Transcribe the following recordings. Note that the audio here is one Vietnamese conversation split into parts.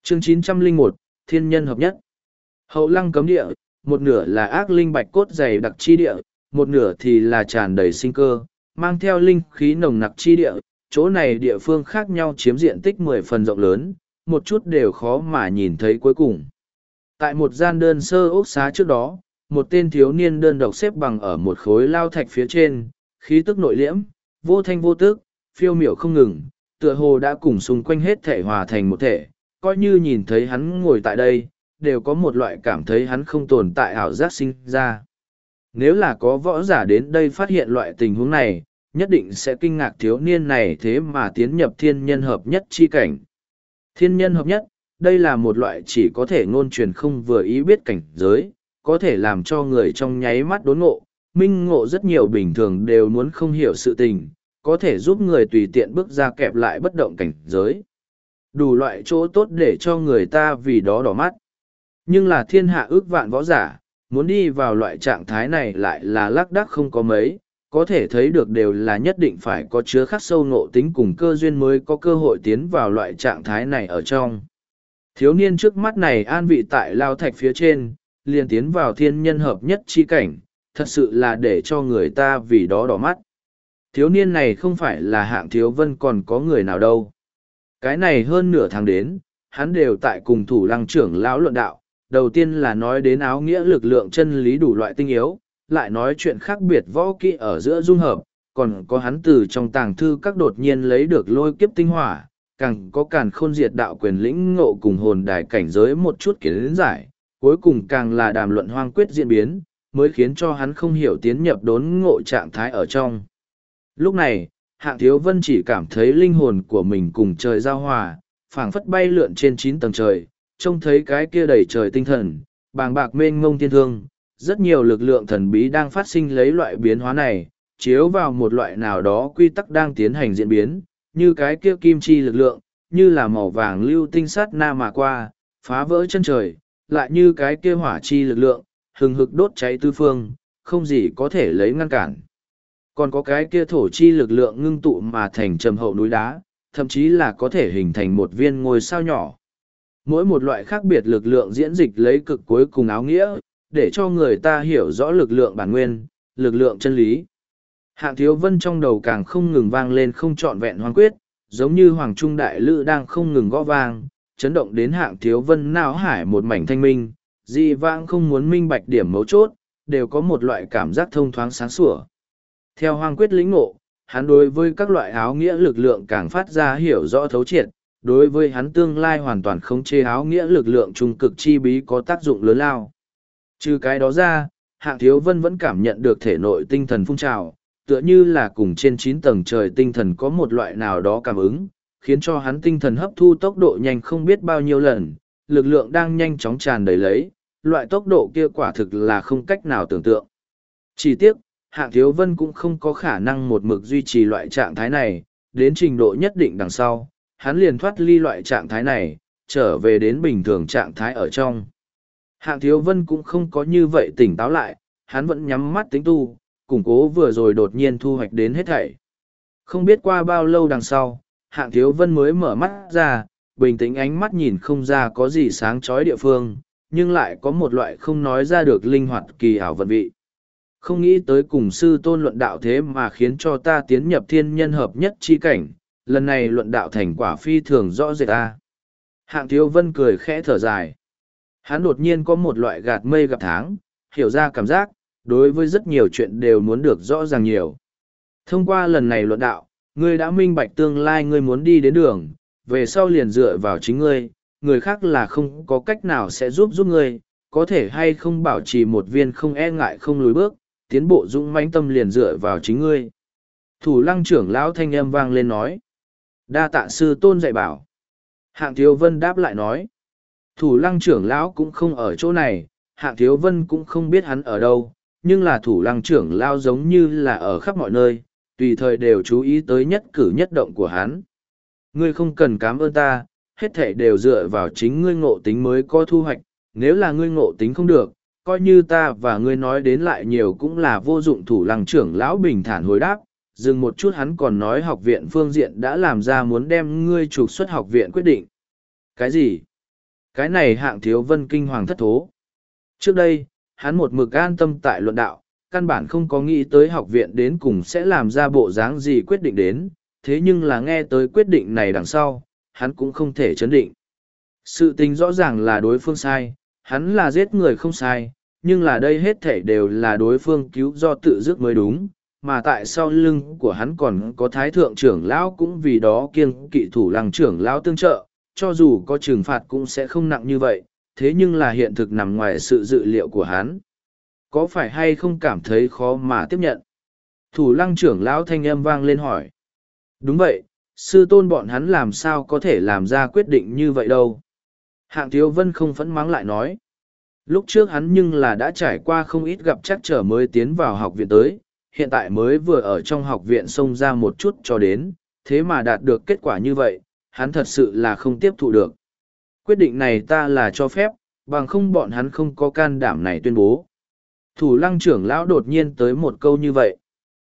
Chương 901, Thiên nhân hợp nhất. Hậu lăng cấm địa, một nửa là ác linh bạch cốt dày đặc chi địa, một nửa thì là tràn đầy sinh cơ, mang theo linh khí nồng nặc chi địa. Chỗ này địa phương khác nhau chiếm diện tích 10 phần rộng lớn, một chút đều khó mà nhìn thấy cuối cùng. Tại một gian đơn sơ ốc xá trước đó, một tên thiếu niên đơn độc xếp bằng ở một khối lao thạch phía trên, khí tức nội liễm, vô thanh vô tức, phiêu miểu không ngừng, tựa hồ đã cùng xung quanh hết thể hòa thành một thể, coi như nhìn thấy hắn ngồi tại đây, đều có một loại cảm thấy hắn không tồn tại ảo giác sinh ra. Nếu là có võ giả đến đây phát hiện loại tình huống này, nhất định sẽ kinh ngạc thiếu niên này thế mà tiến nhập thiên nhân hợp nhất chi cảnh. Thiên nhân hợp nhất, đây là một loại chỉ có thể ngôn truyền không vừa ý biết cảnh giới, có thể làm cho người trong nháy mắt đốn ngộ, minh ngộ rất nhiều bình thường đều muốn không hiểu sự tình, có thể giúp người tùy tiện bước ra kẹp lại bất động cảnh giới. Đủ loại chỗ tốt để cho người ta vì đó đỏ mắt. Nhưng là thiên hạ ước vạn võ giả, muốn đi vào loại trạng thái này lại là lác đác không có mấy, có thể thấy được đều là nhất định phải có chứa khắc sâu ngộ tính cùng cơ duyên mới có cơ hội tiến vào loại trạng thái này ở trong. Thiếu niên trước mắt này an vị tại lao thạch phía trên, liền tiến vào thiên nhân hợp nhất chi cảnh, thật sự là để cho người ta vì đó đỏ mắt. Thiếu niên này không phải là Hạng Thiếu Vân còn có người nào đâu. Cái này hơn nửa tháng đến, hắn đều tại cùng Thủ Lăng trưởng lão luận đạo, đầu tiên là nói đến áo nghĩa lực lượng chân lý đủ loại tinh yếu, lại nói chuyện khác biệt võ kỹ ở giữa dung hợp, còn có hắn từ trong tàng thư các đột nhiên lấy được lôi kiếp tinh hỏa, càng có càn khôn diệt đạo quyền lĩnh ngộ cùng hồn đài cảnh giới một chút kiến giải, cuối cùng càng là đàm luận hoang quyết diễn biến, mới khiến cho hắn không hiểu tiến nhập đốn ngộ trạng thái ở trong. Lúc này, Hạng Thiếu Vân chỉ cảm thấy linh hồn của mình cùng trời giao hòa, phảng phất bay lượn trên 9 tầng trời, trông thấy cái kia đầy trời tinh thần, bàng bạc mênh mông thiên thương, rất nhiều lực lượng thần bí đang phát sinh lấy loại biến hóa này, chiếu vào một loại nào đó quy tắc đang tiến hành diễn biến, như cái kia kim chi lực lượng, như là màu vàng lưu tinh sát na mà qua, phá vỡ chân trời, lại như cái kia hỏa chi lực lượng, hừng hực đốt cháy tứ phương, không gì có thể lấy ngăn cản. Còn có cái kia thổ chi lực lượng ngưng tụ mà thành trầm hậu núi đá, thậm chí là có thể hình thành một viên ngôi sao nhỏ. Mỗi một loại khác biệt lực lượng diễn dịch lấy cực cuối cùng áo nghĩa, để cho người ta hiểu rõ lực lượng bản nguyên, lực lượng chân lý. Hạng Thiếu Vân trong đầu càng không ngừng vang lên không trọn vẹn hoang quyết, giống như Hoàng Trung Đại Lữ đang không ngừng gõ vang, chấn động đến Hạng Thiếu Vân não hải một mảnh thanh minh, dị vãng không muốn minh bạch điểm mấu chốt, đều có một loại cảm giác thông thoáng sáng sủa. Theo hoang quyết lĩnh ngộ, hắn đối với các loại áo nghĩa lực lượng càng phát ra hiểu rõ thấu triệt, đối với hắn tương lai hoàn toàn không chê áo nghĩa lực lượng trung cực chi bí có tác dụng lớn lao. Trừ cái đó ra, Hạng Thiếu Vân vẫn cảm nhận được thể nội tinh thần phun trào, tựa như là cùng trên 9 tầng trời tinh thần có một loại nào đó cảm ứng, khiến cho hắn tinh thần hấp thu tốc độ nhanh không biết bao nhiêu lần, lực lượng đang nhanh chóng tràn đầy lấy, loại tốc độ kia quả thực là không cách nào tưởng tượng. Chỉ tiếc, Hạng Thiếu Vân cũng không có khả năng một mực duy trì loại trạng thái này, đến trình độ nhất định đằng sau, hắn liền thoát ly loại trạng thái này, trở về đến bình thường trạng thái ở trong. Hạng Thiếu Vân cũng không có như vậy tỉnh táo lại, hắn vẫn nhắm mắt tính tu, củng cố vừa rồi đột nhiên thu hoạch đến hết thảy. Không biết qua bao lâu đằng sau, Hạng Thiếu Vân mới mở mắt ra, bình tĩnh ánh mắt nhìn không ra có gì sáng chói địa phương, nhưng lại có một loại không nói ra được linh hoạt kỳ ảo vận vị. Không nghĩ tới cùng sư tôn luận đạo thế mà khiến cho ta tiến nhập thiên nhân hợp nhất chi cảnh, lần này luận đạo thành quả phi thường rõ rệt ta. Hạng Thiếu Vân cười khẽ thở dài. Hắn đột nhiên có một loại gạt mây gặp tháng, hiểu ra cảm giác, đối với rất nhiều chuyện đều muốn được rõ ràng nhiều. Thông qua lần này luận đạo, ngươi đã minh bạch tương lai ngươi muốn đi đến đường, về sau liền dựa vào chính ngươi, người khác là không có cách nào sẽ giúp ngươi, có thể hay không bảo trì một viên không e ngại không lùi bước, tiến bộ dũng mãnh tâm liền dựa vào chính ngươi. Thủ Lăng trưởng lão thanh âm vang lên nói. Đa tạ sư tôn dạy bảo. Hạng Thiếu Vân đáp lại nói. Thủ Lăng trưởng lão cũng không ở chỗ này, Hạng Thiếu Vân cũng không biết hắn ở đâu, nhưng là Thủ Lăng trưởng lão giống như là ở khắp mọi nơi, tùy thời đều chú ý tới nhất cử nhất động của hắn. Ngươi không cần cảm ơn ta, hết thảy đều dựa vào chính ngươi ngộ tính mới có thu hoạch, nếu là ngươi ngộ tính không được, coi như ta và ngươi nói đến lại nhiều cũng là vô dụng. Thủ Lăng trưởng lão bình thản hồi đáp, dừng một chút hắn còn nói học viện phương diện đã làm ra muốn đem ngươi trục xuất học viện quyết định. Cái gì? Cái này Hạng Thiếu Vân kinh hoàng thất thố. Trước đây, hắn một mực an tâm tại luận đạo, căn bản không có nghĩ tới học viện đến cùng sẽ làm ra bộ dáng gì quyết định đến, thế nhưng là nghe tới quyết định này đằng sau, hắn cũng không thể chấn định. Sự tình rõ ràng là đối phương sai, hắn là giết người không sai, nhưng là đây hết thể đều là đối phương cứu do tự dứt mới đúng, mà tại sau lưng của hắn còn có thái thượng trưởng lão cũng vì đó kiêng kỵ thủ lăng trưởng lão tương trợ, cho dù có trừng phạt cũng sẽ không nặng như vậy, thế nhưng là hiện thực nằm ngoài sự dự liệu của hắn. Có phải hay không cảm thấy khó mà tiếp nhận? Thủ lăng trưởng lão thanh âm vang lên hỏi. Đúng vậy, sư tôn bọn hắn làm sao có thể làm ra quyết định như vậy đâu. Hạng Thiếu Vân không phẫn mắng lại nói. Lúc trước hắn nhưng là đã trải qua không ít gặp trắc trở mới tiến vào học viện tới, hiện tại mới vừa ở trong học viện xông ra một chút cho đến, thế mà đạt được kết quả như vậy, hắn thật sự là không tiếp thụ được. Quyết định này ta là cho phép, bằng không bọn hắn không có can đảm này tuyên bố. Thủ lăng trưởng lão đột nhiên tới một câu như vậy.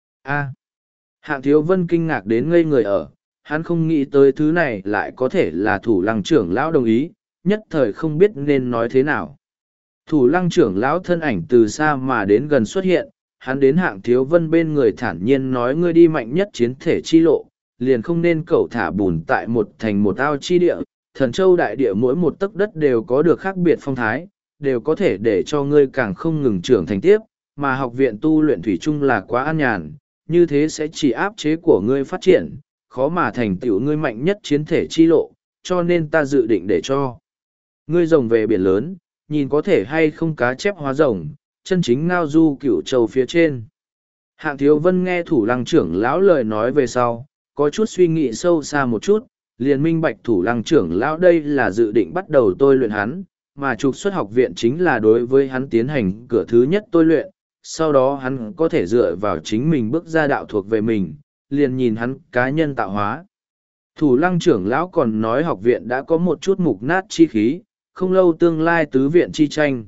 A. Hạng Thiếu Vân kinh ngạc đến ngây người ở, hắn không nghĩ tới thứ này lại có thể là thủ lăng trưởng lão đồng ý, nhất thời không biết nên nói thế nào. Thủ lăng trưởng lão thân ảnh từ xa mà đến gần xuất hiện, hắn đến Hạng Thiếu Vân bên người thản nhiên nói ngươi đi mạnh nhất chiến thể chi lộ, liền không nên cẩu thả bùn tại một thành một ao chi địa, thần châu đại địa mỗi một tấc đất đều có được khác biệt phong thái, đều có thể để cho ngươi càng không ngừng trưởng thành tiếp, mà học viện tu luyện thủy chung là quá an nhàn, như thế sẽ chỉ áp chế của ngươi phát triển, khó mà thành tựu ngươi mạnh nhất chiến thể chi lộ, cho nên ta dự định để cho ngươi rồng về biển lớn, nhìn có thể hay không cá chép hóa rồng, chân chính ngao du cửu châu phía trên. Hạng Thiếu Vân nghe thủ lăng trưởng lão lời nói về sau, có chút suy nghĩ sâu xa một chút, liền minh bạch thủ lăng trưởng lão đây là dự định bắt đầu tôi luyện hắn, mà trục xuất học viện chính là đối với hắn tiến hành cửa thứ nhất tôi luyện, sau đó hắn có thể dựa vào chính mình bước ra đạo thuộc về mình, liền nhìn hắn cá nhân tạo hóa. Thủ lăng trưởng lão còn nói học viện đã có một chút mục nát chi khí, không lâu tương lai tứ viện chi tranh,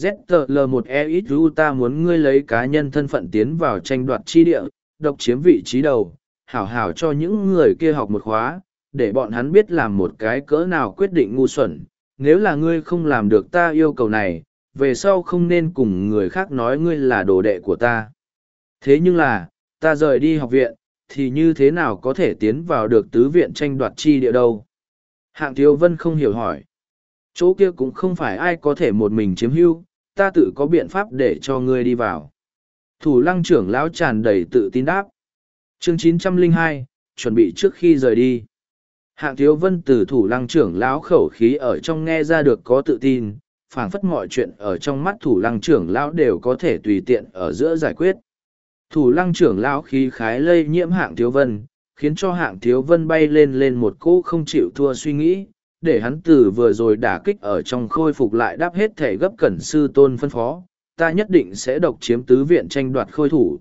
ZTL1EXU ta muốn ngươi lấy cá nhân thân phận tiến vào tranh đoạt chi địa, độc chiếm vị trí đầu, hảo hảo cho những người kia học một khóa, để bọn hắn biết làm một cái cỡ nào quyết định ngu xuẩn. Nếu là ngươi không làm được ta yêu cầu này, về sau không nên cùng người khác nói ngươi là đồ đệ của ta. Thế nhưng là, ta rời đi học viện, thì như thế nào có thể tiến vào được tứ viện tranh đoạt chi địa đâu? Hạng Thiếu Vân không hiểu hỏi. Chỗ kia cũng không phải ai có thể một mình chiếm hữu, ta tự có biện pháp để cho ngươi đi vào. Thủ lăng trưởng lão tràn đầy tự tin đáp. Chương 902, chuẩn bị trước khi rời đi. Hạng Thiếu Vân từ thủ lăng trưởng lão khẩu khí ở trong nghe ra được có tự tin, phảng phất mọi chuyện ở trong mắt thủ lăng trưởng lão đều có thể tùy tiện ở giữa giải quyết. Thủ lăng trưởng lão khí khái lây nhiễm Hạng Thiếu Vân, khiến cho Hạng Thiếu Vân bay lên một cỗ không chịu thua suy nghĩ, để hắn từ vừa rồi đả kích ở trong khôi phục lại đáp hết thể gấp cẩn sư tôn phân phó, ta nhất định sẽ độc chiếm tứ viện tranh đoạt khôi thủ.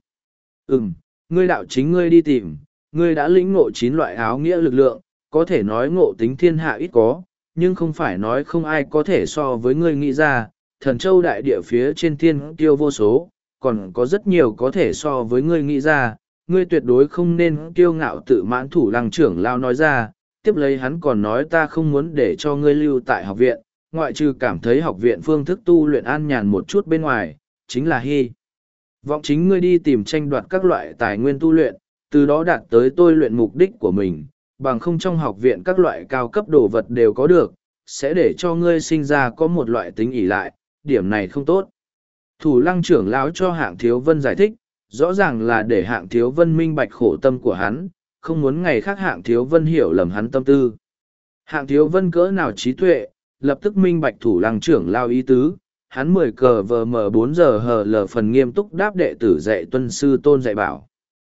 Ngươi đạo chính ngươi đi tìm, ngươi đã lĩnh ngộ 9 loại áo nghĩa lực lượng, có thể nói ngộ tính thiên hạ ít có, nhưng không phải nói không ai có thể so với ngươi nghĩ ra, thần châu đại địa phía trên thiên kiêu vô số, còn có rất nhiều có thể so với ngươi nghĩ ra, ngươi tuyệt đối không nên kiêu ngạo tự mãn. Thủ lăng trưởng lao nói ra, tiếp lấy hắn còn nói ta không muốn để cho ngươi lưu tại học viện, ngoại trừ cảm thấy học viện phương thức tu luyện an nhàn một chút bên ngoài, chính là hy vọng chính ngươi đi tìm tranh đoạt các loại tài nguyên tu luyện, từ đó đạt tới tôi luyện mục đích của mình, bằng không trong học viện các loại cao cấp đồ vật đều có được, sẽ để cho ngươi sinh ra có một loại tính ỷ lại, điểm này không tốt. Thủ lăng trưởng lão cho Hạng Thiếu Vân giải thích, rõ ràng là để Hạng Thiếu Vân minh bạch khổ tâm của hắn, không muốn ngày khác Hạng Thiếu Vân hiểu lầm hắn tâm tư. Hạng Thiếu Vân cỡ nào trí tuệ, lập tức minh bạch thủ lăng trưởng lao ý tứ, hắn 10 cờ vờ mở 4 giờ hờ lờ phần nghiêm túc đáp đệ tử dạy tuân sư tôn dạy bảo.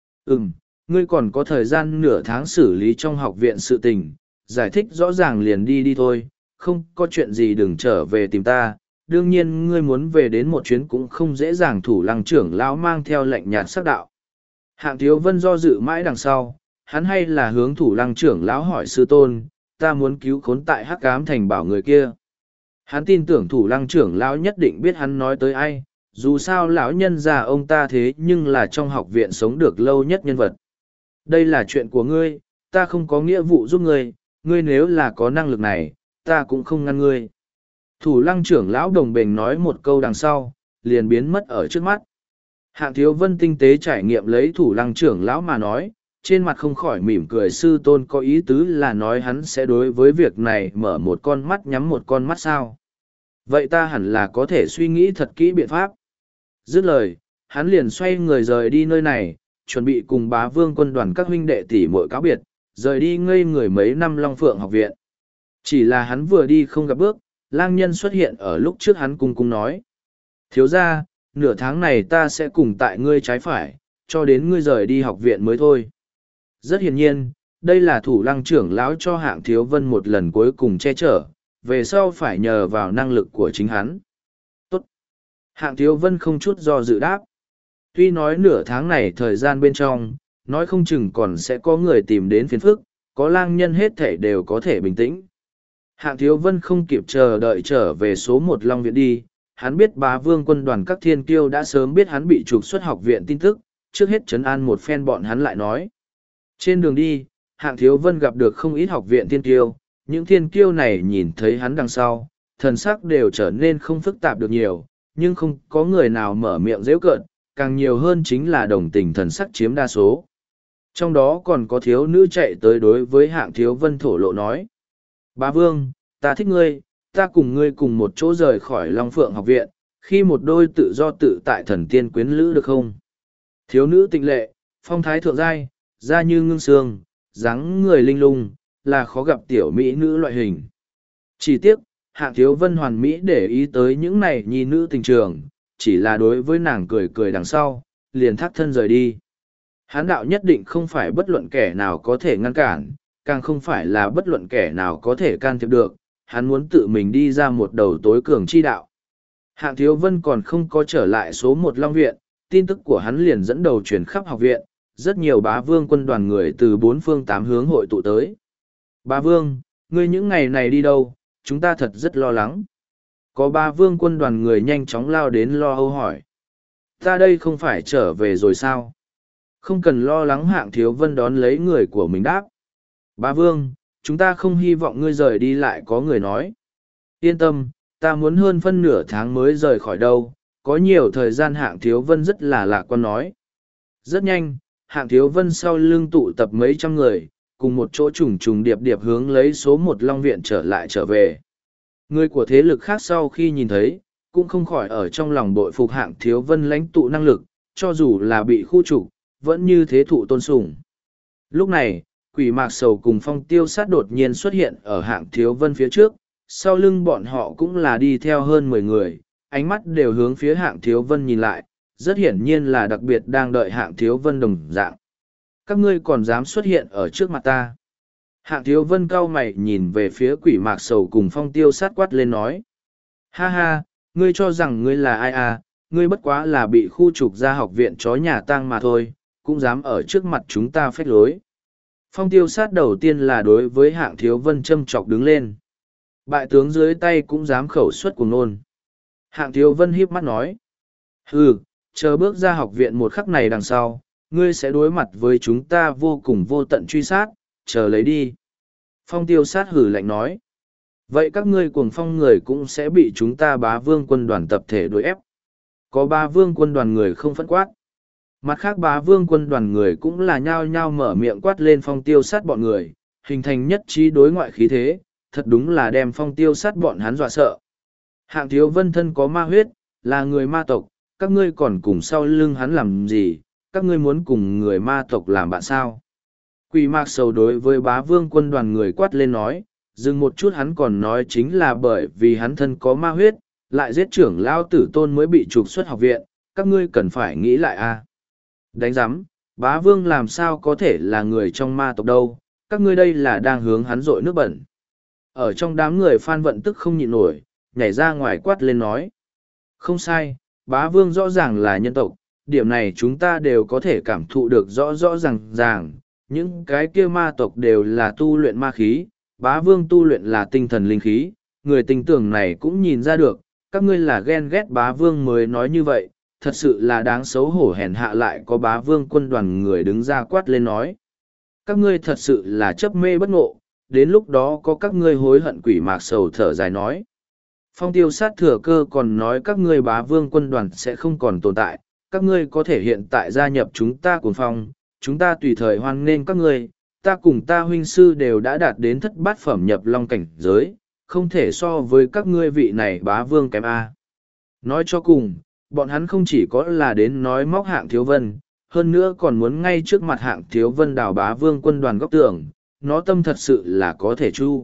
Ngươi còn có thời gian nửa tháng xử lý trong học viện sự tình, giải thích rõ ràng liền đi thôi, không có chuyện gì đừng trở về tìm ta. Đương nhiên ngươi muốn về đến một chuyến cũng không dễ dàng. Thủ lăng trưởng lão mang theo lệnh nhạt sắc đạo. Hạng Thiếu Vân do dự mãi đằng sau, hắn hay là hướng thủ lăng trưởng lão hỏi sư tôn, ta muốn cứu khốn tại Hắc Ám Thành bảo người kia. Hắn tin tưởng thủ lăng trưởng lão nhất định biết hắn nói tới ai, dù sao lão nhân già ông ta thế nhưng là trong học viện sống được lâu nhất nhân vật. Đây là chuyện của ngươi, ta không có nghĩa vụ giúp ngươi, ngươi nếu là có năng lực này, ta cũng không ngăn ngươi. Thủ lăng trưởng lão đồng bền nói một câu đằng sau, liền biến mất ở trước mắt. Hạng Thiếu Vân tinh tế trải nghiệm lấy thủ lăng trưởng lão mà nói, trên mặt không khỏi mỉm cười. Sư tôn có ý tứ là nói hắn sẽ đối với việc này mở một con mắt nhắm một con mắt sao. Vậy ta hẳn là có thể suy nghĩ thật kỹ biện pháp. Dứt lời, hắn liền xoay người rời đi nơi này, chuẩn bị cùng Bá Vương quân đoàn các huynh đệ tỷ muội cáo biệt, rời đi ngây người mấy năm Long Phượng học viện. Chỉ là hắn vừa đi không gặp bước, lang nhân xuất hiện ở lúc trước hắn cung nói. Thiếu ra, nửa tháng này ta sẽ cùng tại ngươi trái phải, cho đến ngươi rời đi học viện mới thôi. Rất hiển nhiên, đây là thủ lăng trưởng lão cho Hạng Thiếu Vân một lần cuối cùng che chở, về sau phải nhờ vào năng lực của chính hắn. Tốt. Hạng Thiếu Vân không chút do dự đáp. Tuy nói nửa tháng này thời gian bên trong, nói không chừng còn sẽ có người tìm đến phiền phức, có lang nhân hết thể đều có thể bình tĩnh. Hạng Thiếu Vân không kịp chờ đợi trở về số một Long Viện đi, hắn biết Bá Vương quân đoàn các thiên kiêu đã sớm biết hắn bị trục xuất học viện tin tức, trước hết trấn an một phen bọn hắn lại nói. Trên đường đi, Hạng Thiếu Vân gặp được không ít học viện thiên kiêu, những thiên kiêu này nhìn thấy hắn đằng sau, thần sắc đều trở nên không phức tạp được nhiều, nhưng không có người nào mở miệng giễu cợt, càng nhiều hơn chính là đồng tình thần sắc chiếm đa số. Trong đó còn có thiếu nữ chạy tới đối với Hạng Thiếu Vân thổ lộ nói. Bá Vương, ta thích ngươi, ta cùng ngươi cùng một chỗ rời khỏi Long Phượng học viện, khi một đôi tự do tự tại thần tiên quyến lữ được không? Thiếu nữ tịnh lệ, phong thái thượng giai, da như ngưng sương, dáng người linh lung, là khó gặp tiểu mỹ nữ loại hình. Chỉ tiếc, Hạng Thiếu Vân hoàn mỹ để ý tới những này nhi nữ tình trường, chỉ là đối với nàng cười cười đằng sau, liền thác thân rời đi. Hán đạo nhất định không phải bất luận kẻ nào có thể ngăn cản, càng không phải là bất luận kẻ nào có thể can thiệp được, hắn muốn tự mình đi ra một đầu tối cường chi đạo. Hạng Thiếu Vân còn không có trở lại số một Long Viện, tin tức của hắn liền dẫn đầu truyền khắp học viện, rất nhiều Bá Vương quân đoàn người từ bốn phương tám hướng hội tụ tới. Bá Vương, ngươi những ngày này đi đâu, chúng ta thật rất lo lắng. Có Bá Vương quân đoàn người nhanh chóng lao đến lo âu hỏi. Ta đây không phải trở về rồi sao? Không cần lo lắng. Hạng Thiếu Vân đón lấy người của mình đáp. Bá Vương, chúng ta không hy vọng ngươi rời đi. Lại có người nói. Yên tâm, ta muốn hơn phân nửa tháng mới rời khỏi đâu, có nhiều thời gian. Hạng Thiếu Vân rất là lạc quan nói. Rất nhanh, Hạng Thiếu Vân sau lưng tụ tập mấy trăm người, cùng một chỗ trùng trùng điệp điệp hướng lấy số một Long Viện trở về. Người của thế lực khác sau khi nhìn thấy, cũng không khỏi ở trong lòng bội phục Hạng Thiếu Vân lãnh tụ năng lực, cho dù là bị khu trục, vẫn như thế thụ tôn sùng. Lúc này, Quỷ Mạc Sầu cùng Phong Tiêu Sát đột nhiên xuất hiện ở Hạng Thiếu Vân phía trước, sau lưng bọn họ cũng là đi theo hơn 10 người, ánh mắt đều hướng phía Hạng Thiếu Vân nhìn lại, rất hiển nhiên là đặc biệt đang đợi Hạng Thiếu Vân đồng dạng. Các ngươi còn dám xuất hiện ở trước mặt ta? Hạng Thiếu Vân cau mày nhìn về phía Quỷ Mạc Sầu cùng Phong Tiêu Sát quát lên nói. Ha ha, ngươi cho rằng ngươi là ai à, ngươi bất quá là bị khu trục ra học viện chó nhà tang mà thôi, cũng dám ở trước mặt chúng ta phách lối. Phong Tiêu Sát đầu tiên là đối với Hạng Thiếu Vân châm chọc đứng lên. Bại tướng dưới tay cũng dám khẩu suất cuồng nôn. Hạng Thiếu Vân híp mắt nói. Hừ, chờ bước ra học viện một khắc này đằng sau, ngươi sẽ đối mặt với chúng ta vô cùng vô tận truy sát, chờ lấy đi. Phong Tiêu Sát hử lạnh nói. Vậy các ngươi cuồng phong người cũng sẽ bị chúng ta Bá Vương quân đoàn tập thể đối ép. Có Bá Vương quân đoàn người không phẫn quát. Mặt khác Bá Vương quân đoàn người cũng là nhao nhao mở miệng quát lên Phong Tiêu Sát bọn người, hình thành nhất trí đối ngoại khí thế, thật đúng là đem Phong Tiêu Sát bọn hắn dọa sợ. Hạng Thiếu Vân thân có ma huyết, là người ma tộc, các ngươi còn cùng sau lưng hắn làm gì, các ngươi muốn cùng người ma tộc làm bạn sao? Quỷ Mạc Sầu đối với Bá Vương quân đoàn người quát lên nói, dừng một chút hắn còn nói chính là bởi vì hắn thân có ma huyết, lại giết trưởng lao tử tôn mới bị trục xuất học viện, các ngươi cần phải nghĩ lại a. Đánh giám, Bá Vương làm sao có thể là người trong ma tộc đâu, các ngươi đây là đang hướng hắn rội nước bẩn. Ở trong đám người Phan Vận tức không nhịn nổi, nhảy ra ngoài quát lên nói. Không sai, Bá Vương rõ ràng là nhân tộc, điểm này chúng ta đều có thể cảm thụ được rõ rõ ràng, những cái kia ma tộc đều là tu luyện ma khí, Bá Vương tu luyện là tinh thần linh khí, người tình tưởng này cũng nhìn ra được, các ngươi là ghen ghét Bá Vương mới nói như vậy, thật sự là đáng xấu hổ hèn hạ. Lại có Bá Vương quân đoàn người đứng ra quát lên nói. Các ngươi thật sự là chấp mê bất ngộ, đến lúc đó có các ngươi hối hận. Quỷ Mạc Sầu thở dài nói. Phong tiêu sát thừa cơ còn nói các ngươi bá vương quân đoàn sẽ không còn tồn tại, các ngươi có thể hiện tại gia nhập chúng ta cuồng phong, chúng ta tùy thời hoan nghênh các ngươi, ta cùng ta huynh sư đều đã đạt đến thất bát phẩm nhập long cảnh giới, không thể so với các ngươi vị này bá vương kém A. Nói cho cùng, bọn hắn không chỉ có là đến nói móc Hạng Thiếu Vân, hơn nữa còn muốn ngay trước mặt Hạng Thiếu Vân đào bá vương quân đoàn góc tường, nó tâm thật sự là có thể chu.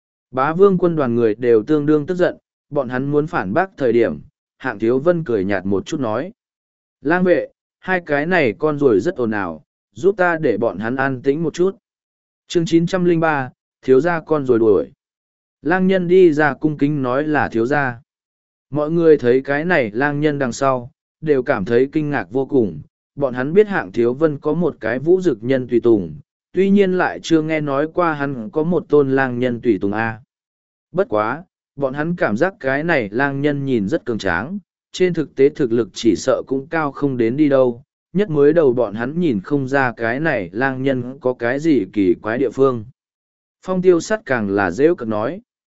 Bá vương quân đoàn người đều tương đương tức giận, bọn hắn muốn phản bác thời điểm, Hạng Thiếu Vân cười nhạt một chút nói. Lang vệ, hai cái này con ruồi rất ồn ào, giúp ta để bọn hắn an tĩnh một chút. Chương 903, thiếu gia con ruồi đuổi. Lang nhân đi ra cung kính nói là thiếu gia. Mọi người thấy cái này lang nhân đằng sau, đều cảm thấy kinh ngạc vô cùng. Bọn hắn biết Hạng Thiếu Vân có một cái vũ dực nhân tùy tùng, tuy nhiên lại chưa nghe nói qua hắn có một tôn lang nhân tùy tùng A. Bất quá, bọn hắn cảm giác cái này lang nhân nhìn rất cường tráng, trên thực tế thực lực chỉ sợ cũng cao không đến đi đâu. Nhất mới đầu bọn hắn nhìn không ra cái này lang nhân có cái gì kỳ quái địa phương. Phong tiêu sắt càng là rêu cực nói.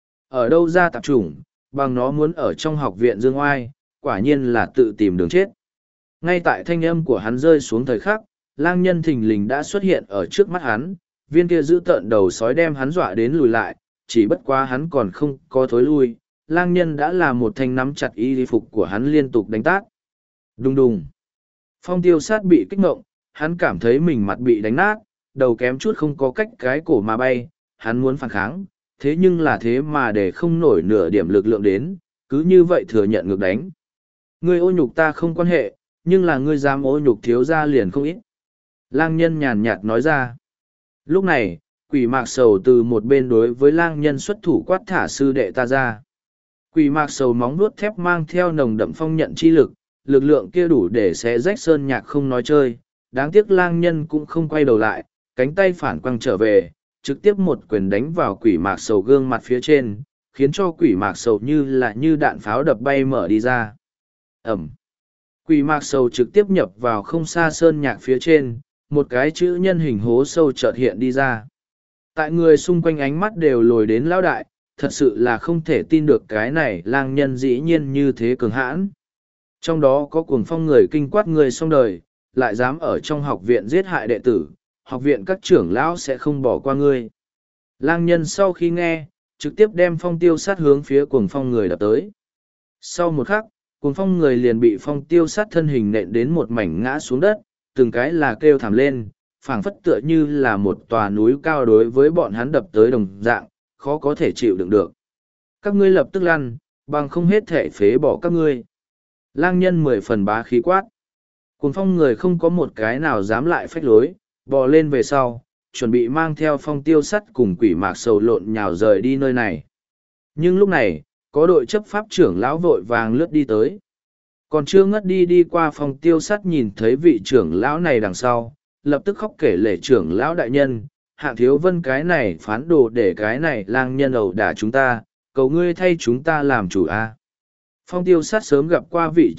Ở đâu ra tạp chủng, bằng nó muốn ở trong học viện dương oai, quả nhiên là tự tìm đường chết. Ngay tại thanh âm của hắn rơi xuống thời khắc, lang nhân thình lình đã xuất hiện ở trước mắt hắn, viên kia giữ tợn đầu sói đem hắn dọa đến lùi lại, chỉ bất quá hắn còn không có thối lui, lang nhân đã là một thanh nắm chặt y phục của hắn liên tục đánh tát. Đùng đùng. Phong tiêu sát bị kích ngộng, hắn cảm thấy mình mặt bị đánh nát, đầu kém chút không có cách cái cổ mà bay, hắn muốn phản kháng, thế nhưng là thế mà để không nổi nửa điểm lực lượng đến, cứ như vậy thừa nhận ngược đánh. Ngươi ô nhục ta không quan hệ, nhưng là ngươi dám ô nhục thiếu gia liền không ít. Lang nhân nhàn nhạt nói ra. Lúc này, quỷ mạc sầu từ một bên đối với lang nhân xuất thủ quát thả sư đệ ta ra. Quỷ mạc sầu móng vuốt thép mang theo nồng đậm phong nhận chi lực, lực lượng kia đủ để xé rách sơn nhạc không nói chơi, đáng tiếc lang nhân cũng không quay đầu lại, cánh tay phản quăng trở về, trực tiếp một quyền đánh vào quỷ mạc sầu gương mặt phía trên, khiến cho quỷ mạc sầu như đạn pháo đập bay mở đi ra. Ẩm. Quỷ mạc sầu trực tiếp nhập vào không xa sơn nhạc phía trên, một cái chữ nhân hình hố sâu chợt hiện đi ra. Tại người xung quanh ánh mắt đều lồi đến lão đại, thật sự là không thể tin được cái này lang nhân dĩ nhiên như thế cường hãn. Trong đó có cuồng phong người kinh quát người xong đời, lại dám ở trong học viện giết hại đệ tử, học viện các trưởng lão sẽ không bỏ qua ngươi. Lang nhân sau khi nghe, trực tiếp đem phong tiêu sát hướng phía cuồng phong người đập tới. Sau một khắc, cuồng phong người liền bị phong tiêu sát thân hình nện đến một mảnh ngã xuống đất, từng cái là kêu thảm lên, phảng phất tựa như là một tòa núi cao đối với bọn hắn đập tới đồng dạng, khó có thể chịu đựng được. Các ngươi lập tức lăn, bằng không hết thể phế bỏ các ngươi. Lang nhân 10 phần bá khí quát. Cuồng phong người không có một cái nào dám lại phách lối, bò lên về sau, chuẩn bị mang theo phong tiêu sắt cùng quỷ mạc sầu lộn nhào rời đi nơi này. Nhưng lúc này, có đội chấp pháp trưởng lão vội vàng lướt đi tới. Còn chưa ngất đi qua phong tiêu sắt nhìn thấy vị trưởng lão này đằng sau, lập tức khóc kể lể trưởng lão đại nhân, Hạng Thiếu Vân cái này phán đồ để cái này lang nhân ẩu đả chúng ta, cầu ngươi thay chúng ta làm chủ a. Phong tiêu sát sớm gặp qua vị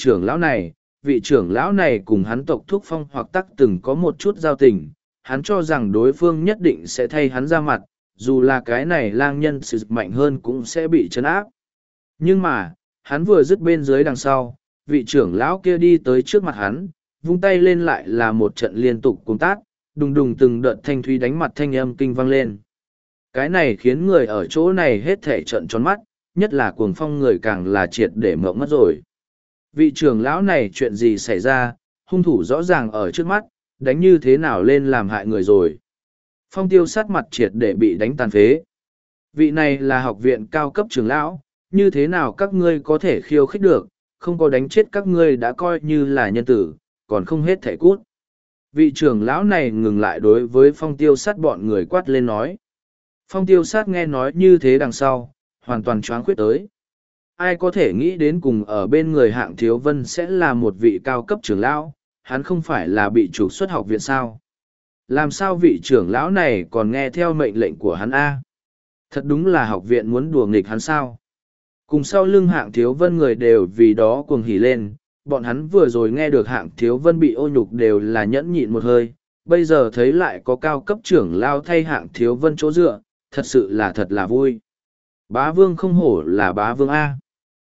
trưởng lão này cùng hắn tộc thúc phong hoặc tắc từng có một chút giao tình, hắn cho rằng đối phương nhất định sẽ thay hắn ra mặt, dù là cái này lang nhân sự mạnh hơn cũng sẽ bị trấn áp. Nhưng mà, hắn vừa dứt bên dưới đằng sau, vị trưởng lão kia đi tới trước mặt hắn, vung tay lên lại là một trận liên tục cùng tát, đùng đùng từng đợt thanh thúy đánh mặt thanh âm kinh vang lên. Cái này khiến người ở chỗ này hết thể trận tròn mắt, nhất là cuồng phong người càng là triệt để mộng mất rồi. Vị trưởng lão này chuyện gì xảy ra, hung thủ rõ ràng ở trước mắt, đánh như thế nào lên làm hại người rồi. Phong tiêu sát mặt triệt để bị đánh tàn phế. Vị này là học viện cao cấp trưởng lão, như thế nào các ngươi có thể khiêu khích được, không có đánh chết các ngươi đã coi như là nhân tử, còn không hết thể cút. Vị trưởng lão này ngừng lại đối với phong tiêu sát bọn người quát lên nói. Phong tiêu sát nghe nói như thế đằng sau, hoàn toàn choáng khuyết tới. Ai có thể nghĩ đến cùng ở bên người Hạng Thiếu Vân sẽ là một vị cao cấp trưởng lão, hắn không phải là bị trục xuất học viện sao? Làm sao vị trưởng lão này còn nghe theo mệnh lệnh của hắn A? Thật đúng là học viện muốn đùa nghịch hắn sao? Cùng sau lưng Hạng Thiếu Vân người đều vì đó cuồng hỉ lên, bọn hắn vừa rồi nghe được Hạng Thiếu Vân bị ô nhục đều là nhẫn nhịn một hơi, bây giờ thấy lại có cao cấp trưởng lao thay Hạng Thiếu Vân chỗ dựa, thật sự là thật là vui. Bá vương không hổ là bá vương A.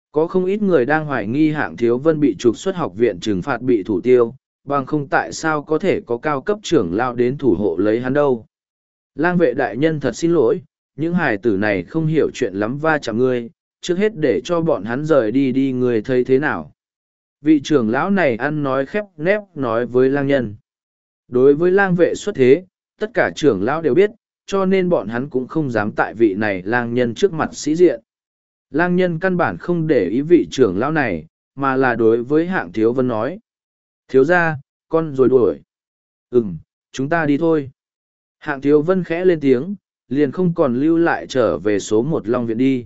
Có không ít người đang hoài nghi Hạng Thiếu Vân bị trục xuất học viện trừng phạt bị thủ tiêu, bằng không tại sao có thể có cao cấp trưởng lao đến thủ hộ lấy hắn đâu. Lang vệ đại nhân thật xin lỗi, những hài tử này không hiểu chuyện lắm va chạm ngươi, trước hết để cho bọn hắn rời đi đi ngươi thấy thế nào. Vị trưởng lão này ăn nói khép nép nói với lang nhân. Đối với lang vệ xuất thế, tất cả trưởng lão đều biết, cho nên bọn hắn cũng không dám tại vị này lang nhân trước mặt sĩ diện. Lang nhân căn bản không để ý vị trưởng lão này, mà là đối với Hạng Thiếu Vân nói. Thiếu ra, con rồi đuổi. Chúng ta đi thôi. Hạng Thiếu Vân khẽ lên tiếng, liền không còn lưu lại trở về số 1 Long Viện đi.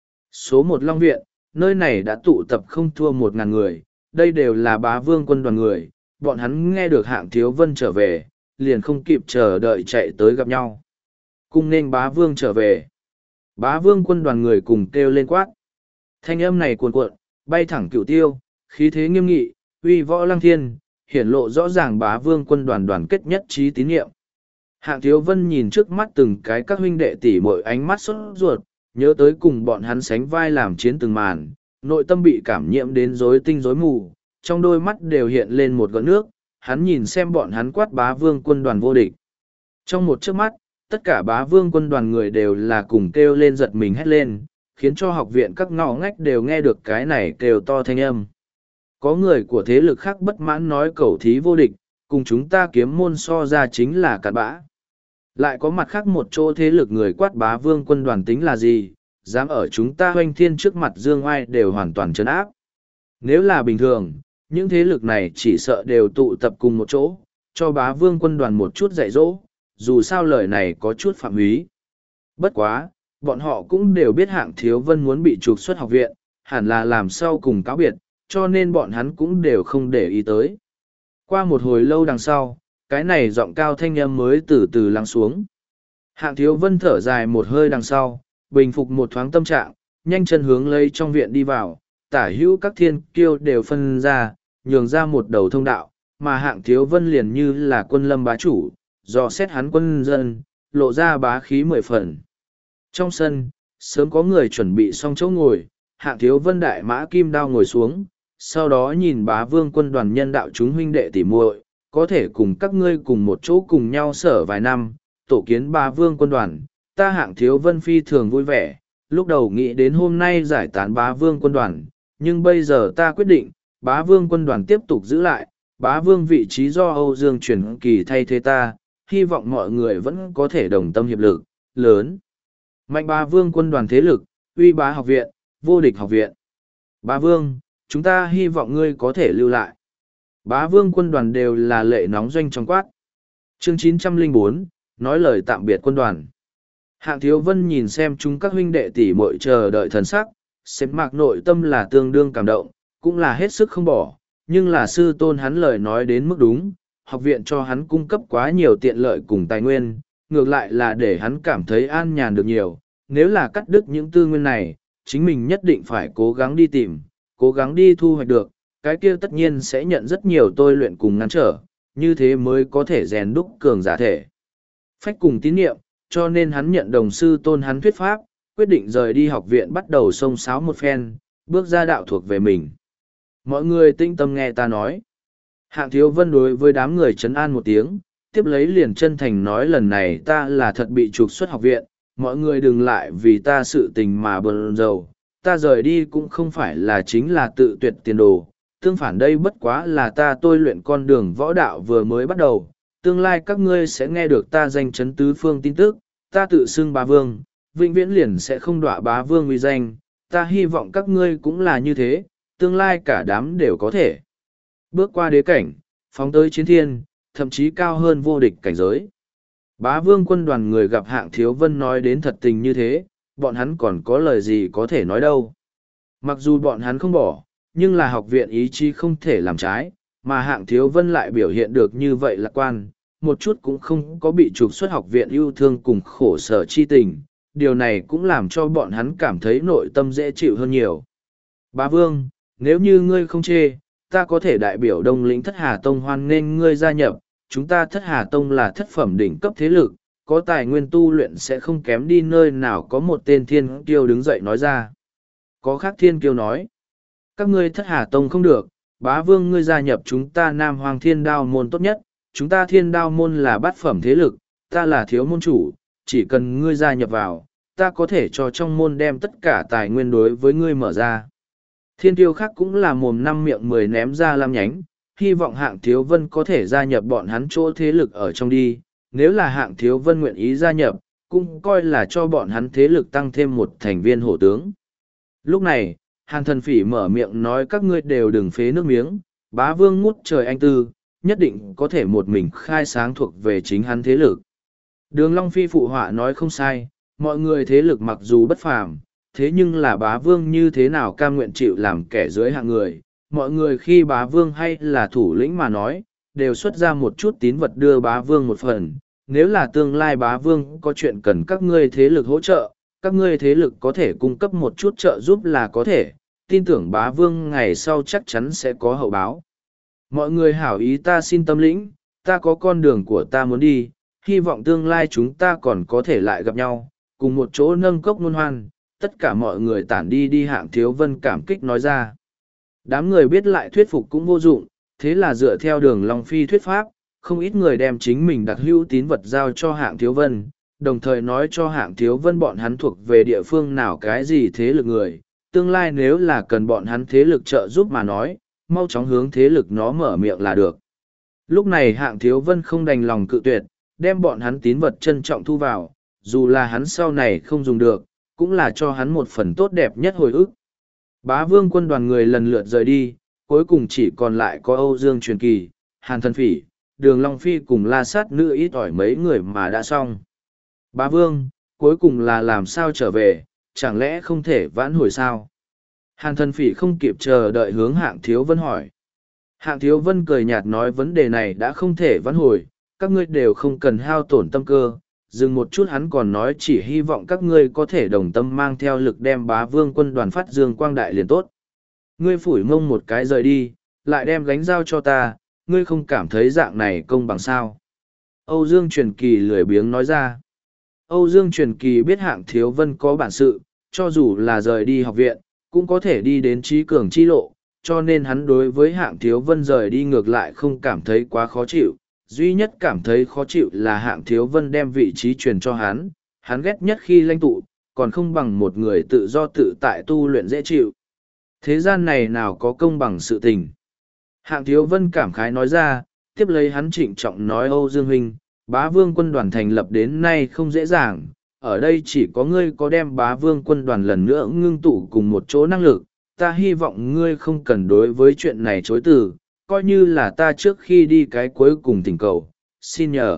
Số 1 Long Viện, nơi này đã tụ tập không thua 1.000 người, đây đều là bá vương quân đoàn người, bọn hắn nghe được Hạng Thiếu Vân trở về, liền không kịp chờ đợi chạy tới gặp nhau. Cung nên bá vương trở về. Bá vương quân đoàn người cùng kêu lên quát. Thanh âm này cuồn cuộn, bay thẳng Cửu Tiêu, khí thế nghiêm nghị, uy võ lăng thiên, hiển lộ rõ ràng bá vương quân đoàn đoàn kết nhất trí tín nhiệm. Hạng Thiếu Vân nhìn trước mắt từng cái các huynh đệ tỉ mỗi ánh mắt sốt ruột, nhớ tới cùng bọn hắn sánh vai làm chiến từng màn, nội tâm bị cảm nhiễm đến rối tinh rối mù, trong đôi mắt đều hiện lên một gợn nước, hắn nhìn xem bọn hắn quát bá vương quân đoàn vô địch. Trong một chớp mắt, tất cả bá vương quân đoàn người đều là cùng kêu lên giật mình hét lên, khiến cho học viện các ngõ ngách đều nghe được cái này kêu to thanh âm. Có người của thế lực khác bất mãn nói cẩu thí vô địch, cùng chúng ta kiếm môn so ra chính là cặn bã. Lại có mặt khác một chỗ thế lực người quát bá vương quân đoàn tính là gì, dám ở chúng ta hoanh thiên trước mặt dương oai đều hoàn toàn trấn áp. Nếu là bình thường, những thế lực này chỉ sợ đều tụ tập cùng một chỗ, cho bá vương quân đoàn một chút dạy dỗ, dù sao lời này có chút phạm húy. Bất quá, bọn họ cũng đều biết Hạng Thiếu Vân muốn bị trục xuất học viện, hẳn là làm sao cùng cáo biệt, cho nên bọn hắn cũng đều không để ý tới. Qua một hồi lâu đằng sau, cái này giọng cao thanh âm mới từ từ lắng xuống. Hạng Thiếu Vân thở dài một hơi đằng sau, bình phục một thoáng tâm trạng, nhanh chân hướng lấy trong viện đi vào, tả hữu các thiên kiêu đều phân ra, nhường ra một đầu thông đạo, mà Hạng Thiếu Vân liền như là quân lâm bá chủ, dò xét hắn quân dân, lộ ra bá khí 10 phần. Trong sân, sớm có người chuẩn bị xong chỗ ngồi, Hạng Thiếu Vân đại mã kim đao ngồi xuống, sau đó nhìn bá vương quân đoàn nhân đạo chúng huynh đệ tỉ muội, có thể cùng các ngươi cùng một chỗ cùng nhau sở vài năm, tổ kiến bá vương quân đoàn, ta Hạng Thiếu Vân phi thường vui vẻ, lúc đầu nghĩ đến hôm nay giải tán bá vương quân đoàn, nhưng bây giờ ta quyết định, bá vương quân đoàn tiếp tục giữ lại, bá vương vị trí do Âu Dương chuyển kỳ thay thế ta, hy vọng mọi người vẫn có thể đồng tâm hiệp lực, lớn. Mạnh bá vương quân đoàn thế lực, uy bá học viện, vô địch học viện. Bá vương, chúng ta hy vọng ngươi có thể lưu lại. Bá vương quân đoàn đều là lệ nóng doanh trong quát. Chương 904, nói lời tạm biệt quân đoàn. Hạng Thiếu Vân nhìn xem chúng các huynh đệ tỷ muội chờ đợi thần sắc, xếp mạc nội tâm là tương đương cảm động, cũng là hết sức không bỏ, nhưng là sư tôn hắn lời nói đến mức đúng, học viện cho hắn cung cấp quá nhiều tiện lợi cùng tài nguyên, ngược lại là để hắn cảm thấy an nhàn được nhiều, nếu là cắt đứt những tư nguyên này, chính mình nhất định phải cố gắng đi tìm, cố gắng đi thu hoạch được, cái kia tất nhiên sẽ nhận rất nhiều tôi luyện cùng ngăn trở, như thế mới có thể rèn đúc cường giả thể. Phách cùng tín nhiệm, cho nên hắn nhận đồng sư tôn hắn thuyết pháp, quyết định rời đi học viện bắt đầu xông xáo một phen, bước ra đạo thuộc về mình. Mọi người tinh tâm nghe ta nói. Hạng Thiếu Vân đối với đám người trấn an một tiếng, tiếp lấy liền chân thành nói lần này ta là thật bị trục xuất học viện, mọi người đừng lại vì ta sự tình mà bần dầu, ta rời đi cũng không phải là chính là tự tuyệt tiền đồ, tương phản đây bất quá là ta tôi luyện con đường võ đạo vừa mới bắt đầu, tương lai các ngươi sẽ nghe được ta danh chấn tứ phương tin tức, ta tự xưng bá vương, vĩnh viễn liền sẽ không đọa bá vương uy danh, ta hy vọng các ngươi cũng là như thế, tương lai cả đám đều có thể bước qua đế cảnh, phóng tới chiến thiên, thậm chí cao hơn vô địch cảnh giới. Bá vương quân đoàn người gặp Hạng Thiếu Vân nói đến thật tình như thế, bọn hắn còn có lời gì có thể nói đâu. Mặc dù bọn hắn không bỏ, nhưng là học viện ý chí không thể làm trái, mà Hạng Thiếu Vân lại biểu hiện được như vậy lạc quan, một chút cũng không có bị trục xuất học viện yêu thương cùng khổ sở chi tình, điều này cũng làm cho bọn hắn cảm thấy nội tâm dễ chịu hơn nhiều. Bá vương, nếu như ngươi không chê, ta có thể đại biểu Đông lĩnh Thất Hà Tông hoan nghênh ngươi gia nhập, chúng ta Thất Hà Tông là thất phẩm đỉnh cấp thế lực, có tài nguyên tu luyện sẽ không kém đi nơi nào có một tên thiên kiêu đứng dậy nói ra. Có khác thiên kiêu nói, Các ngươi Thất Hà Tông không được, bá vương ngươi gia nhập chúng ta Nam Hoàng Thiên Đao môn tốt nhất, chúng ta Thiên Đao môn là bát phẩm thế lực, ta là thiếu môn chủ, chỉ cần ngươi gia nhập vào, ta có thể cho trong môn đem tất cả tài nguyên đối với ngươi mở ra. Thiên tiêu khác cũng là mồm năm miệng mười ném ra lam nhánh, hy vọng Hạng Thiếu Vân có thể gia nhập bọn hắn chỗ thế lực ở trong đi, nếu là Hạng Thiếu Vân nguyện ý gia nhập, cũng coi là cho bọn hắn thế lực tăng thêm một thành viên hổ tướng. Lúc này, Hàn Thần Phỉ mở miệng nói các ngươi đều đừng phế nước miếng, bá vương ngút trời anh tư, nhất định có thể một mình khai sáng thuộc về chính hắn thế lực. Đường Long Phi phụ họa nói không sai, mọi người thế lực mặc dù bất phàm, thế nhưng là bá vương như thế nào cam nguyện chịu làm kẻ dưới hạng người. Mọi người khi bá vương hay là thủ lĩnh mà nói, đều xuất ra một chút tín vật đưa bá vương một phần. Nếu là tương lai bá vương có chuyện cần các ngươi thế lực hỗ trợ, các ngươi thế lực có thể cung cấp một chút trợ giúp là có thể, tin tưởng bá vương ngày sau chắc chắn sẽ có hậu báo. Mọi người hảo ý ta xin tâm lĩnh, ta có con đường của ta muốn đi, hy vọng tương lai chúng ta còn có thể lại gặp nhau, cùng một chỗ nâng cốc ngôn hoan, tất cả mọi người tản đi đi. Hạng Thiếu Vân cảm kích nói ra. Đám người biết lại thuyết phục cũng vô dụng, thế là dựa theo Đường Long Phi thuyết pháp, không ít người đem chính mình đặc hữu tín vật giao cho Hạng Thiếu Vân, đồng thời nói cho Hạng Thiếu Vân bọn hắn thuộc về địa phương nào cái gì thế lực người, tương lai nếu là cần bọn hắn thế lực trợ giúp mà nói, mau chóng hướng thế lực nó mở miệng là được. Lúc này Hạng Thiếu Vân không đành lòng cự tuyệt, đem bọn hắn tín vật trân trọng thu vào, dù là hắn sau này không dùng được, cũng là cho hắn một phần tốt đẹp nhất hồi ức. Bá vương quân đoàn người lần lượt rời đi, cuối cùng chỉ còn lại có Âu Dương Truyền Kỳ, Hàn Thần Phỉ, Đường Long Phi cùng La Sát Nữ ít ỏi mấy người mà đã xong. Bá vương, cuối cùng là làm sao trở về, chẳng lẽ không thể vãn hồi sao? Hàn Thần Phỉ không kịp chờ đợi hướng Hạng Thiếu Vân hỏi. Hạng Thiếu Vân cười nhạt nói vấn đề này đã không thể vãn hồi, các ngươi đều không cần hao tổn tâm cơ. Dừng một chút hắn còn nói chỉ hy vọng các ngươi có thể đồng tâm mang theo lực đem bá vương quân đoàn phát dương quang đại liền tốt. Ngươi phủi mông một cái rời đi, lại đem gánh giao cho ta, ngươi không cảm thấy dạng này công bằng sao? Âu Dương Truyền Kỳ lười biếng nói ra. Âu Dương Truyền Kỳ biết Hạng Thiếu Vân có bản sự, cho dù là rời đi học viện, cũng có thể đi đến trí cường chi lộ, cho nên hắn đối với Hạng Thiếu Vân rời đi ngược lại không cảm thấy quá khó chịu. Duy nhất cảm thấy khó chịu là Hạng Thiếu Vân đem vị trí truyền cho hắn ghét nhất khi lãnh tụ, còn không bằng một người tự do tự tại tu luyện dễ chịu. Thế gian này nào có công bằng sự tình. Hạng Thiếu Vân cảm khái nói ra, tiếp lấy hắn trịnh trọng nói Âu Dương huynh, bá vương quân đoàn thành lập đến nay không dễ dàng, ở đây chỉ có ngươi có đem bá vương quân đoàn lần nữa ngưng tụ cùng một chỗ năng lực, ta hy vọng ngươi không cần đối với chuyện này chối từ, coi như là ta trước khi đi cái cuối cùng tình cầu, xin nhờ.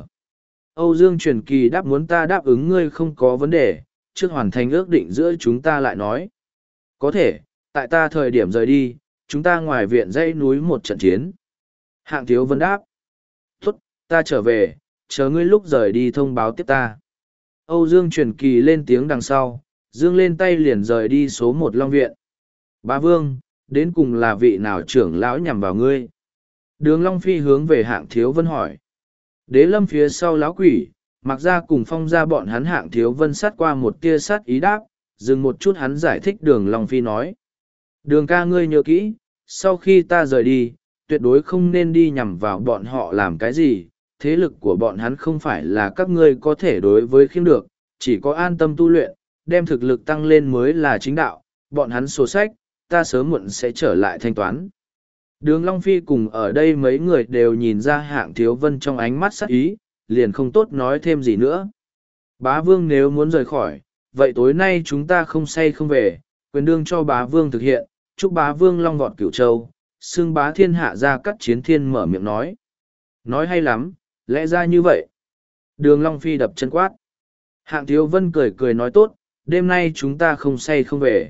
Âu Dương Truyền Kỳ đáp muốn ta đáp ứng ngươi không có vấn đề, trước hoàn thành ước định giữa chúng ta lại nói. Có thể, tại ta thời điểm rời đi, chúng ta ngoài viện dãy núi một trận chiến. Hạng Thiếu Vân đáp. Tốt, ta trở về, chờ ngươi lúc rời đi thông báo tiếp ta. Âu Dương Truyền Kỳ lên tiếng đằng sau, dương lên tay liền rời đi số 1 Long Viện. Bá Vương, đến cùng là vị nào trưởng lão nhằm vào ngươi? Đường Long Phi hướng về Hạng Thiếu Vân hỏi. Đế Lâm phía sau lão quỷ, mặc ra cùng phong ra bọn hắn. Hạng Thiếu Vân sát qua một tia sát ý đáp, dừng một chút hắn giải thích. Đường Long Phi nói. Đường ca ngươi nhớ kỹ, sau khi ta rời đi, tuyệt đối không nên đi nhằm vào bọn họ làm cái gì. Thế lực của bọn hắn không phải là các ngươi có thể đối với khiêm được, chỉ có an tâm tu luyện, đem thực lực tăng lên mới là chính đạo. Bọn hắn sổ sách, ta sớm muộn sẽ trở lại thanh toán. Đường Long Phi cùng ở đây mấy người đều nhìn ra Hạng Thiếu Vân trong ánh mắt sắc ý, liền không tốt nói thêm gì nữa. Bá Vương nếu muốn rời khỏi, vậy tối nay chúng ta không say không về, quyền đương cho Bá Vương thực hiện, chúc Bá Vương long vọt Cửu Châu, xưng bá thiên hạ ra cắt chiến thiên. Mở miệng nói. Nói hay lắm, lẽ ra như vậy. Đường Long Phi đập chân quát. Hạng Thiếu Vân cười cười nói tốt, đêm nay chúng ta không say không về.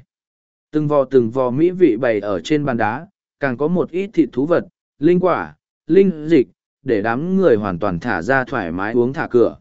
Từng vò mỹ vị bày ở trên bàn đá, càng có một ít thịt thú vật, linh quả, linh dịch, để đám người hoàn toàn thả ra thoải mái uống thả cửa.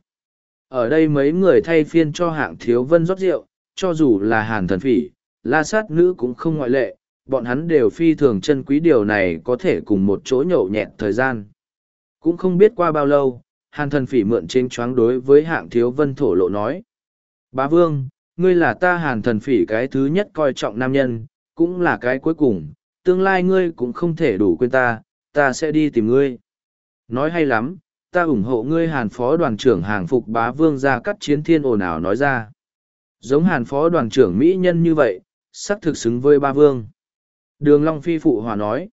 Ở đây mấy người thay phiên cho Hạng Thiếu Vân rót rượu, cho dù là Hàn Thần Phỉ, La Sát Nữ cũng không ngoại lệ, bọn hắn đều phi thường trân quý điều này có thể cùng một chỗ nhậu nhẹt thời gian. Cũng không biết qua bao lâu, Hàn Thần Phỉ mượn trên choáng đối với Hạng Thiếu Vân thổ lộ nói. Bá Vương, ngươi là ta Hàn Thần Phỉ cái thứ nhất coi trọng nam nhân, cũng là cái cuối cùng, tương lai ngươi cũng không thể đủ quên ta, ta sẽ đi tìm ngươi. Nói hay lắm, ta ủng hộ ngươi. Hàn phó đoàn trưởng hàng phục bá vương Gia Cát Chiến Thiên ồn ào nói ra. Giống Hàn phó đoàn trưởng mỹ nhân như vậy, sắc thực xứng với ba vương. Đường Long Phi phụ hòa nói.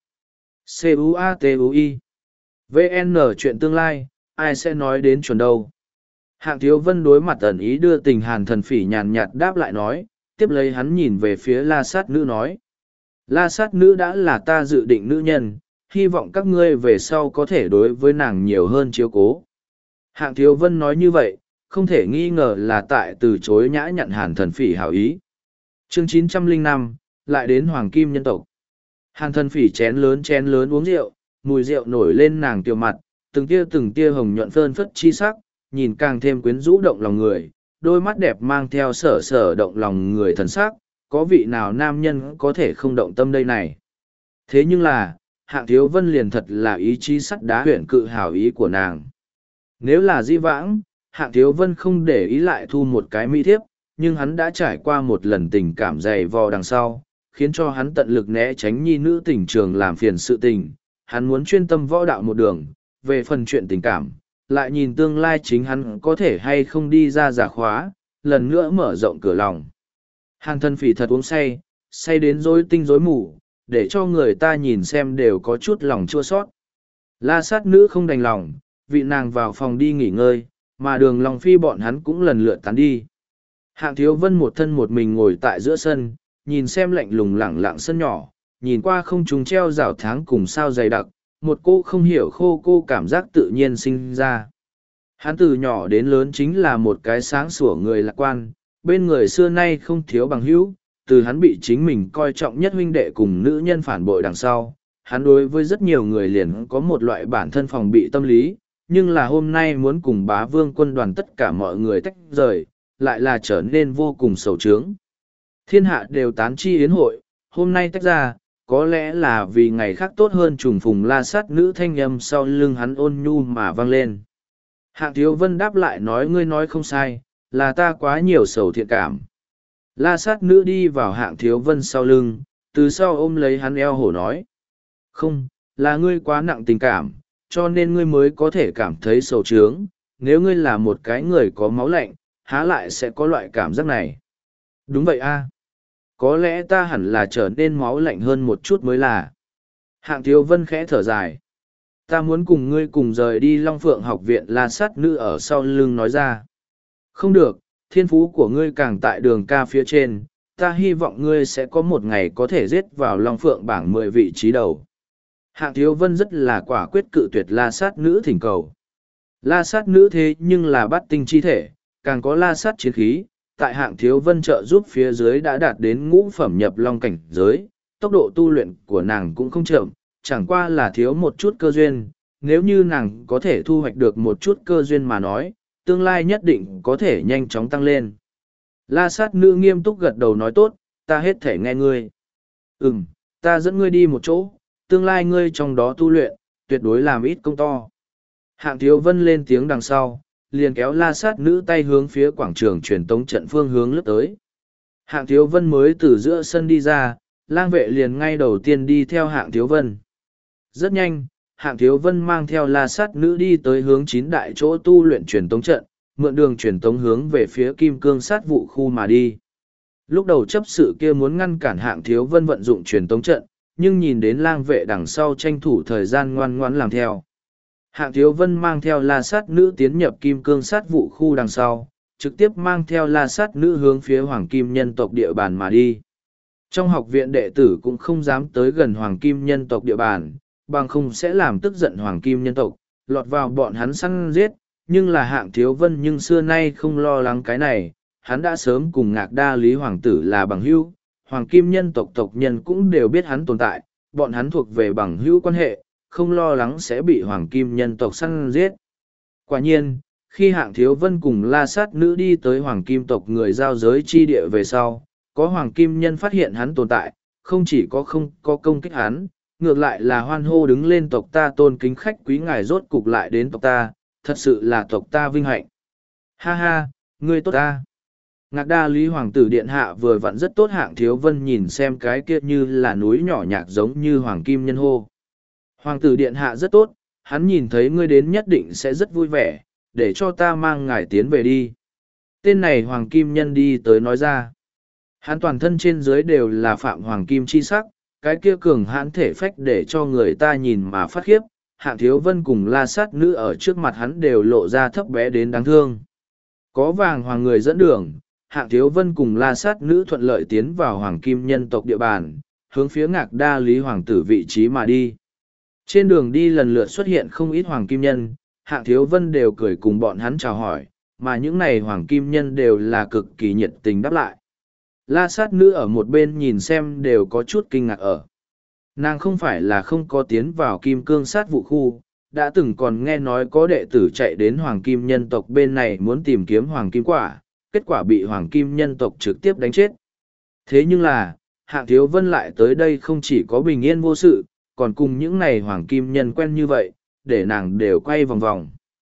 CUATUI VN chuyện tương lai, ai sẽ nói đến chuẩn đâu. Hạng Thiếu Vân đối mặt ẩn ý đưa tình Hàn Thần Phỉ nhàn nhạt đáp lại nói, tiếp lấy hắn nhìn về phía La Sát Nữ nói. La Sát Nữ đã là ta dự định nữ nhân, hy vọng các ngươi về sau có thể đối với nàng nhiều hơn chiếu cố. Hạng Thiếu Vân nói như vậy, không thể nghi ngờ là tại từ chối nhã nhặn Hàn Thần Phỉ hảo ý. Chương 905, lại đến Hoàng Kim nhân tộc. Hàn Thần Phỉ chén lớn uống rượu, mùi rượu nổi lên nàng tiểu mặt, từng tia hồng nhuận phơn phất chi sắc, nhìn càng thêm quyến rũ động lòng người, đôi mắt đẹp mang theo sở động lòng người thần sắc, có vị nào nam nhân có thể không động tâm đây này. Thế nhưng là, Hạng Thiếu Vân liền thật là ý chí sắt đá huyện cự hảo ý của nàng. Nếu là di vãng, Hạng Thiếu Vân không để ý lại thu một cái mỹ thiếp, nhưng hắn đã trải qua một lần tình cảm dày vò đằng sau, khiến cho hắn tận lực né tránh nhi nữ tình trường làm phiền sự tình. Hắn muốn chuyên tâm võ đạo một đường, về phần chuyện tình cảm, lại nhìn tương lai chính hắn có thể hay không đi ra giả khóa, lần nữa mở rộng cửa lòng. Hàn Thần Phỉ thật uống say, say đến rối tinh rối mù, để cho người ta nhìn xem đều có chút lòng chua sót. La Sát Nữ không đành lòng, vị nàng vào phòng đi nghỉ ngơi, mà Đường Long Phi bọn hắn cũng lần lượt tán đi. Hạng Thiếu Vân một thân một mình ngồi tại giữa sân, nhìn xem lạnh lùng lẳng lặng sân nhỏ, nhìn qua không trung treo rào tháng cùng sao dày đặc, một cô không hiểu cô cảm giác tự nhiên sinh ra. Hắn từ nhỏ đến lớn chính là một cái sáng sủa người lạc quan, bên người xưa nay không thiếu bằng hữu, từ hắn bị chính mình coi trọng nhất huynh đệ cùng nữ nhân phản bội đằng sau. Hắn đối với rất nhiều người liền có một loại bản thân phòng bị tâm lý, nhưng là hôm nay muốn cùng bá vương quân đoàn tất cả mọi người tách rời, lại là trở nên vô cùng sầu trướng. Thiên hạ đều tán chi yến hội, hôm nay tách ra, có lẽ là vì ngày khác tốt hơn. Trùng phùng La Sát Nữ thanh âm sau lưng hắn ôn nhu mà vang lên. Hạng Thiếu Vân đáp lại nói, ngươi nói không sai, là ta quá nhiều sầu thiện cảm. La Sát Nữ đi vào Hạng Thiếu Vân sau lưng, từ sau ôm lấy hắn eo hổ nói. Không, là ngươi quá nặng tình cảm, cho nên ngươi mới có thể cảm thấy sầu trướng. Nếu ngươi là một cái người có máu lạnh, há lại sẽ có loại cảm giác này. Đúng vậy a, có lẽ ta hẳn là trở nên máu lạnh hơn một chút mới là. Hạng Thiếu Vân khẽ thở dài. Ta muốn cùng ngươi cùng rời đi Long Phượng học viện. La Sát Nữ ở sau lưng nói ra. Không được, thiên phú của ngươi càng tại đường ca phía trên, ta hy vọng ngươi sẽ có một ngày có thể giết vào Long Phượng bảng 10 vị trí đầu. Hạng Thiếu Vân rất là quả quyết cự tuyệt La Sát Nữ thỉnh cầu. La Sát Nữ thế nhưng là bát tinh chi thể, càng có la sát chiến khí, tại Hạng Thiếu Vân trợ giúp phía dưới đã đạt đến ngũ phẩm nhập long cảnh giới, tốc độ tu luyện của nàng cũng không chậm, chẳng qua là thiếu một chút cơ duyên. Nếu như nàng có thể thu hoạch được một chút cơ duyên mà nói, tương lai nhất định có thể nhanh chóng tăng lên. La Sát Nữ nghiêm túc gật đầu nói tốt, ta hết thể nghe ngươi. Ta dẫn ngươi đi một chỗ, tương lai ngươi trong đó tu luyện, tuyệt đối làm ít công to. Hạng Thiếu Vân lên tiếng đằng sau, liền kéo La Sát Nữ tay hướng phía quảng trường truyền tống trận phương hướng lướt tới. Hạng Thiếu Vân mới từ giữa sân đi ra, lang vệ liền ngay đầu tiên đi theo Hạng Thiếu Vân. Rất nhanh, Hạng Thiếu Vân mang theo La Sát Nữ đi tới hướng 9 đại chỗ tu luyện truyền tống trận, mượn đường truyền tống hướng về phía Kim Cương sát vụ khu mà đi. Lúc đầu chấp sự kia muốn ngăn cản Hạng Thiếu Vân vận dụng truyền tống trận, nhưng nhìn đến lang vệ đằng sau tranh thủ thời gian ngoan ngoãn làm theo. Hạng Thiếu Vân mang theo La Sát Nữ tiến nhập Kim Cương sát vụ khu đằng sau, trực tiếp mang theo La Sát Nữ hướng phía Hoàng Kim nhân tộc địa bàn mà đi. Trong học viện đệ tử cũng không dám tới gần Hoàng Kim nhân tộc địa bàn, bằng không sẽ làm tức giận Hoàng Kim nhân tộc, lọt vào bọn hắn săn giết. Nhưng là Hạng Thiếu Vân nhưng xưa nay không lo lắng cái này, hắn đã sớm cùng Ngạc Đa Lý Hoàng tử là bằng hữu, Hoàng Kim nhân tộc tộc nhân cũng đều biết hắn tồn tại, bọn hắn thuộc về bằng hữu quan hệ, không lo lắng sẽ bị Hoàng Kim nhân tộc săn giết. Quả nhiên, khi Hạng Thiếu Vân cùng La Sát Nữ đi tới Hoàng Kim tộc người giao giới chi địa về sau, có Hoàng Kim nhân phát hiện hắn tồn tại, không chỉ có không có công kích hắn, ngược lại là hoan hô đứng lên, tộc ta tôn kính khách quý ngài rốt cục lại đến tộc ta, thật sự là tộc ta vinh hạnh. Ha ha, ngươi tốt ta. Ngạc đa lý hoàng tử điện hạ vừa vặn rất tốt. Hạng Thiếu Vân nhìn xem cái kia như là núi nhỏ nhạc giống như hoàng kim nhân hô. Hoàng tử điện hạ rất tốt, hắn nhìn thấy ngươi đến nhất định sẽ rất vui vẻ, để cho ta mang ngài tiến về đi. Tên này hoàng kim nhân đi tới nói ra. Hắn toàn thân trên dưới đều là phạm hoàng kim chi sắc, cái kia cường hãn thể phách để cho người ta nhìn mà phát khiếp. Hạng Thiếu Vân cùng La Sát Nữ ở trước mặt hắn đều lộ ra thấp bé đến đáng thương. Có vàng hoàng người dẫn đường, Hạng Thiếu Vân cùng La Sát Nữ thuận lợi tiến vào hoàng kim nhân tộc địa bàn, hướng phía Ngạc đa lý hoàng tử vị trí mà đi. Trên đường đi lần lượt xuất hiện không ít hoàng kim nhân, Hạng Thiếu Vân đều cười cùng bọn hắn chào hỏi, mà những này hoàng kim nhân đều là cực kỳ nhiệt tình đáp lại. La Sát Nữ ở một bên nhìn xem đều có chút kinh ngạc ở. Nàng không phải là không có tiến vào kim cương sát vụ khu, đã từng còn nghe nói có đệ tử chạy đến hoàng kim nhân tộc bên này muốn tìm kiếm hoàng kim quả, kết quả bị hoàng kim nhân tộc trực tiếp đánh chết. Thế nhưng là, Hạng Thiếu Vân lại tới đây không chỉ có bình yên vô sự, còn cùng những này hoàng kim nhân quen như vậy, để nàng đều quay vòng vòng.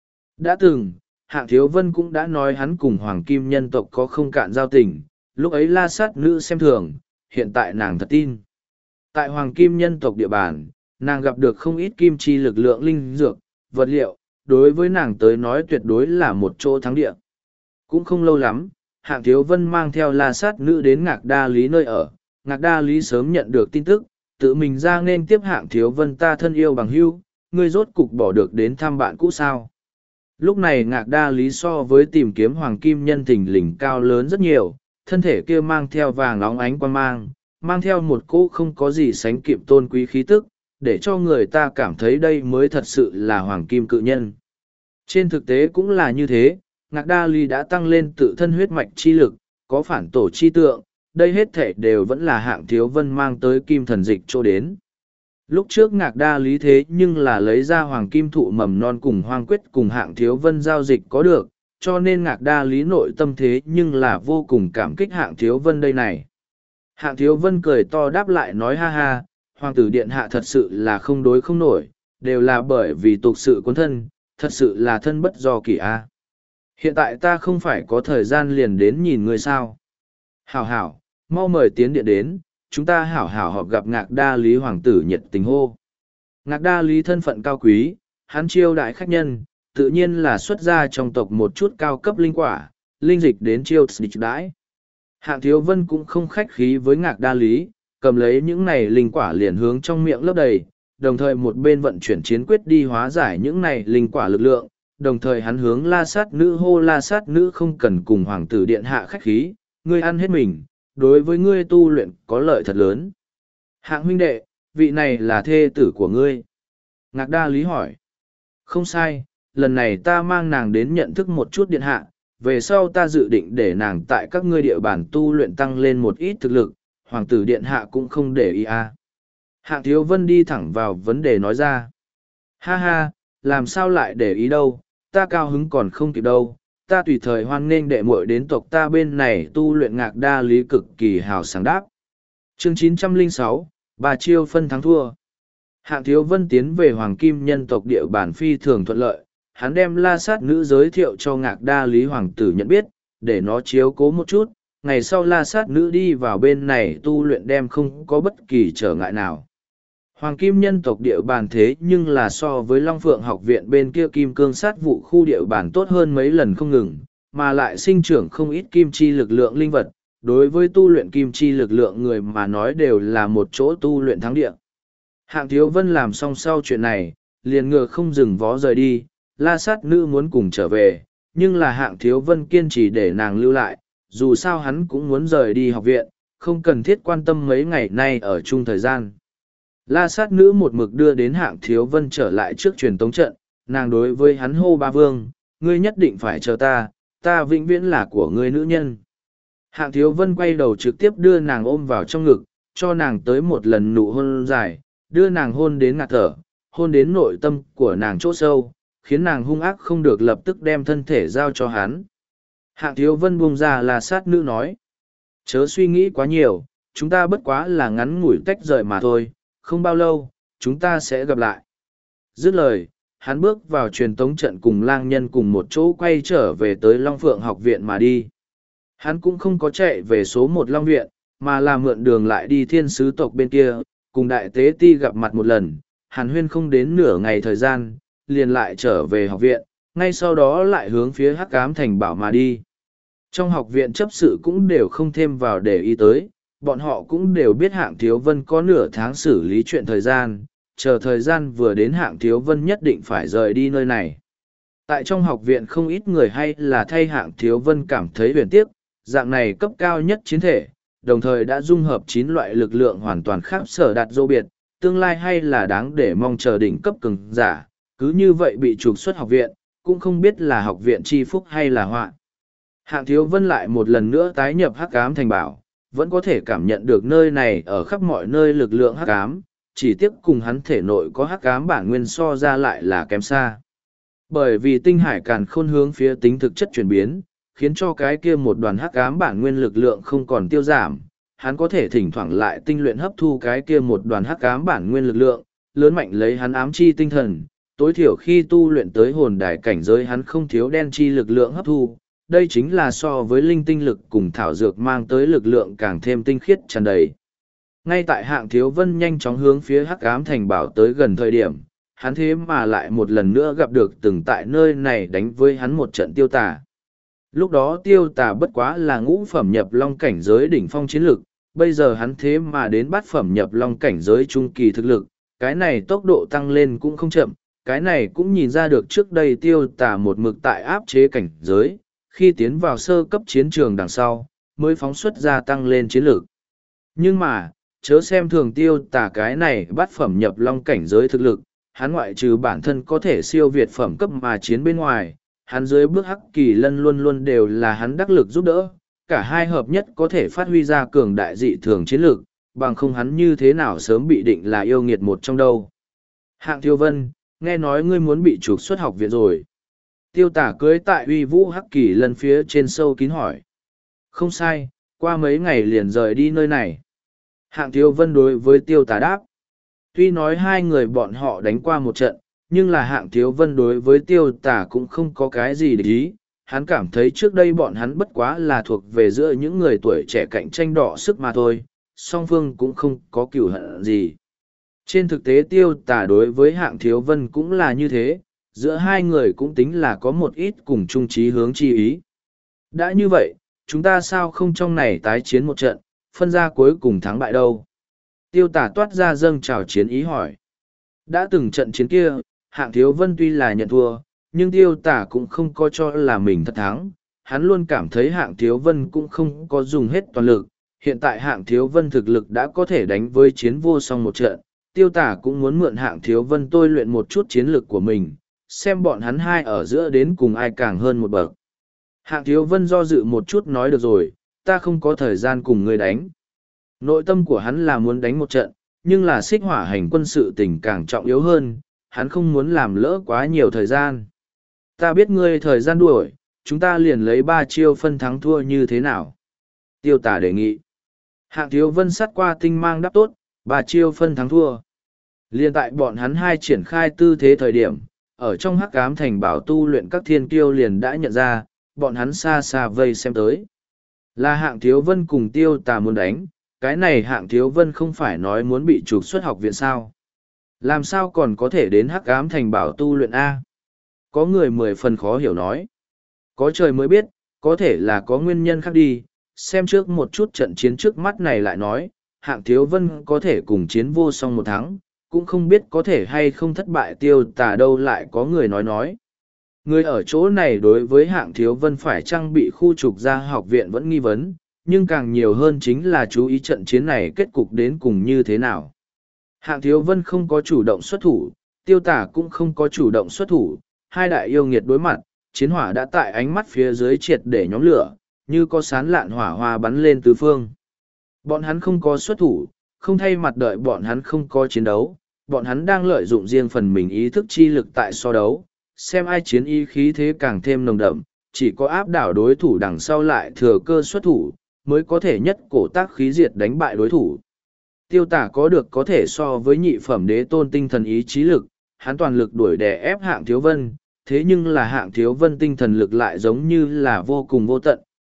Đã từng, Hạng Thiếu Vân cũng đã nói hắn cùng hoàng kim nhân tộc có không cạn giao tình, lúc ấy La Sát Nữ xem thường, hiện tại nàng thật tin. Tại hoàng kim nhân tộc địa bàn, nàng gặp được không ít kim chi lực lượng linh dược, vật liệu, đối với nàng tới nói tuyệt đối là một chỗ thắng địa. Cũng không lâu lắm, Hạng Thiếu Vân mang theo La Sát Nữ đến Ngạc đa lý nơi ở. Ngạc đa lý sớm nhận được tin tức, tự mình ra nên tiếp Hạng Thiếu Vân. Ta thân yêu bằng hữu, ngươi rốt cục bỏ được đến thăm bạn cũ sao. Lúc này Ngạc đa lý so với tìm kiếm hoàng kim nhân thình lình cao lớn rất nhiều, thân thể kia mang theo vàng óng ánh quang mang, mang theo một cỗ không có gì sánh kịp tôn quý khí tức, để cho người ta cảm thấy đây mới thật sự là hoàng kim cự nhân. Trên thực tế cũng là như thế, Ngạc đa lý đã tăng lên tự thân huyết mạch chi lực, có phản tổ chi tượng, đây hết thể đều vẫn là Hạng Thiếu Vân mang tới kim thần dịch chỗ đến. Lúc trước Ngạc đa lý thế nhưng là lấy ra hoàng kim thụ mầm non cùng hoang quyết cùng Hạng Thiếu Vân giao dịch có được, cho nên Ngạc đa lý nội tâm thế nhưng là vô cùng cảm kích Hạng Thiếu Vân đây này. Hạng Thiếu Vân cười to đáp lại nói ha ha, hoàng tử điện hạ thật sự là không đối không nổi, đều là bởi vì tục sự cuốn thân, thật sự là thân bất do kỳ a. Hiện tại ta không phải có thời gian liền đến nhìn ngươi sao. Hảo hảo, mau mời tiến điện đến, chúng ta hảo hảo họp gặp Ngạc đa lý hoàng tử nhiệt tình hô. Ngạc đa lý thân phận cao quý, hắn chiêu đại khách nhân, tự nhiên là xuất ra trong tộc một chút cao cấp linh quả, linh dịch đến chiêu đãi. Hạng Thiếu Vân cũng không khách khí với Ngạc đa lý, cầm lấy những này linh quả liền hướng trong miệng lấp đầy, đồng thời một bên vận chuyển chiến quyết đi hóa giải những này linh quả lực lượng, đồng thời hắn hướng La Sát Nữ hô. La Sát Nữ không cần cùng hoàng tử điện hạ khách khí, ngươi ăn hết mình, đối với ngươi tu luyện có lợi thật lớn. Hạng huynh đệ, vị này là thê tử của ngươi. Ngạc đa lý hỏi. Không sai, lần này ta mang nàng đến nhận thức một chút điện hạ, về sau ta dự định để nàng tại các ngươi địa bàn tu luyện tăng lên một ít thực lực, hoàng tử điện hạ cũng không để ý à. Hạng Thiếu Vân đi thẳng vào vấn đề nói ra. Ha ha, làm sao lại để ý đâu, ta cao hứng còn không kịp đâu, ta tùy thời hoan nghênh đệ muội đến tộc ta bên này tu luyện. Ngạc đa lý cực kỳ hào sảng đáp. Chương 906, bà chiêu phân thắng thua. Hạng Thiếu Vân tiến về hoàng kim nhân tộc địa bàn phi thường thuận lợi, hắn đem La Sát Nữ giới thiệu cho Ngạc đa lý hoàng tử nhận biết, để nó chiếu cố một chút, ngày sau La Sát Nữ đi vào bên này tu luyện đem không có bất kỳ trở ngại nào. Hoàng kim nhân tộc địa bàn thế nhưng là so với Long Phượng học viện bên kia kim cương sát vụ khu địa bàn tốt hơn mấy lần không ngừng, mà lại sinh trưởng không ít kim chi lực lượng linh vật, đối với tu luyện kim chi lực lượng người mà nói đều là một chỗ tu luyện thắng địa. Hạng Thiếu Vân làm xong sau chuyện này, liền ngựa không dừng vó rời đi, La Sát Nữ muốn cùng trở về, nhưng là Hạng Thiếu Vân kiên trì để nàng lưu lại, dù sao hắn cũng muốn rời đi học viện, không cần thiết quan tâm mấy ngày nay ở chung thời gian. La Sát Nữ một mực đưa đến Hạng Thiếu Vân trở lại trước truyền tống trận, nàng đối với hắn hô ba vương, ngươi nhất định phải chờ ta, ta vĩnh viễn là của ngươi nữ nhân. Hạng Thiếu Vân quay đầu trực tiếp đưa nàng ôm vào trong ngực, cho nàng tới một lần nụ hôn dài, đưa nàng hôn đến ngạt thở, hôn đến nội tâm của nàng chỗ sâu, khiến nàng hung ác không được lập tức đem thân thể giao cho hắn. Hạng Thiếu Vân buông ra La Sát Nữ nói, chớ suy nghĩ quá nhiều, chúng ta bất quá là ngắn ngủi tách rời mà thôi, không bao lâu, chúng ta sẽ gặp lại. Dứt lời, hắn bước vào truyền tống trận cùng lang nhân cùng một chỗ quay trở về tới Long Phượng học viện mà đi. Hắn cũng không có chạy về số 1 Long Viện, mà là mượn đường lại đi thiên sứ tộc bên kia, cùng đại tế ti gặp mặt một lần, hàn huyên không đến nửa ngày thời gian, liền lại trở về học viện, ngay sau đó lại hướng phía Hắc Ám Thành Bảo mà đi. Trong học viện chấp sự cũng đều không thêm vào để ý tới, bọn họ cũng đều biết Hạng Thiếu Vân có nửa tháng xử lý chuyện thời gian, chờ thời gian vừa đến Hạng Thiếu Vân nhất định phải rời đi nơi này. Tại trong học viện không ít người hay là thay Hạng Thiếu Vân cảm thấy huyền tiếc, dạng này cấp cao nhất chiến thể, đồng thời đã dung hợp 9 loại lực lượng hoàn toàn khác sở đạt dô biệt, tương lai hay là đáng để mong chờ đỉnh cấp cường giả, cứ như vậy bị trục xuất học viện, cũng không biết là học viện chi phúc hay là họa. Hạng Thiếu Vân lại một lần nữa tái nhập Hắc Ám Thành Bảo, vẫn có thể cảm nhận được nơi này ở khắp mọi nơi lực lượng hắc ám, chỉ tiếc cùng hắn thể nội có hắc ám bản nguyên so ra lại là kém xa. Bởi vì tinh hải càn khôn hướng phía tính thực chất chuyển biến, khiến cho cái kia một đoàn hắc ám bản nguyên lực lượng không còn tiêu giảm, hắn có thể thỉnh thoảng lại tinh luyện hấp thu cái kia một đoàn hắc ám bản nguyên lực lượng, lớn mạnh lấy hắn ám chi tinh thần, tối thiểu khi tu luyện tới hồn đài cảnh giới hắn không thiếu đen chi lực lượng hấp thu. Đây chính là so với linh tinh lực cùng thảo dược mang tới lực lượng càng thêm tinh khiết tràn đầy. Ngay tại Hạng Thiếu Vân nhanh chóng hướng phía Hắc Ám Thành Bảo tới gần thời điểm, hắn thế mà lại một lần nữa gặp được từng tại nơi này đánh với hắn một trận Tiêu Tà. Lúc đó Tiêu Tà bất quá là ngũ phẩm nhập long cảnh giới đỉnh phong chiến lực, bây giờ hắn thế mà đến bát phẩm nhập long cảnh giới trung kỳ thực lực, cái này tốc độ tăng lên cũng không chậm, cái này cũng nhìn ra được trước đây Tiêu Tà một mực tại áp chế cảnh giới. Khi tiến vào sơ cấp chiến trường đằng sau, mới phóng xuất ra tăng lên chiến lược. Nhưng mà, chớ xem thường Tiêu Tà cái này bắt phẩm nhập long cảnh giới thực lực, hắn ngoại trừ bản thân có thể siêu việt phẩm cấp mà chiến bên ngoài, hắn dưới bước Hắc Kỳ Lân luôn luôn đều là hắn đắc lực giúp đỡ, cả hai hợp nhất có thể phát huy ra cường đại dị thường chiến lược, bằng không hắn như thế nào sớm bị định là yêu nghiệt một trong đâu. Hạng Thiếu Vân, nghe nói ngươi muốn bị trục xuất học viện rồi. Tiêu Tả cưới tại uy vũ Hắc Kỳ Lân phía trên sâu kín hỏi. Không sai, qua mấy ngày liền rời đi nơi này. Hạng Thiếu Vân đối với Tiêu Tả đáp. Tuy nói hai người bọn họ đánh qua một trận, nhưng là Hạng Thiếu Vân đối với Tiêu Tả cũng không có cái gì để ý. Hắn cảm thấy trước đây bọn hắn bất quá là thuộc về giữa những người tuổi trẻ cạnh tranh đọ sức mà thôi, song phương cũng không có cửu hận gì. Trên thực tế Tiêu Tả đối với Hạng Thiếu Vân cũng là như thế, giữa hai người cũng tính là có một ít cùng chung chí hướng chi ý. Đã như vậy, chúng ta sao không trong này tái chiến một trận, phân ra cuối cùng thắng bại đâu? Tiêu Tả toát ra dâng trào chiến ý hỏi. Đã từng trận chiến kia, Hạng Thiếu Vân tuy là nhận thua, nhưng Tiêu Tả cũng không có cho là mình thật thắng. Hắn luôn cảm thấy Hạng Thiếu Vân cũng không có dùng hết toàn lực. Hiện tại Hạng Thiếu Vân thực lực đã có thể đánh với chiến vô song một trận. Tiêu Tả cũng muốn mượn Hạng Thiếu Vân tôi luyện một chút chiến lực của mình, xem bọn hắn hai ở giữa đến cùng ai càng hơn một bậc. Hạng Thiếu Vân do dự một chút nói được rồi, ta không có thời gian cùng ngươi đánh. Nội tâm của hắn là muốn đánh một trận, nhưng là xích hỏa hành quân sự tình càng trọng yếu hơn, hắn không muốn làm lỡ quá nhiều thời gian. Ta biết ngươi thời gian đuổi, chúng ta liền lấy 3 chiêu phân thắng thua như thế nào? Tiêu Tả đề nghị. Hạng Thiếu Vân sắt qua tinh mang đáp tốt, 3 chiêu phân thắng thua. Liên tại bọn hắn hai triển khai tư thế thời điểm, ở trong Hắc Ám Thành Bảo tu luyện các thiên kiêu liền đã nhận ra, bọn hắn xa xa vây xem tới. Là Hạng Thiếu Vân cùng Tiêu Tà muốn đánh, cái này Hạng Thiếu Vân không phải nói muốn bị trục xuất học viện sao. Làm sao còn có thể đến Hắc Ám Thành Bảo tu luyện A? Có người 10 phần khó hiểu nói. Có trời mới biết, có thể là có nguyên nhân khác đi, xem trước một chút trận chiến trước mắt này lại nói, Hạng Thiếu Vân có thể cùng chiến vô song một thắng, cũng không biết có thể hay không thất bại. Tiêu Tà đâu lại có người nói. Người ở chỗ này đối với Hạng Thiếu Vân phải chăng bị khu trục ra học viện vẫn nghi vấn, nhưng càng nhiều hơn chính là chú ý trận chiến này kết cục đến cùng như thế nào. Hạng Thiếu Vân không có chủ động xuất thủ, Tiêu Tà cũng không có chủ động xuất thủ, hai đại yêu nghiệt đối mặt, chiến hỏa đã tại ánh mắt phía dưới triệt để nhóm lửa, như có sán lạn hỏa hoa bắn lên tứ phương. Bọn hắn không có xuất thủ, không thay mặt đợi bọn hắn không có chiến đấu, bọn hắn đang lợi dụng riêng phần mình ý thức chi lực tại so đấu, xem ai chiến ý khí thế càng thêm nồng đậm, chỉ có áp đảo đối thủ đằng sau lại thừa cơ xuất thủ, mới có thể nhất cổ tác khí diệt đánh bại đối thủ. Tiêu Tả có được có thể so với nhị phẩm đế tôn tinh thần ý chí lực, hắn toàn lực đuổi đè ép Hạng Thiếu Vân, thế nhưng là Hạng Thiếu Vân tinh thần lực lại giống như là vô cùng vô tận,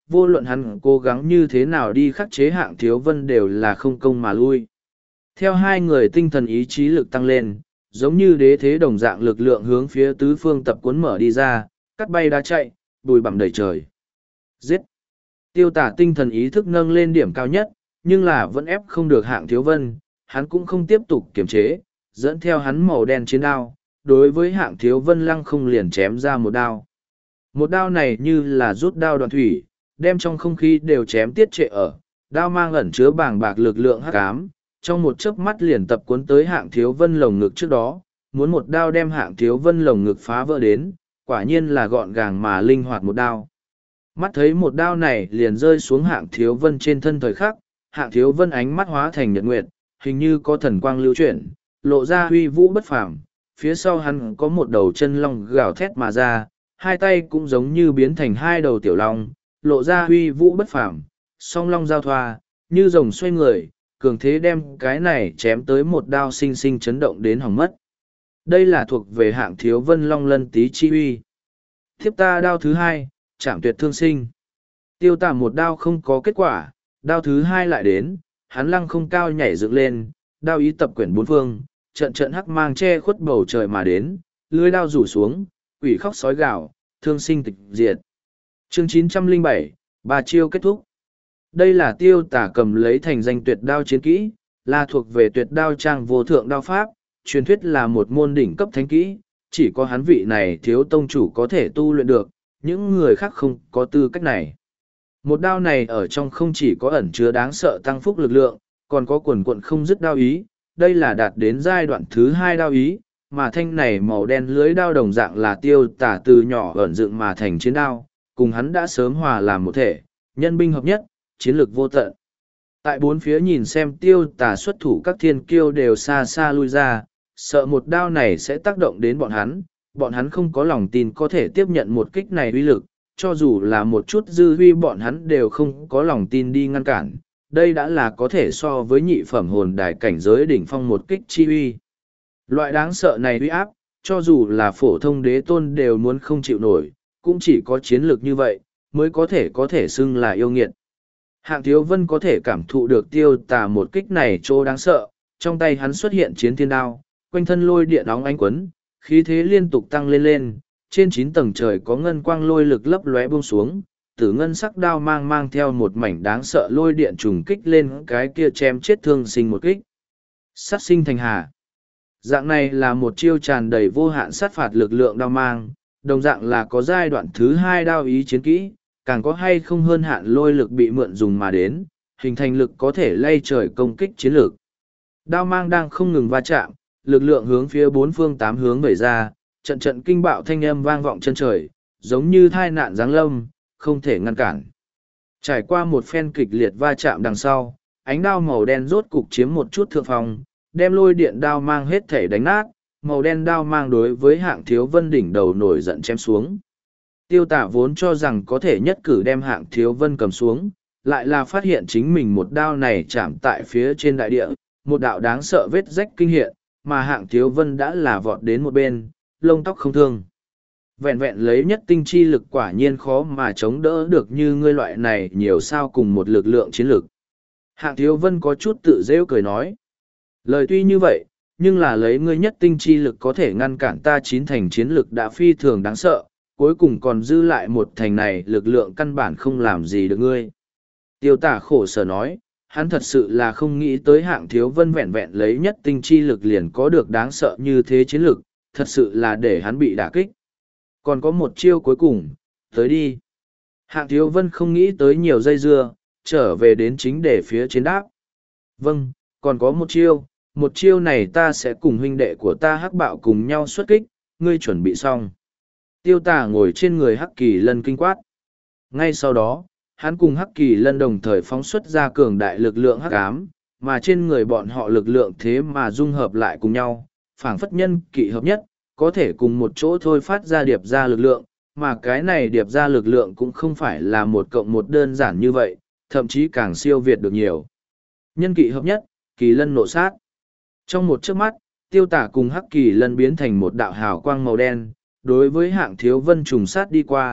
vô luận hắn cố gắng như thế nào đi khắc chế Hạng Thiếu Vân đều là không công mà lui. Theo hai người tinh thần ý chí lực tăng lên, giống như đế thế đồng dạng lực lượng hướng phía tứ phương tập cuốn mở đi ra, cắt bay đá chạy, bùi bặm đầy trời. Giết! Tiêu Tả tinh thần ý thức nâng lên điểm cao nhất, nhưng là vẫn ép không được Hạng Thiếu Vân, hắn cũng không tiếp tục kiềm chế, dẫn theo hắn màu đen chiến đao, đối với Hạng Thiếu Vân lăng không liền chém ra một đao. Một đao này như là rút đao đoạn thủy, đem trong không khí đều chém tiết trệ ở, đao mang ẩn chứa bàng bạc lực lượng hắc ám, trong một chớp mắt liền tập cuốn tới Hạng Thiếu Vân lồng ngực trước đó, muốn một đao đem Hạng Thiếu Vân lồng ngực phá vỡ đến, quả nhiên là gọn gàng mà linh hoạt một đao. Mắt thấy một đao này liền rơi xuống Hạng Thiếu Vân trên thân thời khắc, Hạng Thiếu Vân ánh mắt hóa thành nhật nguyệt, hình như có thần quang lưu chuyển, lộ ra huy vũ bất phàm. Phía sau hắn có một đầu chân long gào thét mà ra, hai tay cũng giống như biến thành hai đầu tiểu long, lộ ra huy vũ bất phàm, song long giao thoa, như rồng xoay người, cường thế đem cái này chém tới một đao sinh sinh chấn động đến hỏng mất. Đây là thuộc về Hạng Thiếu Vân long lân tí chi uy. Tiếp ta đao thứ hai, chạm tuyệt thương sinh. Tiêu Tả một đao không có kết quả, đao thứ hai lại đến, hắn lăng không cao nhảy dựng lên, đao ý tập quyển bốn phương, trận trận hắc mang che khuất bầu trời mà đến, lưới đao rủ xuống, quỷ khóc sói gào, thương sinh tịch diệt. Chương 907, ba chiêu kết thúc. Đây là Tiêu Tả cầm lấy thành danh tuyệt đao chiến kỹ, là thuộc về tuyệt đao trang vô thượng đao pháp, truyền thuyết là một môn đỉnh cấp thánh kỹ, chỉ có hắn vị này thiếu tông chủ có thể tu luyện được, những người khác không có tư cách này. Một đao này ở trong không chỉ có ẩn chứa đáng sợ tăng phúc lực lượng, còn có quần quận không dứt đao ý, đây là đạt đến giai đoạn thứ hai đao ý, mà thanh này màu đen lưới đao đồng dạng là Tiêu Tả từ nhỏ ẩn dựng mà thành chiến đao, cùng hắn đã sớm hòa làm một thể, nhân binh hợp nhất, chiến lược vô tận. Tại bốn phía nhìn xem Tiêu Tả xuất thủ các thiên kiêu đều xa xa lui ra, sợ một đao này sẽ tác động đến bọn hắn không có lòng tin có thể tiếp nhận một kích này uy lực, cho dù là một chút dư huy bọn hắn đều không có lòng tin đi ngăn cản. Đây đã là có thể so với nhị phẩm hồn đài cảnh giới đỉnh phong một kích chi uy. Loại đáng sợ này uy áp, cho dù là phổ thông đế tôn đều muốn không chịu nổi, cũng chỉ có chiến lược như vậy, mới có thể xưng là yêu nghiệt. Hạng Thiếu Vân có thể cảm thụ được Tiêu Tả một kích này chỗ đáng sợ, trong tay hắn xuất hiện chiến thiên đao, quanh thân lôi điện óng ánh quấn, khí thế liên tục tăng lên, trên 9 tầng trời có ngân quang lôi lực lấp lóe buông xuống, tử ngân sắc đao mang theo một mảnh đáng sợ lôi điện trùng kích lên cái kia chém chết thương sinh một kích. Sát sinh thành hà. Dạng này là một chiêu tràn đầy vô hạn sát phạt lực lượng đao mang, đồng dạng là có giai đoạn thứ hai đao ý chiến kỹ, càng có hay không hơn hạn lôi lực bị mượn dùng mà đến, hình thành lực có thể lay trời công kích chiến lược. Đao mang đang không ngừng va chạm, lực lượng hướng phía bốn phương tám hướng vẩy ra, trận trận kinh bạo thanh âm vang vọng chân trời, giống như thai nạn giáng lâm, không thể ngăn cản. Trải qua một phen kịch liệt va chạm đằng sau, ánh đao màu đen rốt cục chiếm một chút thượng phong, đem lôi điện đao mang hết thể đánh nát, màu đen đao mang đối với Hạng Thiếu Vân đỉnh đầu nổi giận chém xuống. Tiêu Tả vốn cho rằng có thể nhất cử đem Hạng Thiếu Vân cầm xuống, lại là phát hiện chính mình một đao này chạm tại phía trên đại địa, một đạo đáng sợ vết rách kinh hiện, mà Hạng Thiếu Vân đã là vọt đến một bên, lông tóc không thương. Vẹn vẹn lấy nhất tinh chi lực quả nhiên khó mà chống đỡ được như ngươi loại này nhiều sao cùng một lực lượng chiến lực. Hạng Thiếu Vân có chút tự rêu cười nói. Lời tuy như vậy, nhưng là lấy ngươi nhất tinh chi lực có thể ngăn cản ta 9 thành chiến lực đã phi thường đáng sợ, cuối cùng còn dư lại một thành này lực lượng căn bản không làm gì được ngươi. Tiêu Tả khổ sở nói, hắn thật sự là không nghĩ tới Hạng Thiếu Vân vẹn vẹn lấy nhất tinh chi lực liền có được đáng sợ như thế chiến lực, thật sự là để hắn bị đả kích. Còn có một chiêu cuối cùng, tới đi. Hạng Thiếu Vân không nghĩ tới nhiều dây dưa, trở về đến chính để phía trên đáp. Vâng, còn có một chiêu này ta sẽ cùng huynh đệ của ta Hắc Bạo cùng nhau xuất kích, ngươi chuẩn bị xong. Tiêu Tả ngồi trên người Hắc Kỳ Lân kinh quát. Ngay sau đó, hắn cùng Hắc Kỳ Lân đồng thời phóng xuất ra cường đại lực lượng hắc ám, mà trên người bọn họ lực lượng thế mà dung hợp lại cùng nhau, phảng phất nhân kỵ hợp nhất, có thể cùng một chỗ thôi phát ra điệp ra lực lượng, mà cái này điệp ra lực lượng cũng không phải là một cộng một đơn giản như vậy, thậm chí càng siêu việt được nhiều. Nhân kỵ hợp nhất, Kỳ Lân nộ sát. Trong một chớp mắt, Tiêu Tả cùng Hắc Kỳ Lân biến thành một đạo hào quang màu đen, đối với Hạng Thiếu Vân trùng sát đi qua,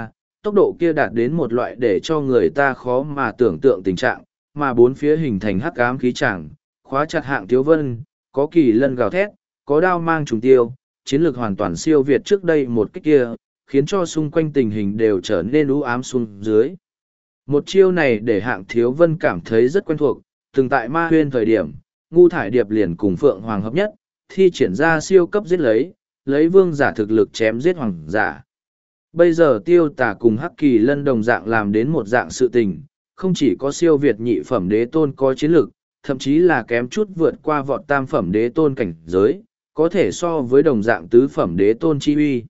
tốc độ kia đạt đến một loại để cho người ta khó mà tưởng tượng tình trạng, mà bốn phía hình thành hắc ám khí tràng, khóa chặt Hạng Thiếu Vân, có Kỳ Lân gào thét, có đao mang trùng tiêu, chiến lược hoàn toàn siêu việt trước đây một cách kia, khiến cho xung quanh tình hình đều trở nên u ám xuống dưới. Một chiêu này để Hạng Thiếu Vân cảm thấy rất quen thuộc, từng tại Ma Huyên thời điểm, Ngu Thải Điệp liền cùng Phượng Hoàng hợp nhất, thi triển ra siêu cấp giết lấy vương giả thực lực chém giết hoàng giả. Bây giờ Tiêu Tà cùng Hắc Kỳ Lân đồng dạng làm đến một dạng sự tình, không chỉ có siêu việt nhị phẩm đế tôn có chiến lực, thậm chí là kém chút vượt qua vọt tam phẩm đế tôn cảnh giới, có thể so với đồng dạng tứ phẩm đế tôn chi uy.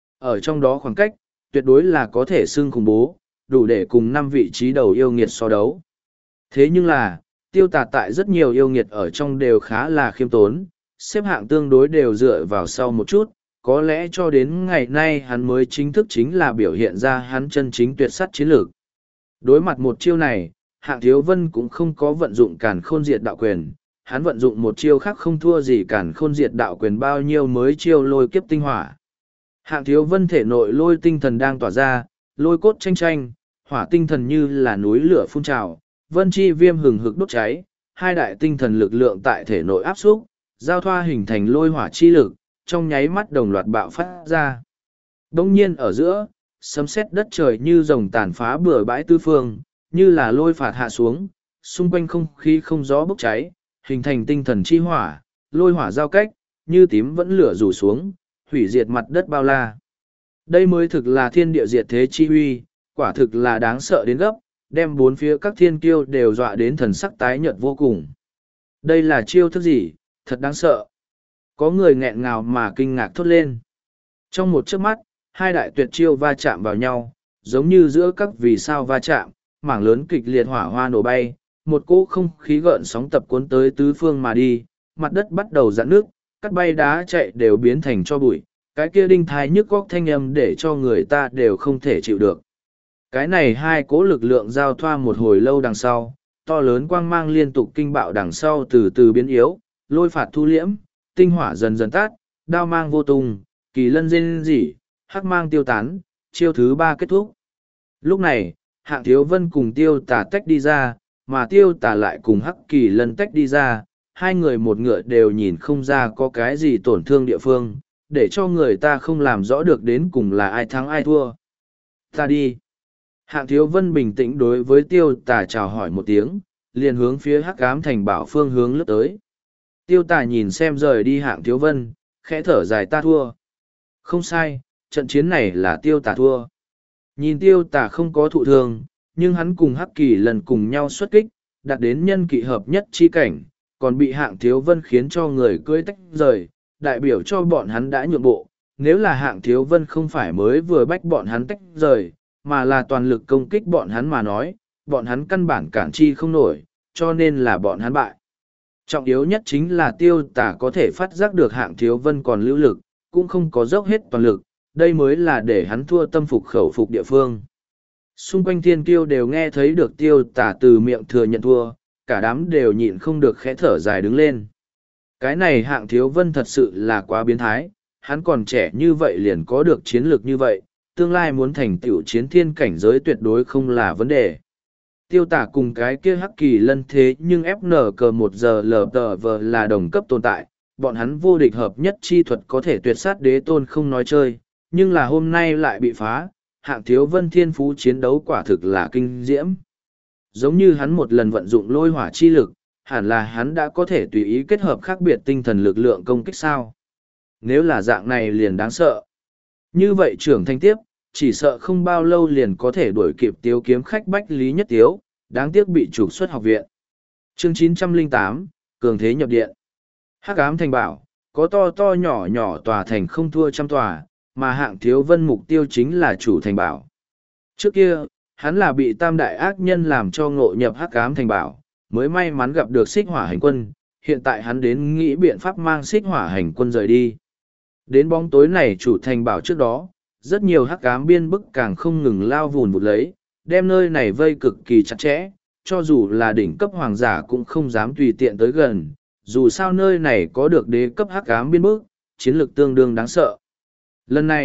Ở trong đó khoảng cách, tuyệt đối là có thể xưng khủng bố, đủ để cùng 5 vị trí đầu yêu nghiệt so đấu. Thế nhưng là, Tiêu Tà tại rất nhiều yêu nghiệt ở trong đều khá là khiêm tốn, xếp hạng tương đối đều dựa vào sau một chút, có lẽ cho đến ngày nay hắn mới chính thức chính là biểu hiện ra hắn chân chính tuyệt sắt chiến lược. Đối mặt một chiêu này, Hạng Thiếu Vân cũng không có vận dụng Càn Khôn Diệt Đạo Quyền, hắn vận dụng một chiêu khác không thua gì Càn Khôn Diệt Đạo Quyền bao nhiêu mới chiêu lôi kiếp tinh hỏa. Hạng Thiếu Vân thể nội lôi tinh thần đang tỏa ra, lôi cốt tranh tranh, hỏa tinh thần như là núi lửa phun trào, vân chi viêm hừng hực đốt cháy, hai đại tinh thần lực lượng tại thể nội áp xúc, giao thoa hình thành lôi hỏa chi lực, trong nháy mắt đồng loạt bạo phát ra. Đông nhiên ở giữa, sấm sét đất trời như rồng tàn phá bừa bãi tứ phương, như là lôi phạt hạ xuống, xung quanh không khí không gió bốc cháy, hình thành tinh thần chi hỏa, lôi hỏa giao cách, như tím vẫn lửa rủ xuống, hủy diệt mặt đất bao la. Đây mới thực là thiên địa diệt thế chi huy, quả thực là đáng sợ đến gấp, đem bốn phía các thiên kiêu đều dọa đến thần sắc tái nhợt vô cùng. Đây là chiêu thức gì, thật đáng sợ. Có người nghẹn ngào mà kinh ngạc thốt lên. Trong một chớp mắt, hai đại tuyệt chiêu va chạm vào nhau, giống như giữa các vì sao va chạm, mảng lớn kịch liệt hỏa hoa nổ bay, một cỗ không khí gợn sóng tập cuốn tới tứ phương mà đi, mặt đất bắt đầu rạn nước, cắt bay đá chạy đều biến thành cho bụi, cái kia đinh thái nhức góc thanh âm để cho người ta đều không thể chịu được. Cái này hai cỗ lực lượng giao thoa một hồi lâu đằng sau, to lớn quang mang liên tục kinh bạo đằng sau từ từ biến yếu, lôi phạt thu liễm, tinh hỏa dần dần tát, đao mang vô tung, kỳ lân rên rỉ, hắc mang tiêu tán, chiêu thứ 3 kết thúc. Lúc này, Hạng Thiếu Vân cùng Tiêu Tà tách đi ra, mà Tiêu Tà lại cùng Hắc Kỳ Lân tách đi ra, hai người một ngựa đều nhìn không ra có cái gì tổn thương địa phương, để cho người ta không làm rõ được đến cùng là ai thắng ai thua. Ta đi. Hạng Thiếu Vân bình tĩnh đối với Tiêu Tà chào hỏi một tiếng, liền hướng phía Hắc Ám Thành Bảo phương hướng lướt tới. Tiêu Tà nhìn xem rời đi Hạng Thiếu Vân, khẽ thở dài ta thua. Không sai, trận chiến này là Tiêu Tà thua. Nhìn Tiêu Tà không có thụ thương, nhưng hắn cùng Hắc Kỳ lần cùng nhau xuất kích, đạt đến nhân kỵ hợp nhất chi cảnh, còn bị Hạng Thiếu Vân khiến cho người cưỡi tách rời, đại biểu cho bọn hắn đã nhượng bộ. Nếu là Hạng Thiếu Vân không phải mới vừa bách bọn hắn tách rời, mà là toàn lực công kích bọn hắn mà nói, bọn hắn căn bản cản chi không nổi, cho nên là bọn hắn bại. Trọng yếu nhất chính là Tiêu Tà có thể phát giác được Hạng Thiếu Vân còn lưu lực, cũng không có dốc hết toàn lực, đây mới là để hắn thua tâm phục khẩu phục địa phương. Xung quanh thiên kiêu đều nghe thấy được Tiêu Tà từ miệng thừa nhận thua, cả đám đều nhịn không được khẽ thở dài đứng lên. Cái này Hạng Thiếu Vân thật sự là quá biến thái, hắn còn trẻ như vậy liền có được chiến lược như vậy, tương lai muốn thành tựu chiến thiên cảnh giới tuyệt đối không là vấn đề. Tiêu Tà cùng cái kia Hắc Kỳ Lân thế nhưng FN cờ 1 giờ LTV là đồng cấp tồn tại, bọn hắn vô địch hợp nhất chi thuật có thể tuyệt sát đế tôn không nói chơi, nhưng là hôm nay lại bị phá, Hạng Thiếu Vân thiên phú chiến đấu quả thực là kinh diễm. Giống như hắn một lần vận dụng lôi hỏa chi lực, hẳn là hắn đã có thể tùy ý kết hợp khác biệt tinh thần lực lượng công kích sao. Nếu là dạng này liền đáng sợ. Như vậy trưởng thành tiếp, chỉ sợ không bao lâu liền có thể đuổi kịp Tiếu kiếm khách Bách Lý Nhất Tiếu, đáng tiếc bị trục xuất học viện. Chương 908, Cường Thế Nhập Điện. Hắc Ám Thành Bảo, có to to nhỏ nhỏ tòa thành không thua trăm tòa, mà Hạng Thiếu Vân mục tiêu chính là chủ thành bảo. Trước kia, hắn là bị tam đại ác nhân làm cho ngộ nhập Hắc Ám Thành Bảo, mới may mắn gặp được Xích Hỏa Hành Quân, hiện tại hắn đến nghĩ biện pháp mang Xích Hỏa Hành Quân rời đi. Đến bóng tối này chủ thành bảo trước đó, rất nhiều hắc ám biên bức càng không ngừng lao vùn vụt lấy, đem nơi này vây cực kỳ chặt chẽ, cho dù là đỉnh cấp hoàng giả cũng không dám tùy tiện tới gần, dù sao nơi này có được đế cấp hắc ám biên bức, chiến lược tương đương đáng sợ. Lần này,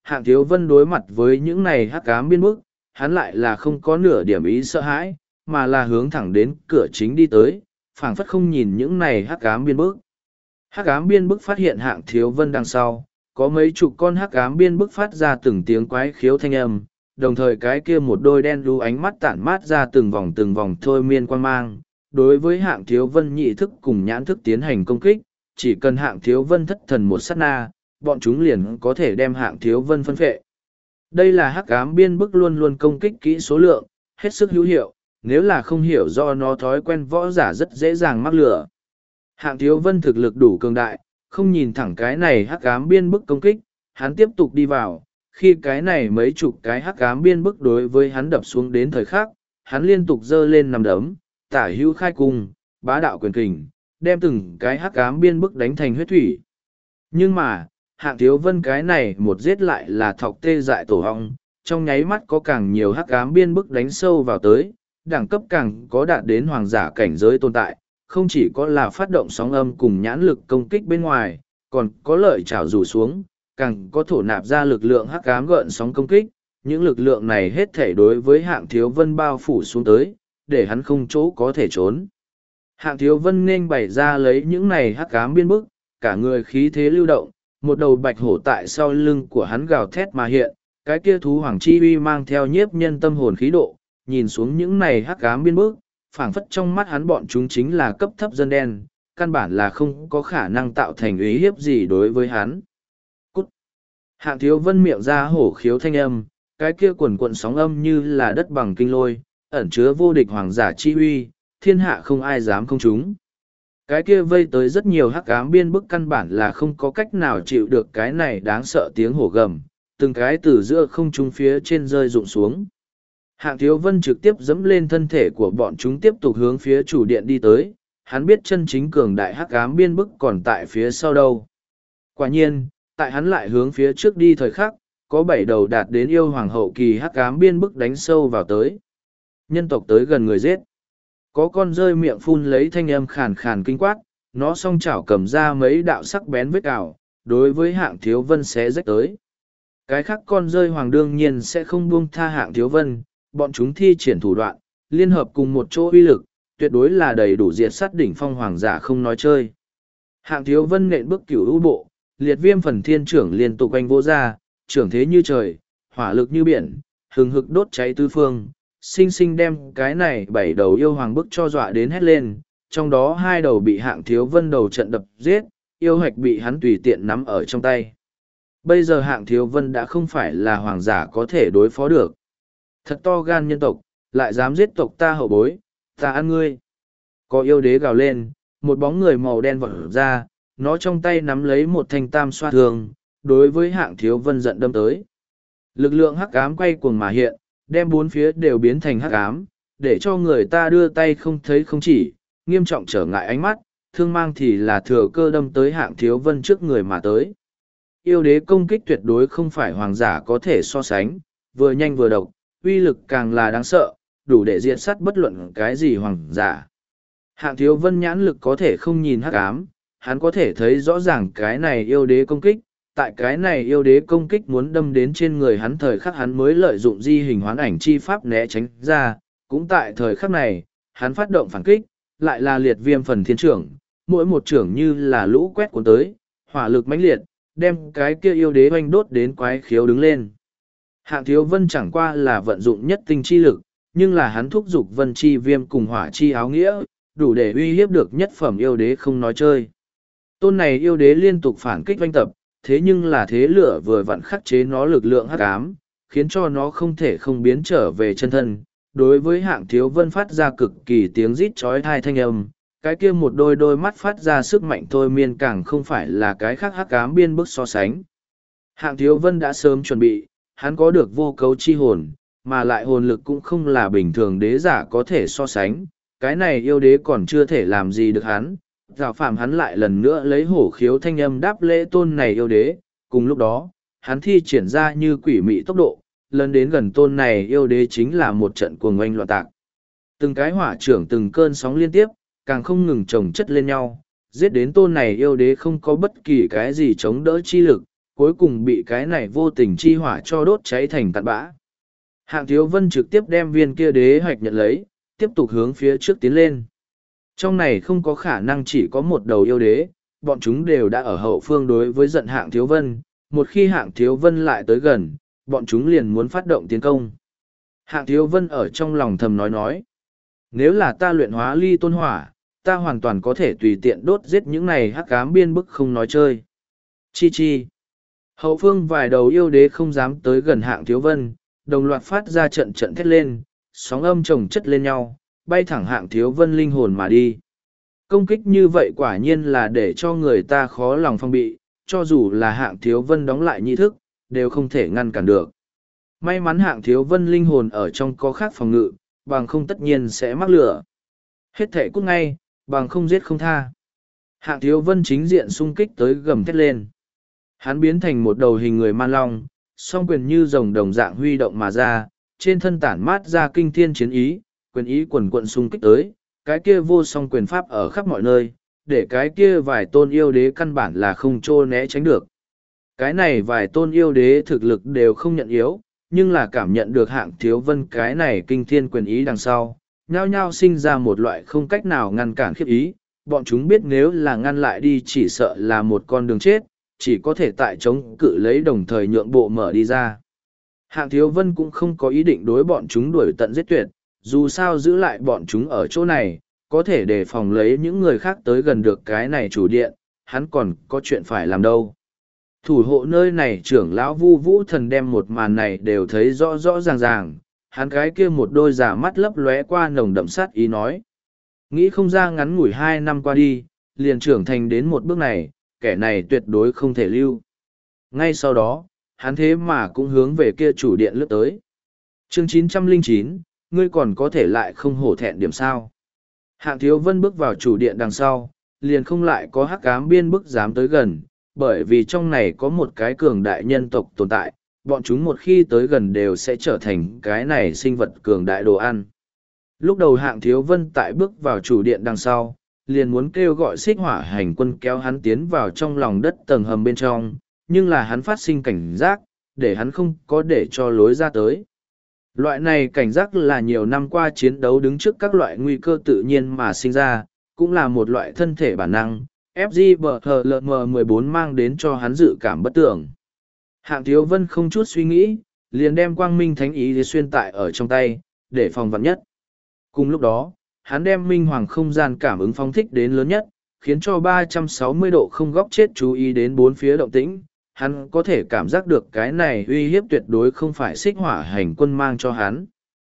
Hạng Thiếu Vân đối mặt với những này hắc ám biên bức, hắn lại là không có nửa điểm ý sợ hãi, mà là hướng thẳng đến cửa chính đi tới, phảng phất không nhìn những này hắc ám biên bức. Hắc ám biên bức phát hiện Hạng Thiếu Vân đằng sau, có mấy chục con hắc ám biên bức phát ra từng tiếng quái khiếu thanh âm, đồng thời cái kia một đôi đen đu ánh mắt tản mát ra từng vòng thôi miên quan mang. Đối với Hạng Thiếu Vân nhị thức cùng nhãn thức tiến hành công kích, chỉ cần Hạng Thiếu Vân thất thần một sát na, bọn chúng liền có thể đem Hạng Thiếu Vân phân phệ. Đây là hắc ám biên bức luôn luôn công kích kỹ số lượng, hết sức hữu hiệu, nếu là không hiểu do nó thói quen võ giả rất dễ dàng mắc lửa. Hạng Thiếu Vân thực lực đủ cường đại, không nhìn thẳng cái này hắc ám biên bức công kích, hắn tiếp tục đi vào, khi cái này mấy chục cái hắc ám biên bức đối với hắn đập xuống đến thời khắc, hắn liên tục giơ lên nằm đấm, tả hữu khai cung, bá đạo quyền kình, đem từng cái hắc ám biên bức đánh thành huyết thủy. Nhưng mà, Hạng Thiếu Vân cái này một giết lại là thọc tê dại tổ hong, trong nháy mắt có càng nhiều hắc ám biên bức đánh sâu vào tới, đẳng cấp càng có đạt đến hoàng giả cảnh giới tồn tại, không chỉ có là phát động sóng âm cùng nhãn lực công kích bên ngoài, còn có lợi chảo rủ xuống, càng có thổ nạp ra lực lượng hắc ám gợn sóng công kích, những lực lượng này hết thể đối với Hạng Thiếu Vân bao phủ xuống tới, để hắn không chỗ có thể trốn. Hạng Thiếu Vân nên bày ra lấy những này hắc ám biên bức, cả người khí thế lưu động, một đầu bạch hổ tại sau lưng của hắn gào thét mà hiện, cái kia thú hoàng chi uy mang theo nhiếp nhân tâm hồn khí độ, nhìn xuống những này hắc ám biên bức, phảng phất trong mắt hắn bọn chúng chính là cấp thấp dân đen, căn bản là không có khả năng tạo thành uy hiếp gì đối với hắn. Cút! Hạng Thiếu Vân miệng ra hổ khiếu thanh âm, cái kia quần quận sóng âm như là đất bằng kinh lôi, ẩn chứa vô địch hoàng giả chi uy, thiên hạ không ai dám không chúng. Cái kia vây tới rất nhiều hắc ám biên bức căn bản là không có cách nào chịu được cái này đáng sợ tiếng hổ gầm, từng cái từ giữa không trung phía trên rơi rụng xuống. Hạng Thiếu Vân trực tiếp dẫm lên thân thể của bọn chúng tiếp tục hướng phía chủ điện đi tới, hắn biết chân chính cường đại hắc ám biên bức còn tại phía sau đâu. Quả nhiên, tại hắn lại hướng phía trước đi thời khắc, có 7 đầu đạt đến yêu hoàng hậu kỳ hắc ám biên bức đánh sâu vào tới. Nhân tộc tới gần người giết. Có con rơi miệng phun lấy thanh âm khàn khàn kinh quát, nó song chảo cầm ra mấy đạo sắc bén vết cào, đối với Hạng Thiếu Vân xé rách tới. Cái khác con rơi hoàng đương nhiên sẽ không buông tha Hạng Thiếu Vân, bọn chúng thi triển thủ đoạn, liên hợp cùng một chỗ uy lực, tuyệt đối là đầy đủ diệt sát đỉnh phong hoàng giả không nói chơi. Hạng Thiếu Vân nện bước cửu u bộ, liệt viêm phần thiên trưởng liên tục quanh vô ra, trưởng thế như trời, hỏa lực như biển, hừng hực đốt cháy tứ phương, sinh sinh đem cái này 7 đầu yêu hoàng bức cho dọa đến hét lên, trong đó 2 đầu bị Hạng Thiếu Vân đầu trận đập giết, yêu hạch bị hắn tùy tiện nắm ở trong tay. Bây giờ Hạng Thiếu Vân đã không phải là hoàng giả có thể đối phó được. Thật to gan nhân tộc, lại dám giết tộc ta hậu bối, ta ăn ngươi. Có yêu đế gào lên, một bóng người màu đen vọt ra, nó trong tay nắm lấy một thanh tam xoa thương, đối với Hạng Thiếu Vân giận đâm tới. Lực lượng hắc ám quay cuồng mà hiện, đem bốn phía đều biến thành hắc ám, để cho người ta đưa tay không thấy không chỉ, nghiêm trọng trở ngại ánh mắt, thương mang thì là thừa cơ đâm tới Hạng Thiếu Vân trước người mà tới. Yêu đế công kích tuyệt đối không phải hoàng giả có thể so sánh, vừa nhanh vừa độc, uy lực càng là đáng sợ, đủ để diệt sát bất luận cái gì hoàng giả. Hạng Thiếu Vân nhãn lực có thể không nhìn hắc ám, hắn có thể thấy rõ ràng cái này yêu đế công kích, tại cái này yêu đế công kích muốn đâm đến trên người hắn thời khắc hắn mới lợi dụng di hình hoán ảnh chi pháp né tránh ra, cũng tại thời khắc này, hắn phát động phản kích, lại là liệt viêm phần thiên trưởng, mỗi một trưởng như là lũ quét cuốn tới, hỏa lực mãnh liệt, đem cái kia yêu đế oanh đốt đến quái khiếu đứng lên. Hạng Thiếu Vân chẳng qua là vận dụng nhất tinh chi lực, nhưng là hắn thúc giục vân chi viêm cùng hỏa chi áo nghĩa, đủ để uy hiếp được nhất phẩm yêu đế không nói chơi. Tôn này yêu đế liên tục phản kích oanh tập, thế nhưng là thế lửa vừa vặn khắc chế nó lực lượng hắc ám, khiến cho nó không thể không biến trở về chân thân. Đối với Hạng Thiếu Vân phát ra cực kỳ tiếng rít chói tai thanh âm, cái kia một đôi mắt phát ra sức mạnh thôi miên càng không phải là cái khác hắc ám biên bức so sánh. Hạng Thiếu Vân đã sớm chuẩn bị, hắn có được vô cấu chi hồn, mà lại hồn lực cũng không là bình thường đế giả có thể so sánh, cái này yêu đế còn chưa thể làm gì được hắn. Giảo phạm hắn lại lần nữa lấy hổ khiếu thanh âm đáp lễ tôn này yêu đế, cùng lúc đó, hắn thi triển ra như quỷ mị tốc độ, lần đến gần tôn này yêu đế chính là một trận cuồng oanh loạn tạc. Từng cái hỏa trưởng từng cơn sóng liên tiếp, càng không ngừng chồng chất lên nhau, giết đến tôn này yêu đế không có bất kỳ cái gì chống đỡ chi lực, cuối cùng bị cái này vô tình chi hỏa cho đốt cháy thành tạt bã. Hạng Thiếu Vân trực tiếp đem viên kia đế hạch nhận lấy, tiếp tục hướng phía trước tiến lên. Trong này không có khả năng chỉ có một đầu yêu đế, bọn chúng đều đã ở hậu phương đối với giận Hạng Thiếu Vân, một khi Hạng Thiếu Vân lại tới gần, bọn chúng liền muốn phát động tiến công. Hạng Thiếu Vân ở trong lòng thầm nói. Nếu là ta luyện hóa ly tôn hỏa, ta hoàn toàn có thể tùy tiện đốt giết những này hắc ám biên bức không nói chơi. Chi chi. Hậu phương vài đầu yêu đế không dám tới gần Hạng Thiếu Vân, đồng loạt phát ra trận trận thét lên, sóng âm chồng chất lên nhau, bay thẳng Hạng Thiếu Vân linh hồn mà đi. Công kích như vậy quả nhiên là để cho người ta khó lòng phong bị, cho dù là Hạng Thiếu Vân đóng lại nhị thức, đều không thể ngăn cản được. May mắn Hạng Thiếu Vân linh hồn ở trong có khác phòng ngự, bằng không tất nhiên sẽ mắc lửa. Hết thể cút ngay, bằng không giết không tha. Hạng Thiếu Vân chính diện xung kích tới gầm thét lên. Hắn biến thành một đầu hình người man long, song quyền như rồng đồng dạng huy động mà ra, trên thân tản mát ra kinh thiên chiến ý, quyền ý quần quận xung kích tới, cái kia vô song quyền pháp ở khắp mọi nơi, để cái kia vài tôn yêu đế căn bản là không trô né tránh được. Cái này vài tôn yêu đế thực lực đều không nhận yếu, nhưng là cảm nhận được Hạng Thiếu Vân cái này kinh thiên quyền ý đằng sau, nhao nhao sinh ra một loại không cách nào ngăn cản khiếp ý, bọn chúng biết nếu là ngăn lại đi chỉ sợ là một con đường chết, chỉ có thể tại chống cự lấy đồng thời nhượng bộ mở đi ra. Hạng Thiếu Vân cũng không có ý định đối bọn chúng đuổi tận giết tuyệt, dù sao giữ lại bọn chúng ở chỗ này, có thể đề phòng lấy những người khác tới gần được cái này chủ điện, hắn còn có chuyện phải làm đâu. Thủ hộ nơi này trưởng lão Vu Vũ Thần đem một màn này đều thấy rõ rõ ràng ràng, hắn cái kia một đôi giả mắt lấp lóe qua nồng đậm sát ý nói. Nghĩ không ra ngắn ngủi 2 năm qua đi, liền trưởng thành đến một bước này, kẻ này tuyệt đối không thể lưu. Ngay sau đó, hắn thế mà cũng hướng về kia chủ điện lướt tới. Chương 909, ngươi còn có thể lại không hổ thẹn điểm sao. Hạng Thiếu Vân bước vào chủ điện đằng sau, liền không lại có hắc ám biên bức dám tới gần, bởi vì trong này có một cái cường đại nhân tộc tồn tại, bọn chúng một khi tới gần đều sẽ trở thành cái này sinh vật cường đại đồ ăn. Lúc đầu Hạng Thiếu Vân tại bước vào chủ điện đằng sau, liền muốn kêu gọi xích hỏa hành quân kéo hắn tiến vào trong lòng đất tầng hầm bên trong, nhưng là hắn phát sinh cảnh giác, để hắn không có để cho lối ra tới. Loại này cảnh giác là nhiều năm qua chiến đấu đứng trước các loại nguy cơ tự nhiên mà sinh ra, cũng là một loại thân thể bản năng, FGBHLM14 mang đến cho hắn dự cảm bất tưởng. Hạng Thiếu Vân không chút suy nghĩ, liền đem quang minh thánh ý xuyên tại ở trong tay, để phòng vạn nhất. Cùng lúc đó, hắn đem minh hoàng không gian cảm ứng phóng thích đến lớn nhất, khiến cho 360 độ không góc chết chú ý đến bốn phía động tĩnh. Hắn có thể cảm giác được cái này uy hiếp tuyệt đối không phải xích hỏa hành quân mang cho hắn.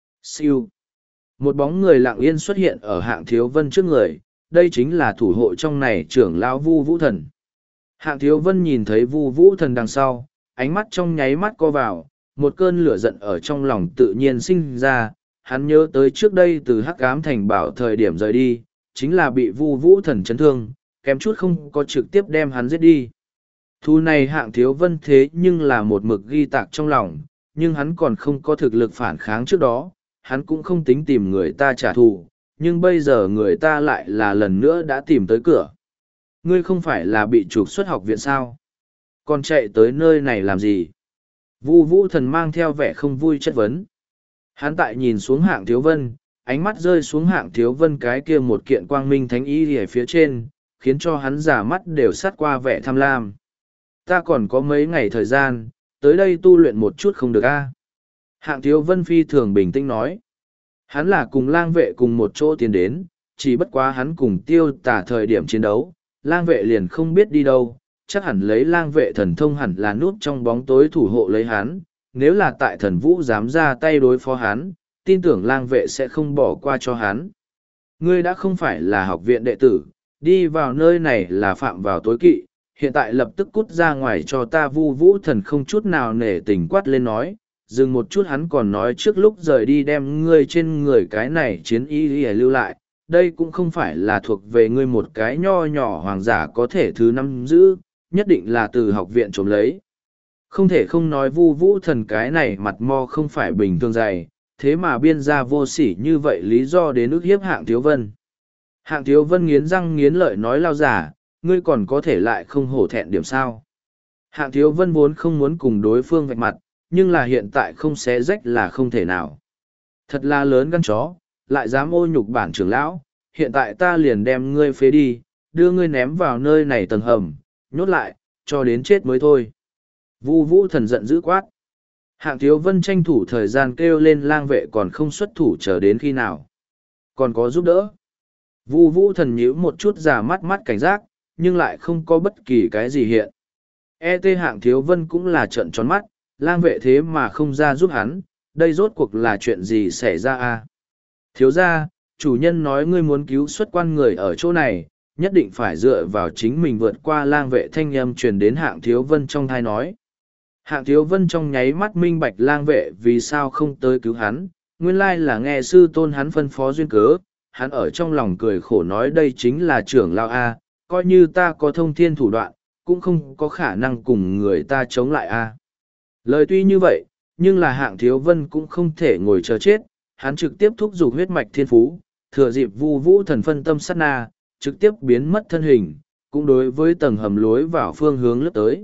Siêu. Một bóng người lặng yên xuất hiện ở Hạng Thiếu Vân trước người, đây chính là thủ hộ trong này trưởng lão Vu Vũ Thần. Hạng Thiếu Vân nhìn thấy Vu Vũ Thần đằng sau, ánh mắt trong nháy mắt co vào, một cơn lửa giận ở trong lòng tự nhiên sinh ra, hắn nhớ tới trước đây từ Hắc Ám Thành Bảo thời điểm rời đi, chính là bị Vu Vũ Thần chấn thương, kém chút không có trực tiếp đem hắn giết đi. Thu này Hạng Thiếu Vân thế nhưng là một mực ghi tạc trong lòng, nhưng hắn còn không có thực lực phản kháng trước đó, hắn cũng không tính tìm người ta trả thù, nhưng bây giờ người ta lại là lần nữa đã tìm tới cửa. Ngươi không phải là bị trục xuất học viện sao? Còn chạy tới nơi này làm gì? Vu Vũ Thần mang theo vẻ không vui chất vấn. Hắn tại nhìn xuống Hạng Thiếu Vân, ánh mắt rơi xuống Hạng Thiếu Vân cái kia một kiện quang minh thánh ý ở phía trên, khiến cho hắn giả mắt đều sát qua vẻ tham lam. Ta còn có mấy ngày thời gian, tới đây tu luyện một chút không được a? Hạng Thiếu Vân phi thường bình tĩnh nói. Hắn là cùng lang vệ cùng một chỗ tiến đến, chỉ bất quá hắn cùng Tiêu Tả thời điểm chiến đấu, lang vệ liền không biết đi đâu, chắc hẳn lấy lang vệ thần thông hẳn là núp trong bóng tối thủ hộ lấy hắn, nếu là tại thần vũ dám ra tay đối phó hắn, tin tưởng lang vệ sẽ không bỏ qua cho hắn. Ngươi đã không phải là học viện đệ tử, đi vào nơi này là phạm vào tối kỵ, hiện tại lập tức cút ra ngoài cho ta. Vu Vũ Thần không chút nào nể tình quát lên nói, dừng một chút hắn còn nói trước lúc rời đi đem ngươi trên người cái này chiến ý lưu lại, đây cũng không phải là thuộc về ngươi một cái nho nhỏ hoàng giả có thể thứ năm giữ, nhất định là từ học viện trộm lấy. Không thể không nói Vu Vũ Thần cái này mặt mo không phải bình thường dày, thế mà biên ra vô sỉ như vậy lý do đến ức hiếp Hạng Thiếu Vân. Hạng Thiếu Vân nghiến răng nghiến lợi nói lao giả, ngươi còn có thể lại không hổ thẹn điểm sao. Hạng Thiếu Vân vốn không muốn cùng đối phương vạch mặt, nhưng là hiện tại không xé rách là không thể nào. Thật là lớn gan chó, lại dám ô nhục bản trưởng lão, hiện tại ta liền đem ngươi phế đi, đưa ngươi ném vào nơi này tầng hầm, nhốt lại, cho đến chết mới thôi. Vu Vũ Thần giận dữ quát. Hạng Thiếu Vân tranh thủ thời gian kêu lên lang vệ còn không xuất thủ chờ đến khi nào. Còn có giúp đỡ. Vu Vũ Thần nhíu một chút giả mắt mắt cảnh giác, nhưng lại không có bất kỳ cái gì hiện. Hạng Thiếu Vân cũng là trợn tròn mắt, lang vệ thế mà không ra giúp hắn, đây rốt cuộc là chuyện gì xảy ra à? Thiếu gia, chủ nhân nói ngươi muốn cứu xuất quan người ở chỗ này, nhất định phải dựa vào chính mình vượt qua lang vệ thanh âm truyền đến Hạng Thiếu Vân trong thai nói. Hạng Thiếu Vân trong nháy mắt minh bạch lang vệ vì sao không tới cứu hắn, nguyên lai là nghe sư tôn hắn phân phó duyên cớ, hắn ở trong lòng cười khổ nói đây chính là trưởng lao A, coi như ta có thông thiên thủ đoạn, cũng không có khả năng cùng người ta chống lại A. Lời tuy như vậy, nhưng là Hạng Thiếu Vân cũng không thể ngồi chờ chết, hắn trực tiếp thúc giục huyết mạch thiên phú, thừa dịp Vu Vũ Thần phân tâm sát na, trực tiếp biến mất thân hình, cũng đối với tầng hầm lối vào phương hướng lướt tới.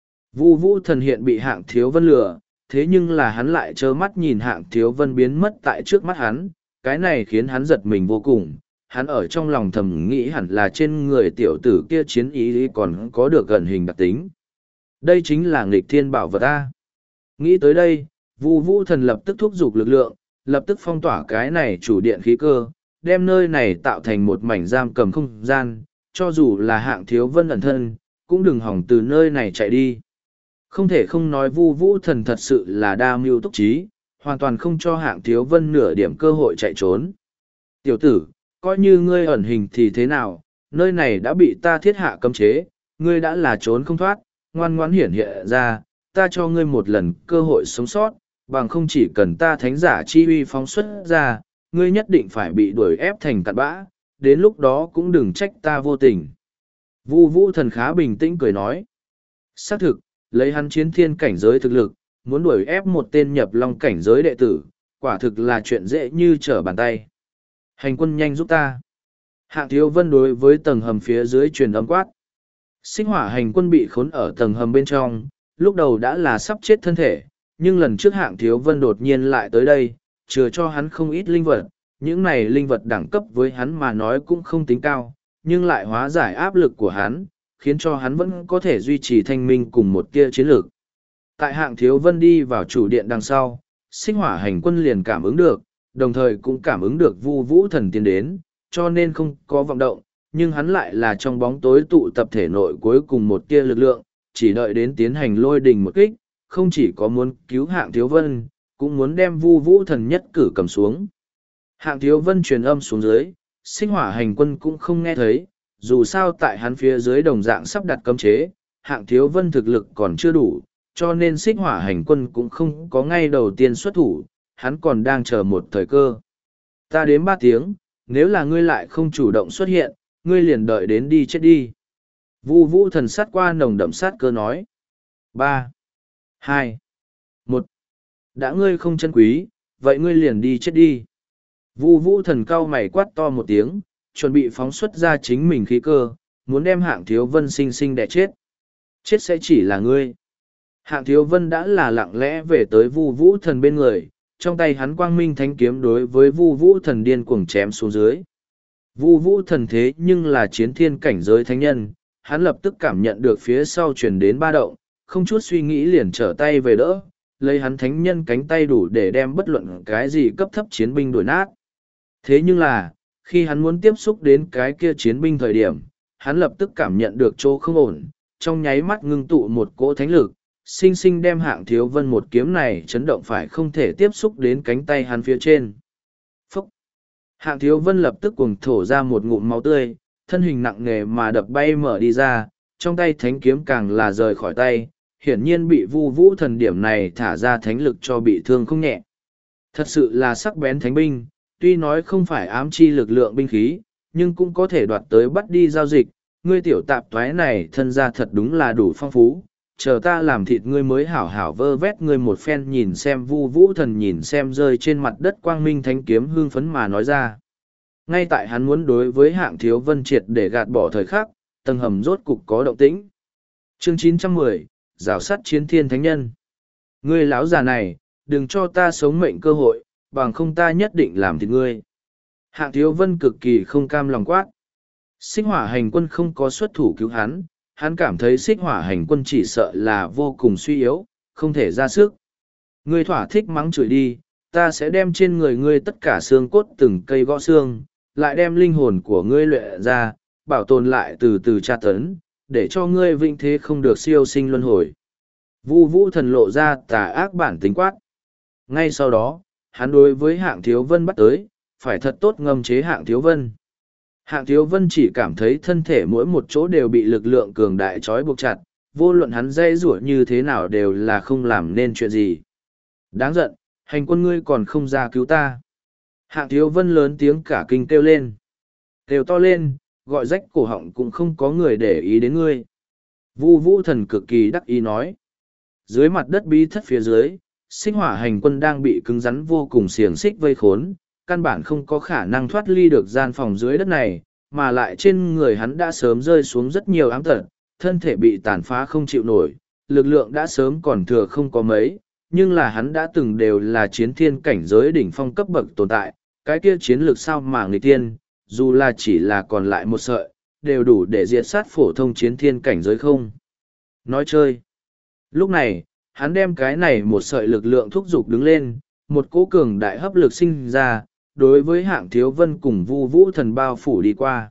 Vu Vũ Thần hiện bị Hạng Thiếu Vân lừa, thế nhưng là hắn lại trơ mắt nhìn Hạng Thiếu Vân biến mất tại trước mắt hắn, cái này khiến hắn giật mình vô cùng. Hắn ở trong lòng thầm nghĩ hẳn là trên người tiểu tử kia chiến ý còn có được gần hình đặc tính. Đây chính là nghịch thiên bảo vật A. Nghĩ tới đây, Vu Vũ Thần lập tức thúc giục lực lượng, lập tức phong tỏa cái này chủ điện khí cơ, đem nơi này tạo thành một mảnh giam cầm không gian, cho dù là Hạng Thiếu Vân ẩn thân, cũng đừng hỏng từ nơi này chạy đi. Không thể không nói Vu Vũ Thần thật sự là đa mưu túc trí, hoàn toàn không cho Hạng Thiếu Vân nửa điểm cơ hội chạy trốn. Tiểu tử, coi như ngươi ẩn hình thì thế nào, nơi này đã bị ta thiết hạ cấm chế, ngươi đã là trốn không thoát, ngoan ngoãn hiển hiện ra, ta cho ngươi một lần cơ hội sống sót, bằng không chỉ cần ta thánh giả chi uy phóng xuất ra, ngươi nhất định phải bị đuổi ép thành cặn bã, đến lúc đó cũng đừng trách ta vô tình. Vu Vũ Thần khá bình tĩnh cười nói. Xác thực, lấy hắn chiến thiên cảnh giới thực lực, muốn đuổi ép một tên nhập long cảnh giới đệ tử, quả thực là chuyện dễ như trở bàn tay. Hành quân nhanh giúp ta. Hạng Thiếu Vân đối với tầng hầm phía dưới truyền âm quát. Sinh hỏa hành quân bị khốn ở tầng hầm bên trong, lúc đầu đã là sắp chết thân thể, nhưng lần trước Hạng Thiếu Vân đột nhiên lại tới đây, chừa cho hắn không ít linh vật. Những này linh vật đẳng cấp với hắn mà nói cũng không tính cao, nhưng lại hóa giải áp lực của hắn, khiến cho hắn vẫn có thể duy trì thanh minh cùng một tia chiến lược. Tại Hạng Thiếu Vân đi vào chủ điện đằng sau, sinh hỏa hành quân liền cảm ứng được, đồng thời cũng cảm ứng được Vu Vũ Thần tiến đến, cho nên không có vọng động, nhưng hắn lại là trong bóng tối tụ tập thể nội cuối cùng một tia lực lượng, chỉ đợi đến tiến hành lôi đình một kích, không chỉ có muốn cứu Hạng Thiếu Vân, cũng muốn đem Vu Vũ Thần nhất cử cầm xuống. Hạng Thiếu Vân truyền âm xuống dưới, sinh hỏa hành quân cũng không nghe thấy, dù sao tại hắn phía dưới đồng dạng sắp đặt cấm chế, Hạng Thiếu Vân thực lực còn chưa đủ, cho nên xích hỏa hành quân cũng không có ngay đầu tiên xuất thủ, hắn còn đang chờ một thời cơ. Ta đếm 3 tiếng, nếu là ngươi lại không chủ động xuất hiện, ngươi liền đợi đến đi chết đi. Vu Vũ Thần sát qua nồng đậm sát cơ nói. 3, 2, 1. Đã ngươi không chân quý, vậy ngươi liền đi chết đi. Vu Vũ Thần cau mày quát to một tiếng, chuẩn bị phóng xuất ra chính mình khí cơ, muốn đem Hạng Thiếu Vân sinh sinh đẻ chết. Chết sẽ chỉ là ngươi. Hạng Thiếu Vân đã là lặng lẽ về tới Vu Vũ Thần bên người, trong tay hắn quang minh thánh kiếm đối với Vu Vũ Thần điên cuồng chém xuống dưới. Vu Vũ Thần thế nhưng là chiến thiên cảnh giới thánh nhân, hắn lập tức cảm nhận được phía sau truyền đến ba động, không chút suy nghĩ liền trở tay về đỡ, lấy hắn thánh nhân cánh tay đủ để đem bất luận cái gì cấp thấp chiến binh đuổi nát. Thế nhưng là, khi hắn muốn tiếp xúc đến cái kia chiến binh thời điểm, hắn lập tức cảm nhận được chỗ không ổn, trong nháy mắt ngưng tụ một cỗ thánh lực, sinh sinh đem Hạng Thiếu Vân một kiếm này chấn động phải không thể tiếp xúc đến cánh tay hắn phía trên. Phúc! Hạng Thiếu Vân lập tức cuồng thổ ra một ngụm máu tươi, thân hình nặng nề mà đập bay mở đi ra, trong tay thánh kiếm càng là rời khỏi tay, hiển nhiên bị Vu Vũ Thần điểm này thả ra thánh lực cho bị thương không nhẹ. Thật sự là sắc bén thánh binh, tuy nói không phải ám chi lực lượng binh khí, nhưng cũng có thể đoạt tới bắt đi giao dịch, ngươi tiểu tạp toái này thân ra thật đúng là đủ phong phú, chờ ta làm thịt ngươi mới hảo hảo vơ vét ngươi một phen nhìn xem. Vu Vũ Thần nhìn xem rơi trên mặt đất quang minh thánh kiếm hương phấn mà nói ra. Ngay tại hắn muốn đối với Hạng Thiếu Vân triệt để gạt bỏ thời khắc, tầng hầm rốt cục có động tĩnh. Chương 910, rào sắt chiến thiên thánh nhân. Ngươi lão già này, đừng cho ta sống mệnh cơ hội, bằng không ta nhất định làm thịt ngươi. Hạng Thiếu Vân cực kỳ không cam lòng quát. Xích hỏa hành quân không có xuất thủ cứu hắn cảm thấy xích hỏa hành quân chỉ sợ là vô cùng suy yếu, không thể ra sức. Ngươi thỏa thích mắng chửi đi, ta sẽ đem trên người ngươi tất cả xương cốt từng cây gõ xương, lại đem linh hồn của ngươi luyện ra, bảo tồn lại từ từ tra tấn, để cho ngươi vĩnh thế không được siêu sinh luân hồi. Vu Vũ Thần lộ ra tà ác bản tính quát. Ngay sau đó, hắn đối với Hạng Thiếu Vân bắt tới, phải thật tốt ngâm chế Hạng Thiếu Vân. Hạng Thiếu Vân chỉ cảm thấy thân thể mỗi một chỗ đều bị lực lượng cường đại trói buộc chặt, vô luận hắn dây rủa như thế nào đều là không làm nên chuyện gì. Đáng giận, hành quân ngươi còn không ra cứu ta. Hạng Thiếu Vân lớn tiếng cả kinh kêu lên. Kêu to lên, gọi rách cổ họng cũng không có người để ý đến ngươi. Vu Vũ Thần cực kỳ đắc ý nói. Dưới mặt đất bí thất phía dưới, xích hỏa hành quân đang bị cứng rắn vô cùng xiềng xích vây khốn, căn bản không có khả năng thoát ly được gian phòng dưới đất này, mà lại trên người hắn đã sớm rơi xuống rất nhiều ám tật, thân thể bị tàn phá không chịu nổi, lực lượng đã sớm còn thừa không có mấy, nhưng là hắn đã từng đều là chiến thiên cảnh giới đỉnh phong cấp bậc tồn tại, cái kia chiến lược sao mà nghịch tiên, dù là chỉ là còn lại một sợi, đều đủ để diệt sát phổ thông chiến thiên cảnh giới không. Nói chơi. Lúc này, hắn đem cái này một sợi lực lượng thúc giục đứng lên, một cỗ cường đại hấp lực sinh ra, đối với Hạng Thiếu Vân cùng Vu Vũ Thần bao phủ đi qua.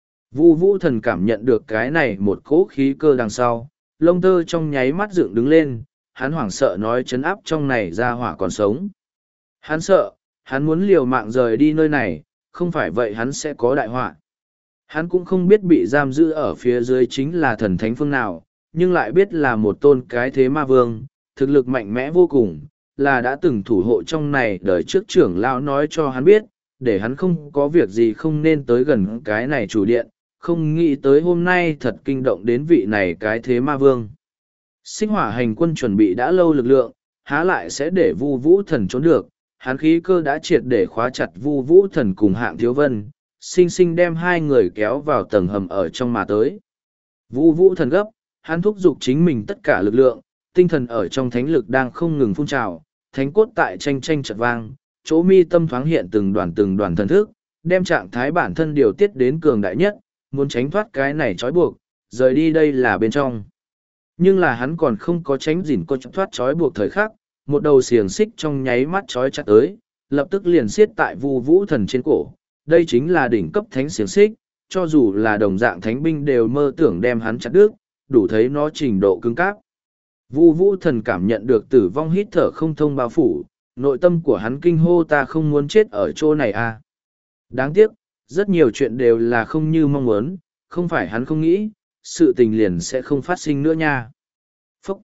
Vu Vũ Thần cảm nhận được cái này một cỗ khí cơ đằng sau, lông tơ trong nháy mắt dựng đứng lên, hắn hoảng sợ nói chấn áp trong này ra hỏa còn sống. Hắn sợ, hắn muốn liều mạng rời đi nơi này, không phải vậy hắn sẽ có đại họa. Hắn cũng không biết bị giam giữ ở phía dưới chính là thần thánh phương nào, nhưng lại biết là một tôn cái thế ma vương, thực lực mạnh mẽ vô cùng, là đã từng thủ hộ trong này đời trước trưởng lão nói cho hắn biết, để hắn không có việc gì không nên tới gần cái này chủ điện, không nghĩ tới hôm nay thật kinh động đến vị này cái thế ma vương. Xích hỏa hành quân chuẩn bị đã lâu lực lượng, há lại sẽ để Vu Vũ Thần trốn được, hắn khí cơ đã triệt để khóa chặt Vu Vũ Thần cùng Hạng Thiếu Vân, sinh sinh đem hai người kéo vào tầng hầm ở trong mà tới. Vu Vũ Thần gấp, hắn thúc giục chính mình tất cả lực lượng, tinh thần ở trong thánh lực đang không ngừng phun trào, thánh cốt tại tranh tranh chợt vang, chỗ mi tâm thoáng hiện từng đoàn thần thức, đem trạng thái bản thân điều tiết đến cường đại nhất, muốn tránh thoát cái này trói buộc, rời đi đây là bên trong. Nhưng là hắn còn không có tránh gìn có thoát trói buộc thời khắc, một đầu xiềng xích trong nháy mắt trói chặt tới, lập tức liền siết tại Vu Vũ Thần trên cổ. Đây chính là đỉnh cấp thánh xiềng xích, cho dù là đồng dạng thánh binh đều mơ tưởng đem hắn chặt đứt, đủ thấy nó trình độ cứng cáp. Vu Vũ Thần cảm nhận được tử vong hít thở không thông bao phủ, nội tâm của hắn kinh hô ta không muốn chết ở chỗ này à. Đáng tiếc, rất nhiều chuyện đều là không như mong muốn, không phải hắn không nghĩ, sự tình liền sẽ không phát sinh nữa nha. Phúc!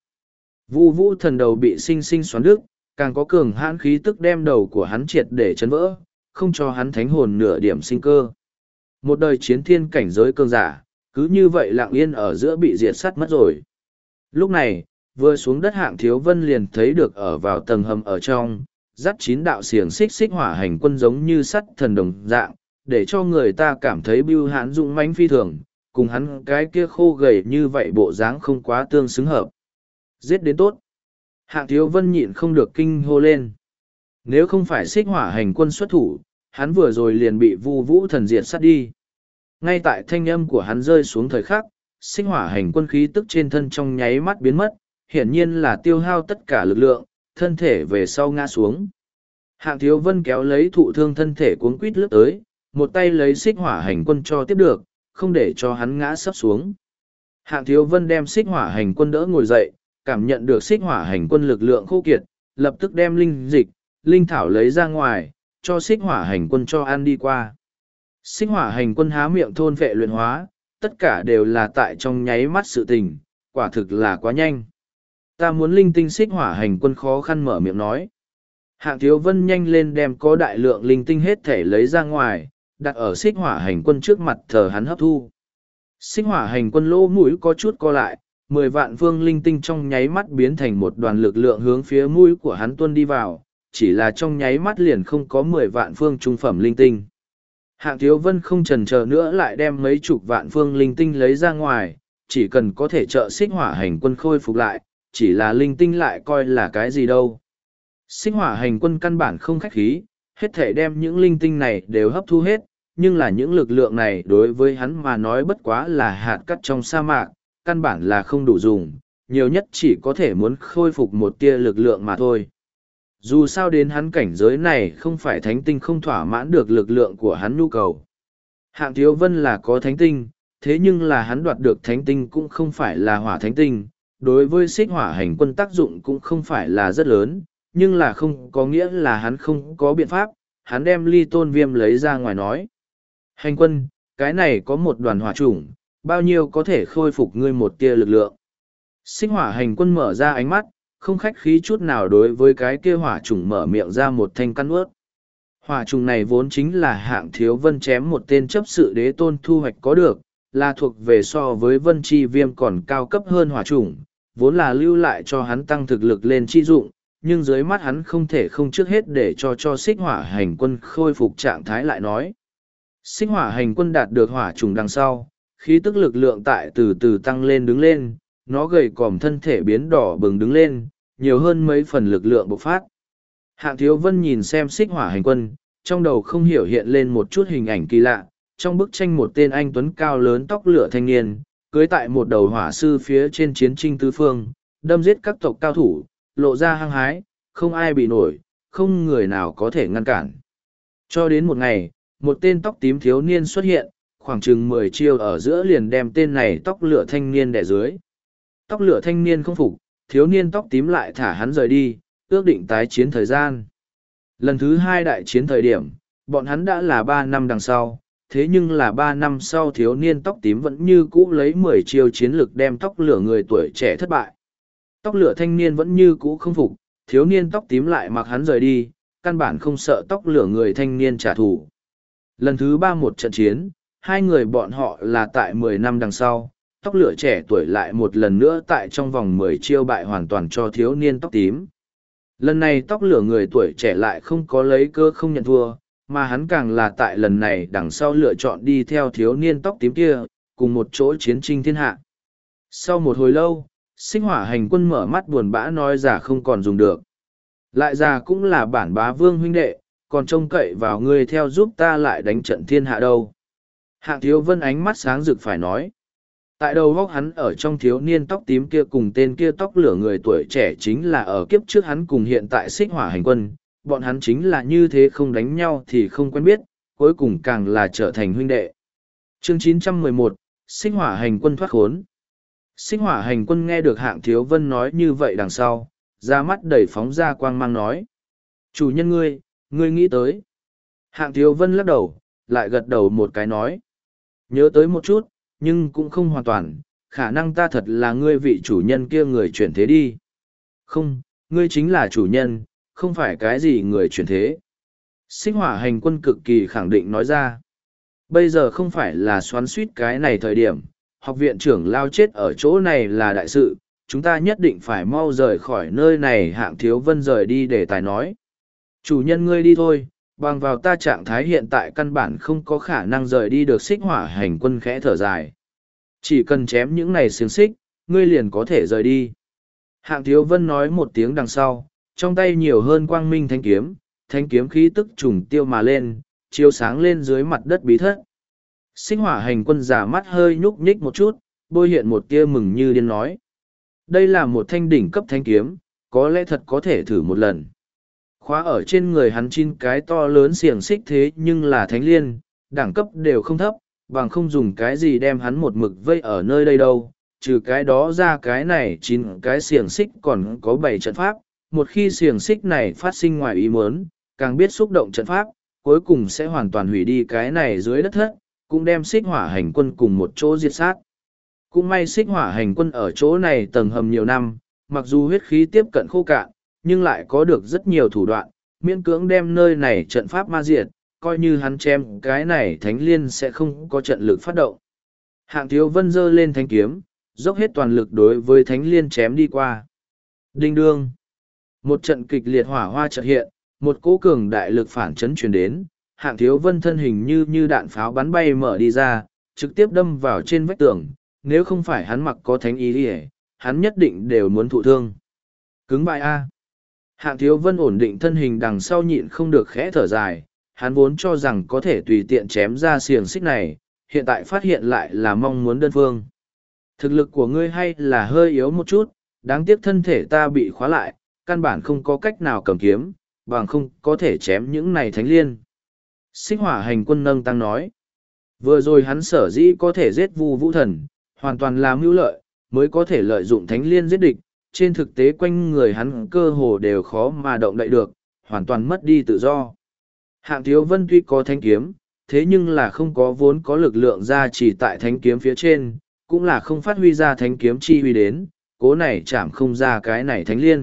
Vu Vũ Thần đầu bị sinh sinh xoắn đứt, càng có cường hãn khí tức đem đầu của hắn triệt để chấn vỡ, không cho hắn thánh hồn nửa điểm sinh cơ. Một đời chiến thiên cảnh giới cường giả, cứ như vậy lặng yên ở giữa bị diệt sát mất rồi. Lúc này, vừa xuống đất Hạng Thiếu Vân liền thấy được ở vào tầng hầm ở trong, dắt 9 đạo xiềng xích xích hỏa hành quân giống như sắt thần đồng dạng, để cho người ta cảm thấy bưu hãn dũng mãnh phi thường, cùng hắn cái kia khô gầy như vậy bộ dáng không quá tương xứng hợp. Giết đến tốt. Hạng Thiếu Vân nhịn không được kinh hô lên. Nếu không phải xích hỏa hành quân xuất thủ, hắn vừa rồi liền bị Vu Vũ Thần diệt sát đi. Ngay tại thanh âm của hắn rơi xuống thời khắc, xích hỏa hành quân khí tức trên thân trong nháy mắt biến mất, hiển nhiên là tiêu hao tất cả lực lượng, thân thể về sau ngã xuống. Hạng Thiếu Vân kéo lấy thụ thương thân thể cuống quít lướt tới, một tay lấy xích hỏa hành quân cho tiếp được, không để cho hắn ngã sấp xuống. Hạng Thiếu Vân đem xích hỏa hành quân đỡ ngồi dậy, cảm nhận được xích hỏa hành quân lực lượng khô kiệt, lập tức đem linh dịch, linh thảo lấy ra ngoài, cho xích hỏa hành quân cho ăn đi qua. Xích hỏa hành quân há miệng thôn vệ luyện hóa, tất cả đều là tại trong nháy mắt sự tình, quả thực là quá nhanh. Ta muốn linh tinh xích hỏa hành quân khó khăn mở miệng nói. Hạng Thiếu Vân nhanh lên đem có đại lượng linh tinh hết thể lấy ra ngoài, đặt ở xích hỏa hành quân trước mặt thờ hắn hấp thu. Xích hỏa hành quân lỗ mũi có chút co lại, 10 vạn phương linh tinh trong nháy mắt biến thành một đoàn lực lượng hướng phía mũi của hắn tuôn đi vào, chỉ là trong nháy mắt liền không có 10 vạn phương trung phẩm linh tinh. Hạng Thiếu Vân không chần chờ nữa lại đem mấy chục vạn phương linh tinh lấy ra ngoài, chỉ cần có thể trợ xích hỏa hành quân khôi phục lại, chỉ là linh tinh lại coi là cái gì đâu. Xích hỏa hành quân căn bản không khách khí, hết thể đem những linh tinh này đều hấp thu hết, nhưng là những lực lượng này đối với hắn mà nói bất quá là hạt cát trong sa mạc, căn bản là không đủ dùng, nhiều nhất chỉ có thể muốn khôi phục một tia lực lượng mà thôi. Dù sao đến hắn cảnh giới này không phải thánh tinh không thỏa mãn được lực lượng của hắn nhu cầu. Hạng Thiếu Vân là có thánh tinh, thế nhưng là hắn đoạt được thánh tinh cũng không phải là hỏa thánh tinh, đối với xích hỏa hành quân tác dụng cũng không phải là rất lớn, nhưng là không có nghĩa là hắn không có biện pháp, hắn đem ly tôn viêm lấy ra ngoài nói. Hành quân, cái này có một đoàn hỏa chủng, bao nhiêu có thể khôi phục ngươi một tia lực lượng. Xích hỏa hành quân mở ra ánh mắt, không khách khí chút nào đối với cái kia hỏa trùng mở miệng ra một thanh căn ướt. Hỏa trùng này vốn chính là Hạng Thiếu Vân chém một tên chấp sự đế tôn thu hoạch có được, là thuộc về so với vân chi viêm còn cao cấp hơn hỏa trùng, vốn là lưu lại cho hắn tăng thực lực lên chi dụng, nhưng dưới mắt hắn không thể không trước hết để cho xích hỏa hành quân khôi phục trạng thái lại nói. Xích hỏa hành quân đạt được hỏa trùng đằng sau, khí tức lực lượng tại từ từ tăng lên đứng lên, nó gầy còm thân thể biến đỏ bừng đứng lên, nhiều hơn mấy phần lực lượng bộc phát. Hạng Thiếu Vân nhìn xem xích hỏa hành quân, trong đầu không hiểu hiện lên một chút hình ảnh kỳ lạ, trong bức tranh một tên anh tuấn cao lớn tóc lửa thanh niên, cưới tại một đầu hỏa sư phía trên chiến trinh tứ phương, đâm giết các tộc cao thủ, lộ ra hăng hái, không ai bị nổi, không người nào có thể ngăn cản. Cho đến một ngày, một tên tóc tím thiếu niên xuất hiện, khoảng chừng 10 chiêu ở giữa liền đem tên này tóc lửa thanh niên đè dưới. Tóc lửa thanh niên không phục, thiếu niên tóc tím lại thả hắn rời đi, ước định tái chiến thời gian. Lần thứ 2 đại chiến thời điểm, bọn hắn đã là 3 năm đằng sau, thế nhưng là 3 năm sau thiếu niên tóc tím vẫn như cũ lấy 10 chiêu chiến lực đem tóc lửa người tuổi trẻ thất bại. Tóc lửa thanh niên vẫn như cũ không phục, thiếu niên tóc tím lại mặc hắn rời đi, căn bản không sợ tóc lửa người thanh niên trả thù. Lần thứ 3 một trận chiến, hai người bọn họ là tại 10 năm đằng sau, tóc lửa trẻ tuổi lại một lần nữa tại trong vòng 10 chiêu bại hoàn toàn cho thiếu niên tóc tím. Lần này tóc lửa người tuổi trẻ lại không có lấy cơ không nhận thua, mà hắn càng là tại lần này đằng sau lựa chọn đi theo thiếu niên tóc tím kia, cùng một chỗ chiến tranh thiên hạ. Sau một hồi lâu, xích hỏa hành quân mở mắt buồn bã nói già không còn dùng được. Lại già cũng là bản bá vương huynh đệ, còn trông cậy vào ngươi theo giúp ta lại đánh trận thiên hạ đâu. Hạng Thiếu Vân ánh mắt sáng rực phải nói. Tại đầu góc hắn ở trong thiếu niên tóc tím kia cùng tên kia tóc lửa người tuổi trẻ chính là ở kiếp trước hắn cùng hiện tại xích hỏa hành quân, bọn hắn chính là như thế không đánh nhau thì không quen biết, cuối cùng càng là trở thành huynh đệ. Chương 911, xích hỏa hành quân thoát khốn. Xích hỏa hành quân nghe được Hạng Thiếu Vân nói như vậy đằng sau, ra mắt đầy phóng ra quang mang nói. Chủ nhân ngươi nghĩ tới. Hạng Thiếu Vân lắc đầu, lại gật đầu một cái nói. Nhớ tới một chút, nhưng cũng không hoàn toàn, khả năng ta thật là ngươi vị chủ nhân kia người chuyển thế đi. Không, ngươi chính là chủ nhân, không phải cái gì người chuyển thế. Xích hỏa hành quân cực kỳ khẳng định nói ra. Bây giờ không phải là xoắn suýt cái này thời điểm, học viện trưởng lao chết ở chỗ này là đại sự, chúng ta nhất định phải mau rời khỏi nơi này. Hạng Thiếu Vân rời đi để tài nói. Chủ nhân ngươi đi thôi, bằng vào ta trạng thái hiện tại căn bản không có khả năng rời đi được. Xích hỏa hành quân khẽ thở dài. Chỉ cần chém những này xiềng xích, ngươi liền có thể rời đi. Hạng Thiếu Vân nói một tiếng đằng sau, trong tay nhiều hơn quang minh thanh kiếm khí tức trùng tiêu mà lên, chiếu sáng lên dưới mặt đất bí thất. Xích hỏa hành quân giả mắt hơi nhúc nhích một chút, bôi hiện một tia mừng như điên nói. Đây là một thanh đỉnh cấp thanh kiếm, có lẽ thật có thể thử một lần. Khóa ở trên người hắn 9 cái to lớn xiềng xích thế nhưng là thánh liên, đẳng cấp đều không thấp, bằng không dùng cái gì đem hắn một mực vây ở nơi đây đâu. Trừ cái đó ra cái này 9 cái xiềng xích còn có 7 trận pháp, một khi xiềng xích này phát sinh ngoài ý muốn, càng biết xúc động trận pháp, cuối cùng sẽ hoàn toàn hủy đi cái này dưới đất thất, cũng đem xích hỏa hành quân cùng một chỗ diệt sát. Cũng may xích hỏa hành quân ở chỗ này tầng hầm nhiều năm, mặc dù huyết khí tiếp cận khô cạn, nhưng lại có được rất nhiều thủ đoạn, miễn cưỡng đem nơi này trận pháp ma diệt, coi như hắn chém cái này thánh liên sẽ không có trận lực phát động. Hạng Thiếu Vân giơ lên thanh kiếm, dốc hết toàn lực đối với thánh liên chém đi qua. Đinh đương. Một trận kịch liệt hỏa hoa chợt hiện, một cỗ cường đại lực phản chấn truyền đến, Hạng Thiếu Vân thân hình như đạn pháo bắn bay mở đi ra, trực tiếp đâm vào trên vách tường, nếu không phải hắn mặc có thánh ý đi, hắn nhất định đều muốn thụ thương. Cứng bại A. Hạng Thiếu Vân ổn định thân hình đằng sau nhịn không được khẽ thở dài, hắn vốn cho rằng có thể tùy tiện chém ra xiềng xích này, hiện tại phát hiện lại là mong muốn đơn phương. Thực lực của ngươi hay là hơi yếu một chút, đáng tiếc thân thể ta bị khóa lại, căn bản không có cách nào cầm kiếm, bằng không có thể chém những này thánh liên. Xích Hỏa Hành Quân nâng tăng nói. Vừa rồi hắn sở dĩ có thể giết Vu Vũ Thần, hoàn toàn là mưu lợi, mới có thể lợi dụng thánh liên giết địch, trên thực tế quanh người hắn cơ hồ đều khó mà động đậy được, hoàn toàn mất đi tự do. Hạng Thiếu Vân tuy có thánh kiếm, thế nhưng là không có vốn có lực lượng ra chỉ tại thánh kiếm phía trên, cũng là không phát huy ra thánh kiếm chi huy đến, cố này chạm không ra cái này thánh liên.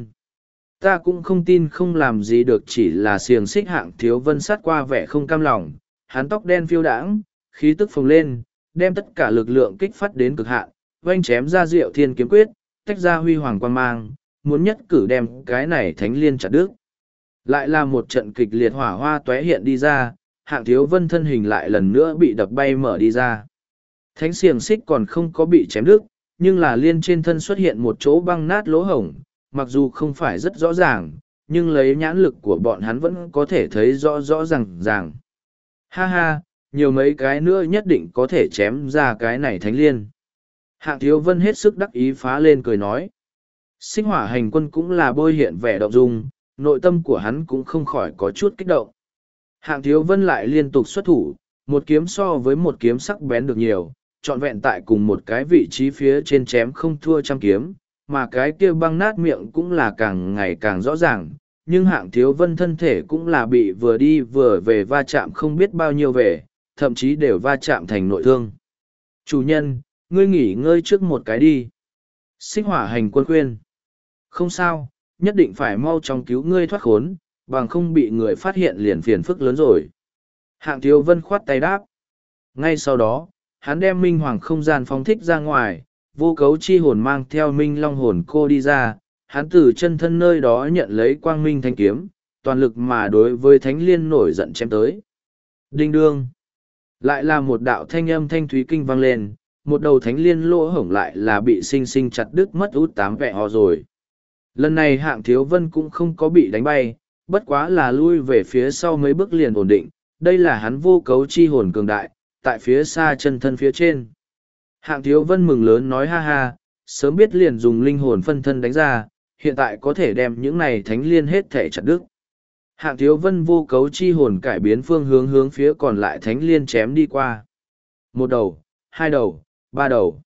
Ta cũng không tin không làm gì được, chỉ là xiềng xích. Hạng Thiếu Vân sát qua vẻ không cam lòng, hắn tóc đen phiêu đãng, khí tức phồng lên, đem tất cả lực lượng kích phát đến cực hạn, oanh chém ra Diệu Thiên kiếm quyết, tách ra huy hoàng quang mang, muốn nhất cử đem cái này thánh liên chặt đứt. Lại là một trận kịch liệt hỏa hoa tóe hiện đi ra, Hạng Thiếu Vân thân hình lại lần nữa bị đập bay mở đi ra. Thánh xiềng xích còn không có bị chém đứt, nhưng là liên trên thân xuất hiện một chỗ băng nát lỗ hổng, mặc dù không phải rất rõ ràng, nhưng lấy nhãn lực của bọn hắn vẫn có thể thấy rõ rõ ràng. Ha ha, nhiều mấy cái nữa nhất định có thể chém ra cái này thánh liên. Hạng Thiếu Vân hết sức đắc ý phá lên cười nói. Xích Hỏa Hành Quân cũng là bôi hiện vẻ động dung, nội tâm của hắn cũng không khỏi có chút kích động. Hạng Thiếu Vân lại liên tục xuất thủ, một kiếm so với một kiếm sắc bén được nhiều, trọn vẹn tại cùng một cái vị trí phía trên chém không thua trăm kiếm, mà cái kia băng nát miệng cũng là càng ngày càng rõ ràng, nhưng Hạng Thiếu Vân thân thể cũng là bị vừa đi vừa về va chạm không biết bao nhiêu về, thậm chí đều va chạm thành nội thương. Chủ nhân, ngươi nghỉ ngơi trước một cái đi. Xích Hỏa Hành Quân khuyên. Không sao, nhất định phải mau chóng cứu ngươi thoát khốn, bằng không bị người phát hiện liền phiền phức lớn rồi. Hạng Thiếu Vân khoát tay đáp. Ngay sau đó, hắn đem Minh Hoàng không gian phóng thích ra ngoài, vô cấu chi hồn mang theo Minh Long hồn cô đi ra, hắn từ chân thân nơi đó nhận lấy quang minh thanh kiếm, toàn lực mà đối với thánh liên nổi giận chém tới. Đinh đương. Lại là một đạo thanh âm thanh thúy kinh vang lên, một đầu thánh liên lỗ hổng lại là bị sinh sinh chặt đứt mất út tám vẹ ho rồi. Lần này Hạng Thiếu Vân cũng không có bị đánh bay, bất quá là lui về phía sau mấy bước liền ổn định, đây là hắn vô cấu chi hồn cường đại, tại phía xa chân thân phía trên. Hạng Thiếu Vân mừng lớn nói ha ha, sớm biết liền dùng linh hồn phân thân đánh ra, hiện tại có thể đem những này thánh liên hết thể chặt đứt. Hạng Thiếu Vân vô cấu chi hồn cải biến phương hướng phía còn lại thánh liên chém đi qua. Một đầu, hai đầu, ba đầu.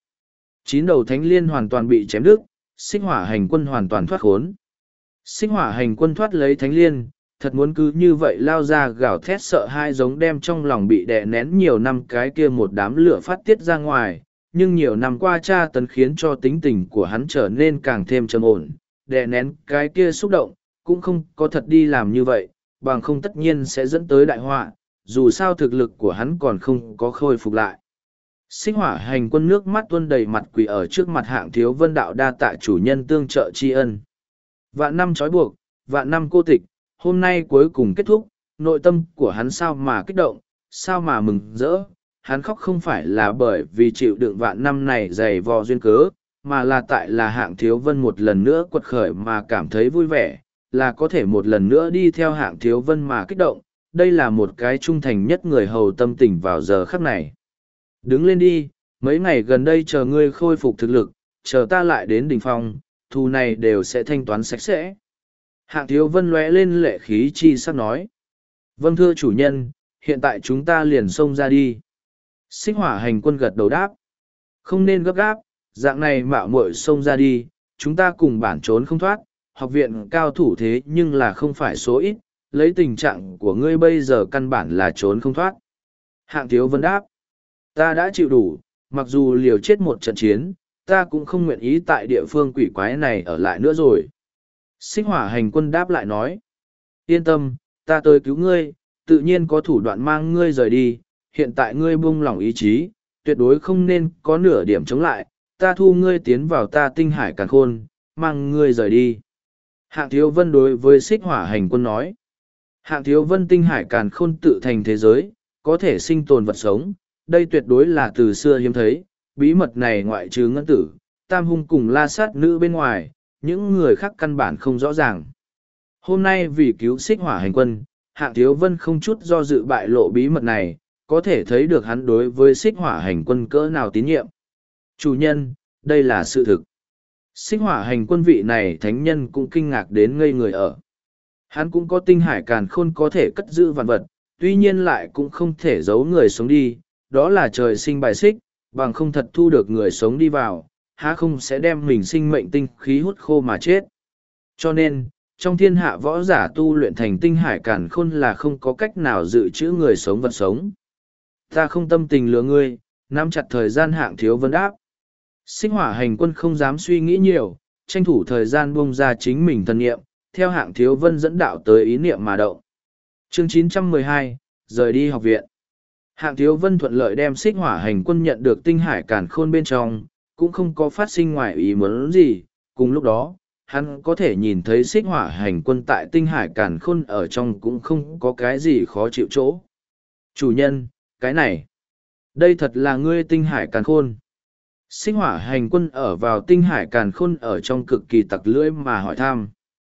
9 đầu thánh liên hoàn toàn bị chém đứt, Xích Hỏa Hành Quân hoàn toàn thoát khốn. Xích Hỏa Hành Quân thoát lấy thánh liên, thật muốn cứ như vậy lao ra gào thét sợ hai giống đem trong lòng bị đè nén nhiều năm cái kia một đám lửa phát tiết ra ngoài, nhưng nhiều năm qua tra tấn khiến cho tính tình của hắn trở nên càng thêm trầm ổn, đè nén cái kia xúc động, cũng không có thật đi làm như vậy, bằng không tất nhiên sẽ dẫn tới đại họa, dù sao thực lực của hắn còn không có khôi phục lại. Xích Hỏa Hành Quân nước mắt tuôn đầy mặt quỳ ở trước mặt Hạng Thiếu Vân đạo đa tạ chủ nhân tương trợ tri ân. Vạn năm trói buộc, vạn năm cô tịch, hôm nay cuối cùng kết thúc, nội tâm của hắn sao mà kích động, sao mà mừng rỡ. Hắn khóc không phải là bởi vì chịu đựng vạn năm này dày vò duyên cớ, mà là tại là Hạng Thiếu Vân một lần nữa quật khởi mà cảm thấy vui vẻ, là có thể một lần nữa đi theo Hạng Thiếu Vân mà kích động. Đây là một cái trung thành nhất người hầu tâm tình vào giờ khắc này. Đứng lên đi, mấy ngày gần đây chờ ngươi khôi phục thực lực, chờ ta lại đến đỉnh phong, thù này đều sẽ thanh toán sạch sẽ. Hạng Thiếu Vân lóe lên lệ khí chi sắc nói. Vâng thưa chủ nhân, hiện tại chúng ta liền xông ra đi. Xích Hỏa Hành Quân gật đầu đáp. Không nên gấp gáp, dạng này mạo muội xông ra đi, chúng ta cùng bản trốn không thoát, học viện cao thủ thế nhưng là không phải số ít, lấy tình trạng của ngươi bây giờ căn bản là trốn không thoát. Hạng Thiếu Vân đáp. Ta đã chịu đủ, mặc dù liều chết một trận chiến, ta cũng không nguyện ý tại địa phương quỷ quái này ở lại nữa rồi. Xích Hỏa Hành Quân đáp lại nói. Yên tâm, ta tới cứu ngươi, tự nhiên có thủ đoạn mang ngươi rời đi, hiện tại ngươi buông lỏng ý chí, tuyệt đối không nên có nửa điểm chống lại, ta thu ngươi tiến vào ta tinh hải càn khôn, mang ngươi rời đi. Hạng Thiếu Vân đối với Xích Hỏa Hành Quân nói. Hạng Thiếu Vân tinh hải càn khôn tự thành thế giới, có thể sinh tồn vật sống, đây tuyệt đối là từ xưa hiếm thấy, bí mật này ngoại trừ ngân tử, Tam Hung cùng La Sát Nữ bên ngoài, những người khác căn bản không rõ ràng. Hôm nay vì cứu Xích Hỏa hành quân, Hạng Thiếu Vân không chút do dự bại lộ bí mật này, có thể thấy được hắn đối với Xích Hỏa hành quân cỡ nào tín nhiệm. Chủ nhân, đây là sự thực. Xích Hỏa hành quân vị này thánh nhân cũng kinh ngạc đến ngây người ở. Hắn cũng có tinh hải càn khôn có thể cất giữ vạn vật, tuy nhiên lại cũng không thể giấu người sống đi, đó là trời sinh bài xích, bằng không thật thu được người sống đi vào, há không sẽ đem mình sinh mệnh tinh khí hút khô mà chết. Cho nên, trong thiên hạ võ giả tu luyện thành tinh hải càn khôn là không có cách nào dự trữ người sống vật sống. Ta không tâm tình lừa ngươi, nắm chặt thời gian Hạng Thiếu Vân đáp. Xích Hỏa hành quân không dám suy nghĩ nhiều, tranh thủ thời gian buông ra chính mình thần niệm, theo Hạng Thiếu Vân dẫn đạo tới ý niệm mà động. Chương 912, rời đi học viện. Hạng Thiếu Vân thuận lợi đem Xích Hỏa hành quân nhận được tinh hải càn khôn bên trong, cũng không có phát sinh ngoài ý muốn gì. Cùng lúc đó, hắn có thể nhìn thấy Xích Hỏa hành quân tại tinh hải càn khôn ở trong cũng không có cái gì khó chịu chỗ. Chủ nhân, cái này, đây thật là ngươi tinh hải càn khôn. Xích Hỏa hành quân ở vào tinh hải càn khôn ở trong cực kỳ tặc lưỡi mà hỏi thăm.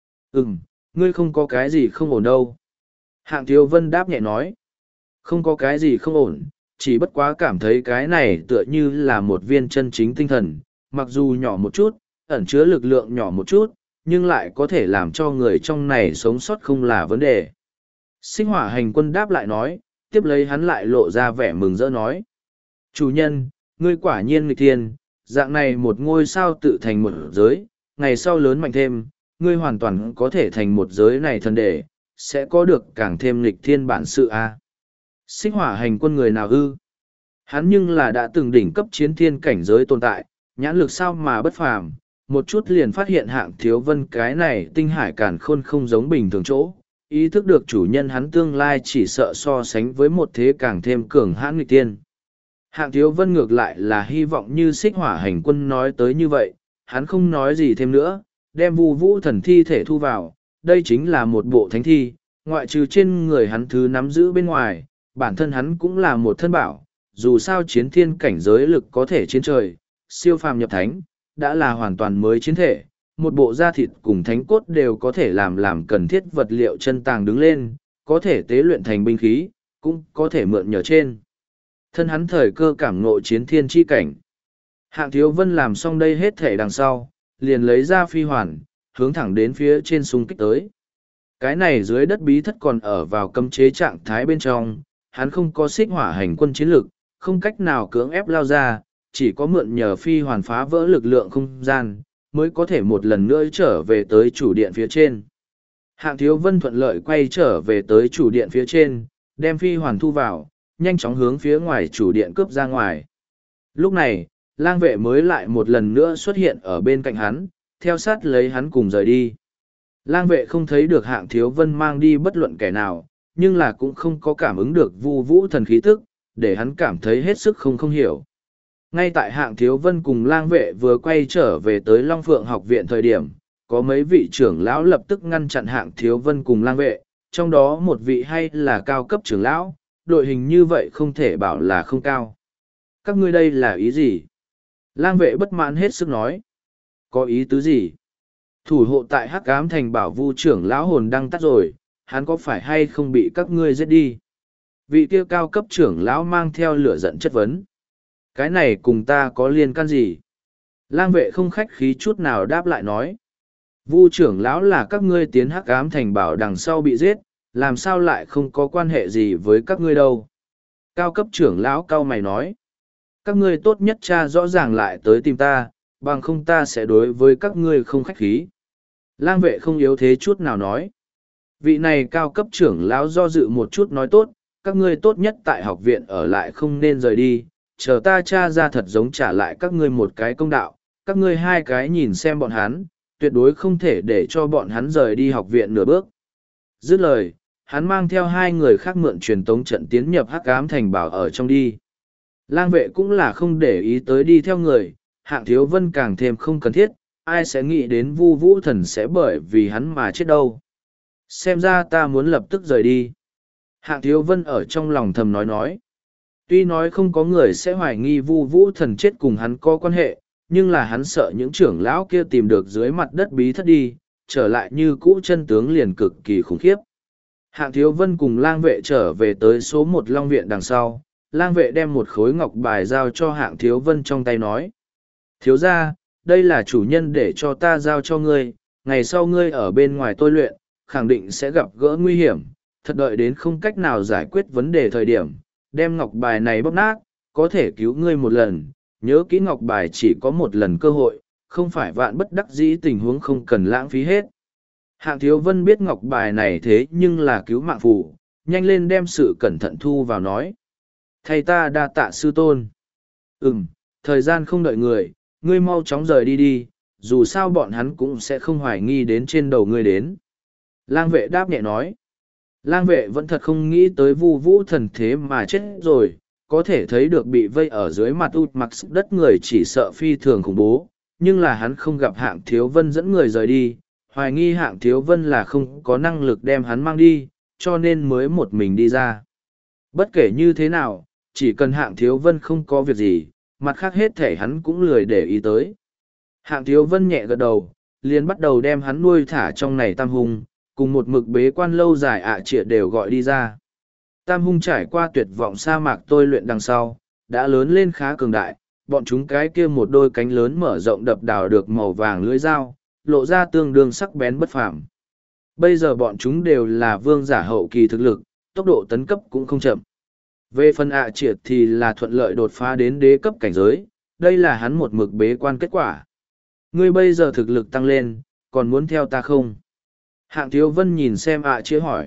Ngươi không có cái gì không ổn đâu. Hạng Thiếu Vân đáp nhẹ nói. Không có cái gì không ổn, chỉ bất quá cảm thấy cái này tựa như là một viên chân chính tinh thần, mặc dù nhỏ một chút, ẩn chứa lực lượng nhỏ một chút, nhưng lại có thể làm cho người trong này sống sót không là vấn đề. Xích Hỏa hành quân đáp lại nói, tiếp lấy hắn lại lộ ra vẻ mừng rỡ nói. Chủ nhân, ngươi quả nhiên nghịch thiên, dạng này một ngôi sao tự thành một giới, ngày sau lớn mạnh thêm, ngươi hoàn toàn có thể thành một giới này thần đệ, sẽ có được càng thêm nghịch thiên bản sự a. Xích Hỏa hành quân người nào ư? Hắn nhưng là đã từng đỉnh cấp chiến thiên cảnh giới tồn tại, nhãn lực sao mà bất phàm, một chút liền phát hiện Hạng Thiếu Vân cái này tinh hải càn khôn không giống bình thường chỗ, ý thức được chủ nhân hắn tương lai chỉ sợ so sánh với một thế càng thêm cường hãn nghịch tiên. Hạng Thiếu Vân ngược lại là hy vọng như Xích Hỏa hành quân nói tới như vậy, hắn không nói gì thêm nữa, đem Vu Vũ thần thi thể thu vào, đây chính là một bộ thánh thi, ngoại trừ trên người hắn thứ nắm giữ bên ngoài, bản thân hắn cũng là một thân bảo, dù sao chiến thiên cảnh giới lực có thể chiến trời, siêu phàm nhập thánh, đã là hoàn toàn mới chiến thể, một bộ da thịt cùng thánh cốt đều có thể làm cần thiết vật liệu chân tàng đứng lên, có thể tế luyện thành binh khí, cũng có thể mượn nhờ trên. Thân hắn thời cơ cảm ngộ chiến thiên chi cảnh. Hạng Thiếu Vân làm xong đây hết thể đằng sau, liền lấy ra phi hoàn, hướng thẳng đến phía trên xung kích tới. Cái này dưới đất bí thất còn ở vào cấm chế trạng thái bên trong, hắn không có Xích Hỏa hành quân chiến lực, không cách nào cưỡng ép lao ra, chỉ có mượn nhờ phi hoàn phá vỡ lực lượng không gian, mới có thể một lần nữa trở về tới chủ điện phía trên. Hạng Thiếu Vân thuận lợi quay trở về tới chủ điện phía trên, đem phi hoàn thu vào, nhanh chóng hướng phía ngoài chủ điện cướp ra ngoài. Lúc này, lang vệ mới lại một lần nữa xuất hiện ở bên cạnh hắn, theo sát lấy hắn cùng rời đi. Lang vệ không thấy được Hạng Thiếu Vân mang đi bất luận kẻ nào, nhưng là cũng không có cảm ứng được Vu Vũ thần khí tức, để hắn cảm thấy hết sức không hiểu. Ngay tại Hạng Thiếu Vân cùng lang vệ vừa quay trở về tới Long Phượng học viện thời điểm, có mấy vị trưởng lão lập tức ngăn chặn Hạng Thiếu Vân cùng lang vệ, trong đó một vị hay là cao cấp trưởng lão, đội hình như vậy không thể bảo là không cao. Các ngươi đây là ý gì? Lang vệ bất mãn hết sức nói. Có ý tứ gì? Thủ hộ tại Hắc Ám Thành bảo Vu trưởng lão hồn đang tắt rồi, hắn có phải hay không bị các ngươi giết đi? Vị kia cao cấp trưởng lão mang theo lửa giận chất vấn. Cái này cùng ta có liên can gì? Lang vệ không khách khí chút nào đáp lại nói. Vu trưởng lão là các ngươi tiến Hắc Ám Thành bảo đằng sau bị giết, làm sao lại không có quan hệ gì với các ngươi đâu? Cao cấp trưởng lão cao mày nói. Các ngươi tốt nhất tra rõ ràng lại tới tìm ta, bằng không ta sẽ đối với các ngươi không khách khí. Lang vệ không yếu thế chút nào nói. Vị này cao cấp trưởng lão do dự một chút nói tốt, các ngươi tốt nhất tại học viện ở lại không nên rời đi, chờ ta tra ra thật giống trả lại các ngươi một cái công đạo, các ngươi hai cái nhìn xem bọn hắn, tuyệt đối không thể để cho bọn hắn rời đi học viện nửa bước. Dứt lời, hắn mang theo hai người khác mượn truyền tống trận tiến nhập Hắc Ám Thành bảo ở trong đi. Lang vệ cũng là không để ý tới đi theo người, Hạng Thiếu Vân càng thêm không cần thiết, ai sẽ nghĩ đến Vu Vũ thần sẽ bởi vì hắn mà chết đâu. Xem ra ta muốn lập tức rời đi. Hạng Thiếu Vân ở trong lòng thầm nói. Tuy nói không có người sẽ hoài nghi Vu Vũ thần chết cùng hắn có quan hệ, nhưng là hắn sợ những trưởng lão kia tìm được dưới mặt đất bí thất đi, trở lại như cũ chân tướng liền cực kỳ khủng khiếp. Hạng Thiếu Vân cùng lang vệ trở về tới số 1 Long Viện đằng sau, lang vệ đem một khối ngọc bài giao cho Hạng Thiếu Vân trong tay nói. Thiếu ra, đây là chủ nhân để cho ta giao cho ngươi, ngày sau ngươi ở bên ngoài tôi luyện, khẳng định sẽ gặp gỡ nguy hiểm, thật đợi đến không cách nào giải quyết vấn đề thời điểm, đem ngọc bài này bóp nát, có thể cứu ngươi một lần, nhớ kỹ ngọc bài chỉ có một lần cơ hội, không phải vạn bất đắc dĩ tình huống không cần lãng phí hết. Hạng Thiếu Vân biết ngọc bài này thế nhưng là cứu mạng phù, nhanh lên đem sự cẩn thận thu vào nói. Thầy ta đa tạ sư tôn. Thời gian không đợi người, ngươi mau chóng rời đi đi, dù sao bọn hắn cũng sẽ không hoài nghi đến trên đầu ngươi đến. Lang vệ đáp nhẹ nói. Lang vệ vẫn thật không nghĩ tới Vu Vũ Thần thế mà chết rồi, có thể thấy được bị vây ở dưới mặt ụt mặc đất người chỉ sợ phi thường khủng bố, nhưng là hắn không gặp Hạng Thiếu Vân dẫn người rời đi, hoài nghi Hạng Thiếu Vân là không có năng lực đem hắn mang đi, cho nên mới một mình đi ra. Bất kể như thế nào, chỉ cần Hạng Thiếu Vân không có việc gì, mặt khác hết thể hắn cũng lười để ý tới. Hạng Thiếu Vân nhẹ gật đầu, liền bắt đầu đem hắn nuôi thả trong này Tam Hung, cùng một mực bế quan lâu dài triệt đều gọi đi ra. Tam Hung trải qua tuyệt vọng sa mạc tôi luyện đằng sau, đã lớn lên khá cường đại, bọn chúng cái kia một đôi cánh lớn mở rộng đập đào được màu vàng lưỡi dao, lộ ra tương đương sắc bén bất phàm. Bây giờ bọn chúng đều là vương giả hậu kỳ thực lực, tốc độ tấn cấp cũng không chậm. Về phần triệt thì là thuận lợi đột phá đến đế cấp cảnh giới, đây là hắn một mực bế quan kết quả. Ngươi bây giờ thực lực tăng lên, còn muốn theo ta không? Hạng Thiếu Vân nhìn xem triệt hỏi.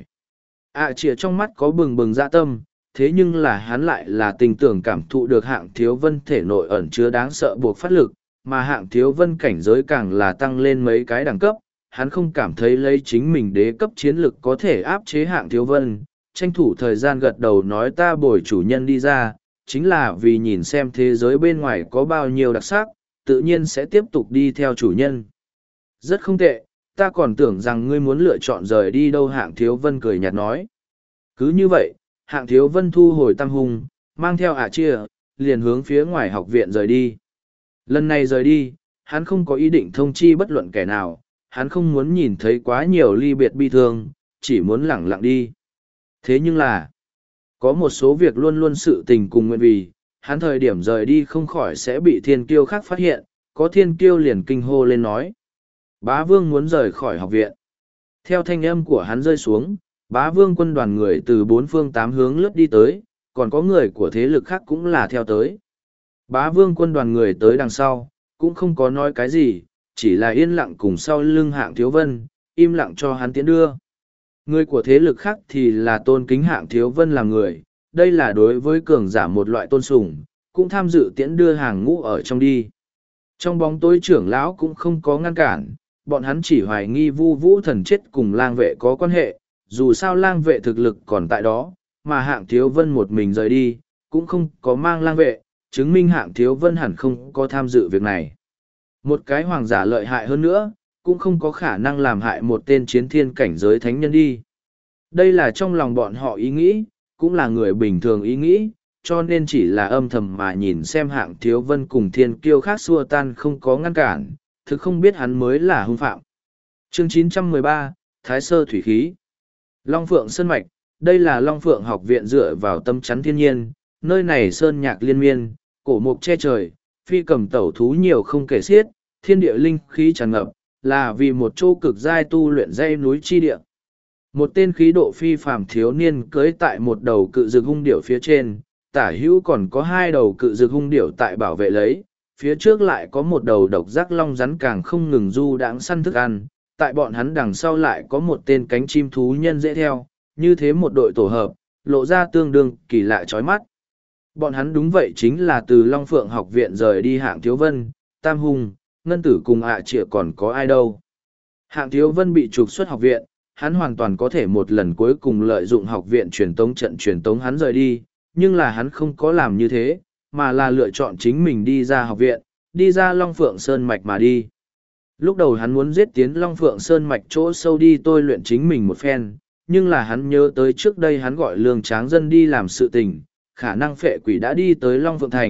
Triệt trong mắt có bừng bừng dạ tâm, thế nhưng là hắn lại là tình tưởng cảm thụ được Hạng Thiếu Vân thể nội ẩn chứa đáng sợ buộc phát lực, mà Hạng Thiếu Vân cảnh giới càng là tăng lên mấy cái đẳng cấp, hắn không cảm thấy lấy chính mình đế cấp chiến lực có thể áp chế Hạng Thiếu Vân, tranh thủ thời gian gật đầu nói ta bồi chủ nhân đi ra, chính là vì nhìn xem thế giới bên ngoài có bao nhiêu đặc sắc, tự nhiên sẽ tiếp tục đi theo chủ nhân. Rất không tệ, ta còn tưởng rằng ngươi muốn lựa chọn rời đi đâu. Hạng Thiếu Vân cười nhạt nói. Cứ như vậy, Hạng Thiếu Vân thu hồi Tam Hung, mang theo chia, liền hướng phía ngoài học viện rời đi. Lần này rời đi, hắn không có ý định thông chi bất luận kẻ nào, hắn không muốn nhìn thấy quá nhiều ly biệt bi thương, chỉ muốn lẳng lặng đi. Thế nhưng là, có một số việc luôn luôn sự tình cùng nguyện vì, hắn thời điểm rời đi không khỏi sẽ bị thiên kiêu khác phát hiện, có thiên kiêu liền kinh hô lên nói. Bá Vương muốn rời khỏi học viện. Theo thanh âm của hắn rơi xuống, Bá Vương quân đoàn người từ 4 phương 8 hướng lướt đi tới, còn có người của thế lực khác cũng là theo tới. Bá Vương quân đoàn người tới đằng sau, cũng không có nói cái gì, chỉ là yên lặng cùng sau lưng Hạng Thiếu Vân, im lặng cho hắn tiến đưa. Người của thế lực khác thì là tôn kính Hạng Thiếu Vân làm người, đây là đối với cường giả một loại tôn sùng, cũng tham dự tiễn đưa hàng ngũ ở trong đi. Trong bóng tối trưởng lão cũng không có ngăn cản, bọn hắn chỉ hoài nghi Vu Vũ Thần chết cùng lang vệ có quan hệ, dù sao lang vệ thực lực còn tại đó, mà Hạng Thiếu Vân một mình rời đi, cũng không có mang lang vệ, chứng minh Hạng Thiếu Vân hẳn không có tham dự việc này. Một cái hoàng giả lợi hại hơn nữa, cũng không có khả năng làm hại một tên chiến thiên cảnh giới thánh nhân đi. Đây là trong lòng bọn họ ý nghĩ, cũng là người bình thường ý nghĩ, cho nên chỉ là âm thầm mà nhìn xem Hạng Thiếu Vân cùng thiên kiêu khác xua tan không có ngăn cản, thực không biết hắn mới là hung phạm. Chương 913, Thái Sơ Thủy Khí. Long Phượng Sơn Mạch, đây là Long Phượng học viện dựa vào tâm chắn thiên nhiên, nơi này sơn nhạc liên miên, cổ mục che trời, phi cầm tẩu thú nhiều không kể xiết, thiên địa linh khí tràn ngập, là vì một chỗ cực giai tu luyện dãy núi chi địa. Một tên khí độ phi phàm thiếu niên cưỡi tại một đầu cự dược hung điểu phía trên, tả hữu còn có 2 đầu cự dược hung điểu tại bảo vệ lấy, phía trước lại có một đầu độc giác long rắn càng không ngừng du đãng săn thức ăn, tại bọn hắn đằng sau lại có một tên cánh chim thú nhân dễ theo, như thế một đội tổ hợp, lộ ra tương đương kỳ lạ chói mắt. Bọn hắn đúng vậy chính là từ Long Phượng học viện rời đi Hạng Thiếu Vân, Tam Hung, Ngân Tử cùng Trịa còn có ai đâu. Hạng Thiếu Vân bị trục xuất học viện, hắn hoàn toàn có thể một lần cuối cùng lợi dụng học viện truyền tống trận truyền tống hắn rời đi, nhưng là hắn không có làm như thế, mà là lựa chọn chính mình đi ra học viện, đi ra Long Phượng Sơn Mạch mà đi. Lúc đầu hắn muốn giết tiến Long Phượng Sơn Mạch chỗ sâu đi tôi luyện chính mình một phen, nhưng là hắn nhớ tới trước đây hắn gọi Lương Tráng Dân đi làm sự tình, khả năng phệ quỷ đã đi tới Long Phượng Thành,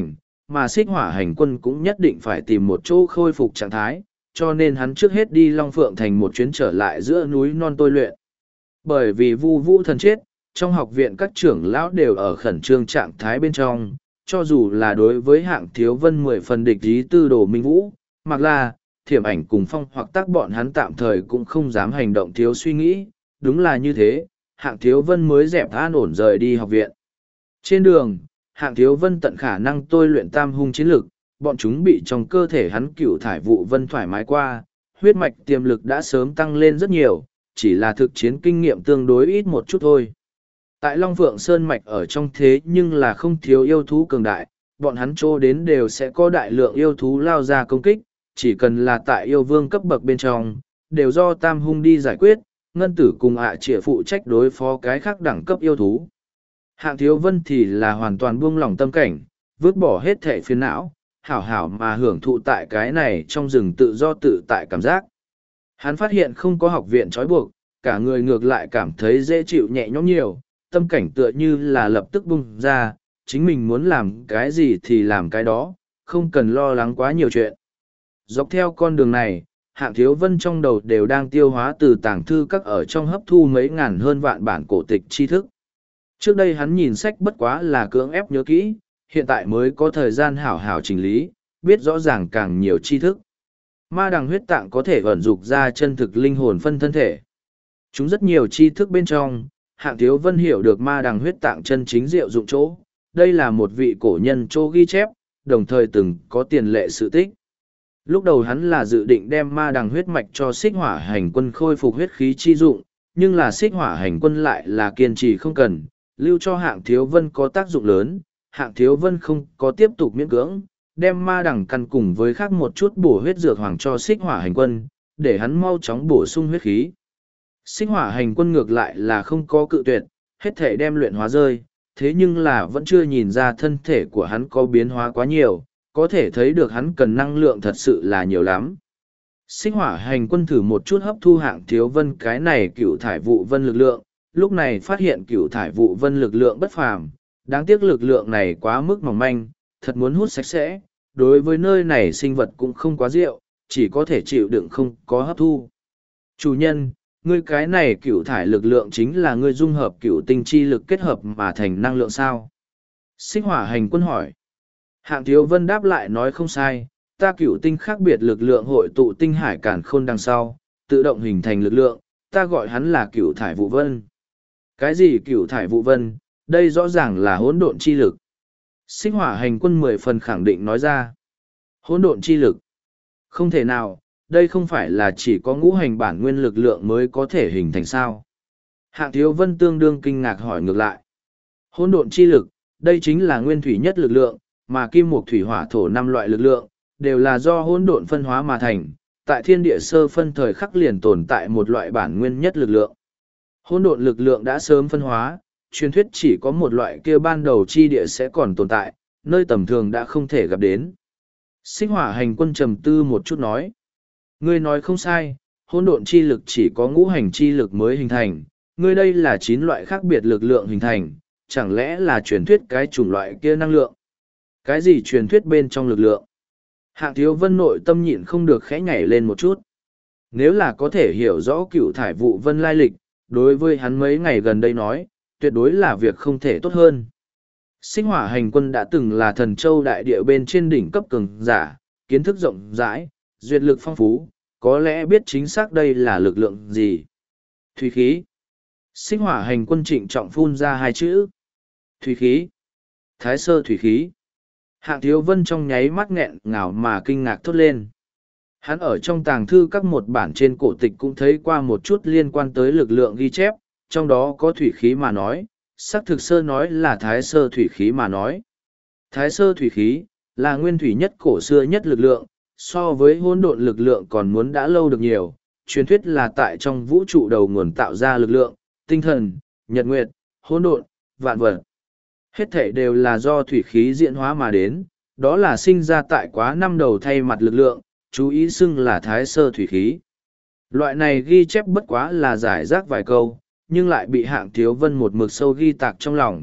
mà xích hỏa hành quân cũng nhất định phải tìm một chỗ khôi phục trạng thái, cho nên hắn trước hết đi Long Phượng thành một chuyến trở lại giữa núi non tôi luyện. Bởi vì Vu Vũ Thần chết, trong học viện các trưởng lão đều ở khẩn trương trạng thái bên trong, cho dù là đối với Hạng Thiếu Vân 10 phần địch ý tư đồ Minh Vũ, Mạc La, Thiểm Ảnh cùng Phong hoặc tác bọn hắn tạm thời cũng không dám hành động thiếu suy nghĩ, đúng là như thế, Hạng Thiếu Vân mới dẹp an ổn rời đi học viện. Trên đường, Hạng Thiếu Vân tận khả năng tôi luyện tam hung chiến lực, bọn chúng bị trong cơ thể hắn cựu thải vụ vân thoải mái qua, huyết mạch tiềm lực đã sớm tăng lên rất nhiều, chỉ là thực chiến kinh nghiệm tương đối ít một chút thôi. Tại Long Phượng Sơn Mạch ở trong thế nhưng là không thiếu yêu thú cường đại, bọn hắn trô đến đều sẽ có đại lượng yêu thú lao ra công kích, chỉ cần là tại yêu vương cấp bậc bên trong, đều do tam hung đi giải quyết, ngân tử cùng ạ trịa phụ trách đối phó cái khác đẳng cấp yêu thú. Hạng Thiếu Vân thì là hoàn toàn buông lỏng tâm cảnh, vứt bỏ hết thể phiền não, hảo hảo mà hưởng thụ tại cái này trong rừng tự do tự tại cảm giác. Hắn phát hiện không có học viện trói buộc, cả người ngược lại cảm thấy dễ chịu nhẹ nhõm nhiều, tâm cảnh tựa như là lập tức bung ra, chính mình muốn làm cái gì thì làm cái đó, không cần lo lắng quá nhiều chuyện. Dọc theo con đường này, Hạng Thiếu Vân trong đầu đều đang tiêu hóa từ tàng thư các ở trong hấp thu mấy ngàn hơn vạn bản cổ tịch tri thức. Trước đây hắn nhìn sách bất quá là cưỡng ép nhớ kỹ, hiện tại mới có thời gian hảo hảo chỉnh lý, biết rõ ràng càng nhiều tri thức. Ma đằng huyết tạng có thể ẩn dục ra chân thực linh hồn phân thân thể. Chúng rất nhiều tri thức bên trong, Hạng Thiếu Vân hiểu được ma đằng huyết tạng chân chính diệu dụng chỗ. Đây là một vị cổ nhân chỗ ghi chép, đồng thời từng có tiền lệ sự tích. Lúc đầu hắn là dự định đem ma đằng huyết mạch cho xích hỏa hành quân khôi phục huyết khí chi dụng, nhưng là xích hỏa hành quân lại là kiên trì không cần, lưu cho Hạng Thiếu Vân có tác dụng lớn. Hạng Thiếu Vân không có tiếp tục miễn cưỡng, đem ma đằng căn cùng với khác một chút bổ huyết dược hoàng cho xích hỏa hành quân, để hắn mau chóng bổ sung huyết khí. Xích hỏa hành quân ngược lại là không có cự tuyệt, hết thể đem luyện hóa rơi, thế nhưng là vẫn chưa nhìn ra thân thể của hắn có biến hóa quá nhiều, có thể thấy được hắn cần năng lượng thật sự là nhiều lắm. Xích hỏa hành quân thử một chút hấp thu Hạng Thiếu Vân cái này cựu thải vụ vân lực lượng, lúc này phát hiện cựu thải vụ vân lực lượng bất phàm, đáng tiếc lực lượng này quá mức mỏng manh, thật muốn hút sạch sẽ, đối với nơi này sinh vật cũng không quá rượu, chỉ có thể chịu đựng không có hấp thu. Chủ nhân, ngươi cái này cựu thải lực lượng chính là ngươi dung hợp cựu tinh chi lực kết hợp mà thành năng lượng sao? Xích hỏa hành quân hỏi. Hạng Thiếu Vân đáp lại nói không sai, ta cựu tinh khác biệt lực lượng hội tụ tinh hải cản khôn đằng sau, tự động hình thành lực lượng, ta gọi hắn là cựu thải vụ vân. Cái gì cựu thải vụ vân, đây rõ ràng là hỗn độn chi lực. Xích hỏa hành quân 10 phần khẳng định nói ra. Hỗn độn chi lực. Không thể nào, đây không phải là chỉ có ngũ hành bản nguyên lực lượng mới có thể hình thành sao. Hạng Thiếu Vân tương đương kinh ngạc hỏi ngược lại. Hỗn độn chi lực, đây chính là nguyên thủy nhất lực lượng, mà kim mộc thủy hỏa thổ 5 loại lực lượng, đều là do hỗn độn phân hóa mà thành. Tại thiên địa sơ phân thời khắc liền tồn tại một loại bản nguyên nhất lực lượng. Hỗn độn lực lượng đã sớm phân hóa, truyền thuyết chỉ có một loại kia ban đầu chi địa sẽ còn tồn tại, nơi tầm thường đã không thể gặp đến. Xích hỏa hành quân trầm tư một chút nói. Ngươi nói không sai, hỗn độn chi lực chỉ có ngũ hành chi lực mới hình thành, ngươi đây là 9 loại khác biệt lực lượng hình thành, chẳng lẽ là truyền thuyết cái chủng loại kia năng lượng? Cái gì truyền thuyết bên trong lực lượng? Hạng Thiếu Vân nội tâm nhịn không được khẽ nhảy lên một chút. Nếu là có thể hiểu rõ cựu thải vụ vân lai lịch, đối với hắn mấy ngày gần đây nói, tuyệt đối là việc không thể tốt hơn. Xích hỏa hành quân đã từng là thần châu đại địa bên trên đỉnh cấp cường giả, kiến thức rộng rãi, duyệt lực phong phú, có lẽ biết chính xác đây là lực lượng gì. Thủy khí. Xích hỏa hành quân trịnh trọng phun ra 2 chữ. Thủy khí. Thái sơ thủy khí. Hạng Thiếu Vân trong nháy mắt nghẹn ngào mà kinh ngạc thốt lên. Hắn ở trong tàng thư các một bản trên cổ tịch cũng thấy qua một chút liên quan tới lực lượng ghi chép, trong đó có thủy khí mà nói, xác thực sơ nói là thái sơ thủy khí mà nói. Thái sơ thủy khí là nguyên thủy nhất cổ xưa nhất lực lượng, so với hỗn độn lực lượng còn muốn đã lâu được nhiều, truyền thuyết là tại trong vũ trụ đầu nguồn tạo ra lực lượng, tinh thần, nhật nguyệt, hỗn độn, vạn vật. Hết thể đều là do thủy khí diễn hóa mà đến, đó là sinh ra tại quá năm đầu thay mặt lực lượng, chú ý xưng là thái sơ thủy khí. Loại này ghi chép bất quá là giải rác vài câu, nhưng lại bị Hạng Thiếu Vân một mực sâu ghi tạc trong lòng,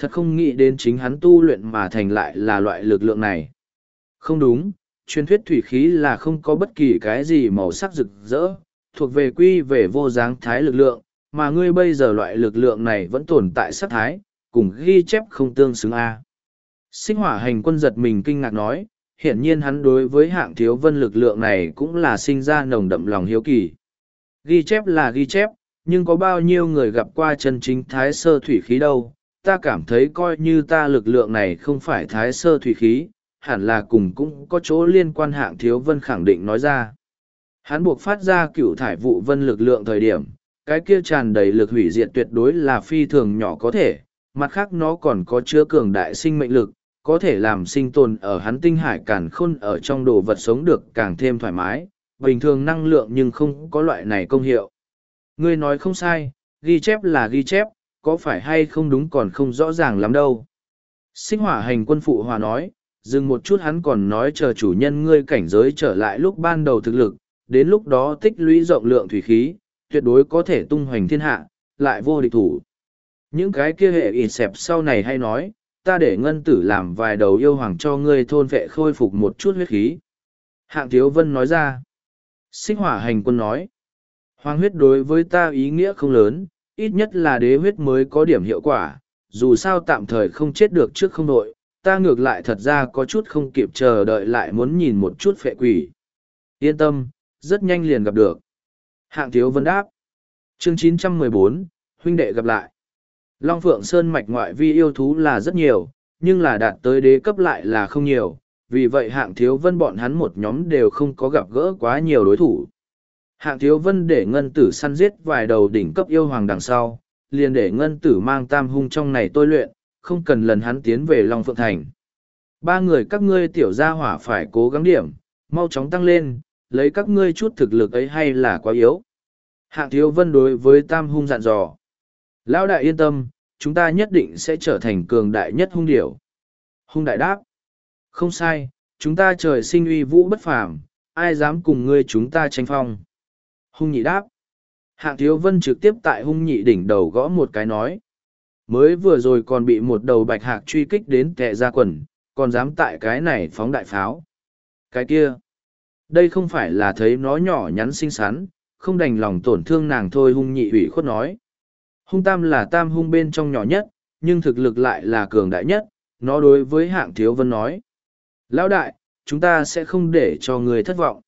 thật không nghĩ đến chính hắn tu luyện mà thành lại là loại lực lượng này. Không đúng, truyền thuyết thủy khí là không có bất kỳ cái gì màu sắc rực rỡ, thuộc về quy về vô dáng thái lực lượng, mà ngươi bây giờ loại lực lượng này vẫn tồn tại sắc thái, cùng ghi chép không tương xứng a. Xích hỏa hành quân giật mình kinh ngạc nói, hiển nhiên hắn đối với Hạng Thiếu Vân lực lượng này cũng là sinh ra nồng đậm lòng hiếu kỳ. Ghi chép là ghi chép, nhưng có bao nhiêu người gặp qua chân chính thái sơ thủy khí đâu, ta cảm thấy coi như ta lực lượng này không phải thái sơ thủy khí, hẳn là cùng cũng có chỗ liên quan. Hạng Thiếu Vân khẳng định nói ra. Hắn buộc phát ra cựu thải vụ vân lực lượng thời điểm, cái kia tràn đầy lực hủy diệt tuyệt đối là phi thường nhỏ có thể, mặt khác nó còn có chứa cường đại sinh mệnh lực, có thể làm sinh tồn ở hắn tinh hải càn khôn ở trong đồ vật sống được càng thêm thoải mái, bình thường năng lượng nhưng không có loại này công hiệu. Ngươi nói không sai, ghi chép là ghi chép, có phải hay không đúng còn không rõ ràng lắm đâu. Xích hỏa hành quân phụ hòa nói, dừng một chút hắn còn nói chờ chủ nhân ngươi cảnh giới trở lại lúc ban đầu thực lực, đến lúc đó tích lũy rộng lượng thủy khí, tuyệt đối có thể tung hoành thiên hạ, lại vô địch thủ. Những cái kia hệ ịt xẹp sau này hay nói, ta để ngân tử làm vài đầu yêu hoàng cho ngươi thôn vệ khôi phục một chút huyết khí. Hạng Thiếu Vân nói ra. Xích hỏa hành quân nói, hoàng huyết đối với ta ý nghĩa không lớn, ít nhất là đế huyết mới có điểm hiệu quả, dù sao tạm thời không chết được trước không đội, ta ngược lại thật ra có chút không kịp chờ đợi lại muốn nhìn một chút phệ quỷ. Yên tâm, rất nhanh liền gặp được. Hạng Thiếu Vân đáp. Chương 914, huynh đệ gặp lại. Long Phượng Sơn mạch ngoại vi yêu thú là rất nhiều, nhưng là đạt tới đế cấp lại là không nhiều, vì vậy Hạng Thiếu Vân bọn hắn một nhóm đều không có gặp gỡ quá nhiều đối thủ. Hạng Thiếu Vân để ngân tử săn giết vài đầu đỉnh cấp yêu hoàng đằng sau, liền để ngân tử mang tam hung trong này tôi luyện, không cần lần hắn tiến về Long Phượng Thành. Ba người các ngươi tiểu gia hỏa phải cố gắng điểm, mau chóng tăng lên, lấy các ngươi chút thực lực ấy hay là quá yếu. Hạng Thiếu Vân đối với tam hung dặn dò. Lão đại yên tâm, chúng ta nhất định sẽ trở thành cường đại nhất hung điểu. Hung đại đáp. Không sai, chúng ta trời sinh uy vũ bất phàm, ai dám cùng ngươi chúng ta tranh phong. Hung nhị đáp. Hạng Thiếu Vân trực tiếp tại hung nhị đỉnh đầu gõ một cái nói. Mới vừa rồi còn bị một đầu bạch hạc truy kích đến tệ ra quần, còn dám tại cái này phóng đại pháo. Cái kia. Đây không phải là thấy nó nhỏ nhắn xinh xắn, không đành lòng tổn thương nàng thôi. Hung nhị ủy khuất nói. Hung tam là tam hung bên trong nhỏ nhất, nhưng thực lực lại là cường đại nhất, nó đối với Hạng Thiếu Vân nói. Lão đại, chúng ta sẽ không để cho người thất vọng.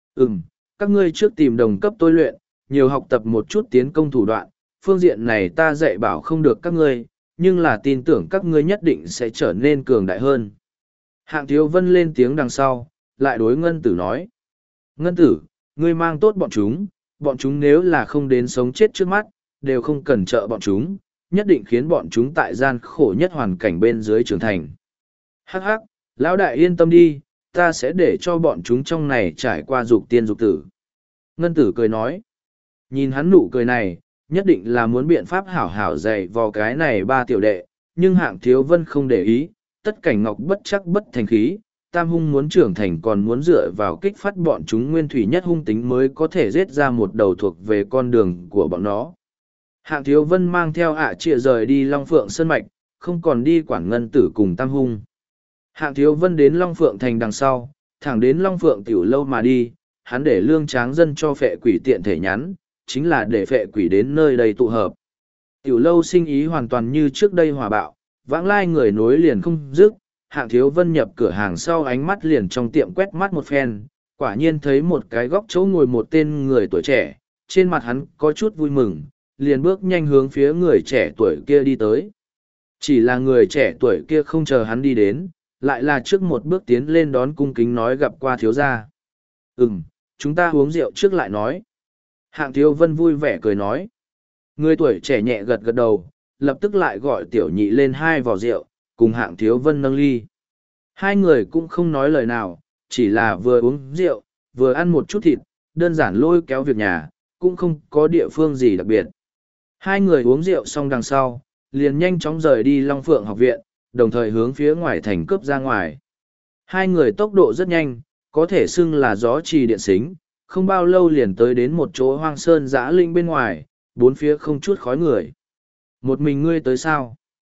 Các ngươi trước tìm đồng cấp tôi luyện, nhiều học tập một chút tiến công thủ đoạn, phương diện này ta dạy bảo không được các ngươi, nhưng là tin tưởng các ngươi nhất định sẽ trở nên cường đại hơn. Hạng Thiếu Vân lên tiếng đằng sau, lại đối Ngân Tử nói. Ngân Tử, ngươi mang tốt bọn chúng nếu là không đến sống chết trước mắt, đều không cần trợ bọn chúng, nhất định khiến bọn chúng tại gian khổ nhất hoàn cảnh bên dưới trưởng thành. Hắc hắc, lão đại yên tâm đi, ta sẽ để cho bọn chúng trong này trải qua dục tiên dục tử. Ngân Tử cười nói. Nhìn hắn nụ cười này, nhất định là muốn biện pháp hảo hảo dạy vào cái này ba tiểu đệ, nhưng Hạng Thiếu Vân không để ý, tất cảnh ngọc bất chắc bất thành khí, tam hung muốn trưởng thành còn muốn dựa vào kích phát bọn chúng nguyên thủy nhất hung tính mới có thể giết ra một đầu thuộc về con đường của bọn nó. Hạng Thiếu Vân mang theo trịa rời đi Long Phượng Sơn Mạch, không còn đi quản Ngân Tử cùng tam hung. Hạng Thiếu Vân đến Long Phượng Thành đằng sau, thẳng đến Long Phượng Tiểu Lâu mà đi, hắn để lương tráng dân cho phệ quỷ tiện thể nhắn, chính là để phệ quỷ đến nơi đây tụ hợp. Tiểu Lâu sinh ý hoàn toàn như trước đây hòa bạo, vãng lai người nối liền không dứt. Hạng Thiếu Vân nhập cửa hàng sau ánh mắt liền trong tiệm quét mắt một phen, quả nhiên thấy một cái góc chỗ ngồi một tên người tuổi trẻ, trên mặt hắn có chút vui mừng, liền bước nhanh hướng phía người trẻ tuổi kia đi tới. Chỉ là người trẻ tuổi kia không chờ hắn đi đến, lại là trước một bước tiến lên đón cung kính nói gặp qua thiếu gia. Chúng ta uống rượu trước lại nói. Hạng Thiếu Vân vui vẻ cười nói. Người tuổi trẻ nhẹ gật gật đầu, lập tức lại gọi tiểu nhị lên 2 vò rượu, cùng Hạng Thiếu Vân nâng ly. Hai người cũng không nói lời nào, chỉ là vừa uống rượu, vừa ăn một chút thịt, đơn giản lôi kéo việc nhà, cũng không có địa phương gì đặc biệt. Hai người uống rượu xong đằng sau, liền nhanh chóng rời đi Long Phượng học viện, đồng thời hướng phía ngoài thành cướp ra ngoài. Hai người tốc độ rất nhanh, có thể xưng là gió trì điện xính, không bao lâu liền tới đến một chỗ hoang sơn dã linh bên ngoài, bốn phía không chút khói người. Một mình ngươi tới sao?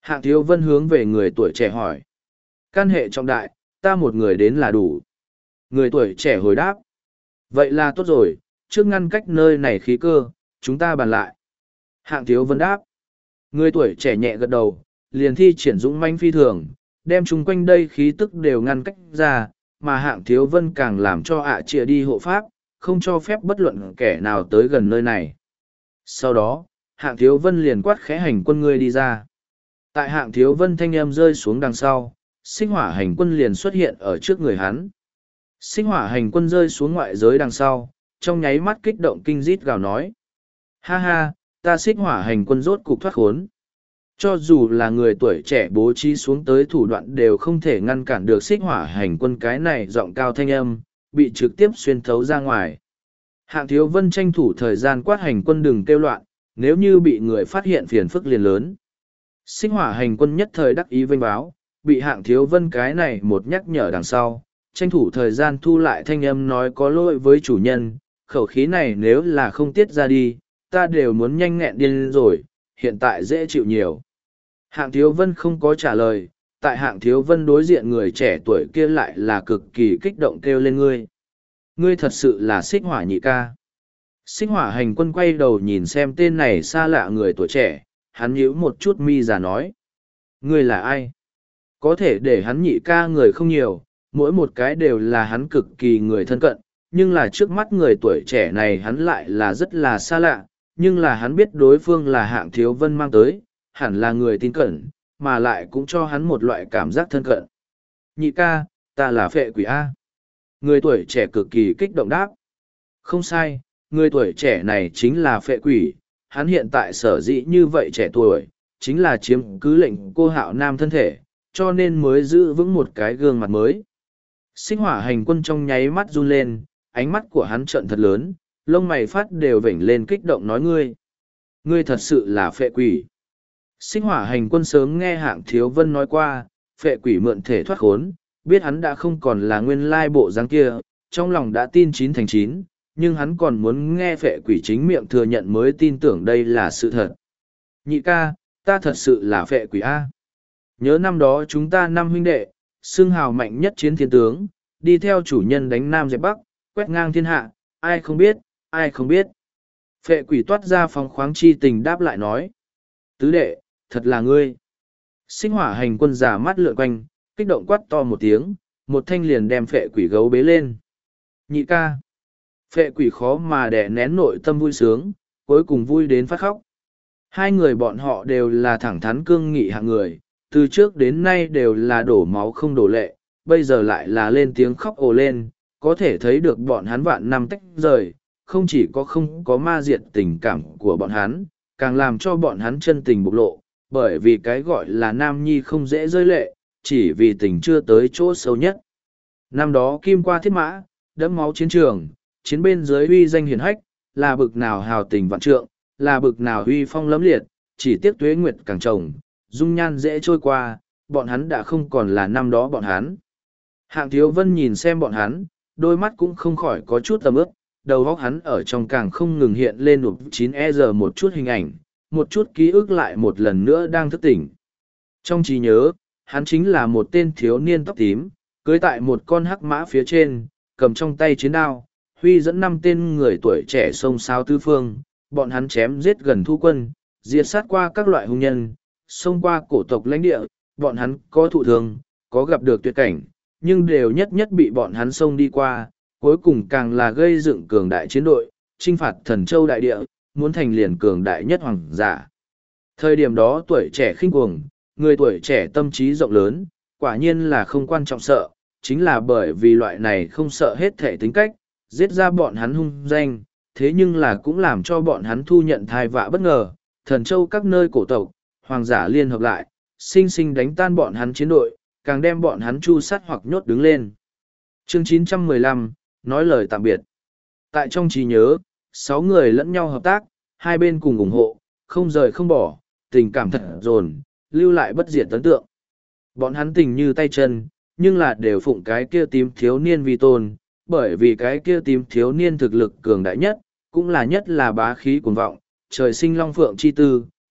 Hạng Thiếu Vân hướng về người tuổi trẻ hỏi. Can hệ trọng đại, ta một người đến là đủ. Người tuổi trẻ hồi đáp. Vậy là tốt rồi, trước ngăn cách nơi này khí cơ, chúng ta bàn lại. Hạng Thiếu Vân đáp. Người tuổi trẻ nhẹ gật đầu, liền thi triển dũng manh phi thường, đem chung quanh đây khí tức đều ngăn cách ra, mà Hạng Thiếu Vân càng làm cho ạ trịa đi hộ pháp, không cho phép bất luận kẻ nào tới gần nơi này. Sau đó, Hạng Thiếu Vân liền quát khẽ hành quân ngươi đi ra. Tại Hạng Thiếu Vân thanh em rơi xuống đằng sau, Xích Hỏa hành quân liền xuất hiện ở trước người hắn. Xích Hỏa hành quân rơi xuống ngoại giới đằng sau, trong nháy mắt kích động kinh rít gào nói. Ha ha, ta Xích Hỏa hành quân rốt cục thoát khốn. Cho dù là người tuổi trẻ bố trí xuống tới thủ đoạn đều không thể ngăn cản được Xích Hỏa hành quân cái này giọng cao thanh âm, bị trực tiếp xuyên thấu ra ngoài. Hạng Thiếu Vân tranh thủ thời gian quát hành quân đừng kêu loạn, nếu như bị người phát hiện phiền phức liền lớn. Xích Hỏa hành quân nhất thời đắc ý vênh báo, bị Hạng Thiếu Vân cái này một nhắc nhở đằng sau, tranh thủ thời gian thu lại thanh âm nói có lỗi với chủ nhân, khẩu khí này nếu là không tiết ra đi, ta đều muốn nhanh nghẹn điên rồi, hiện tại dễ chịu nhiều. Hạng Thiếu Vân không có trả lời, tại Hạng Thiếu Vân đối diện người trẻ tuổi kia lại là cực kỳ kích động kêu lên ngươi. Ngươi thật sự là Xích Hỏa nhị ca. Xích Hỏa hành quân quay đầu nhìn xem tên này xa lạ người tuổi trẻ, hắn nhíu một chút mi giả nói. Ngươi là ai? Có thể để hắn nhị ca người không nhiều, mỗi một cái đều là hắn cực kỳ người thân cận, nhưng là trước mắt người tuổi trẻ này hắn lại là rất là xa lạ, nhưng là hắn biết đối phương là Hạng Thiếu Vân mang tới, hẳn là người tin cẩn, mà lại cũng cho hắn một loại cảm giác thân cận. Nhị ca, ta là Phệ Quỷ A. Người tuổi trẻ cực kỳ kích động đáp. Không sai, người tuổi trẻ này chính là Phệ Quỷ, hắn hiện tại sở dĩ như vậy trẻ tuổi, chính là chiếm cứ lệnh cô Hạo Nam thân thể, cho nên mới giữ vững một cái gương mặt mới. Xích Hỏa hành quân trong nháy mắt run lên, ánh mắt của hắn trợn thật lớn, lông mày phát đều vểnh lên kích động nói ngươi thật sự là Phệ Quỷ. Xích Hỏa hành quân sớm nghe Hạng Thiếu Vân nói qua, Phệ Quỷ mượn thể thoát khốn, biết hắn đã không còn là nguyên lai bộ dáng kia, trong lòng đã tin 9/9, nhưng hắn còn muốn nghe Phệ Quỷ chính miệng thừa nhận mới tin tưởng đây là sự thật. Nhị ca, ta thật sự là Phệ Quỷ A. Nhớ năm đó chúng ta năm huynh đệ, xưng hào mạnh nhất chiến thiên tướng, đi theo chủ nhân đánh Nam dẹp Bắc, quét ngang thiên hạ, ai không biết, ai không biết. Phệ Quỷ toát ra phóng khoáng chi tình đáp lại nói. Tứ đệ, thật là ngươi. Xích Hỏa hành quân giả mắt lượn quanh, kích động quát to một tiếng, một thanh liền đem Phệ Quỷ gấu bế lên. Nhị ca. Phệ Quỷ khó mà đè nén nội tâm vui sướng, cuối cùng vui đến phát khóc. Hai người bọn họ đều là thẳng thắn cương nghị hạng người, từ trước đến nay đều là đổ máu không đổ lệ, bây giờ lại là lên tiếng khóc ồ lên, có thể thấy được bọn hắn vạn năm tách rời, không chỉ có không có ma diệt tình cảm của bọn hắn, càng làm cho bọn hắn chân tình bộc lộ, bởi vì cái gọi là nam nhi không dễ rơi lệ, chỉ vì tình chưa tới chỗ sâu nhất. Năm đó kim qua thiết mã, đẫm máu chiến trường, chiến bên dưới uy danh hiển hách, là bực nào hào tình vạn trượng, là bực nào uy phong lẫm liệt, chỉ tiếc tuế nguyệt càng trồng, dung nhan dễ trôi qua, bọn hắn đã không còn là năm đó bọn hắn. Hạng Thiếu Vân nhìn xem bọn hắn, đôi mắt cũng không khỏi có chút tầm ướp, đầu óc hắn ở trong càng không ngừng hiện lên nụp 9E một chút hình ảnh, một chút ký ức lại một lần nữa đang thức tỉnh. Trong trí nhớ, hắn chính là một tên thiếu niên tóc tím, cưỡi tại một con hắc mã phía trên, cầm trong tay chiến đao, huy dẫn 5 tên người tuổi trẻ xông xao tứ phương, bọn hắn chém giết gần thu quân, diệt sát qua các loại hung nhân, xông qua cổ tộc lãnh địa, bọn hắn có thụ thương, có gặp được tuyệt cảnh, nhưng đều nhất nhất bị bọn hắn xông đi qua, cuối cùng càng là gây dựng cường đại chiến đội, chinh phạt thần châu đại địa, muốn thành liền cường đại nhất hoàng giả. Thời điểm đó tuổi trẻ khinh cuồng, người tuổi trẻ tâm trí rộng lớn, quả nhiên là không quan trọng sợ, chính là bởi vì loại này không sợ hết thể tính cách, giết ra bọn hắn hung danh, thế nhưng là cũng làm cho bọn hắn thu nhận thai vạ bất ngờ, thần châu các nơi cổ tộc, hoàng giả liên hợp lại, sinh sinh đánh tan bọn hắn chiến đội, càng đem bọn hắn chu sát hoặc nhốt đứng lên. Chương 915, nói lời tạm biệt. Tại trong trí nhớ, 6 người lẫn nhau hợp tác, hai bên cùng ủng hộ, không rời không bỏ, tình cảm thật dồn, lưu lại bất diệt ấn tượng. Bọn hắn tình như tay chân, nhưng là đều phụng cái kia tím thiếu niên vi tôn, bởi vì cái kia tím thiếu niên thực lực cường đại nhất, cũng là nhất là bá khí cuồng vọng, trời sinh long phượng chi tư,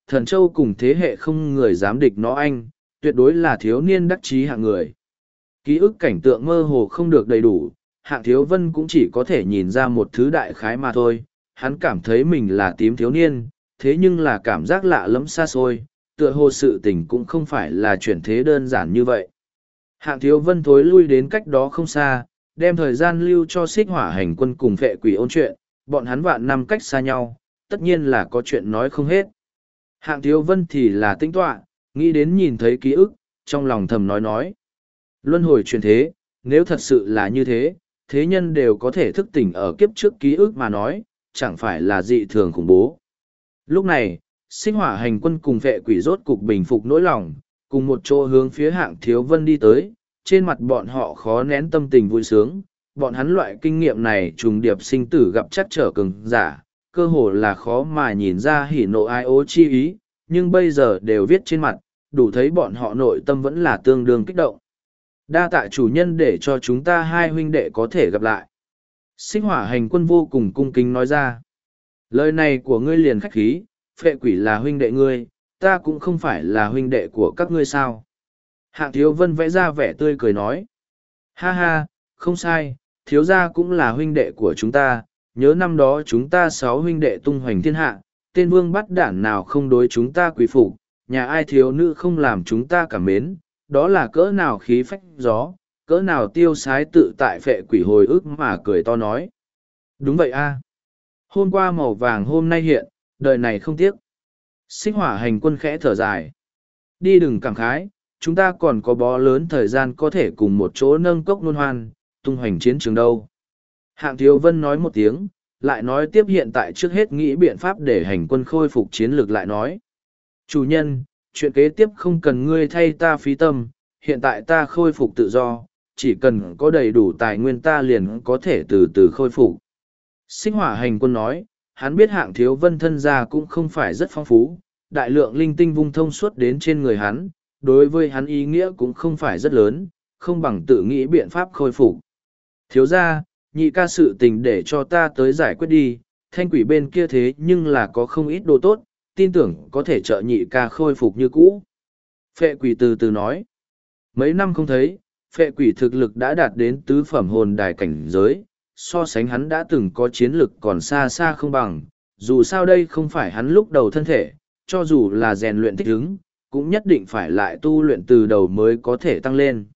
Thần Châu cùng thế hệ không người dám địch nó anh, tuyệt đối là thiếu niên đắc chí hạng người. Ký ức cảnh tượng mơ hồ không được đầy đủ, Hạng Thiếu Vân cũng chỉ có thể nhìn ra một thứ đại khái mà thôi. Hắn cảm thấy mình là tím thiếu niên, thế nhưng là cảm giác lạ lẫm xa xôi, tựa hồ sự tình cũng không phải là chuyển thế đơn giản như vậy. Hạng Thiếu Vân thối lui đến cách đó không xa, đem thời gian lưu cho Xích Hỏa Hành Quân cùng Phệ Quỷ ôn chuyện, bọn hắn vạn năm cách xa nhau, tất nhiên là có chuyện nói không hết. Hạng Thiếu Vân thì là tĩnh tọa, nghĩ đến nhìn thấy ký ức, trong lòng thầm nói. Luân hồi chuyển thế, nếu thật sự là như thế, thế nhân đều có thể thức tỉnh ở kiếp trước ký ức mà nói, chẳng phải là dị thường khủng bố. Lúc này, Xích Hỏa Hành Quân cùng Phệ Quỷ rốt cục bình phục nỗi lòng, cùng một chỗ hướng phía Hạng Thiếu Vân đi tới, trên mặt bọn họ khó nén tâm tình vui sướng, bọn hắn loại kinh nghiệm này trùng điệp sinh tử gặp chắc trở cường giả, cơ hồ là khó mà nhìn ra hỉ nộ ai ố chi ý, nhưng bây giờ đều viết trên mặt, đủ thấy bọn họ nội tâm vẫn là tương đương kích động. Đa tạ chủ nhân để cho chúng ta hai huynh đệ có thể gặp lại. Xích Hỏa Hành Quân vô cùng cung kính nói ra. Lời này của ngươi liền khách khí, Phệ Quỷ là huynh đệ ngươi, ta cũng không phải là huynh đệ của các ngươi sao. Hạng Thiếu Vân vẽ ra vẻ tươi cười nói. Ha ha, không sai, thiếu gia cũng là huynh đệ của chúng ta, nhớ năm đó chúng ta 6 huynh đệ tung hoành thiên hạ, tên vương bắt đản nào không đối chúng ta quý phục, nhà ai thiếu nữ không làm chúng ta cảm mến, đó là cỡ nào khí phách gió, cỡ nào tiêu sái tự tại. Phệ Quỷ hồi ức mà cười to nói. Đúng vậy a, hôm qua màu vàng hôm nay hiện, đời này không tiếc. Xích Hỏa Hành Quân khẽ thở dài. Đi đừng cảm khái, chúng ta còn có bó lớn thời gian có thể cùng một chỗ nâng cốc luân hoan, tung hoành chiến trường đâu. Hạng Thiếu Vân nói một tiếng, lại nói tiếp hiện tại trước hết nghĩ biện pháp để hành quân khôi phục chiến lược lại nói. Chủ nhân, chuyện kế tiếp không cần ngươi thay ta phí tâm, hiện tại ta khôi phục tự do, chỉ cần có đầy đủ tài nguyên ta liền có thể từ từ khôi phục. Xích Hỏa Hành Quân nói, hắn biết Hạng Thiếu Vân thân gia cũng không phải rất phong phú, đại lượng linh tinh vung thông suốt đến trên người hắn, đối với hắn ý nghĩa cũng không phải rất lớn, không bằng tự nghĩ biện pháp khôi phục. Thiếu ra, nhị ca sự tình để cho ta tới giải quyết đi, thanh quỷ bên kia thế nhưng là có không ít đồ tốt, tin tưởng có thể trợ nhị ca khôi phục như cũ. Phệ Quỷ từ từ nói, mấy năm không thấy, Phệ Quỷ thực lực đã đạt đến tứ phẩm hồn đài cảnh giới, so sánh hắn đã từng có chiến lực còn xa xa không bằng, dù sao đây không phải hắn lúc đầu thân thể, cho dù là rèn luyện thích ứng, cũng nhất định phải lại tu luyện từ đầu mới có thể tăng lên.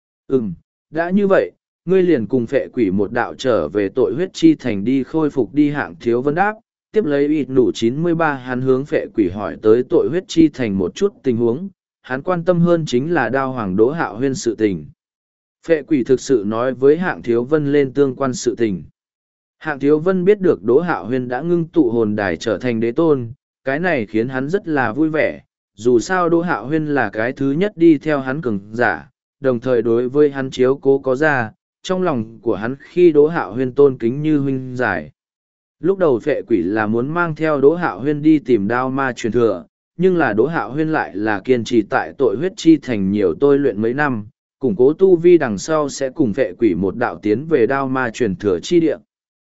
Đã như vậy, ngươi liền cùng Phệ Quỷ một đạo trở về tội huyết chi thành đi khôi phục đi. Hạng Thiếu Vân đáp, tiếp lấy ít nụ 93 hắn hướng Phệ Quỷ hỏi tới tội huyết chi thành một chút tình huống, hắn quan tâm hơn chính là Đao Hoàng Đỗ Hạo Huyên sự tình. Phệ Quỷ thực sự nói với Hạng Thiếu Vân lên tương quan sự tình. Hạng Thiếu Vân biết được Đỗ Hạo Huyên đã ngưng tụ hồn đài trở thành đế tôn, cái này khiến hắn rất là vui vẻ, dù sao Đỗ Hạo Huyên là cái thứ nhất đi theo hắn cường giả, đồng thời đối với hắn chiếu cố có ra, trong lòng của hắn khi Đỗ Hạo Huyên tôn kính như huynh giải. Lúc đầu Phệ Quỷ là muốn mang theo Đỗ Hạo Huyên đi tìm đao ma truyền thừa, nhưng là Đỗ Hạo Huyên lại là kiên trì tại tội huyết chi thành nhiều tôi luyện mấy năm, củng cố tu vi đằng sau sẽ cùng Phệ Quỷ một đạo tiến về đao ma truyền thừa chi địa.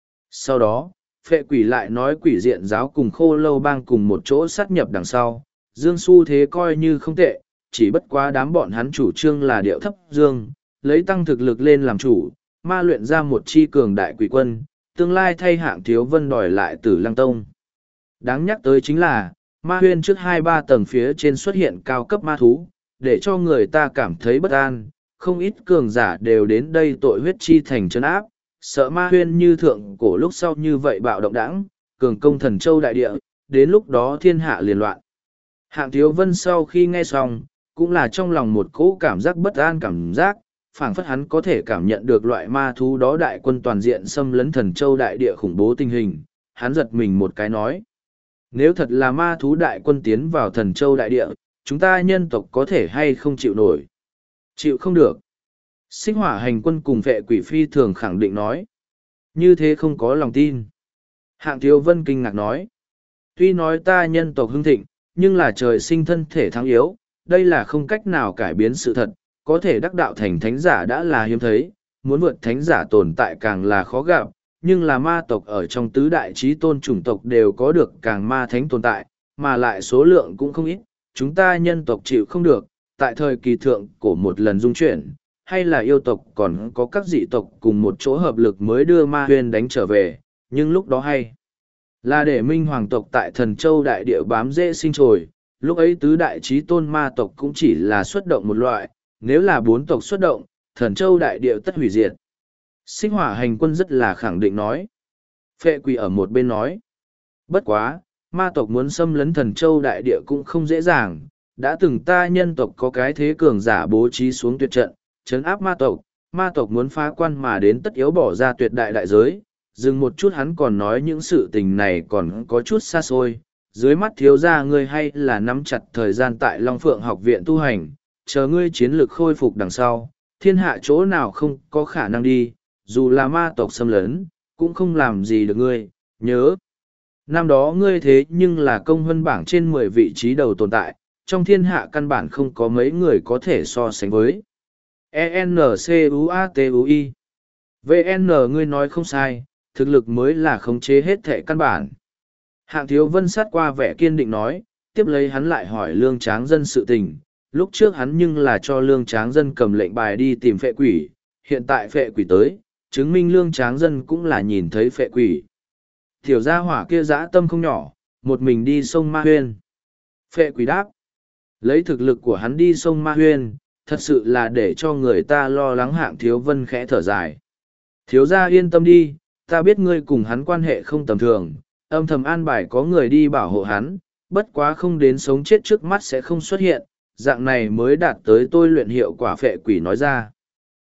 Sau đó, Phệ Quỷ lại nói Quỷ Diện giáo cùng Khô Lâu bang cùng một chỗ sát nhập đằng sau, Dương Xu thế coi như không tệ, chỉ bất quá đám bọn hắn chủ trương là điệu thấp dương, lấy tăng thực lực lên làm chủ, ma luyện ra một chi cường đại quỷ quân, tương lai thay Hạng Thiếu Vân đòi lại Tử Lăng Tông. Đáng nhắc tới chính là, ma huyên trước 2-3 tầng phía trên xuất hiện cao cấp ma thú, để cho người ta cảm thấy bất an, không ít cường giả đều đến đây tội huyết chi thành trấn áp, sợ ma huyên như thượng cổ lúc sau như vậy bạo động đãng, cường công Thần Châu đại địa, đến lúc đó thiên hạ liền loạn. Hạng Thiếu Vân sau khi nghe xong, cũng là trong lòng một cỗ cảm giác bất an cảm giác, phảng phất hắn có thể cảm nhận được loại ma thú đó đại quân toàn diện xâm lấn Thần Châu đại địa khủng bố tình hình, hắn giật mình một cái nói. Nếu thật là ma thú đại quân tiến vào Thần Châu đại địa, chúng ta nhân tộc có thể hay không chịu nổi? Chịu không được. Xích Hỏa Hành Quân cùng Phệ Quỷ phi thường khẳng định nói. Như thế không có lòng tin. Hạng Thiếu Vân kinh ngạc nói. Tuy nói ta nhân tộc hưng thịnh, nhưng là trời sinh thân thể thắng yếu, đây là không cách nào cải biến sự thật, có thể đắc đạo thành thánh giả đã là hiếm thấy, muốn vượt thánh giả tồn tại càng là khó gặp, nhưng là ma tộc ở trong tứ đại chí tôn chủng tộc đều có được càng ma thánh tồn tại, mà lại số lượng cũng không ít, chúng ta nhân tộc chịu không được, tại thời kỳ thượng cổ một lần dung chuyển, hay là yêu tộc còn có các dị tộc cùng một chỗ hợp lực mới đưa ma huyên đánh trở về, nhưng lúc đó hay là để minh hoàng tộc tại thần châu đại địa bám dễ sinh trồi, lúc ấy tứ đại trí tôn ma tộc cũng chỉ là xuất động một loại, nếu là bốn tộc xuất động, thần châu đại địa tất hủy diệt. Xích hỏa hành quân rất là khẳng định nói. Phệ quỷ ở một bên nói. Bất quá, ma tộc muốn xâm lấn thần châu đại địa cũng không dễ dàng, đã từng ta nhân tộc có cái thế cường giả bố trí xuống tuyệt trận, chấn áp ma tộc muốn phá quan mà đến tất yếu bỏ ra tuyệt đại đại giới. Dừng một chút hắn còn nói những sự tình này còn có chút xa xôi, dưới mắt thiếu gia ngươi hay là nắm chặt thời gian tại Long Phượng học viện tu hành, chờ ngươi chiến lực khôi phục đằng sau, thiên hạ chỗ nào không có khả năng đi, dù là ma tộc xâm lấn, cũng không làm gì được ngươi, nhớ. Năm đó ngươi thế nhưng là công huân bảng trên 10 vị trí đầu tồn tại, trong thiên hạ căn bản không có mấy người có thể so sánh với. ENCUATUI VN ngươi nói không sai, thực lực mới là khống chế hết thể căn bản. Hạng Thiếu Vân sát qua vẻ kiên định nói, tiếp lấy hắn lại hỏi Lương Tráng Dân sự tình. Lúc trước hắn nhưng là cho Lương Tráng Dân cầm lệnh bài đi tìm phệ quỷ, hiện tại phệ quỷ tới, chứng minh Lương Tráng Dân cũng là nhìn thấy phệ quỷ. Tiểu gia hỏa kia dã tâm không nhỏ, một mình đi sông Ma Huyên. Phệ quỷ đáp, lấy thực lực của hắn đi sông Ma Huyên, thật sự là để cho người ta lo lắng. Hạng Thiếu Vân khẽ thở dài. Thiếu gia yên tâm đi, ta biết ngươi cùng hắn quan hệ không tầm thường, âm thầm an bài có người đi bảo hộ hắn, bất quá không đến sống chết trước mắt sẽ không xuất hiện, dạng này mới đạt tới tôi luyện hiệu quả. Phệ quỷ nói ra.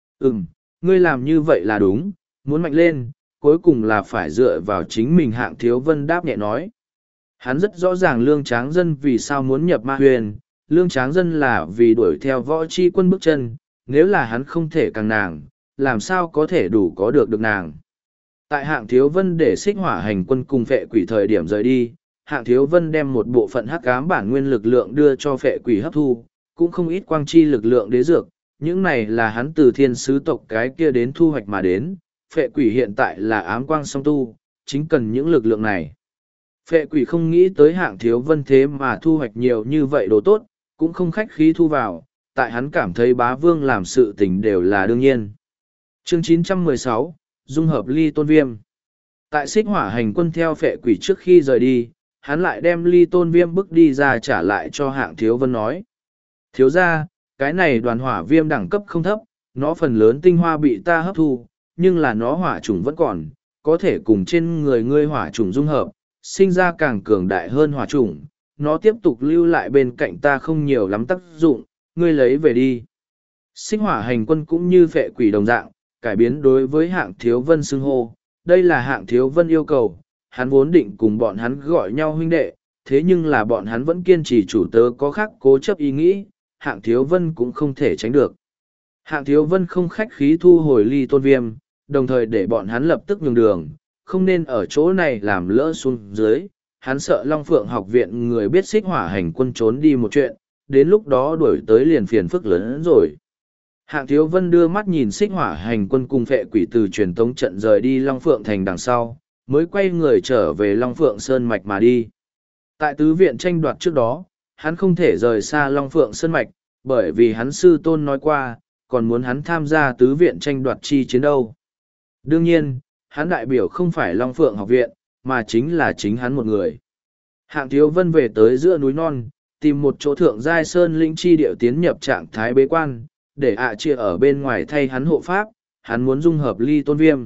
Ngươi làm như vậy là đúng, muốn mạnh lên, cuối cùng là phải dựa vào chính mình. Hạng Thiếu Vân đáp nhẹ nói. Hắn rất rõ ràng Lương Tráng Dân vì sao muốn nhập Ma Huyền, Lương Tráng Dân là vì đuổi theo Võ Chi Quân bước chân, nếu là hắn không thể càng nàng, làm sao có thể đủ có được nàng. Tại Hạng Thiếu Vân để Xích hỏa hành quân cùng phệ quỷ thời điểm rời đi, Hạng Thiếu Vân đem một bộ phận hắc ám bản nguyên lực lượng đưa cho phệ quỷ hấp thu, cũng không ít quang chi lực lượng đế dược, những này là hắn từ thiên sứ tộc cái kia đến thu hoạch mà đến. Phệ quỷ hiện tại là ám quang song tu, chính cần những lực lượng này. Phệ quỷ không nghĩ tới Hạng Thiếu Vân thế mà thu hoạch nhiều như vậy đồ tốt, cũng không khách khí thu vào, tại hắn cảm thấy bá vương làm sự tình đều là đương nhiên. Chương 916, Dung hợp ly tôn viêm. Tại Xích hỏa hành quân theo phệ quỷ trước khi rời đi, hắn lại đem ly tôn viêm bức đi ra trả lại cho Hạng Thiếu Vân nói. Thiếu ra, cái này đoàn hỏa viêm đẳng cấp không thấp, nó phần lớn tinh hoa bị ta hấp thu, nhưng là nó hỏa chủng vẫn còn, có thể cùng trên người ngươi hỏa chủng dung hợp, sinh ra càng cường đại hơn hỏa chủng, nó tiếp tục lưu lại bên cạnh ta không nhiều lắm tác dụng, ngươi lấy về đi. Xích hỏa hành quân cũng như phệ quỷ đồng dạng, cải biến đối với Hạng Thiếu Vân xưng hô, đây là Hạng Thiếu Vân yêu cầu, hắn vốn định cùng bọn hắn gọi nhau huynh đệ, thế nhưng là bọn hắn vẫn kiên trì chủ tớ có khác cố chấp ý nghĩ, Hạng Thiếu Vân cũng không thể tránh được. Hạng Thiếu Vân không khách khí thu hồi ly tôn viêm, đồng thời để bọn hắn lập tức nhường đường, không nên ở chỗ này làm lỡ xuống dưới, hắn sợ Long Phượng học viện người biết Xích hỏa hành quân trốn đi một chuyện, đến lúc đó đuổi tới liền phiền phức lớn hơn rồi. Hạng Thiếu Vân đưa mắt nhìn Xích hỏa hành quân cùng phệ quỷ từ truyền tống trận rời đi Long Phượng thành đằng sau, mới quay người trở về Long Phượng Sơn Mạch mà đi. Tại tứ viện tranh đoạt trước đó, hắn không thể rời xa Long Phượng Sơn Mạch, bởi vì hắn sư tôn nói qua, còn muốn hắn tham gia tứ viện tranh đoạt chi chiến đâu. Đương nhiên, hắn đại biểu không phải Long Phượng học viện, mà chính là chính hắn một người. Hạng Thiếu Vân về tới giữa núi non, tìm một chỗ thượng giai sơn linh chi điệu tiến nhập trạng thái bế quan, để chia ở bên ngoài thay hắn hộ pháp, hắn muốn dung hợp ly tôn viêm.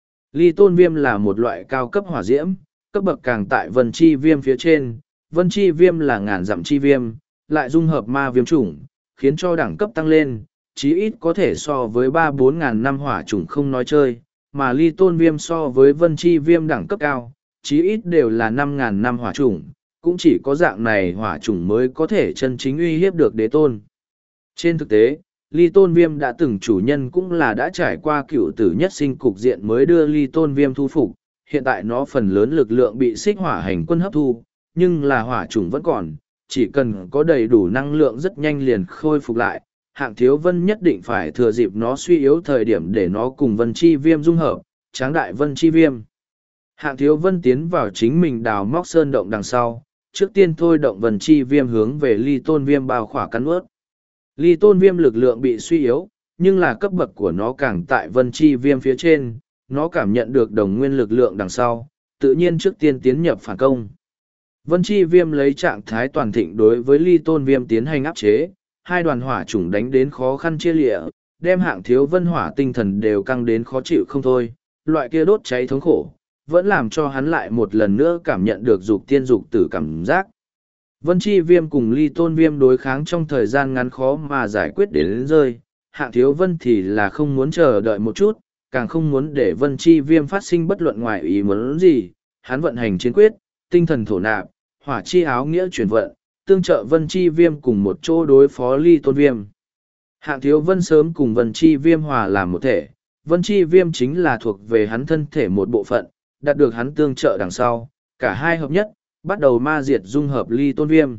Ly tôn viêm là một loại cao cấp hỏa diễm, cấp bậc càng tại vân chi viêm phía trên, vân chi viêm là ngàn dặm chi viêm, lại dung hợp ma viêm chủng, khiến cho đẳng cấp tăng lên, chí ít có thể so với 3-4 ngàn năm hỏa chủng không nói chơi, mà ly tôn viêm so với vân chi viêm đẳng cấp cao, chí ít đều là 5.000 năm hỏa chủng, cũng chỉ có dạng này hỏa chủng mới có thể chân chính uy hiếp được đế tôn. Trên thực tế, ly tôn viêm đã từng chủ nhân cũng là đã trải qua cựu tử nhất sinh cục diện mới đưa ly tôn viêm thu phục, hiện tại nó phần lớn lực lượng bị xích hỏa hành quân hấp thu, nhưng là hỏa chủng vẫn còn, chỉ cần có đầy đủ năng lượng rất nhanh liền khôi phục lại. Hạng Thiếu Vân nhất định phải thừa dịp nó suy yếu thời điểm để nó cùng vân chi viêm dung hợp, tráng đại vân chi viêm. Hạng Thiếu Vân tiến vào chính mình đào móc sơn động đằng sau, trước tiên thôi động vân chi viêm hướng về ly tôn viêm bao khỏa cắn ướt. Ly tôn viêm lực lượng bị suy yếu, nhưng là cấp bậc của nó càng tại vân chi viêm phía trên, nó cảm nhận được đồng nguyên lực lượng đằng sau, tự nhiên trước tiên tiến nhập phản công. Vân chi viêm lấy trạng thái toàn thịnh đối với ly tôn viêm tiến hành áp chế, hai đoàn hỏa chủng đánh đến khó khăn chia lịa, đem Hạng Thiếu Vân hỏa tinh thần đều căng đến khó chịu không thôi, loại kia đốt cháy thống khổ, vẫn làm cho hắn lại một lần nữa cảm nhận được dục tiên dục tử cảm giác. Vân chi viêm cùng ly tôn viêm đối kháng trong thời gian ngắn khó mà giải quyết đến rơi, Hạng Thiếu Vân thì là không muốn chờ đợi một chút, càng không muốn để Vân chi viêm phát sinh bất luận ngoài ý muốn gì, hắn vận hành chiến quyết, tinh thần thổ nạp, hỏa chi áo nghĩa chuyển vận, tương trợ Vân chi viêm cùng một chỗ đối phó ly tôn viêm. Hạng Thiếu Vân sớm cùng Vân chi viêm hòa làm một thể, Vân chi viêm chính là thuộc về hắn thân thể một bộ phận, đạt được hắn tương trợ đằng sau, cả hai hợp nhất, bắt đầu ma diệt dung hợp ly tôn viêm.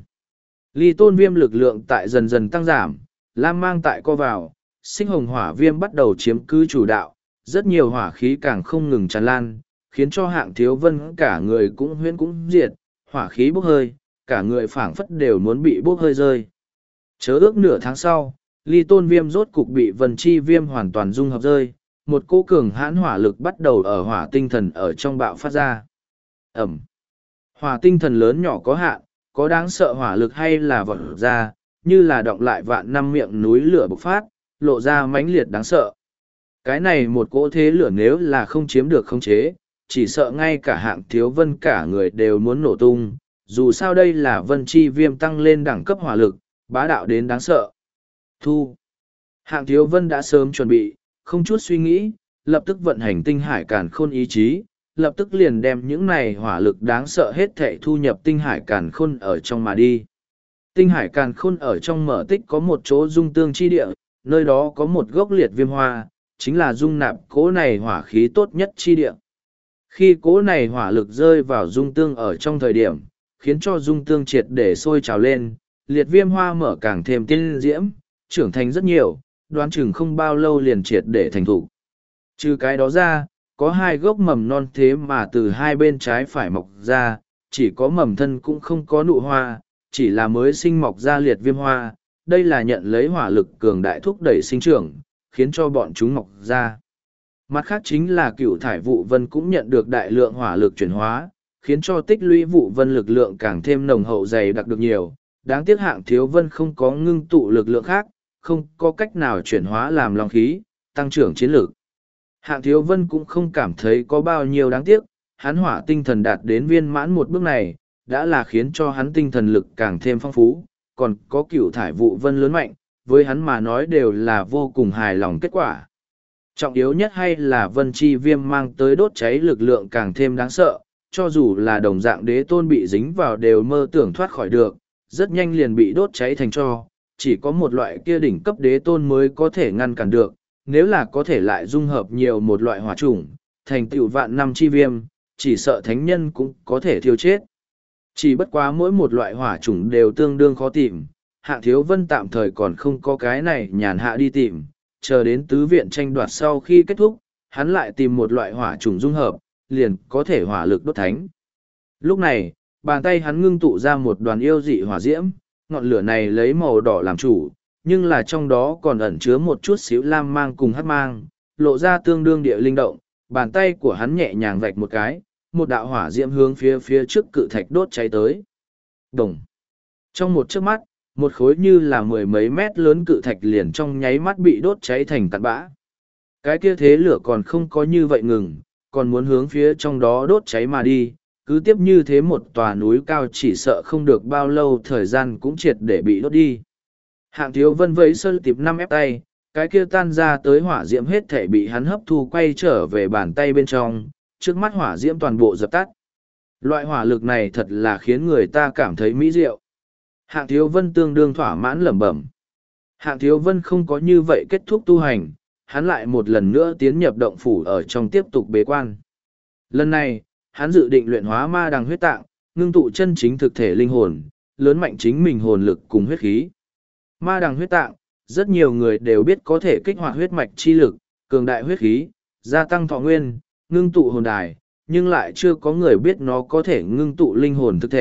Ly tôn viêm lực lượng tại dần dần tăng giảm, lam mang tại co vào, sinh hồng hỏa viêm bắt đầu chiếm cứ chủ đạo, rất nhiều hỏa khí càng không ngừng tràn lan, khiến cho Hạng Thiếu Vân cả người cũng huyễn cũng diệt, hỏa khí bốc hơi, cả người phảng phất đều muốn bị bốc hơi rơi. Chớ ước nửa tháng sau, ly tôn viêm rốt cục bị vân chi viêm hoàn toàn dung hợp rơi, một cỗ cường hãn hỏa lực bắt đầu ở hỏa tinh thần ở trong bạo phát ra. Ẩm. Hỏa tinh thần lớn nhỏ có hạn, có đáng sợ hỏa lực hay là vọt ra, như là động lại vạn năm miệng núi lửa bộc phát, lộ ra mãnh liệt đáng sợ. Cái này một cỗ thế lửa nếu là không chiếm được khống chế, chỉ sợ ngay cả Hạng Thiếu Vân cả người đều muốn nổ tung, dù sao đây là vân chi viêm tăng lên đẳng cấp hỏa lực, bá đạo đến đáng sợ. Thu. Hạng Thiếu Vân đã sớm chuẩn bị, không chút suy nghĩ, lập tức vận hành tinh hải càn khôn ý chí, lập tức liền đem những này hỏa lực đáng sợ hết thệ thu nhập tinh hải càn khôn ở trong mà đi. Tinh hải càn khôn ở trong mở tích có một chỗ dung tương chi địa, nơi đó có một gốc liệt viêm hoa, chính là dung nạp cỗ này hỏa khí tốt nhất chi địa. Khi cỗ này hỏa lực rơi vào dung tương ở trong thời điểm, khiến cho dung tương triệt để sôi trào lên, liệt viêm hoa mở càng thêm tiên diễm, trưởng thành rất nhiều, đoán chừng không bao lâu liền triệt để thành thục. Trừ cái đó ra, có hai gốc mầm non thế mà từ hai bên trái phải mọc ra, chỉ có mầm thân cũng không có nụ hoa, chỉ là mới sinh mọc ra liệt viêm hoa, đây là nhận lấy hỏa lực cường đại thúc đẩy sinh trưởng, khiến cho bọn chúng mọc ra. Mặt khác chính là cựu thải vụ vân cũng nhận được đại lượng hỏa lực chuyển hóa, khiến cho tích lũy vụ vân lực lượng càng thêm nồng hậu dày đặc được nhiều. Đáng tiếc Hạng Thiếu Vân không có ngưng tụ lực lượng khác, không có cách nào chuyển hóa làm long khí, tăng trưởng chiến lực. Hạng Thiếu Vân cũng không cảm thấy có bao nhiêu đáng tiếc, hắn hỏa tinh thần đạt đến viên mãn một bước này, đã là khiến cho hắn tinh thần lực càng thêm phong phú, còn có cựu thải vụ vân lớn mạnh, với hắn mà nói đều là vô cùng hài lòng kết quả. Trọng yếu nhất hay là vân chi viêm mang tới đốt cháy lực lượng càng thêm đáng sợ, cho dù là đồng dạng đế tôn bị dính vào đều mơ tưởng thoát khỏi được, rất nhanh liền bị đốt cháy thành tro, chỉ có một loại kia đỉnh cấp đế tôn mới có thể ngăn cản được, nếu là có thể lại dung hợp nhiều một loại hỏa chủng, thành tựu vạn năm chi viêm, chỉ sợ thánh nhân cũng có thể thiêu chết. Chỉ bất quá mỗi một loại hỏa chủng đều tương đương khó tìm, Hạng Thiếu Vân tạm thời còn không có cái này nhàn hạ đi tìm, chờ đến tứ viện tranh đoạt sau khi kết thúc, hắn lại tìm một loại hỏa chủng dung hợp, liền có thể hỏa lực đốt thánh. Lúc này, bàn tay hắn ngưng tụ ra một đoàn yêu dị hỏa diễm, ngọn lửa này lấy màu đỏ làm chủ, nhưng là trong đó còn ẩn chứa một chút xíu lam mang cùng hắc mang, lộ ra tương đương địa linh động, bàn tay của hắn nhẹ nhàng vạch một cái, một đạo hỏa diễm hướng phía trước cự thạch đốt cháy tới. Đồng. Trong một chớp mắt, một khối như là mười mấy mét lớn cự thạch liền trong nháy mắt bị đốt cháy thành tạt bã. Cái kia thế lửa còn không có như vậy ngừng, còn muốn hướng phía trong đó đốt cháy mà đi, cứ tiếp như thế một tòa núi cao chỉ sợ không được bao lâu thời gian cũng triệt để bị đốt đi. Hạng Thiếu Vân vẫy sơ tìm 5 ép tay, cái kia tan ra tới hỏa diễm hết thể bị hắn hấp thu quay trở về bàn tay bên trong, trước mắt hỏa diễm toàn bộ dập tắt. Loại hỏa lực này thật là khiến người ta cảm thấy mỹ diệu. Hạng Thiếu Vân tương đương thỏa mãn lẩm bẩm. Hạng Thiếu Vân không có như vậy kết thúc tu hành, hắn lại một lần nữa tiến nhập động phủ ở trong tiếp tục bế quan. Lần này, hắn dự định luyện hóa ma đằng huyết tạng, ngưng tụ chân chính thực thể linh hồn, lớn mạnh chính mình hồn lực cùng huyết khí. Ma đằng huyết tạng, rất nhiều người đều biết có thể kích hoạt huyết mạch chi lực, cường đại huyết khí, gia tăng thọ nguyên, ngưng tụ hồn đài, nhưng lại chưa có người biết nó có thể ngưng tụ linh hồn thực thể,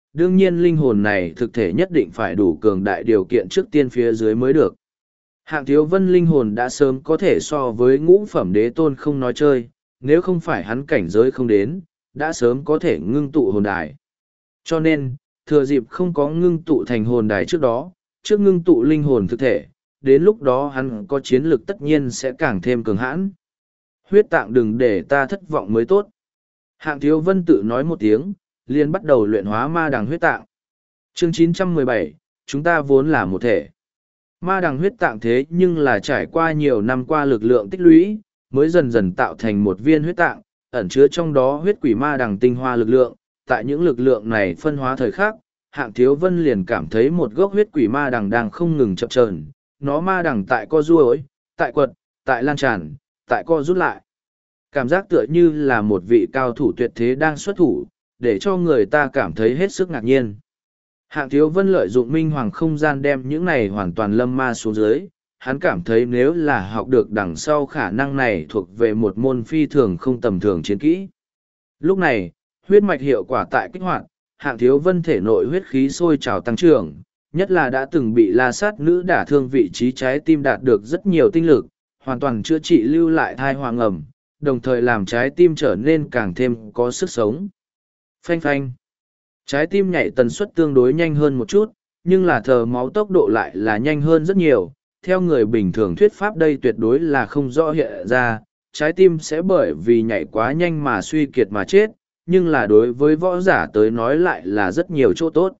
đương nhiên linh hồn này thực thể nhất định phải đủ cường đại điều kiện trước tiên phía dưới mới được. Hạng Thiếu Vân linh hồn đã sớm có thể so với ngũ phẩm đế tôn không nói chơi, nếu không phải hắn cảnh giới không đến, đã sớm có thể ngưng tụ hồn đài. Cho nên, thừa dịp không có ngưng tụ thành hồn đài trước đó, trước ngưng tụ linh hồn thực thể, đến lúc đó hắn có chiến lược tất nhiên sẽ càng thêm cường hãn. Huyết tạng đừng để ta thất vọng mới tốt. Hạng Thiếu Vân tự nói một tiếng, liền bắt đầu luyện hóa ma đằng huyết tạng. Chương 917, chúng ta vốn là một thể. Ma đằng huyết tạng thế nhưng là trải qua nhiều năm qua lực lượng tích lũy, mới dần dần tạo thành một viên huyết tạng, ẩn chứa trong đó huyết quỷ ma đằng tinh hoa lực lượng. Tại những lực lượng này phân hóa thời khắc, Hạng Thiếu Vân liền cảm thấy một gốc huyết quỷ ma đằng đang không ngừng chập chờn, nó ma đằng tại co duỗi, tại quật, tại lan tràn, tại co rút lại. Cảm giác tựa như là một vị cao thủ tuyệt thế đang xuất thủ, để cho người ta cảm thấy hết sức ngạc nhiên. Hạng Thiếu Vân lợi dụng minh hoàng không gian đem những này hoàn toàn lâm ma xuống dưới, hắn cảm thấy nếu là học được đằng sau khả năng này thuộc về một môn phi thường không tầm thường chiến kỹ. Lúc này, huyết mạch hiệu quả tại kích hoạt, Hạng Thiếu Vân thể nội huyết khí sôi trào tăng trưởng, nhất là đã từng bị la sát nữ đả thương vị trí trái tim đạt được rất nhiều tinh lực, hoàn toàn chữa trị lưu lại thai hoàng ẩm, đồng thời làm trái tim trở nên càng thêm có sức sống. Phanh phanh. Trái tim nhảy tần suất tương đối nhanh hơn một chút, nhưng là thờ máu tốc độ lại là nhanh hơn rất nhiều. Theo người bình thường thuyết pháp đây tuyệt đối là không rõ hiện ra, trái tim sẽ bởi vì nhảy quá nhanh mà suy kiệt mà chết, nhưng là đối với võ giả tới nói lại là rất nhiều chỗ tốt.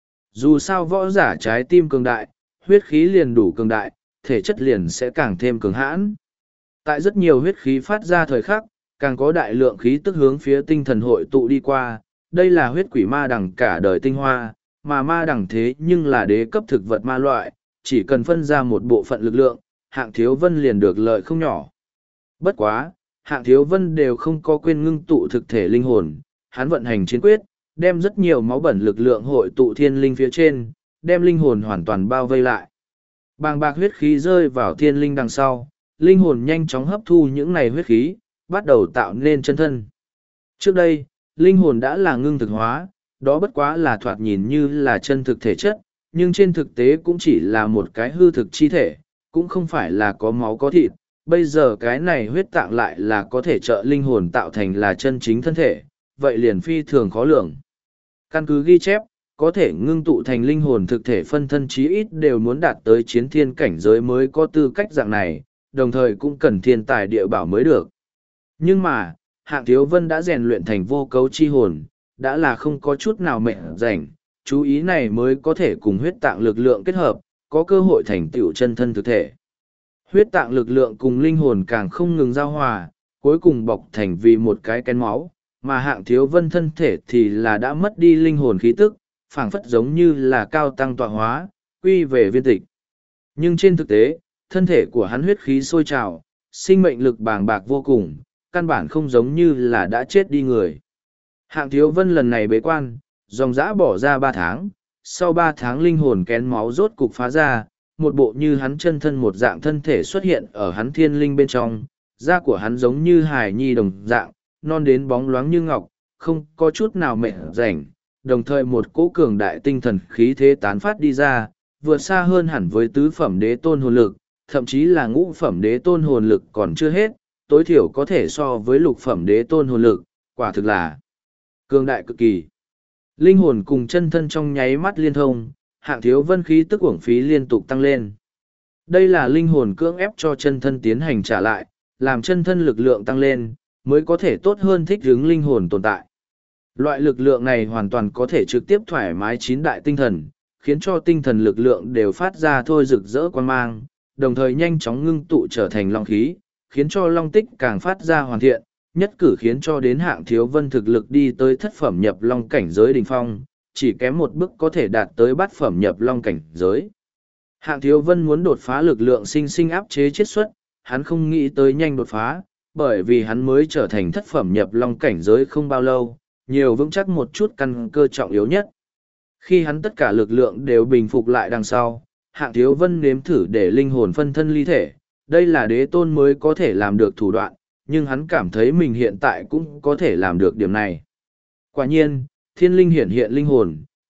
Dù sao võ giả trái tim cường đại, huyết khí liền đủ cường đại, thể chất liền sẽ càng thêm cường hãn. Tại rất nhiều huyết khí phát ra thời khắc, càng có đại lượng khí tức hướng phía tinh thần hội tụ đi qua, đây là huyết quỷ ma đằng cả đời tinh hoa, mà ma đằng thế nhưng là đế cấp thực vật ma loại, chỉ cần phân ra một bộ phận lực lượng, Hạng Thiếu Vân liền được lợi không nhỏ. Bất quá, Hạng Thiếu Vân đều không có quên ngưng tụ thực thể linh hồn, hắn vận hành chiến quyết, đem rất nhiều máu bẩn lực lượng hội tụ thiên linh phía trên, đem linh hồn hoàn toàn bao vây lại. Bàng bạc huyết khí rơi vào thiên linh đằng sau, linh hồn nhanh chóng hấp thu những này huyết khí, bắt đầu tạo nên chân thân. Trước đây, linh hồn đã là ngưng thực hóa, đó bất quá là thoạt nhìn như là chân thực thể chất, nhưng trên thực tế cũng chỉ là một cái hư thực chi thể, cũng không phải là có máu có thịt. Bây giờ cái này huyết tạng lại là có thể trợ linh hồn tạo thành là chân chính thân thể, vậy liền phi thường khó lường. Căn cứ ghi chép, có thể ngưng tụ thành linh hồn thực thể phân thân chí ít đều muốn đạt tới chiến thiên cảnh giới mới có tư cách dạng này, đồng thời cũng cần thiên tài địa bảo mới được. Nhưng mà, Hạng Thiếu Vân đã rèn luyện thành vô cấu chi hồn, đã là không có chút nào mệnh rảnh, chú ý này mới có thể cùng huyết tạng lực lượng kết hợp, có cơ hội thành tựu chân thân thực thể. Huyết tạng lực lượng cùng linh hồn càng không ngừng giao hòa, cuối cùng bọc thành vì một cái kén máu, mà Hạng Thiếu Vân thân thể thì là đã mất đi linh hồn khí tức, phảng phất giống như là cao tăng tọa hóa, quy về viên tịch. Nhưng trên thực tế, thân thể của hắn huyết khí sôi trào, sinh mệnh lực bàng bạc vô cùng, căn bản không giống như là đã chết đi người. Hạng Thiếu Vân lần này bế quan, dòng dã bỏ ra 3 tháng, sau 3 tháng linh hồn kén máu rốt cục phá ra, một bộ như hắn chân thân một dạng thân thể xuất hiện ở hắn thiên linh bên trong, da của hắn giống như hài nhi đồng dạng, non đến bóng loáng như ngọc, không có chút nào mệt rảnh, đồng thời một cỗ cường đại tinh thần khí thế tán phát đi ra, vượt xa hơn hẳn với tứ phẩm đế tôn hồn lực, thậm chí là ngũ phẩm đế tôn hồn lực còn chưa hết, tối thiểu có thể so với lục phẩm đế tôn hồn lực, quả thực là cường đại cực kỳ. Linh hồn cùng chân thân trong nháy mắt liên thông, Hạng Thiếu Vân khí tức uổng phí liên tục tăng lên. Đây là linh hồn cưỡng ép cho chân thân tiến hành trả lại, làm chân thân lực lượng tăng lên, mới có thể tốt hơn thích ứng linh hồn tồn tại. Loại lực lượng này hoàn toàn có thể trực tiếp thoải mái chín đại tinh thần, khiến cho tinh thần lực lượng đều phát ra thôi rực rỡ quan mang, đồng thời nhanh chóng ngưng tụ trở thành long khí, khiến cho long tích càng phát ra hoàn thiện, nhất cử khiến cho đến Hạng Thiếu Vân thực lực đi tới thất phẩm nhập long cảnh giới đỉnh phong, chỉ kém một bước có thể đạt tới bát phẩm nhập long cảnh giới. Hạng Thiếu Vân muốn đột phá lực lượng sinh sinh áp chế chiết xuất, hắn không nghĩ tới nhanh đột phá, bởi vì hắn mới trở thành thất phẩm nhập long cảnh giới không bao lâu, nhiều vững chắc một chút căn cơ trọng yếu nhất. Khi hắn tất cả lực lượng đều bình phục lại đằng sau, Hạng Thiếu Vân nếm thử để linh hồn phân thân ly thể, đây là đế tôn mới có thể làm được thủ đoạn, nhưng hắn cảm thấy mình hiện tại cũng có thể làm được điểm này. Quả nhiên, thiên linh hiển hiện linh hồn,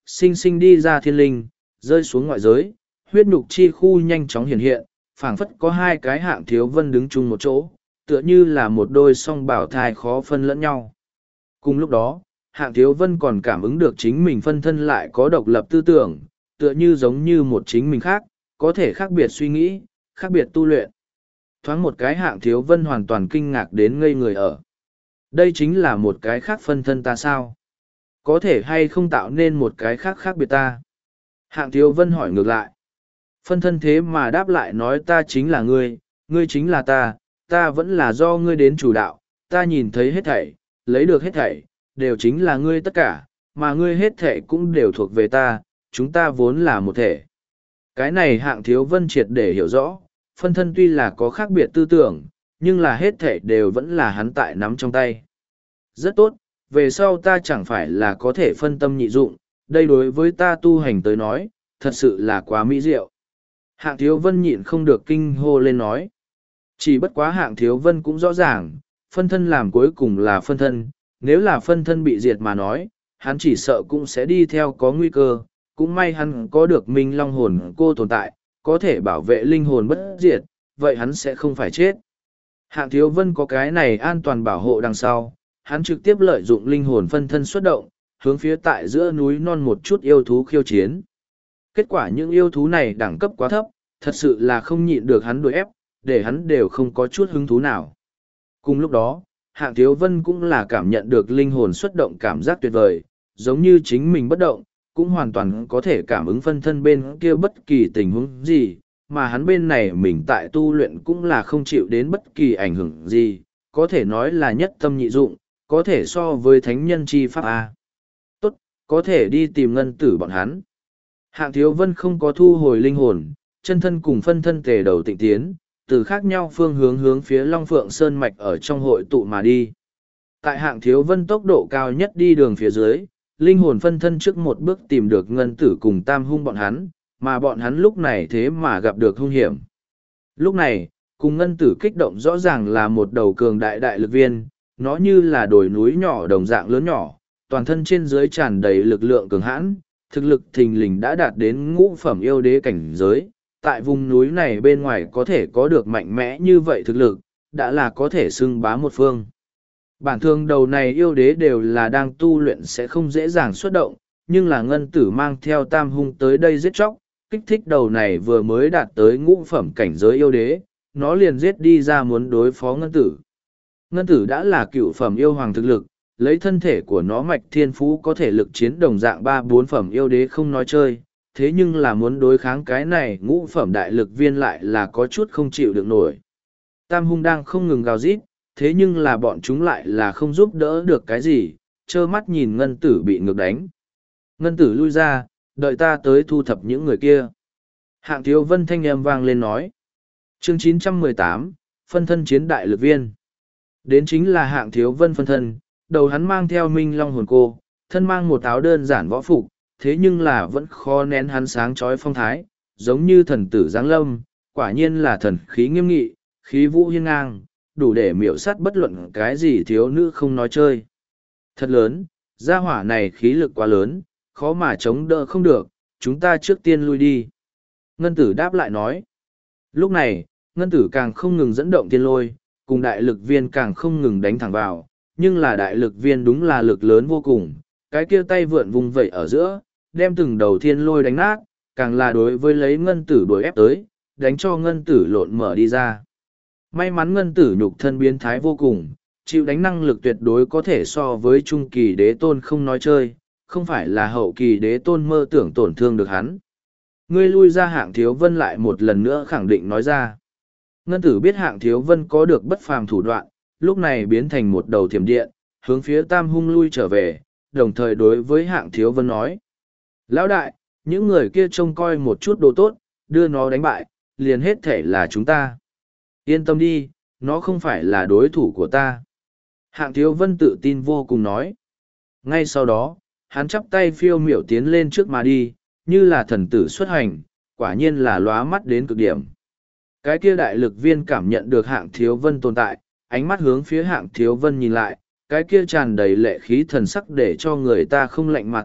sinh sinh đi ra thiên linh, rơi xuống ngoại giới, huyết nhục chi khu nhanh chóng hiện hiện, phảng phất có hai cái Hạng Thiếu Vân đứng chung một chỗ, tựa như là một đôi song bảo thai khó phân lẫn nhau. Cùng lúc đó, Hạng Thiếu Vân còn cảm ứng được chính mình phân thân lại có độc lập tư tưởng, tựa như giống như một chính mình khác, có thể khác biệt suy nghĩ, khác biệt tu luyện. Thoáng một cái Hạng Thiếu Vân hoàn toàn kinh ngạc đến ngây người ở. Đây chính là một cái khác phân thân ta sao? Có thể hay không tạo nên một cái khác khác biệt ta? Hạng Thiếu Vân hỏi ngược lại. Phân thân thế mà đáp lại nói ta chính là ngươi chính là ta vẫn là do ngươi đến chủ đạo, ta nhìn thấy hết thảy, lấy được hết thảy, đều chính là ngươi tất cả, mà ngươi hết thảy cũng đều thuộc về ta, chúng ta vốn là một thể. Cái này Hạng Thiếu Vân triệt để hiểu rõ, phân thân tuy là có khác biệt tư tưởng, nhưng là hết thảy đều vẫn là hắn tại nắm trong tay. Rất tốt, về sau ta chẳng phải là có thể phân tâm nhị dụng, đây đối với ta tu hành tới nói, thật sự là quá mỹ diệu. Hạng Thiếu Vân nhịn không được kinh hô lên nói. Chỉ bất quá Hạng Thiếu Vân cũng rõ ràng, phân thân làm cuối cùng là phân thân, nếu là phân thân bị diệt mà nói, hắn chỉ sợ cũng sẽ đi theo có nguy cơ, cũng may hắn có được Minh Long hồn cô tồn tại, có thể bảo vệ linh hồn bất diệt, vậy hắn sẽ không phải chết. Hạng Thiếu Vân có cái này an toàn bảo hộ đằng sau, hắn trực tiếp lợi dụng linh hồn phân thân xuất động, hướng phía tại giữa núi non một chút yêu thú khiêu chiến. Kết quả những yêu thú này đẳng cấp quá thấp, thật sự là không nhịn được hắn đuổi ép, để hắn đều không có chút hứng thú nào. Cùng lúc đó, Hạng Thiếu Vân cũng là cảm nhận được linh hồn xuất động cảm giác tuyệt vời, giống như chính mình bất động, cũng hoàn toàn có thể cảm ứng phân thân bên kia bất kỳ tình huống gì, mà hắn bên này mình tại tu luyện cũng là không chịu đến bất kỳ ảnh hưởng gì, có thể nói là nhất tâm nhị dụng, có thể so với thánh nhân chi pháp A. Tốt, có thể đi tìm ngân tử bọn hắn. Hạng Thiếu Vân không có thu hồi linh hồn, chân thân cùng phân thân tề đầu tịnh tiến, từ khác nhau phương hướng hướng phía Long Phượng Sơn Mạch ở trong hội tụ mà đi. Tại Hạng Thiếu Vân tốc độ cao nhất đi đường phía dưới, linh hồn phân thân trước một bước tìm được ngân tử cùng tam hung bọn hắn, mà bọn hắn lúc này thế mà gặp được hung hiểm. Lúc này, cùng ngân tử kích động rõ ràng là một đầu cường đại đại lực viên, nó như là đồi núi nhỏ đồng dạng lớn nhỏ, toàn thân trên dưới tràn đầy lực lượng cường hãn, thực lực thình lình đã đạt đến ngũ phẩm yêu đế cảnh giới, tại vùng núi này bên ngoài có thể có được mạnh mẽ như vậy thực lực, đã là có thể xưng bá một phương. Bản thường đầu này yêu đế đều là đang tu luyện sẽ không dễ dàng xuất động, nhưng là ngân tử mang theo tam hung tới đây giết chóc, kích thích đầu này vừa mới đạt tới ngũ phẩm cảnh giới yêu đế, nó liền giết đi ra muốn đối phó ngân tử. Ngân tử đã là cựu phẩm yêu hoàng thực lực, lấy thân thể của nó mạch thiên phú có thể lực chiến đồng dạng 3-4 phẩm yêu đế không nói chơi, thế nhưng là muốn đối kháng cái này ngũ phẩm đại lực viên lại là có chút không chịu được nổi. Tam hung đang không ngừng gào rít, thế nhưng là bọn chúng lại là không giúp đỡ được cái gì, trơ mắt nhìn ngân tử bị ngược đánh. Ngân tử lui ra, đợi ta tới thu thập những người kia. Hạng Thiếu Vân thanh âm vang lên nói. Chương 918, phân thân chiến đại lực viên. Đến chính là Hạng Thiếu Vân phân thân, đầu hắn mang theo Minh Long hồn cô, thân mang một áo đơn giản võ phục, thế nhưng là vẫn khó nén hắn sáng chói phong thái, giống như thần tử giáng lâm, quả nhiên là thần khí nghiêm nghị, khí vũ hiên ngang, đủ để miểu sát bất luận cái gì thiếu nữ không nói chơi. Thật lớn, gia hỏa này khí lực quá lớn, khó mà chống đỡ không được, chúng ta trước tiên lui đi. Ngân tử đáp lại nói. Lúc này, ngân tử càng không ngừng dẫn động tiên lôi, cùng đại lực viên càng không ngừng đánh thẳng vào, nhưng là đại lực viên đúng là lực lớn vô cùng, cái kia tay vượn vùng vẩy ở giữa, đem từng đầu thiên lôi đánh nát, càng là đối với lấy ngân tử đuổi ép tới, đánh cho ngân tử lộn mở đi ra. May mắn ngân tử nhục thân biến thái vô cùng, chịu đánh năng lực tuyệt đối có thể so với trung kỳ đế tôn không nói chơi, không phải là hậu kỳ đế tôn mơ tưởng tổn thương được hắn. Ngươi lui ra. Hạng Thiếu Vân lại một lần nữa khẳng định nói ra. Ngân tử biết Hạng Thiếu Vân có được bất phàm thủ đoạn, lúc này biến thành một đầu thiểm điện, hướng phía tam hung lui trở về, đồng thời đối với Hạng Thiếu Vân nói. Lão đại, những người kia trông coi một chút đồ tốt, đưa nó đánh bại, liền hết thể là chúng ta. Yên tâm đi, nó không phải là đối thủ của ta. Hạng Thiếu Vân tự tin vô cùng nói. Ngay sau đó, hắn chắp tay phiêu miểu tiến lên trước mà đi, như là thần tử xuất hành, quả nhiên là lóa mắt đến cực điểm. Cái kia đại lực viên cảm nhận được Hạng Thiếu Vân tồn tại, ánh mắt hướng phía Hạng Thiếu Vân nhìn lại, cái kia tràn đầy lệ khí thần sắc để cho người ta không lạnh mà túc,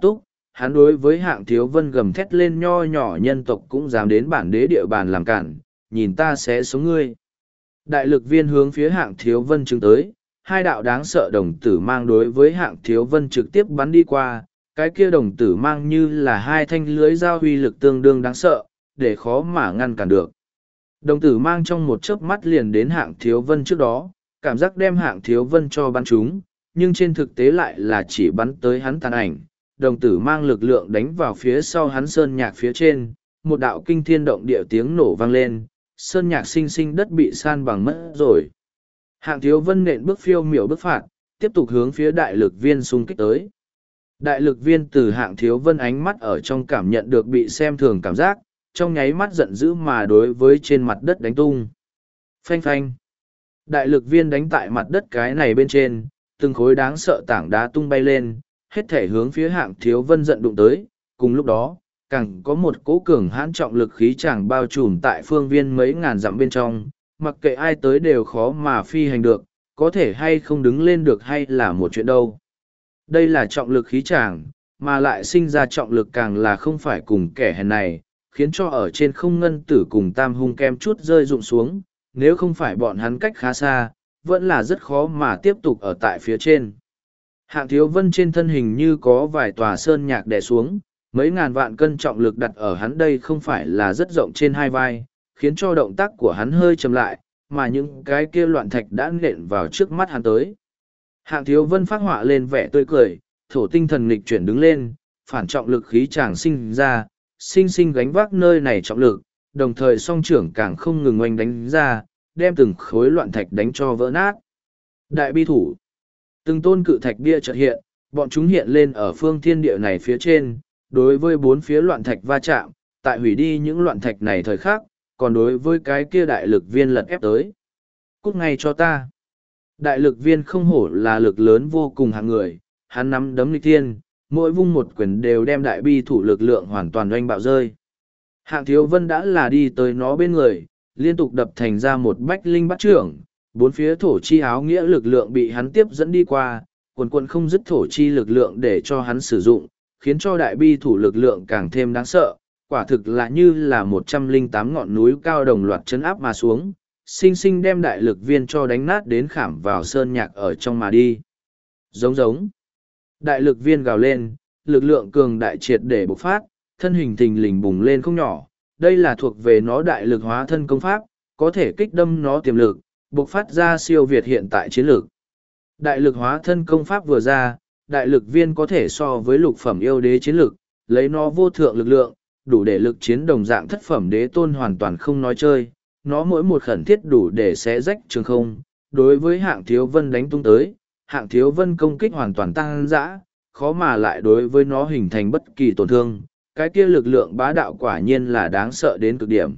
hắn đối với Hạng Thiếu Vân gầm thét lên nho nhỏ nhân tộc cũng dám đến bản đế địa bàn làm cản, nhìn ta sẽ sống ngươi. Đại lực viên hướng phía Hạng Thiếu Vân chứng tới, hai đạo đáng sợ đồng tử mang đối với Hạng Thiếu Vân trực tiếp bắn đi qua, cái kia đồng tử mang như là hai thanh lưới dao huy lực tương đương đáng sợ, để khó mà ngăn cản được. Đồng tử mang trong một chớp mắt liền đến Hạng Thiếu Vân trước đó, cảm giác đem Hạng Thiếu Vân cho bắn trúng, nhưng trên thực tế lại là chỉ bắn tới hắn tàn ảnh. Đồng tử mang lực lượng đánh vào phía sau hắn sơn nhạc phía trên, một đạo kinh thiên động địa tiếng nổ vang lên, sơn nhạc xinh xinh đất bị san bằng mất rồi. Hạng Thiếu Vân nện bước phiêu miểu bước phạt, tiếp tục hướng phía đại lực viên xung kích tới. Đại lực viên từ Hạng Thiếu Vân ánh mắt ở trong cảm nhận được bị xem thường cảm giác, trong nháy mắt giận dữ mà đối với trên mặt đất đánh tung. Phanh phanh. Đại lực viên đánh tại mặt đất cái này bên trên, từng khối đáng sợ tảng đá tung bay lên, hết thể hướng phía Hạng Thiếu Vân giận đụng tới. Cùng lúc đó, càng có một cỗ cường hãn trọng lực khí tràng bao trùm tại phương viên mấy ngàn dặm bên trong, mặc kệ ai tới đều khó mà phi hành được, có thể hay không đứng lên được hay là một chuyện đâu. Đây là trọng lực khí tràng, mà lại sinh ra trọng lực càng là không phải cùng kẻ hèn này, khiến cho ở trên không ngân tử cùng tam hung kem chút rơi rụng xuống, nếu không phải bọn hắn cách khá xa, vẫn là rất khó mà tiếp tục ở tại phía trên. Hạng Thiếu Vân trên thân hình như có vài tòa sơn nhạc đè xuống, mấy ngàn vạn cân trọng lực đặt ở hắn đây không phải là rất rộng trên hai vai, khiến cho động tác của hắn hơi chậm lại, mà những cái kia loạn thạch đã nện vào trước mắt hắn tới. Hạng Thiếu Vân phát họa lên vẻ tươi cười, thổ tinh thần nghịch chuyển đứng lên, phản trọng lực khí tràng sinh ra, sinh sinh gánh vác nơi này trọng lực, đồng thời song trưởng càng không ngừng oanh đánh ra, đem từng khối loạn thạch đánh cho vỡ nát. Đại bi thủ. Từng tôn cự thạch bia chợt hiện, bọn chúng hiện lên ở phương thiên địa này phía trên, đối với bốn phía loạn thạch va chạm, tại hủy đi những loạn thạch này thời khắc, còn đối với cái kia đại lực viên lật ép tới. Cút ngay cho ta. Đại lực viên không hổ là lực lớn vô cùng hạng người, hắn nắm đấm nghịch thiên, mỗi vung một quyền đều đem đại bi thủ lực lượng hoàn toàn oanh bạo rơi. Hạng Thiếu Vân đã là đi tới nó bên người, liên tục đập thành ra một bách linh bát trưởng, bốn phía thổ chi áo nghĩa lực lượng bị hắn tiếp dẫn đi qua, quần không dứt thổ chi lực lượng để cho hắn sử dụng, khiến cho đại bi thủ lực lượng càng thêm đáng sợ, quả thực là như là 108 ngọn núi cao đồng loạt chấn áp mà xuống, sinh sinh đem đại lực viên cho đánh nát đến khảm vào sơn nhạc ở trong mà đi. Giống giống. Đại lực viên gào lên, lực lượng cường đại triệt để bộc phát, thân hình thình lình bùng lên không nhỏ. Đây là thuộc về nó đại lực hóa thân công pháp, có thể kích đâm nó tiềm lực, bộc phát ra siêu việt hiện tại chiến lược. Đại lực hóa thân công pháp vừa ra, đại lực viên có thể so với lục phẩm yêu đế chiến lực, lấy nó vô thượng lực lượng, đủ để lực chiến đồng dạng thất phẩm đế tôn hoàn toàn không nói chơi. Nó mỗi một khẩn thiết đủ để xé rách trường không, đối với Hạng Thiếu Vân đánh tung tới, Hạng Thiếu Vân công kích hoàn toàn tăng dã, khó mà lại đối với nó hình thành bất kỳ tổn thương, cái kia lực lượng bá đạo quả nhiên là đáng sợ đến cực điểm.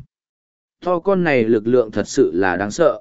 To con này lực lượng thật sự là đáng sợ.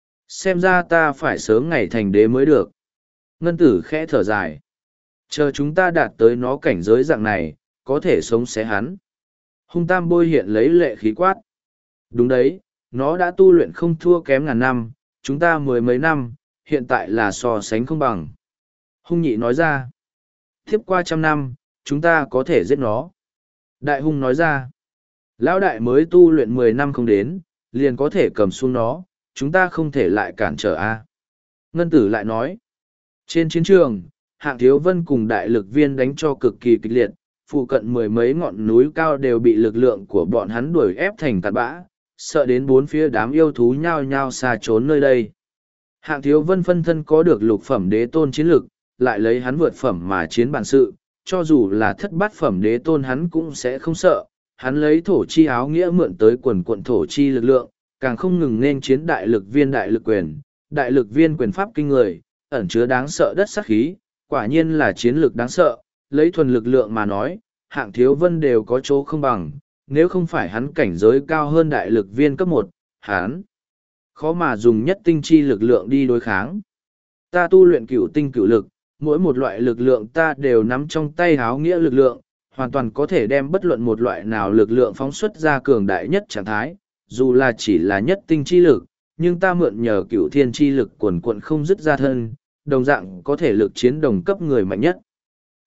Xem ra ta phải sớm ngày thành đế mới được. Ngân tử khẽ thở dài. Chờ chúng ta đạt tới nó cảnh giới dạng này, có thể sống xé hắn. Hung Tam bôi hiện lấy lệ khí quát. Đúng đấy, nó đã tu luyện không thua kém ngàn năm, chúng ta mười mấy năm, hiện tại là so sánh không bằng. Hung Nhị nói ra. Tiếp qua 100 năm, chúng ta có thể giết nó. Đại Hung nói ra. Lão đại mới tu luyện 10 năm không đến, liền có thể cầm xuống nó, chúng ta không thể lại cản trở a. Ngân tử lại nói. Trên chiến trường, Hạng Thiếu Vân cùng đại lực viên đánh cho cực kỳ kịch liệt, phụ cận mười mấy ngọn núi cao đều bị lực lượng của bọn hắn đuổi ép thành tạt bã, sợ đến bốn phía đám yêu thú nhao nhao xa trốn nơi đây. Hạng Thiếu Vân phân thân có được lục phẩm đế tôn chiến lực, lại lấy hắn vượt phẩm mà chiến bản sự, cho dù là thất bát phẩm đế tôn hắn cũng sẽ không sợ. Hắn lấy thổ chi áo nghĩa mượn tới quần quận thổ chi lực lượng, càng không ngừng nên chiến đại lực viên đại lực viên quyền pháp kinh người, ẩn chứa đáng sợ đất sát khí, quả nhiên là chiến lược đáng sợ, lấy thuần lực lượng mà nói, Hạng Thiếu Vân đều có chỗ không bằng, nếu không phải hắn cảnh giới cao hơn đại lực viên cấp 1, hắn khó mà dùng nhất tinh chi lực lượng đi đối kháng. Ta tu luyện cửu tinh cửu lực, mỗi một loại lực lượng ta đều nắm trong tay áo nghĩa lực lượng, hoàn toàn có thể đem bất luận một loại nào lực lượng phóng xuất ra cường đại nhất trạng thái, dù là chỉ là nhất tinh chi lực, nhưng ta mượn nhờ cửu thiên chi lực quần quận không dứt ra thân, đồng dạng có thể lực chiến đồng cấp người mạnh nhất.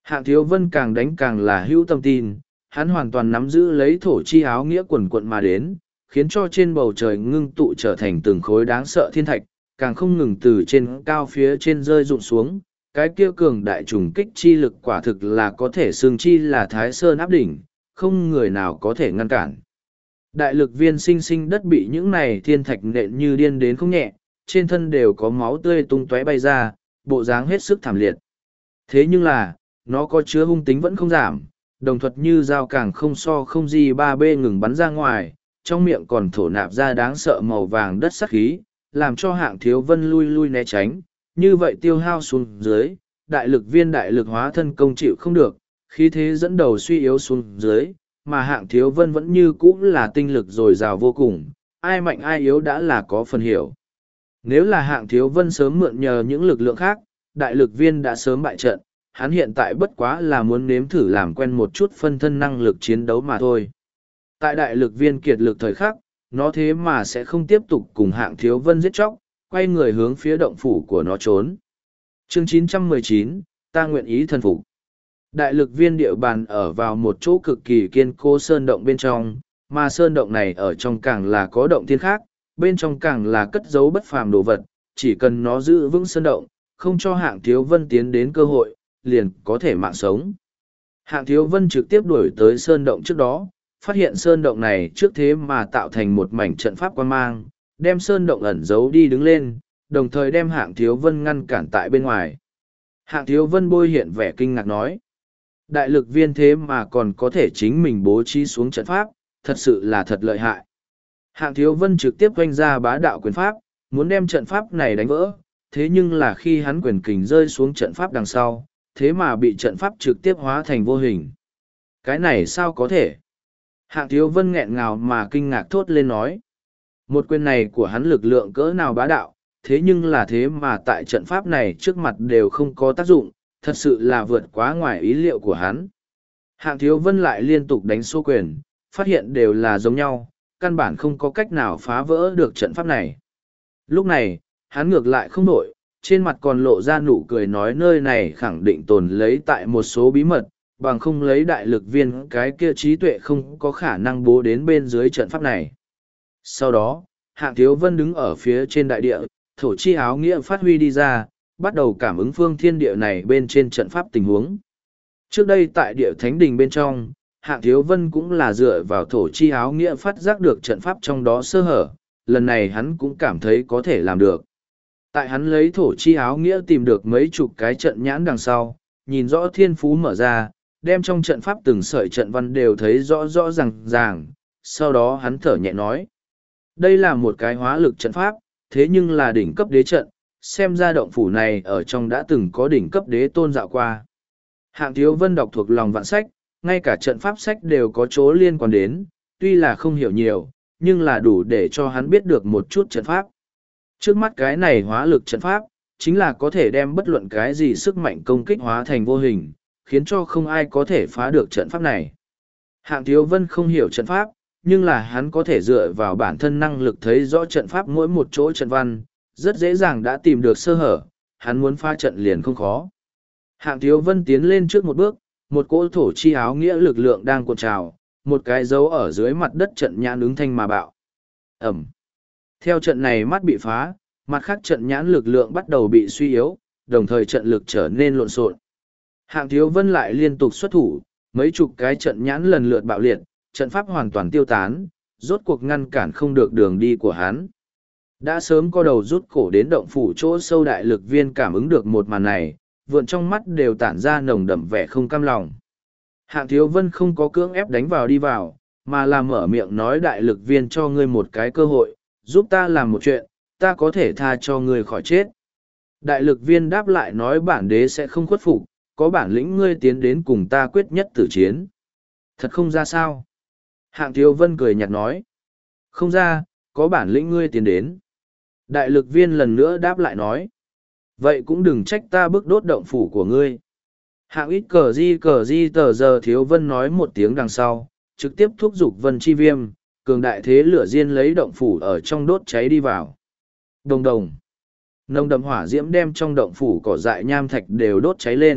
Hạng Thiếu Vân càng đánh càng là hữu tâm tin, hắn hoàn toàn nắm giữ lấy thổ chi áo nghĩa quần quận mà đến, khiến cho trên bầu trời ngưng tụ trở thành từng khối đáng sợ thiên thạch, càng không ngừng từ trên cao phía trên rơi rụng xuống. Cái kia cường đại trùng kích chi lực quả thực là có thể xương chi là Thái Sơn áp đỉnh, không người nào có thể ngăn cản. Đại lực viên sinh sinh đất bị những này thiên thạch nện như điên đến không nhẹ, trên thân đều có máu tươi tung tóe bay ra, bộ dáng hết sức thảm liệt. Thế nhưng là, nó có chứa hung tính vẫn không giảm, đồng thuật như dao càng không so không gì ba b ngừng bắn ra ngoài, trong miệng còn thổ nạp ra đáng sợ màu vàng đất sắc khí, làm cho Hạng Thiếu Vân lui lui né tránh, như vậy tiêu hao xuống dưới, đại lực viên đại lực hóa thân công chịu không được, khí thế dẫn đầu suy yếu xuống dưới, mà Hạng Thiếu Vân vẫn như cũ là tinh lực dồi dào vô cùng, ai mạnh ai yếu đã là có phần hiểu. Nếu là Hạng Thiếu Vân sớm mượn nhờ những lực lượng khác, đại lực viên đã sớm bại trận, hắn hiện tại bất quá là muốn nếm thử làm quen một chút phân thân năng lực chiến đấu mà thôi. Tại đại lực viên kiệt lực thời khắc, nó thế mà sẽ không tiếp tục cùng Hạng Thiếu Vân giết chóc, quay người hướng phía động phủ của nó trốn. Chương 919, ta nguyện ý thần phục. Đại lực viên địa bàn ở vào một chỗ cực kỳ kiên cố sơn động bên trong, mà sơn động này ở trong càng là có động thiên khác, bên trong càng là cất giấu bất phàm đồ vật, chỉ cần nó giữ vững sơn động, không cho Hạng Thiếu Vân tiến đến cơ hội, liền có thể mạng sống. Hạng Thiếu Vân trực tiếp đuổi tới sơn động trước đó, phát hiện sơn động này trước thế mà tạo thành một mảnh trận pháp quan mang, đem sơn động ẩn giấu đi đứng lên, đồng thời đem Hạng Thiếu Vân ngăn cản tại bên ngoài. Hạng Thiếu Vân bôi hiện vẻ kinh ngạc nói, đại lực viên thế mà còn có thể chính mình bố trí xuống trận pháp, thật sự là thật lợi hại. Hạng Thiếu Vân trực tiếp oanh ra bá đạo quyền pháp, muốn đem trận pháp này đánh vỡ, thế nhưng là khi hắn quyền kình rơi xuống trận pháp đằng sau, thế mà bị trận pháp trực tiếp hóa thành vô hình. Cái này sao có thể? Hạng Thiếu Vân nghẹn ngào mà kinh ngạc thốt lên nói. Một quyền này của hắn lực lượng cỡ nào bá đạo, thế nhưng là thế mà tại trận pháp này trước mặt đều không có tác dụng, thật sự là vượt quá ngoài ý liệu của hắn. Hạng Thiếu Vân lại liên tục đánh số quyền, phát hiện đều là giống nhau, căn bản không có cách nào phá vỡ được trận pháp này. Lúc này, hắn ngược lại không nổi, trên mặt còn lộ ra nụ cười nói nơi này khẳng định tồn lấy tại một số bí mật, bằng không lấy đại lực viên cái kia trí tuệ không có khả năng bố đến bên dưới trận pháp này. Sau đó, Hạng Thiếu Vân đứng ở phía trên đại địa, thổ chi áo nghĩa phát huy đi ra, bắt đầu cảm ứng phương thiên địa này bên trên trận pháp tình huống. Trước đây tại địa thánh đình bên trong, Hạng Thiếu Vân cũng là dựa vào thổ chi áo nghĩa phát giác được trận pháp trong đó sơ hở, lần này hắn cũng cảm thấy có thể làm được. Tại hắn lấy thổ chi áo nghĩa tìm được mấy chục cái trận nhãn đằng sau, nhìn rõ thiên phú mở ra, đem trong trận pháp từng sợi trận văn đều thấy rõ rõ ràng, sau đó hắn thở nhẹ nói. Đây là một cái hóa lực trận pháp, thế nhưng là đỉnh cấp đế trận, xem ra động phủ này ở trong đã từng có đỉnh cấp đế tôn dạo qua. Hạng Thiếu Vân đọc thuộc lòng vạn sách, ngay cả trận pháp sách đều có chỗ liên quan đến, tuy là không hiểu nhiều, nhưng là đủ để cho hắn biết được một chút trận pháp. Trước mắt cái này hóa lực trận pháp, chính là có thể đem bất luận cái gì sức mạnh công kích hóa thành vô hình, khiến cho không ai có thể phá được trận pháp này. Hạng Thiếu Vân không hiểu trận pháp, nhưng là hắn có thể dựa vào bản thân năng lực thấy rõ trận pháp mỗi một chỗ trận văn, rất dễ dàng đã tìm được sơ hở, hắn muốn phá trận liền không khó. Hạng Thiếu Vân tiến lên trước một bước, một cỗ thổ chi áo nghĩa lực lượng đang cuộn trào, một cái dấu ở dưới mặt đất trận nhãn ứng thanh mà bạo. Ẩm. Theo trận này mắt bị phá, mặt khác trận nhãn lực lượng bắt đầu bị suy yếu, đồng thời trận lực trở nên lộn xộn. Hạng Thiếu Vân lại liên tục xuất thủ, mấy chục cái trận nhãn lần lượt bạo liệt, trận pháp hoàn toàn tiêu tán, rốt cuộc ngăn cản không được đường đi của hắn. Đã sớm có đầu rút cổ đến động phủ chỗ sâu đại lực viên cảm ứng được một màn này, vượn trong mắt đều tản ra nồng đậm vẻ không cam lòng. Hạng Thiếu Vân không có cưỡng ép đánh vào đi vào, mà là mở miệng nói đại lực viên cho ngươi một cái cơ hội, giúp ta làm một chuyện, ta có thể tha cho ngươi khỏi chết. Đại lực viên đáp lại nói bản đế sẽ không khuất phục, có bản lĩnh ngươi tiến đến cùng ta quyết nhất tử chiến. Thật không ra sao? Hạng Thiếu Vân cười nhạt nói. Không ra, có bản lĩnh ngươi tiến đến. Đại lực viên lần nữa đáp lại nói. Vậy cũng đừng trách ta bức đốt động phủ của ngươi. Hạng ít cờ di tờ giờ Thiếu Vân nói một tiếng đằng sau, trực tiếp thúc giục Vân Chi Viêm, cường đại thế lửa diên lấy động phủ ở trong đốt cháy đi vào. Đồng đồng. Nồng đậm hỏa diễm đem trong động phủ cỏ dại nham thạch đều đốt cháy lên,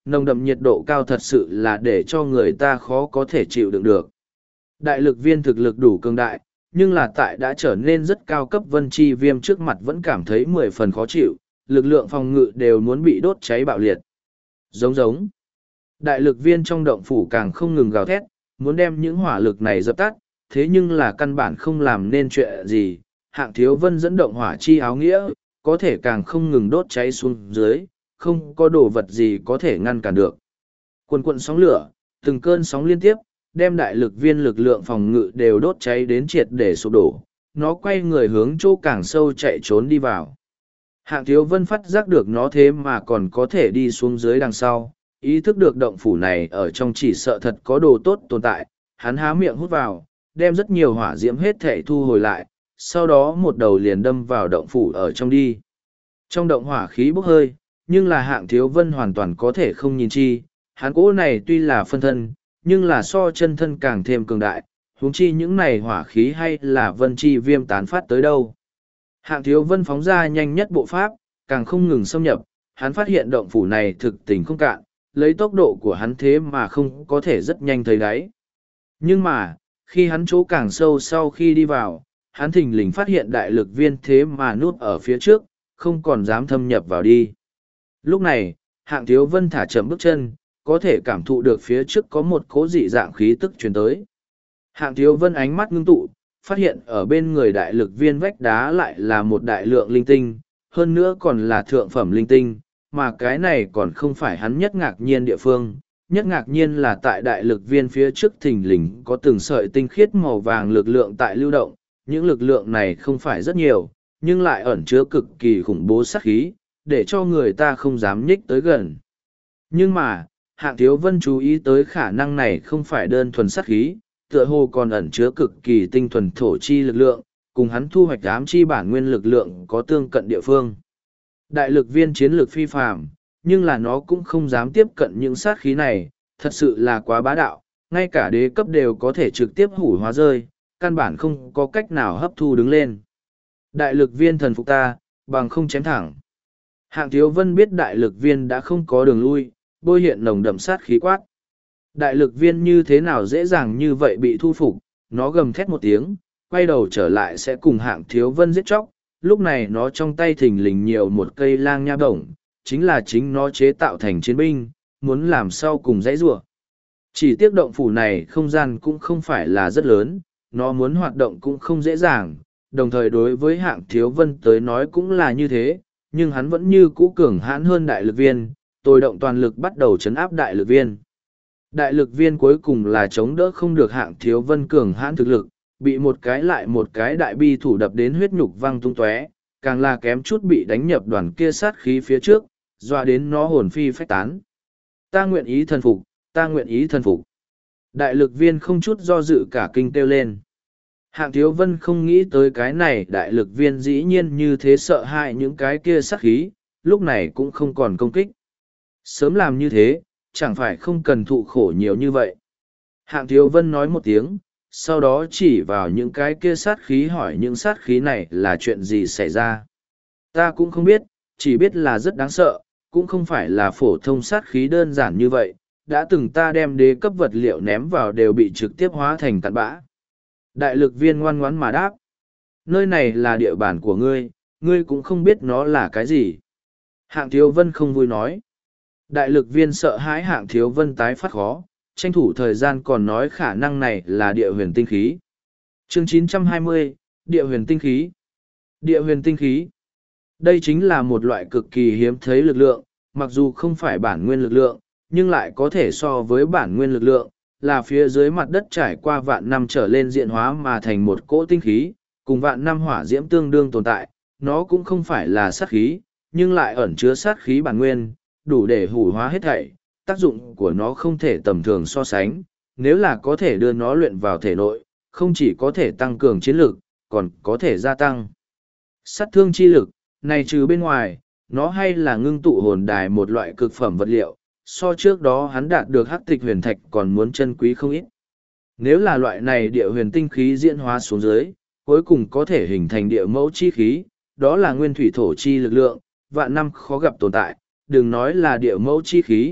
nồng đậm nhiệt độ cao thật sự là để cho người ta khó có thể chịu đựng được. Đại lực viên thực lực đủ cường đại, nhưng là tại đã trở nên rất cao cấp vân chi viêm trước mặt vẫn cảm thấy 10 phần khó chịu, lực lượng phòng ngự đều muốn bị đốt cháy bạo liệt. Giống giống. Đại lực viên trong động phủ càng không ngừng gào thét, muốn đem những hỏa lực này dập tắt, thế nhưng là căn bản không làm nên chuyện gì. Hạng Thiếu Vân dẫn động hỏa chi áo nghĩa, có thể càng không ngừng đốt cháy xuống dưới, không có đồ vật gì có thể ngăn cản được. Quần quần sóng lửa, từng cơn sóng liên tiếp, đem đại lực viên lực lượng phòng ngự đều đốt cháy đến triệt để sụp đổ. Nó quay người hướng chỗ càng sâu chạy trốn đi vào. Hạng Thiếu Vân phát giác được nó thế mà còn có thể đi xuống dưới đằng sau, ý thức được động phủ này ở trong chỉ sợ thật có đồ tốt tồn tại, hắn há miệng hút vào, đem rất nhiều hỏa diễm hết thể thu hồi lại, sau đó một đầu liền đâm vào động phủ ở trong đi. Trong động hỏa khí bốc hơi, nhưng là Hạng Thiếu Vân hoàn toàn có thể không nhìn chi, hắn cỗ này tuy là phân thân, nhưng là so chân thân càng thêm cường đại, huống chi những này hỏa khí hay là vân chi viêm tán phát tới đâu. Hạng Thiếu Vân phóng ra nhanh nhất bộ pháp, càng không ngừng xâm nhập, hắn phát hiện động phủ này thực tình không cạn, lấy tốc độ của hắn thế mà không có thể rất nhanh thấy đáy. Nhưng mà, khi hắn chỗ càng sâu sau khi đi vào, hắn thình lình phát hiện đại lực viên thế mà núp ở phía trước, không còn dám thâm nhập vào đi. Lúc này, Hạng Thiếu Vân thả chậm bước chân, có thể cảm thụ được phía trước có một cố dị dạng khí tức truyền tới. Hạng Thiếu Vân ánh mắt ngưng tụ, phát hiện ở bên người đại lực viên vách đá lại là một đại lượng linh tinh, hơn nữa còn là thượng phẩm linh tinh, mà cái này còn không phải hắn nhất ngạc nhiên địa phương. Nhất ngạc nhiên là tại đại lực viên phía trước thình lình có từng sợi tinh khiết màu vàng lực lượng tại lưu động, những lực lượng này không phải rất nhiều, nhưng lại ẩn chứa cực kỳ khủng bố sát khí, để cho người ta không dám nhích tới gần. Nhưng mà, Hạng Thiếu Vân chú ý tới khả năng này không phải đơn thuần sát khí, tựa hồ còn ẩn chứa cực kỳ tinh thuần thổ chi lực lượng, cùng hắn thu hoạch ám chi bản nguyên lực lượng có tương cận địa phương. Đại lực viên chiến lược phi phàm, nhưng là nó cũng không dám tiếp cận những sát khí này, thật sự là quá bá đạo, ngay cả đế cấp đều có thể trực tiếp hủ hóa rơi, căn bản không có cách nào hấp thu đứng lên. Đại lực viên thần phục ta, bằng không chém thẳng. Hạng Thiếu Vân biết đại lực viên đã không có đường lui, bôi hiện nồng đậm sát khí quát. Đại lực viên như thế nào dễ dàng như vậy bị thu phục, nó gầm thét một tiếng, quay đầu trở lại sẽ cùng Hạng Thiếu Vân giết chóc. Lúc này nó trong tay thình lình nhiều một cây lang nha bổng, chính là chính nó chế tạo thành chiến binh, muốn làm sao cùng dãy rủa. Chỉ tiếc động phủ này không gian cũng không phải là rất lớn, nó muốn hoạt động cũng không dễ dàng, đồng thời đối với Hạng Thiếu Vân tới nói cũng là như thế, nhưng hắn vẫn như cũ cường hãn hơn đại lực viên, tôi động toàn lực bắt đầu chấn áp đại lực viên. Đại lực viên cuối cùng là chống đỡ không được Hạng Thiếu Vân cường hãn thực lực, bị một cái lại một cái đại bi thủ đập đến huyết nhục văng tung tóe, càng là kém chút bị đánh nhập đoàn kia sát khí phía trước, dọa đến nó hồn phi phách tán. Ta nguyện ý thần phục, ta nguyện ý thần phục. Đại lực viên không chút do dự cả kinh kêu lên. Hạng Thiếu Vân không nghĩ tới cái này đại lực viên dĩ nhiên như thế sợ hãi những cái kia sát khí, lúc này cũng không còn công kích. Sớm làm như thế, chẳng phải không cần thụ khổ nhiều như vậy. Hạng Thiếu Vân nói một tiếng, sau đó chỉ vào những cái kia sát khí hỏi những sát khí này là chuyện gì xảy ra. Ta cũng không biết, chỉ biết là rất đáng sợ, cũng không phải là phổ thông sát khí đơn giản như vậy, đã từng ta đem đế cấp vật liệu ném vào đều bị trực tiếp hóa thành cặn bã. Đại lực viên ngoan ngoãn mà đáp. Nơi này là địa bàn của ngươi, ngươi cũng không biết nó là cái gì. Hạng Thiếu Vân không vui nói. Đại lực viên sợ hãi Hạng Thiếu Vân tái phát khó, tranh thủ thời gian còn nói khả năng này là địa huyền tinh khí. Chương 920, địa huyền tinh khí. Địa huyền tinh khí. Đây chính là một loại cực kỳ hiếm thấy lực lượng, mặc dù không phải bản nguyên lực lượng, nhưng lại có thể so với bản nguyên lực lượng, là phía dưới mặt đất trải qua vạn năm trở lên diện hóa mà thành một cỗ tinh khí, cùng vạn năm hỏa diễm tương đương tồn tại, nó cũng không phải là sát khí, nhưng lại ẩn chứa sát khí bản nguyên, đủ để hủ hóa hết thảy, tác dụng của nó không thể tầm thường so sánh, nếu là có thể đưa nó luyện vào thể nội, không chỉ có thể tăng cường chiến lực, còn có thể gia tăng sát thương chi lực, này trừ bên ngoài, nó hay là ngưng tụ hồn đài một loại cực phẩm vật liệu, so trước đó hắn đạt được hắc tịch huyền thạch còn muốn chân quý không ít. Nếu là loại này địa huyền tinh khí diễn hóa xuống dưới, cuối cùng có thể hình thành địa mẫu chi khí, đó là nguyên thủy thổ chi lực lượng, vạn năm khó gặp tồn tại, đừng nói là địa mẫu chi khí,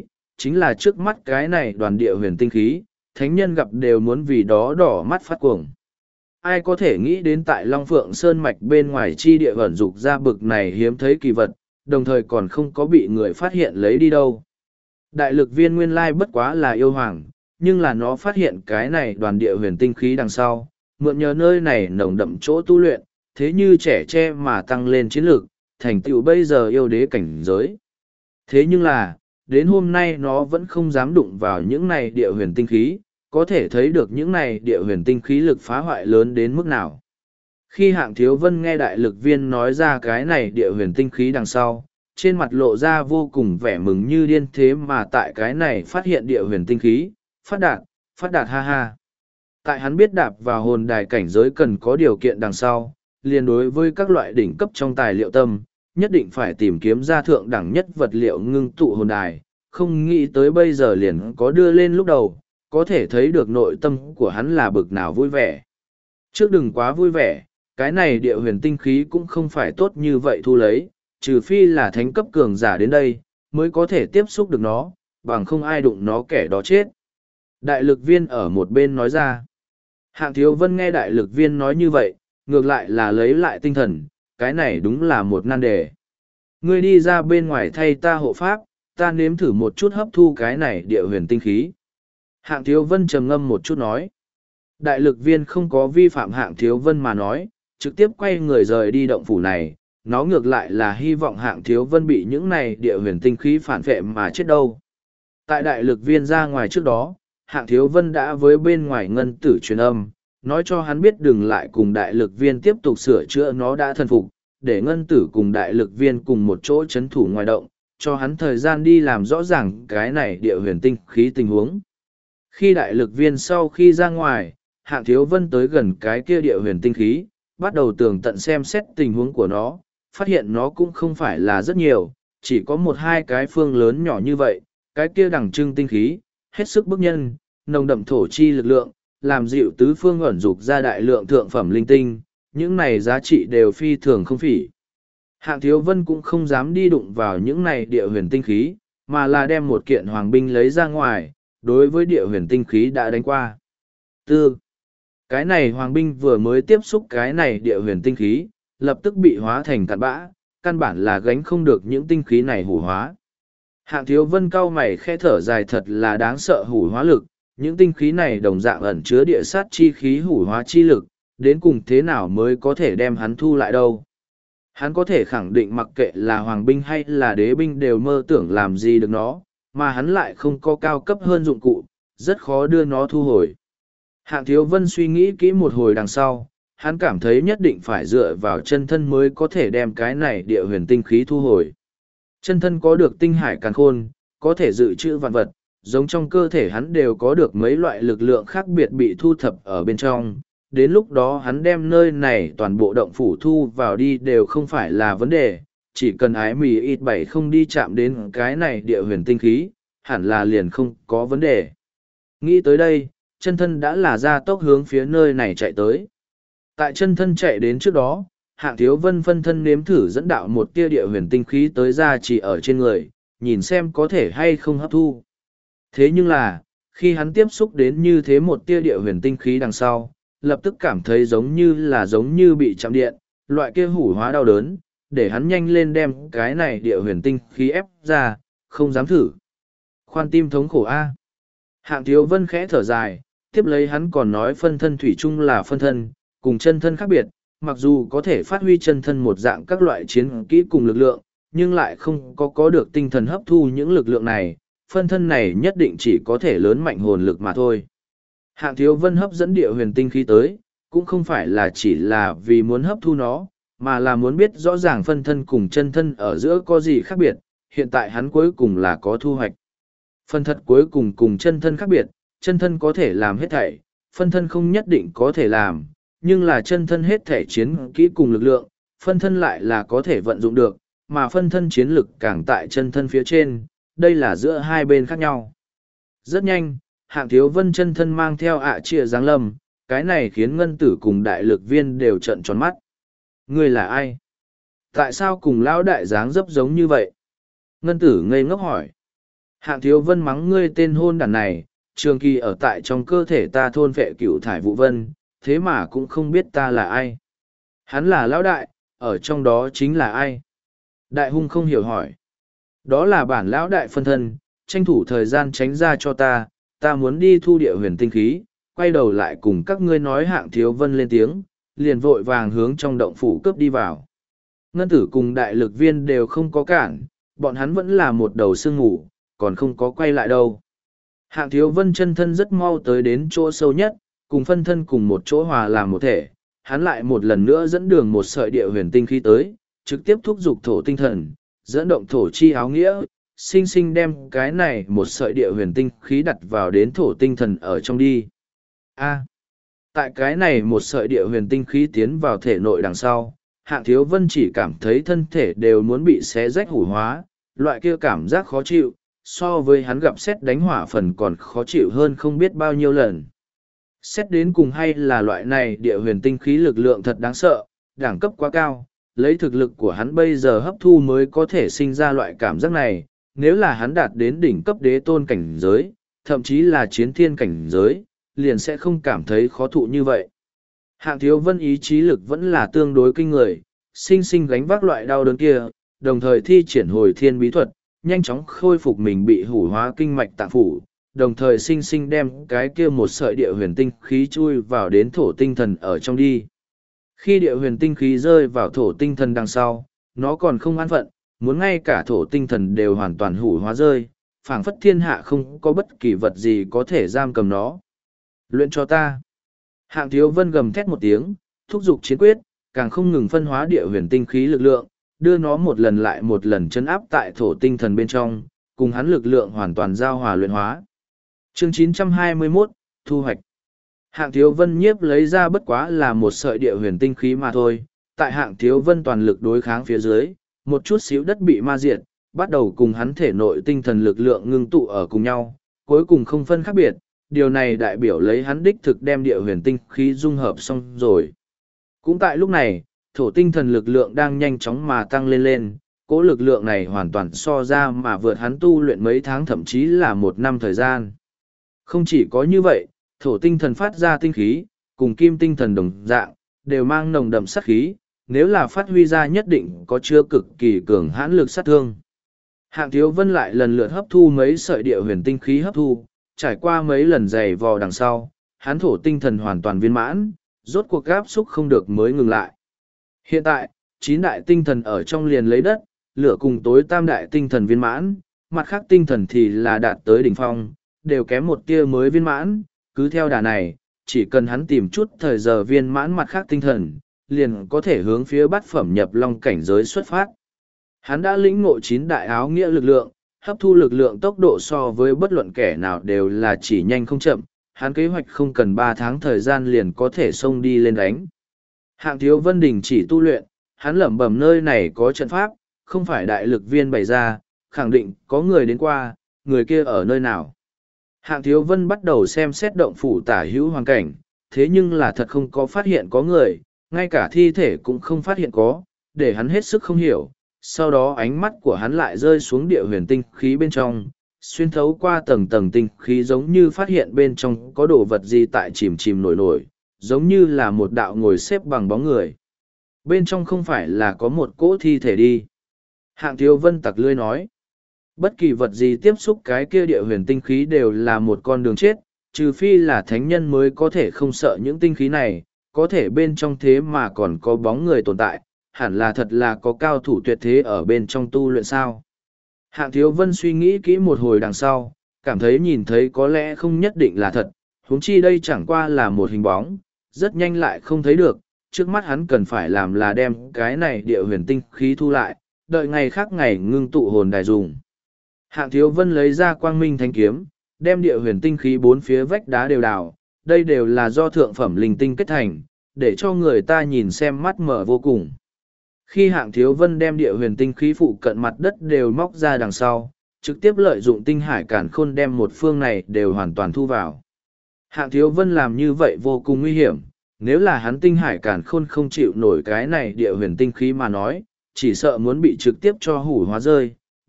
chính là trước mắt cái này đoàn địa huyền tinh khí, thánh nhân gặp đều muốn vì đó đỏ mắt phát cuồng. Ai có thể nghĩ đến tại Long Phượng Sơn Mạch bên ngoài chi địa ẩn dục ra bực này hiếm thấy kỳ vật, đồng thời còn không có bị người phát hiện lấy đi đâu. Đại lực viên nguyên lai bất quá là yêu hoàng, nhưng là nó phát hiện cái này đoàn địa huyền tinh khí đằng sau, mượn nhờ nơi này nồng đậm chỗ tu luyện, thế như trẻ tre mà tăng lên chiến lược, thành tựu bây giờ yêu đế cảnh giới. Thế nhưng là, đến hôm nay nó vẫn không dám đụng vào những này địa huyền tinh khí, có thể thấy được những này địa huyền tinh khí lực phá hoại lớn đến mức nào. Khi Hạng Thiếu Vân nghe đại lực viên nói ra cái này địa huyền tinh khí đằng sau, trên mặt lộ ra vô cùng vẻ mừng như điên, thế mà tại cái này phát hiện địa huyền tinh khí, phát đạt ha ha. Tại hắn biết đạp vào hồn đài cảnh giới cần có điều kiện đằng sau, liền đối với các loại đỉnh cấp trong tài liệu tâm, nhất định phải tìm kiếm ra thượng đẳng nhất vật liệu ngưng tụ hồn đài, không nghĩ tới bây giờ liền có đưa lên lúc đầu, có thể thấy được nội tâm của hắn là bực nào vui vẻ. Trước đừng quá vui vẻ, cái này địa huyền tinh khí cũng không phải tốt như vậy thu lấy, trừ phi là thánh cấp cường giả đến đây, mới có thể tiếp xúc được nó, bằng không ai đụng nó kẻ đó chết. Đại lực viên ở một bên nói ra. Hạng Thiếu Vân nghe đại lực viên nói như vậy, ngược lại là lấy lại tinh thần, cái này đúng là một nan đề. Ngươi đi ra bên ngoài thay ta hộ pháp, ta nếm thử một chút hấp thu cái này địa huyền tinh khí. Hạng Thiếu Vân trầm ngâm một chút nói. Đại lực viên không có vi phạm Hạng Thiếu Vân mà nói, trực tiếp quay người rời đi động phủ này, nó ngược lại là hy vọng Hạng Thiếu Vân bị những này địa huyền tinh khí phản vệ mà chết đâu. Tại đại lực viên ra ngoài trước đó, Hạng Thiếu Vân đã với bên ngoài ngân tử truyền âm, nói cho hắn biết đừng lại cùng đại lực viên tiếp tục sửa chữa nó đã thần phục, để ngân tử cùng đại lực viên cùng một chỗ chấn thủ ngoài động, cho hắn thời gian đi làm rõ ràng cái này địa huyền tinh khí tình huống. Khi đại lực viên sau khi ra ngoài, Hạng Thiếu Vân tới gần cái kia địa huyền tinh khí, bắt đầu tường tận xem xét tình huống của nó, phát hiện nó cũng không phải là rất nhiều, chỉ có một hai cái phương lớn nhỏ như vậy, cái kia đằng trưng tinh khí, hết sức bức nhân, nồng đậm thổ chi lực lượng, làm dịu tứ phương ẩn dục ra đại lượng thượng phẩm linh tinh, những này giá trị đều phi thường không phỉ. Hạng Thiếu Vân cũng không dám đi đụng vào những này địa huyền tinh khí, mà là đem một kiện hoàng binh lấy ra ngoài, đối với địa huyền tinh khí đã đánh qua. Tư. Cái này hoàng binh vừa mới tiếp xúc cái này địa huyền tinh khí, lập tức bị hóa thành cặn bã, căn bản là gánh không được những tinh khí này hủ hóa. Hạng Thiếu Vân cau mày khẽ thở dài, thật là đáng sợ hủ hóa lực, những tinh khí này đồng dạng ẩn chứa địa sát chi khí hủ hóa chi lực, đến cùng thế nào mới có thể đem hắn thu lại đâu. Hắn có thể khẳng định mặc kệ là hoàng binh hay là đế binh đều mơ tưởng làm gì được nó, mà hắn lại không có cao cấp hơn dụng cụ, rất khó đưa nó thu hồi. Hạng Thiếu Vân suy nghĩ kỹ một hồi đằng sau, hắn cảm thấy nhất định phải dựa vào chân thân mới có thể đem cái này địa huyền tinh khí thu hồi. Chân thân có được tinh hải càn khôn, có thể dự trữ vạn vật, giống trong cơ thể hắn đều có được mấy loại lực lượng khác biệt bị thu thập ở bên trong. Đến lúc đó hắn đem nơi này toàn bộ động phủ thu vào đi đều không phải là vấn đề, chỉ cần ái mì ít bảy không đi chạm đến cái này địa huyền tinh khí, hẳn là liền không có vấn đề. Nghĩ tới đây, chân thân đã là ra tốc hướng phía nơi này chạy tới. Tại chân thân chạy đến trước đó, Hạng Thiếu Vân phân thân nếm thử dẫn đạo một tia địa huyền tinh khí tới ra chỉ ở trên người, nhìn xem có thể hay không hấp thu. Thế nhưng là, khi hắn tiếp xúc đến như thế một tia địa huyền tinh khí đằng sau, lập tức cảm thấy giống như bị chạm điện, loại kia hủ hóa đau đớn, để hắn nhanh lên đem cái này địa huyền tinh khí ép ra, không dám thử. Khoan tim thống khổ A. Hạng Thiếu Vân khẽ thở dài, tiếp lấy hắn còn nói phân thân thủy chung là phân thân, cùng chân thân khác biệt, mặc dù có thể phát huy chân thân một dạng các loại chiến kỹ cùng lực lượng, nhưng lại không có được tinh thần hấp thu những lực lượng này, phân thân này nhất định chỉ có thể lớn mạnh hồn lực mà thôi. Hạng Thiếu Vân hấp dẫn địa huyền tinh khí tới, cũng không phải là chỉ là vì muốn hấp thu nó, mà là muốn biết rõ ràng phân thân cùng chân thân ở giữa có gì khác biệt, hiện tại hắn cuối cùng là có thu hoạch. Phân thân cuối cùng chân thân khác biệt, chân thân có thể làm hết thảy, phân thân không nhất định có thể làm, nhưng là chân thân hết thể chiến kỹ cùng lực lượng, phân thân lại là có thể vận dụng được, mà phân thân chiến lực càng tại chân thân phía trên, đây là giữa hai bên khác nhau. Rất nhanh, Hạng Thiếu Vân chân thân mang theo chia giáng lâm, cái này khiến ngân tử cùng đại lực viên đều trợn tròn mắt. Ngươi là ai? Tại sao cùng lão đại dáng dấp giống như vậy? Ngân tử ngây ngốc hỏi. Hạng Thiếu Vân mắng ngươi tên hôn đản này, trường kỳ ở tại trong cơ thể ta thôn vệ cửu thải vụ vân, thế mà cũng không biết ta là ai. Hắn là lão đại, ở trong đó chính là ai? Đại hung không hiểu hỏi. Đó là bản lão đại phân thân, tranh thủ thời gian tránh ra cho ta muốn đi thu địa huyền tinh khí, quay đầu lại cùng các ngươi nói. Hạng Thiếu Vân lên tiếng, liền vội vàng hướng trong động phủ cướp đi vào. Ngân tử cùng đại lực viên đều không có cản, bọn hắn vẫn là một đầu sương ngủ, còn không có quay lại đâu. Hạng Thiếu Vân chân thân rất mau tới đến chỗ sâu nhất, cùng phân thân cùng một chỗ hòa làm một thể, hắn lại một lần nữa dẫn đường một sợi địa huyền tinh khí tới, trực tiếp thúc giục thổ tinh thần, dẫn động thổ chi áo nghĩa, sinh sinh đem cái này một sợi địa huyền tinh khí đặt vào đến thổ tinh thần ở trong đi. Tại cái này một sợi địa huyền tinh khí tiến vào thể nội đằng sau, Hạng Thiếu Vân chỉ cảm thấy thân thể đều muốn bị xé rách hủ hóa, loại kia cảm giác khó chịu, so với hắn gặp sét đánh hỏa phần còn khó chịu hơn không biết bao nhiêu lần. Xét đến cùng hay là loại này địa huyền tinh khí lực lượng thật đáng sợ, đẳng cấp quá cao, lấy thực lực của hắn bây giờ hấp thu mới có thể sinh ra loại cảm giác này, nếu là hắn đạt đến đỉnh cấp đế tôn cảnh giới, thậm chí là chiến thiên cảnh giới, liền sẽ không cảm thấy khó thụ như vậy. Hạng Thiếu Vân ý chí lực vẫn là tương đối kinh người, sinh sinh gánh vác loại đau đớn kia, đồng thời thi triển hồi thiên bí thuật, nhanh chóng khôi phục mình bị hủ hóa kinh mạch tạng phủ, đồng thời sinh sinh đem cái kia một sợi địa huyền tinh khí chui vào đến thổ tinh thần ở trong đi. Khi địa huyền tinh khí rơi vào thổ tinh thần đằng sau, nó còn không an phận, muốn ngay cả thổ tinh thần đều hoàn toàn hủ hóa rơi, phảng phất thiên hạ không có bất kỳ vật gì có thể giam cầm nó. Luyện cho ta. Hạng Thiếu Vân gầm thét một tiếng, thúc giục chiến quyết, càng không ngừng phân hóa địa huyền tinh khí lực lượng, đưa nó một lần lại một lần chấn áp tại thổ tinh thần bên trong, cùng hắn lực lượng hoàn toàn giao hòa luyện hóa. Chương 921, Thu hoạch. Hạng Thiếu Vân nhiếp lấy ra bất quá là một sợi địa huyền tinh khí mà thôi, tại Hạng Thiếu Vân toàn lực đối kháng phía dưới, một chút xíu đất bị ma diệt, bắt đầu cùng hắn thể nội tinh thần lực lượng ngưng tụ ở cùng nhau, cuối cùng không phân khác biệt, điều này đại biểu lấy hắn đích thực đem địa huyền tinh khí dung hợp xong rồi. Cũng tại lúc này, thổ tinh thần lực lượng đang nhanh chóng mà tăng lên, cỗ lực lượng này hoàn toàn so ra mà vượt hắn tu luyện mấy tháng thậm chí là một năm thời gian. Không chỉ có như vậy, thổ tinh thần phát ra tinh khí, cùng kim tinh thần đồng dạng, đều mang nồng đậm sát khí, nếu là phát huy ra nhất định có chứa cực kỳ cường hãn lực sát thương. Hạng Thiếu Vân lại lần lượt hấp thu mấy sợi địa huyền tinh khí hấp thu, trải qua mấy lần dày vò đằng sau, hắn thổ tinh thần hoàn toàn viên mãn, rốt cuộc áp xúc không được mới ngừng lại. Hiện tại, 9 đại tinh thần ở trong liền lấy đất, lửa cùng tối tam đại tinh thần viên mãn, mặt khác tinh thần thì là đạt tới đỉnh phong, đều kém một tia mới viên mãn, cứ theo đà này, chỉ cần hắn tìm chút thời giờ viên mãn mặt khác tinh thần, liền có thể hướng phía bát phẩm nhập long cảnh giới xuất phát. Hắn đã lĩnh ngộ 9 đại áo nghĩa lực lượng, hấp thu lực lượng tốc độ so với bất luận kẻ nào đều là chỉ nhanh không chậm, hắn kế hoạch không cần 3 tháng thời gian liền có thể xông đi lên đánh. Hạng Thiếu Vân đình chỉ tu luyện, hắn lẩm bẩm nơi này có trận pháp, không phải đại lực viên bày ra, khẳng định có người đến qua, người kia ở nơi nào. Hạng Thiếu Vân bắt đầu xem xét động phủ tả hữu hoàn cảnh, thế nhưng là thật không có phát hiện có người, ngay cả thi thể cũng không phát hiện có, để hắn hết sức không hiểu. Sau đó ánh mắt của hắn lại rơi xuống địa huyền tinh khí bên trong, xuyên thấu qua tầng tầng tinh khí giống như phát hiện bên trong có đồ vật gì tại chìm chìm nổi nổi, giống như là một đạo ngồi xếp bằng bóng người. Bên trong không phải là có một cỗ thi thể đi. Hạng Thiếu Vân tặc lươi nói. Bất kỳ vật gì tiếp xúc cái kia địa huyền tinh khí đều là một con đường chết, trừ phi là thánh nhân mới có thể không sợ những tinh khí này, có thể bên trong thế mà còn có bóng người tồn tại, hẳn là thật là có cao thủ tuyệt thế ở bên trong tu luyện sao. Hạng Thiếu Vân suy nghĩ kỹ một hồi đằng sau, cảm thấy nhìn thấy có lẽ không nhất định là thật, huống chi đây chẳng qua là một hình bóng, rất nhanh lại không thấy được, trước mắt hắn cần phải làm là đem cái này địa huyền tinh khí thu lại, đợi ngày khác ngày ngưng tụ hồn đài dùng. Hạng Thiếu Vân lấy ra quang minh thanh kiếm, đem địa huyền tinh khí bốn phía vách đá đều đào, đây đều là do thượng phẩm linh tinh kết thành, để cho người ta nhìn xem mắt mở vô cùng. Khi Hạng Thiếu Vân đem địa huyền tinh khí phụ cận mặt đất đều móc ra đằng sau, trực tiếp lợi dụng tinh hải cản khôn đem một phương này đều hoàn toàn thu vào. Hạng Thiếu Vân làm như vậy vô cùng nguy hiểm, nếu là hắn tinh hải cản khôn không chịu nổi cái này địa huyền tinh khí mà nói, chỉ sợ muốn bị trực tiếp cho hủ hóa rơi,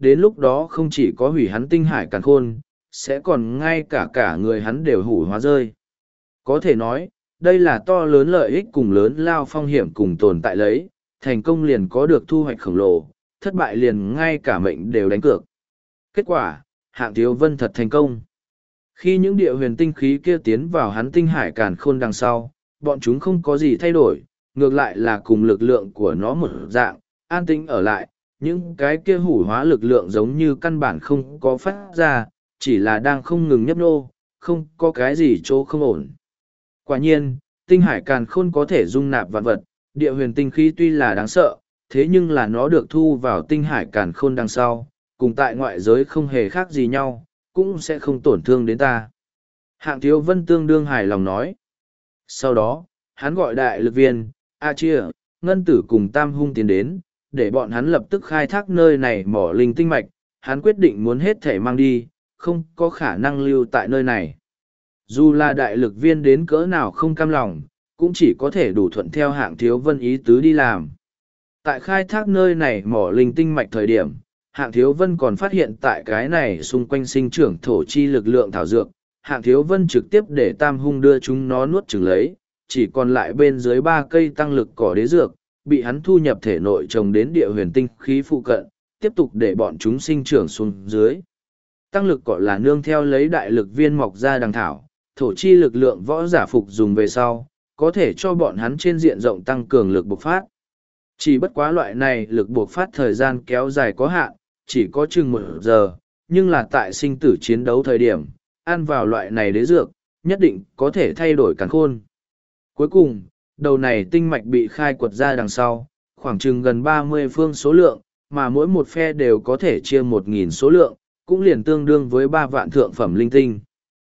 đến lúc đó không chỉ có hủy hắn tinh hải càn khôn, sẽ còn ngay cả người hắn đều hủ hóa rơi. Có thể nói, đây là to lớn lợi ích cùng lớn lao phong hiểm cùng tồn tại lấy, thành công liền có được thu hoạch khổng lồ, thất bại liền ngay cả mệnh đều đánh cược. Kết quả, Hạng Thiếu Vân thật thành công. Khi những địa huyền tinh khí kia tiến vào hắn tinh hải càn khôn đằng sau, bọn chúng không có gì thay đổi, ngược lại là cùng lực lượng của nó một dạng, an tĩnh ở lại, những cái kia hủ hóa lực lượng giống như căn bản không có phát ra, chỉ là đang không ngừng nhấp nô, không có cái gì chỗ không ổn. Quả nhiên, tinh hải càn khôn có thể dung nạp vạn vật, địa huyền tinh khí tuy là đáng sợ, thế nhưng là nó được thu vào tinh hải càn khôn đằng sau, cùng tại ngoại giới không hề khác gì nhau, cũng sẽ không tổn thương đến ta. Hạng Thiếu Vân tương đương hài lòng nói. Sau đó, hắn gọi đại lực viên, A Chia, Ngân Tử cùng Tam Hung tiến đến, để bọn hắn lập tức khai thác nơi này mỏ linh tinh mạch, hắn quyết định muốn hết thể mang đi, không có khả năng lưu tại nơi này. Dù là đại lực viên đến cỡ nào không cam lòng, cũng chỉ có thể đủ thuận theo Hạng Thiếu Vân ý tứ đi làm. Tại khai thác nơi này mỏ linh tinh mạch thời điểm, Hạng Thiếu Vân còn phát hiện tại cái này xung quanh sinh trưởng thổ chi lực lượng thảo dược, Hạng Thiếu Vân trực tiếp để Tam Hung đưa chúng nó nuốt chửng lấy, chỉ còn lại bên dưới 3 cây tăng lực cỏ đế dược, bị hắn thu nhập thể nội trồng đến địa huyền tinh khí phụ cận, tiếp tục để bọn chúng sinh trưởng xuống dưới. Tăng lực cỏ là nương theo lấy đại lực viên mọc ra đằng thảo, thổ chi lực lượng võ giả phục dùng về sau, có thể cho bọn hắn trên diện rộng tăng cường lực bộc phát. Chỉ bất quá loại này lực bộc phát thời gian kéo dài có hạn, chỉ có chừng 1 giờ, nhưng là tại sinh tử chiến đấu thời điểm, ăn vào loại này đế dược, nhất định có thể thay đổi càn khôn. Cuối cùng, đầu này tinh mạch bị khai quật ra đằng sau, khoảng chừng gần 30 phương số lượng, mà mỗi một phe đều có thể chia 1.000 số lượng, cũng liền tương đương với 3 vạn thượng phẩm linh tinh.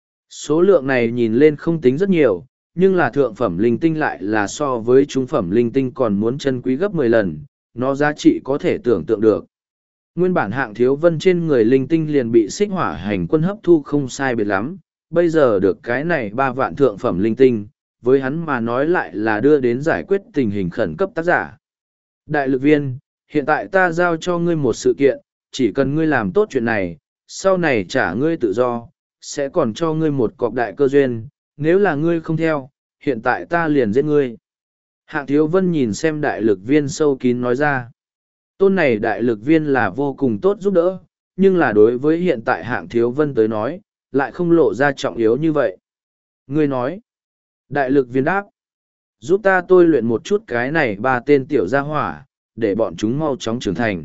Số lượng này nhìn lên không tính rất nhiều, nhưng là thượng phẩm linh tinh lại là so với trung phẩm linh tinh còn muốn chân quý gấp 10 lần, nó giá trị có thể tưởng tượng được. Nguyên bản Hạng Thiếu Vân trên người linh tinh liền bị xích hỏa hành quân hấp thu không sai biệt lắm, bây giờ được cái này 3 vạn thượng phẩm linh tinh, với hắn mà nói lại là đưa đến giải quyết tình hình khẩn cấp tác giả. Đại lực viên, hiện tại ta giao cho ngươi một sự kiện, chỉ cần ngươi làm tốt chuyện này, sau này trả ngươi tự do, sẽ còn cho ngươi một cọc đại cơ duyên, nếu là ngươi không theo, hiện tại ta liền giết ngươi. Hạng Thiếu Vân nhìn xem đại lực viên sâu kín nói ra. Tôn này đại lực viên là vô cùng tốt giúp đỡ, nhưng là đối với hiện tại Hạng Thiếu Vân tới nói, lại không lộ ra trọng yếu như vậy. Ngươi nói, đại lực viên đáp, giúp ta tôi luyện một chút cái này 3 tên tiểu gia hỏa, để bọn chúng mau chóng trưởng thành.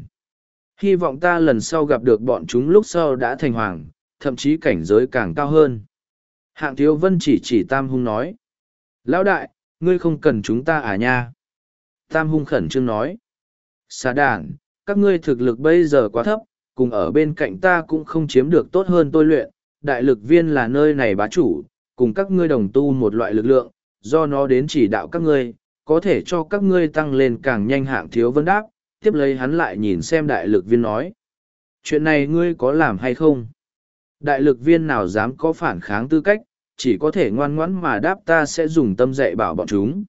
Hy vọng ta lần sau gặp được bọn chúng lúc sau đã thành hoàng, thậm chí cảnh giới càng cao hơn. Hạng Thiếu Vân chỉ Tam Hung nói. Lão đại, ngươi không cần chúng ta à nha? Tam Hung khẩn trương nói. Xà đàn, các ngươi thực lực bây giờ quá thấp, cùng ở bên cạnh ta cũng không chiếm được tốt hơn tôi luyện. Đại lực viên là nơi này bá chủ, cùng các ngươi đồng tu một loại lực lượng, do nó đến chỉ đạo các ngươi, có thể cho các ngươi tăng lên càng nhanh. Hạng Thiếu Vân đáp, tiếp lấy hắn lại nhìn xem đại lực viên nói. Chuyện này ngươi có làm hay không? Đại lực viên nào dám có phản kháng tư cách, chỉ có thể ngoan ngoãn mà đáp ta sẽ dùng tâm dạy bảo bọn chúng.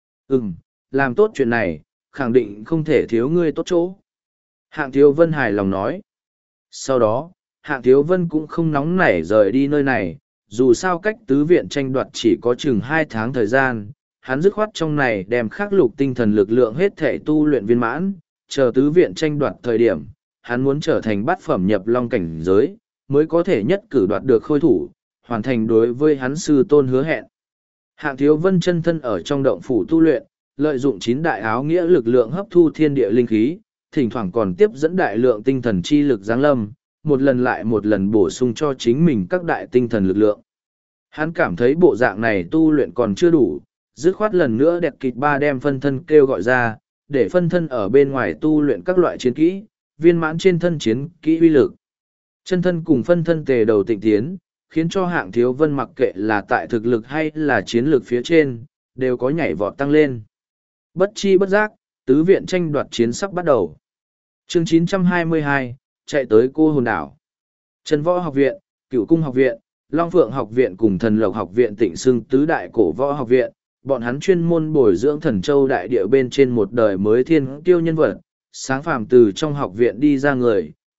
Làm tốt chuyện này, khẳng định không thể thiếu ngươi tốt chỗ. Hạng Thiếu Vân hài lòng nói. Sau đó, Hạng Thiếu Vân cũng không nóng nảy rời đi nơi này, dù sao cách tứ viện tranh đoạt chỉ có chừng 2 tháng thời gian, hắn dứt khoát trong này đem khắc lục tinh thần lực lượng hết thể tu luyện viên mãn, chờ tứ viện tranh đoạt thời điểm, hắn muốn trở thành bát phẩm nhập long cảnh giới, mới có thể nhất cử đoạt được khôi thủ, hoàn thành đối với hắn sư tôn hứa hẹn. Hạng Thiếu Vân chân thân ở trong động phủ tu luyện, lợi dụng 9 đại áo nghĩa lực lượng hấp thu thiên địa linh khí, thỉnh thoảng còn tiếp dẫn đại lượng tinh thần chi lực giáng lâm, một lần lại một lần bổ sung cho chính mình các đại tinh thần lực lượng. Hắn cảm thấy bộ dạng này tu luyện còn chưa đủ, dứt khoát lần nữa đẹp kịch 3 đem phân thân kêu gọi ra, để phân thân ở bên ngoài tu luyện các loại chiến kỹ, viên mãn trên thân chiến kỹ uy lực. Chân thân cùng phân thân tề đầu tịnh tiến, khiến cho Hạng Thiếu Vân mặc kệ là tại thực lực hay là chiến lược phía trên, đều có nhảy vọt tăng lên. Bất chi bất giác, tứ viện tranh đoạt chiến sắp bắt đầu. Chương 922, chạy tới cô hồn đảo. Trần Võ Học Viện, Cửu Cung Học Viện, Long Phượng Học Viện cùng Thần Lộc Học Viện tịnh xưng tứ đại cổ võ học viện, bọn hắn chuyên môn bồi dưỡng Thần Châu đại địa bên trên một đời mới thiên kiêu nhân vật, sáng phàm từ trong học viện đi ra người,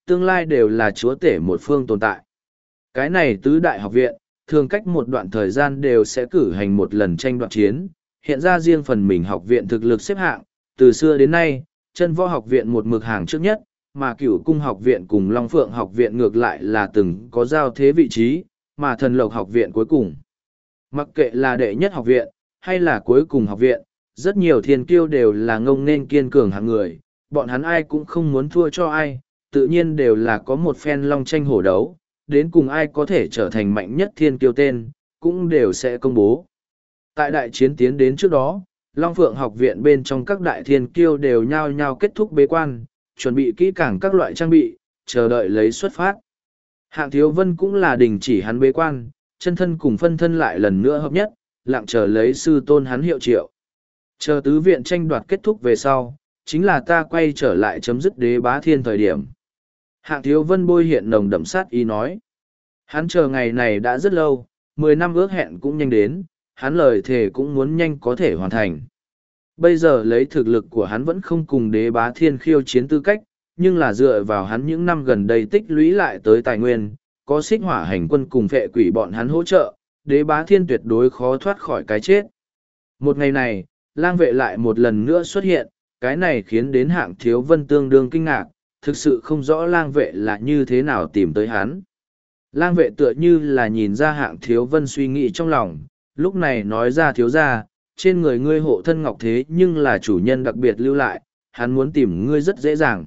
tương lai đều là chúa tể một phương tồn tại. Cái này tứ đại học viện, thường cách một đoạn thời gian đều sẽ cử hành một lần tranh đoạt chiến, hiện ra riêng phần mình học viện thực lực xếp hạng, từ xưa đến nay, chân võ học viện một mực hàng trước nhất, mà cửu cung học viện cùng Long Phượng học viện ngược lại là từng có giao thế vị trí, mà thần lộc học viện cuối cùng. Mặc kệ là đệ nhất học viện, hay là cuối cùng học viện, rất nhiều thiên kiêu đều là ngông nên kiên cường hạng người, bọn hắn ai cũng không muốn thua cho ai, tự nhiên đều là có một phen long tranh hổ đấu, đến cùng ai có thể trở thành mạnh nhất thiên kiêu tên, cũng đều sẽ công bố. Tại đại chiến tiến đến trước đó, Long Phượng học viện bên trong các đại thiên kiêu đều nhao nhao kết thúc bế quan, chuẩn bị kỹ càng các loại trang bị, chờ đợi lấy xuất phát. Hạng Thiếu Vân cũng là đình chỉ hắn bế quan, chân thân cùng phân thân lại lần nữa hợp nhất, lặng chờ lấy sư tôn hắn hiệu triệu. Chờ tứ viện tranh đoạt kết thúc về sau, chính là ta quay trở lại chấm dứt đế bá thiên thời điểm. Hạng Thiếu Vân bôi hiện nồng đậm sát ý nói. Hắn chờ ngày này đã rất lâu, 10 năm ước hẹn cũng nhanh đến, hắn lời thề cũng muốn nhanh có thể hoàn thành. Bây giờ lấy thực lực của hắn vẫn không cùng đế bá thiên khiêu chiến tư cách, nhưng là dựa vào hắn những năm gần đây tích lũy lại tới tài nguyên, có xích hỏa hành quân cùng vệ quỷ bọn hắn hỗ trợ, đế bá thiên tuyệt đối khó thoát khỏi cái chết. Một ngày này, lang vệ lại một lần nữa xuất hiện, cái này khiến đến Hạng Thiếu Vân tương đương kinh ngạc, thực sự không rõ lang vệ là như thế nào tìm tới hắn. Lang vệ tựa như là nhìn ra Hạng Thiếu Vân suy nghĩ trong lòng, lúc này nói ra thiếu ra, trên người ngươi hộ thân ngọc thế nhưng là chủ nhân đặc biệt lưu lại, hắn muốn tìm ngươi rất dễ dàng.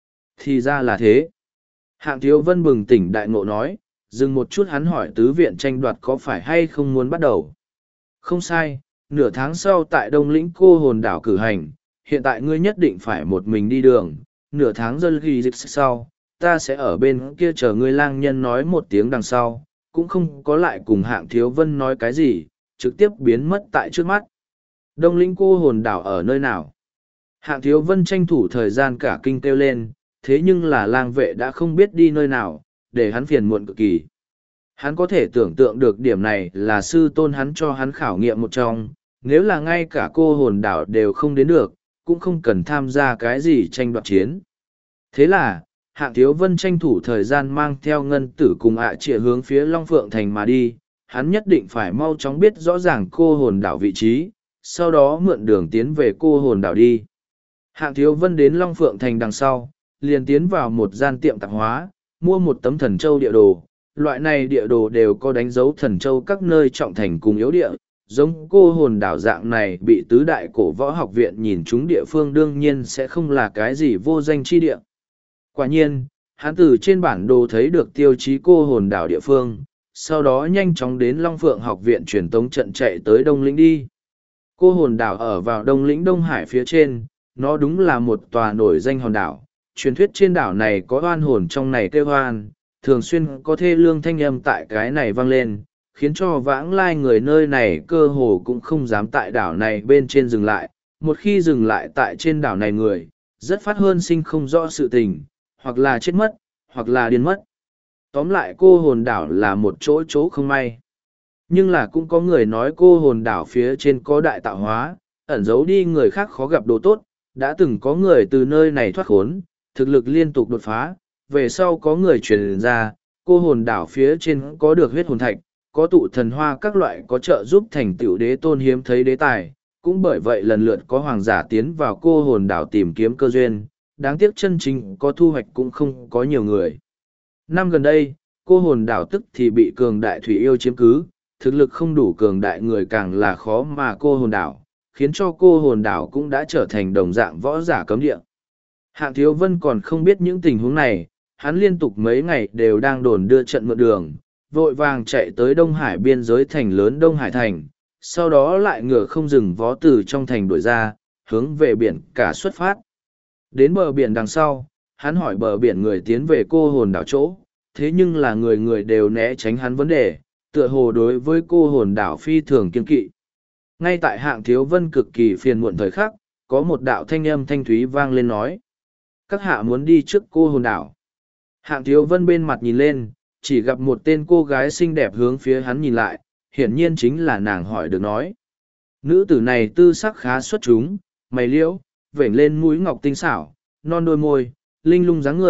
Thì ra là thế. Hạng Thiếu Vân bừng tỉnh đại ngộ nói, dừng một chút hắn hỏi tứ viện tranh đoạt có phải hay không muốn bắt đầu. Không sai, nửa tháng sau tại Đông Lĩnh Cô Hồn Đảo cử hành, hiện tại ngươi nhất định phải một mình đi đường, nửa tháng dân ghi dịch sau, ta sẽ ở bên kia chờ ngươi lang nhân nói một tiếng đằng sau, cũng không có lại cùng Hạng Thiếu Vân nói cái gì, trực tiếp biến mất tại trước mắt. Đông Lĩnh Cô Hồn Đảo ở nơi nào? Hạng Thiếu Vân tranh thủ thời gian cả kinh kêu lên, thế nhưng là lang vệ đã không biết đi nơi nào, để hắn phiền muộn cực kỳ. Hắn có thể tưởng tượng được điểm này là sư tôn hắn cho hắn khảo nghiệm một trong, nếu là ngay cả cô hồn đảo đều không đến được, cũng không cần tham gia cái gì tranh đoạt chiến. Thế là, Hạng Thiếu Vân tranh thủ thời gian mang theo ngân tử cùng ạ trịa hướng phía Long Phượng Thành mà đi, hắn nhất định phải mau chóng biết rõ ràng cô hồn đảo vị trí, sau đó mượn đường tiến về cô hồn đảo đi. Hạng Thiếu Vân đến Long Phượng Thành đằng sau, liền tiến vào một gian tiệm tạp hóa, mua một tấm thần châu địa đồ. Loại này địa đồ đều có đánh dấu thần châu các nơi trọng thành cùng yếu địa, giống cô hồn đảo dạng này bị tứ đại cổ võ học viện nhìn chúng địa phương đương nhiên sẽ không là cái gì vô danh chi địa. Quả nhiên, hắn từ trên bản đồ thấy được tiêu chí cô hồn đảo địa phương, sau đó nhanh chóng đến Long Phượng học viện truyền tống trận chạy tới Đông Lĩnh đi. Cô hồn đảo ở vào Đông Lĩnh Đông Hải phía trên, nó đúng là một tòa nổi danh hòn đảo. Truyền thuyết trên đảo này có oan hồn trong này kêu oan, thường xuyên có thê lương thanh âm tại cái này vang lên, khiến cho vãng lai người nơi này cơ hồ cũng không dám tại đảo này bên trên dừng lại. Một khi dừng lại tại trên đảo này người, rất phát hơn sinh không rõ sự tình, hoặc là chết mất, hoặc là điên mất. Tóm lại cô hồn đảo là một chỗ chỗ không may. Nhưng là cũng có người nói cô hồn đảo phía trên có đại tạo hóa, ẩn giấu đi người khác khó gặp đồ tốt, đã từng có người từ nơi này thoát khốn, thực lực liên tục đột phá, về sau có người truyền ra, cô hồn đảo phía trên có được huyết hồn thạch, có tụ thần hoa các loại có trợ giúp thành tựu đế tôn hiếm thấy đế tài, cũng bởi vậy lần lượt có hoàng giả tiến vào cô hồn đảo tìm kiếm cơ duyên, đáng tiếc chân chính có thu hoạch cũng không có nhiều người. Năm gần đây, cô hồn đảo tức thì bị cường đại thủy yêu chiếm cứ, thực lực không đủ cường đại người càng là khó mà cô hồn đảo, khiến cho cô hồn đảo cũng đã trở thành đồng dạng võ giả cấm địa. Hạng Thiếu Vân còn không biết những tình huống này, hắn liên tục mấy ngày đều đang đồn đưa trận mượn đường, vội vàng chạy tới Đông Hải biên giới thành lớn Đông Hải Thành, sau đó lại ngựa không dừng vó từ trong thành đuổi ra, hướng về biển cả xuất phát. Đến bờ biển đằng sau, hắn hỏi bờ biển người tiến về cô hồn đảo chỗ, thế nhưng là người người đều né tránh hắn vấn đề, tựa hồ đối với cô hồn đảo phi thường kiên kỵ. Ngay tại Hạng Thiếu Vân cực kỳ phiền muộn thời khắc, có một đạo thanh âm thanh thúy vang lên nói. Các hạ muốn đi trước cô hồn đảo. Hạng Thiếu Vân bên mặt nhìn lên, chỉ gặp một tên cô gái xinh đẹp hướng phía hắn nhìn lại, hiển nhiên chính là nàng hỏi được nói. Nữ tử này tư sắc khá xuất chúng, mày liễu, vểnh lên mũi ngọc tinh xảo, non đôi môi, linh lung dáng người,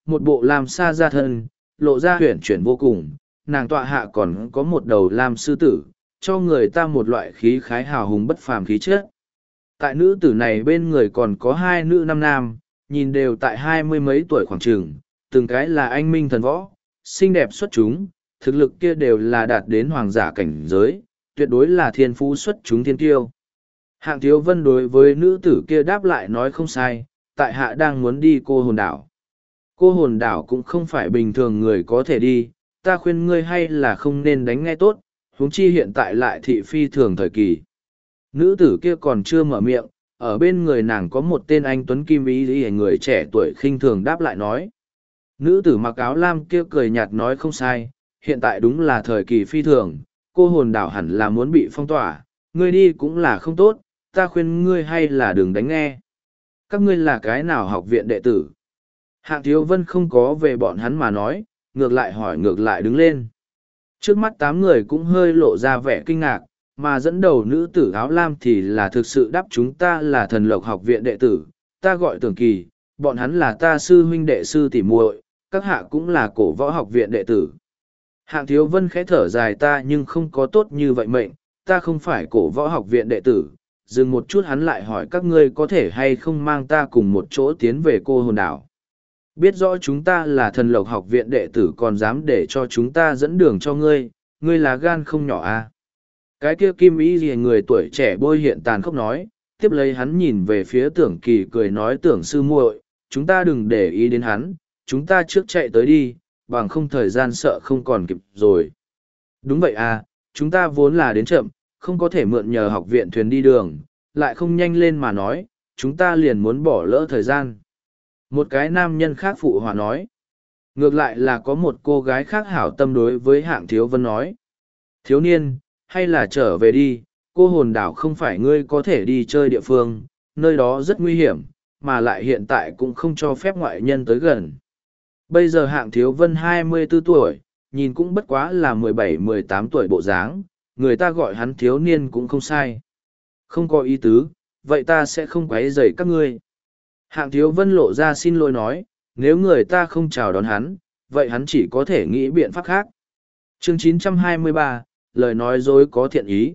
một bộ lam sa da thân, lộ ra huyển chuyển vô cùng, nàng tọa hạ còn có một đầu lam sư tử, cho người ta một loại khí khái hào hùng bất phàm khí chất. Tại nữ tử này bên người còn có hai nữ năm nam, nhìn đều tại hai mươi mấy tuổi khoảng trường, từng cái là anh minh thần võ, xinh đẹp xuất chúng, thực lực kia đều là đạt đến hoàng giả cảnh giới, tuyệt đối là thiên phú xuất chúng thiên tiêu. Hạng Thiếu Vân đối với nữ tử kia đáp lại nói không sai, tại hạ đang muốn đi cô hồn đảo. Cô hồn đảo cũng không phải bình thường người có thể đi, ta khuyên ngươi hay là không nên đánh nghe tốt, huống chi hiện tại lại thị phi thường thời kỳ. Nữ tử kia còn chưa mở miệng, ở bên người nàng có một tên anh tuấn kim ý người trẻ tuổi khinh thường đáp lại nói. Nữ tử mặc áo lam kia cười nhạt nói không sai, hiện tại đúng là thời kỳ phi thường, cô hồn đảo hẳn là muốn bị phong tỏa, ngươi đi cũng là không tốt, ta khuyên ngươi hay là đừng đánh nghe. Các ngươi là cái nào học viện đệ tử? Hạng Thiếu Vân không có về bọn hắn mà nói, ngược lại hỏi ngược lại đứng lên. Trước mắt 8 người cũng hơi lộ ra vẻ kinh ngạc, mà dẫn đầu nữ tử áo lam thì là thực sự đáp chúng ta là thần lộc học viện đệ tử, ta gọi Tưởng Kỳ, bọn hắn là ta sư huynh đệ sư tỷ muội, các hạ cũng là cổ võ học viện đệ tử. Hạng Thiếu Vân khẽ thở dài ta nhưng không có tốt như vậy mệnh, ta không phải cổ võ học viện đệ tử. Dừng một chút hắn lại hỏi các ngươi có thể hay không mang ta cùng một chỗ tiến về cô hồn đảo. Biết rõ chúng ta là thần lộc học viện đệ tử còn dám để cho chúng ta dẫn đường cho ngươi, ngươi là gan không nhỏ à. Cái kia kim ý gì người tuổi trẻ bôi hiện tàn khốc nói, tiếp lấy hắn nhìn về phía Tưởng Kỳ cười nói Tưởng sư muội, chúng ta đừng để ý đến hắn, chúng ta trước chạy tới đi, bằng không thời gian sợ không còn kịp rồi. Đúng vậy à, chúng ta vốn là đến chậm, không có thể mượn nhờ học viện thuyền đi đường, lại không nhanh lên mà nói, chúng ta liền muốn bỏ lỡ thời gian. Một cái nam nhân khác phụ hòa nói. Ngược lại là có một cô gái khác hảo tâm đối với Hạng Thiếu Vân nói. Thiếu niên, hay là trở về đi, cô hồn đảo không phải ngươi có thể đi chơi địa phương, nơi đó rất nguy hiểm, mà lại hiện tại cũng không cho phép ngoại nhân tới gần. Bây giờ Hạng Thiếu Vân 24 tuổi, nhìn cũng bất quá là 17-18 tuổi bộ dáng, người ta gọi hắn thiếu niên cũng không sai. Không có ý tứ, vậy ta sẽ không quấy rầy các ngươi. Hạng Thiếu Vân lộ ra xin lỗi nói, nếu người ta không chào đón hắn, vậy hắn chỉ có thể nghĩ biện pháp khác. Chương 923, lời nói dối có thiện ý.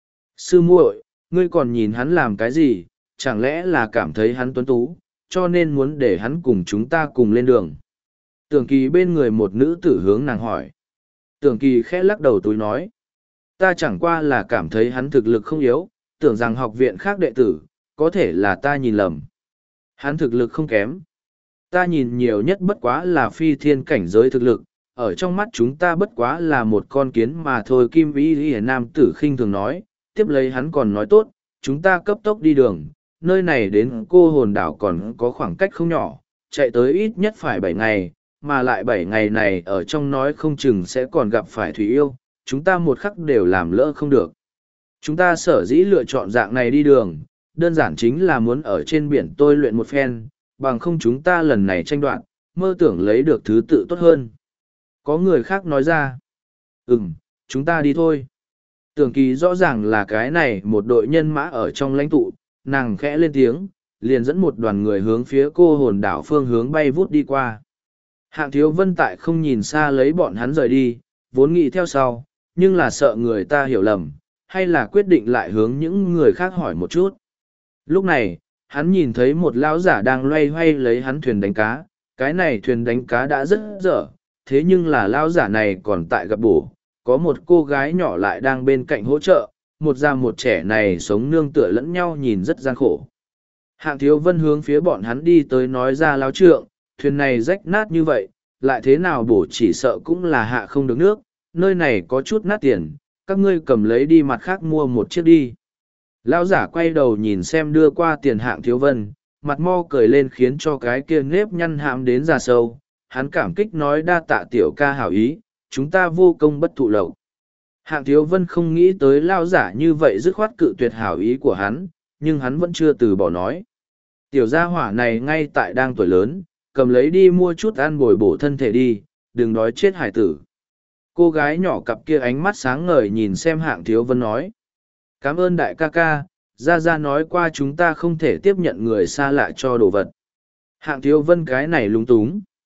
Sư muội, ngươi còn nhìn hắn làm cái gì, chẳng lẽ là cảm thấy hắn tuấn tú, cho nên muốn để hắn cùng chúng ta cùng lên đường. Tưởng Kỳ bên người một nữ tử hướng nàng hỏi. Tưởng Kỳ khẽ lắc đầu túi nói. Ta chẳng qua là cảm thấy hắn thực lực không yếu, tưởng rằng học viện khác đệ tử, có thể là ta nhìn lầm. Hắn thực lực không kém. Ta nhìn nhiều nhất bất quá là phi thiên cảnh giới thực lực, ở trong mắt chúng ta bất quá là một con kiến mà thôi. Kim Vĩ Lý Nam tử khinh thường nói, tiếp lấy hắn còn nói tốt, chúng ta cấp tốc đi đường, nơi này đến cô hồn đảo còn có khoảng cách không nhỏ, chạy tới ít nhất phải 7 ngày, mà lại 7 ngày này ở trong nói không chừng sẽ còn gặp phải thủy yêu, chúng ta một khắc đều làm lỡ không được. Chúng ta sở dĩ lựa chọn dạng này đi đường, đơn giản chính là muốn ở trên biển tôi luyện một phen, bằng không chúng ta lần này tranh đoạt, mơ tưởng lấy được thứ tự tốt hơn. Có người khác nói ra, chúng ta đi thôi. Tưởng Kỳ rõ ràng là cái này một đội nhân mã ở trong lãnh tụ, nàng khẽ lên tiếng, liền dẫn một đoàn người hướng phía cô hồn đảo phương hướng bay vút đi qua. Hạng Thiếu Vân tại không nhìn xa lấy bọn hắn rời đi, vốn nghĩ theo sau, nhưng là sợ người ta hiểu lầm, hay là quyết định lại hướng những người khác hỏi một chút. Lúc này, hắn nhìn thấy một lão giả đang loay hoay lấy hắn thuyền đánh cá, cái này thuyền đánh cá đã rất dở, thế nhưng là lão giả này còn tại gặp bổ, có một cô gái nhỏ lại đang bên cạnh hỗ trợ, một già một trẻ này sống nương tựa lẫn nhau nhìn rất gian khổ. Hạng Thiếu Vân hướng phía bọn hắn đi tới nói ra lão trượng, thuyền này rách nát như vậy, lại thế nào bổ chỉ sợ cũng là hạ không được nước, nơi này có chút nát tiền, các ngươi cầm lấy đi mặt khác mua một chiếc đi. Lão giả quay đầu nhìn xem đưa qua tiền Hạng Thiếu Vân, mặt mo cười lên khiến cho cái kia nếp nhăn hãm đến già sâu, hắn cảm kích nói đa tạ tiểu ca hảo ý, chúng ta vô công bất thụ lộc. Hạng Thiếu Vân không nghĩ tới lão giả như vậy dứt khoát cự tuyệt hảo ý của hắn, nhưng hắn vẫn chưa từ bỏ nói. Tiểu gia hỏa này ngay tại đang tuổi lớn, cầm lấy đi mua chút ăn bồi bổ thân thể đi, đừng đói chết hải tử. Cô gái nhỏ cặp kia ánh mắt sáng ngời nhìn xem Hạng Thiếu Vân nói. Cảm ơn đại ca ca, Gia nói qua chúng ta không thể tiếp nhận người xa lạ cho đồ vật. Hạng Thiếu Vân cái này lúng túng.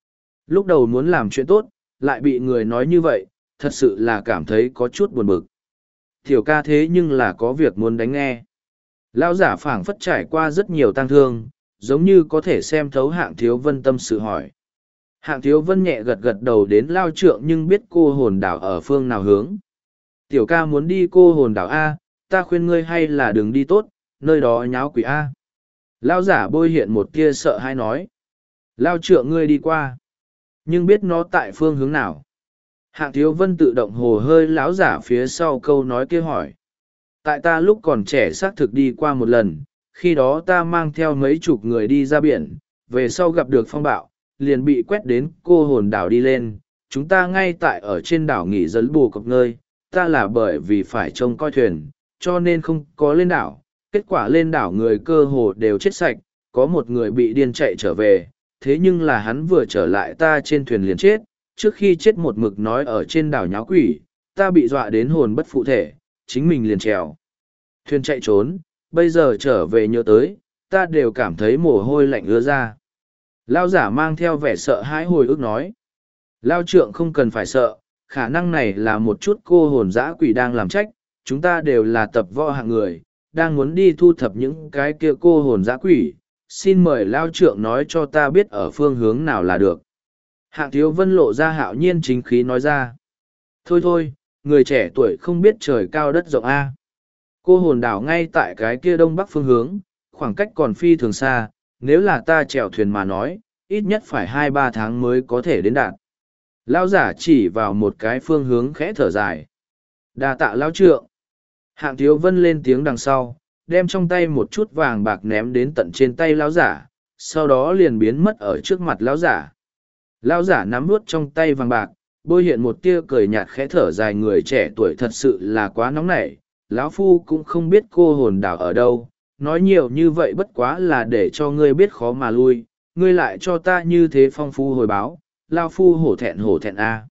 Lúc đầu muốn làm chuyện tốt, lại bị người nói như vậy, thật sự là cảm thấy có chút buồn bực. Tiểu ca thế nhưng là có việc muốn đánh nghe. Lão giả phảng phất trải qua rất nhiều tang thương, giống như có thể xem thấu Hạng Thiếu Vân tâm sự hỏi. Hạng Thiếu Vân nhẹ gật gật đầu đến Lao Trượng nhưng biết cô hồn đảo ở phương nào hướng. Tiểu ca muốn đi cô hồn đảo A, ta khuyên ngươi hay là đừng đi tốt, nơi đó nháo quỷ A. Lao giả bôi hiện một tia sợ hãi nói. Lao Trượng ngươi đi qua. Nhưng biết nó tại phương hướng nào. Hạng Thiếu Vân tự động hồ hơi lão giả phía sau câu nói kia hỏi. Tại ta lúc còn trẻ xác thực đi qua một lần, khi đó ta mang theo mấy chục người đi ra biển, về sau gặp được phong bạo, liền bị quét đến cô hồn đảo đi lên. Chúng ta ngay tại ở trên đảo nghỉ dẫn bù cọc ngơi, ta là bởi vì phải trông coi thuyền, cho nên không có lên đảo. Kết quả lên đảo người cơ hồ đều chết sạch, có một người bị điên chạy trở về, thế nhưng là hắn vừa trở lại ta trên thuyền liền chết, trước khi chết một mực nói ở trên đảo nháo quỷ, ta bị dọa đến hồn bất phụ thể, chính mình liền trèo thuyền chạy trốn, bây giờ trở về nhớ tới, ta đều cảm thấy mồ hôi lạnh ứa ra. Lao giả mang theo vẻ sợ hãi hồi ức nói. Lao trượng không cần phải sợ, khả năng này là một chút cô hồn dã quỷ đang làm trách, chúng ta đều là tập võ hạng người, đang muốn đi thu thập những cái kia cô hồn dã quỷ, xin mời Lao trượng nói cho ta biết ở phương hướng nào là được. Hạng Thiếu Vân lộ ra hạo nhiên chính khí nói ra. Thôi thôi, người trẻ tuổi không biết trời cao đất rộng A. Cô hồn đảo ngay tại cái kia đông bắc phương hướng, khoảng cách còn phi thường xa, nếu là ta chèo thuyền mà nói, ít nhất phải 2-3 tháng mới có thể đến đạt. Lão giả chỉ vào một cái phương hướng khẽ thở dài. Đa tạ lão trượng. Hạng Thiếu Vân lên tiếng đằng sau, đem trong tay một chút vàng bạc ném đến tận trên tay lão giả, sau đó liền biến mất ở trước mặt lão giả. Lão giả nắm nuốt trong tay vàng bạc, bôi hiện một tia cười nhạt khẽ thở dài, người trẻ tuổi thật sự là quá nóng nảy. Lão phu cũng không biết cô hồn đảo ở đâu, nói nhiều như vậy bất quá là để cho ngươi biết khó mà lui, ngươi lại cho ta như thế phong phu hồi báo, lão phu hổ thẹn a.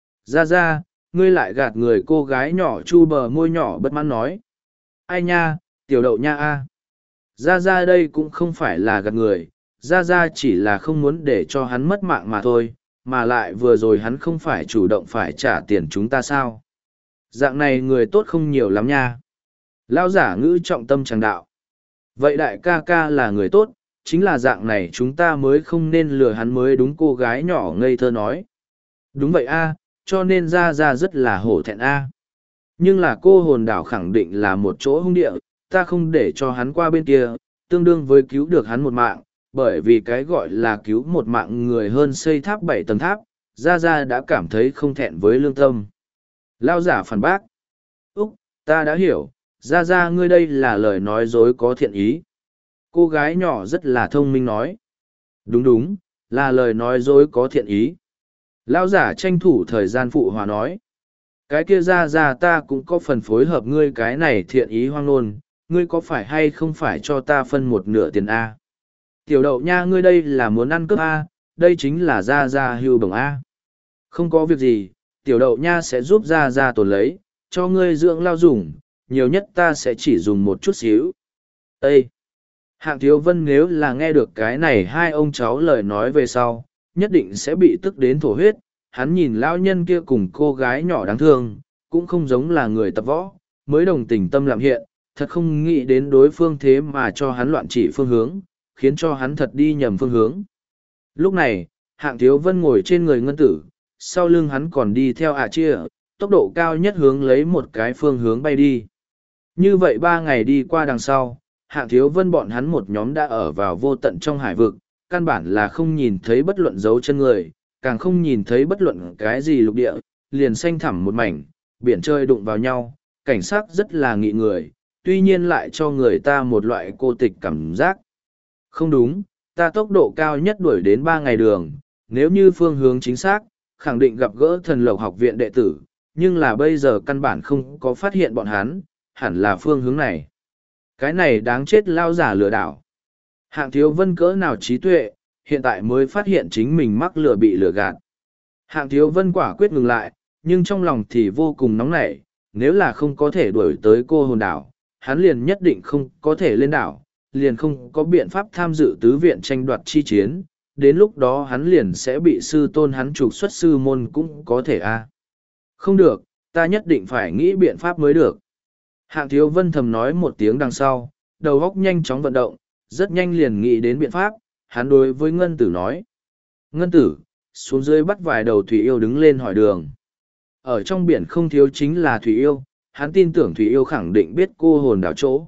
Ra, ngươi lại gạt người, cô gái nhỏ chu bờ môi nhỏ bất mãn nói. Ai nha, tiểu đậu nha a. Ra đây cũng không phải là gạt người, ra chỉ là không muốn để cho hắn mất mạng mà thôi, mà lại vừa rồi hắn không phải chủ động phải trả tiền chúng ta sao. Dạng này người tốt không nhiều lắm nha. Lão giả ngữ trọng tâm tràng đạo. Vậy đại ca ca là người tốt, chính là dạng này chúng ta mới không nên lừa hắn mới đúng, cô gái nhỏ ngây thơ nói. Đúng vậy a, cho nên ra rất là hổ thẹn a. Nhưng là cô hồn đảo khẳng định là một chỗ hung địa, ta không để cho hắn qua bên kia, tương đương với cứu được hắn một mạng, bởi vì cái gọi là cứu một mạng người hơn xây tháp 7 tầng tháp, ra đã cảm thấy không thẹn với lương tâm. Lao giả phản bác. Úc, ta đã hiểu, ra ngươi đây là lời nói dối có thiện ý. Cô gái nhỏ rất là thông minh nói. Đúng, là lời nói dối có thiện ý. Lao giả tranh thủ thời gian phụ hòa nói. Cái kia ra ta cũng có phần phối hợp ngươi cái này thiện ý hoang nôn, ngươi có phải hay không phải cho ta phân một nửa tiền A. Tiểu đậu nha, ngươi đây là muốn ăn cướp A, đây chính là ra hưu bổng A. Không có việc gì, tiểu đậu nha sẽ giúp ra tồn lấy, cho ngươi dưỡng lao dùng, nhiều nhất ta sẽ chỉ dùng một chút xíu. Ê! Hạng Thiếu Vân nếu là nghe được cái này hai ông cháu lời nói về sau, nhất định sẽ bị tức đến thổ huyết. Hắn nhìn lão nhân kia cùng cô gái nhỏ đáng thương, cũng không giống là người tập võ, mới đồng tình tâm làm hiện, thật không nghĩ đến đối phương thế mà cho hắn loạn chỉ phương hướng, khiến cho hắn thật đi nhầm phương hướng. Lúc này, Hạng Thiếu Vân ngồi trên người ngân tử, sau lưng hắn còn đi theo chia, tốc độ cao nhất hướng lấy một cái phương hướng bay đi. Như vậy 3 ngày đi qua đằng sau, Hạng Thiếu Vân bọn hắn một nhóm đã ở vào vô tận trong hải vực, căn bản là không nhìn thấy bất luận dấu chân người, càng không nhìn thấy bất luận cái gì lục địa, liền xanh thẳm một mảnh, biển trời đụng vào nhau, cảnh sắc rất là nghị người, tuy nhiên lại cho người ta một loại cô tịch cảm giác. Không đúng, ta tốc độ cao nhất đuổi đến 3 ngày đường, nếu như phương hướng chính xác, khẳng định gặp gỡ Thần Lộc học viện đệ tử, nhưng là bây giờ căn bản không có phát hiện bọn hắn, hẳn là phương hướng này. Cái này đáng chết lao giả lừa đảo. Hạng Thiếu Vân cỡ nào trí tuệ, hiện tại mới phát hiện chính mình mắc lừa bị lừa gạt. Hạng Thiếu Vân quả quyết ngừng lại, nhưng trong lòng thì vô cùng nóng nảy, nếu là không có thể đuổi tới cô hồn đảo, hắn liền nhất định không có thể lên đảo, liền không có biện pháp tham dự tứ viện tranh đoạt chi chiến, đến lúc đó hắn liền sẽ bị sư tôn hắn trục xuất sư môn cũng có thể a. Không được, ta nhất định phải nghĩ biện pháp mới được. Hạng Thiếu Vân thầm nói một tiếng đằng sau, đầu óc nhanh chóng vận động, rất nhanh liền nghĩ đến biện pháp, hắn đối với Ngân Tử nói. Ngân Tử, xuống dưới bắt vài đầu thủy yêu đứng lên hỏi đường. Ở trong biển không thiếu chính là thủy yêu, hắn tin tưởng thủy yêu khẳng định biết cô hồn đảo chỗ.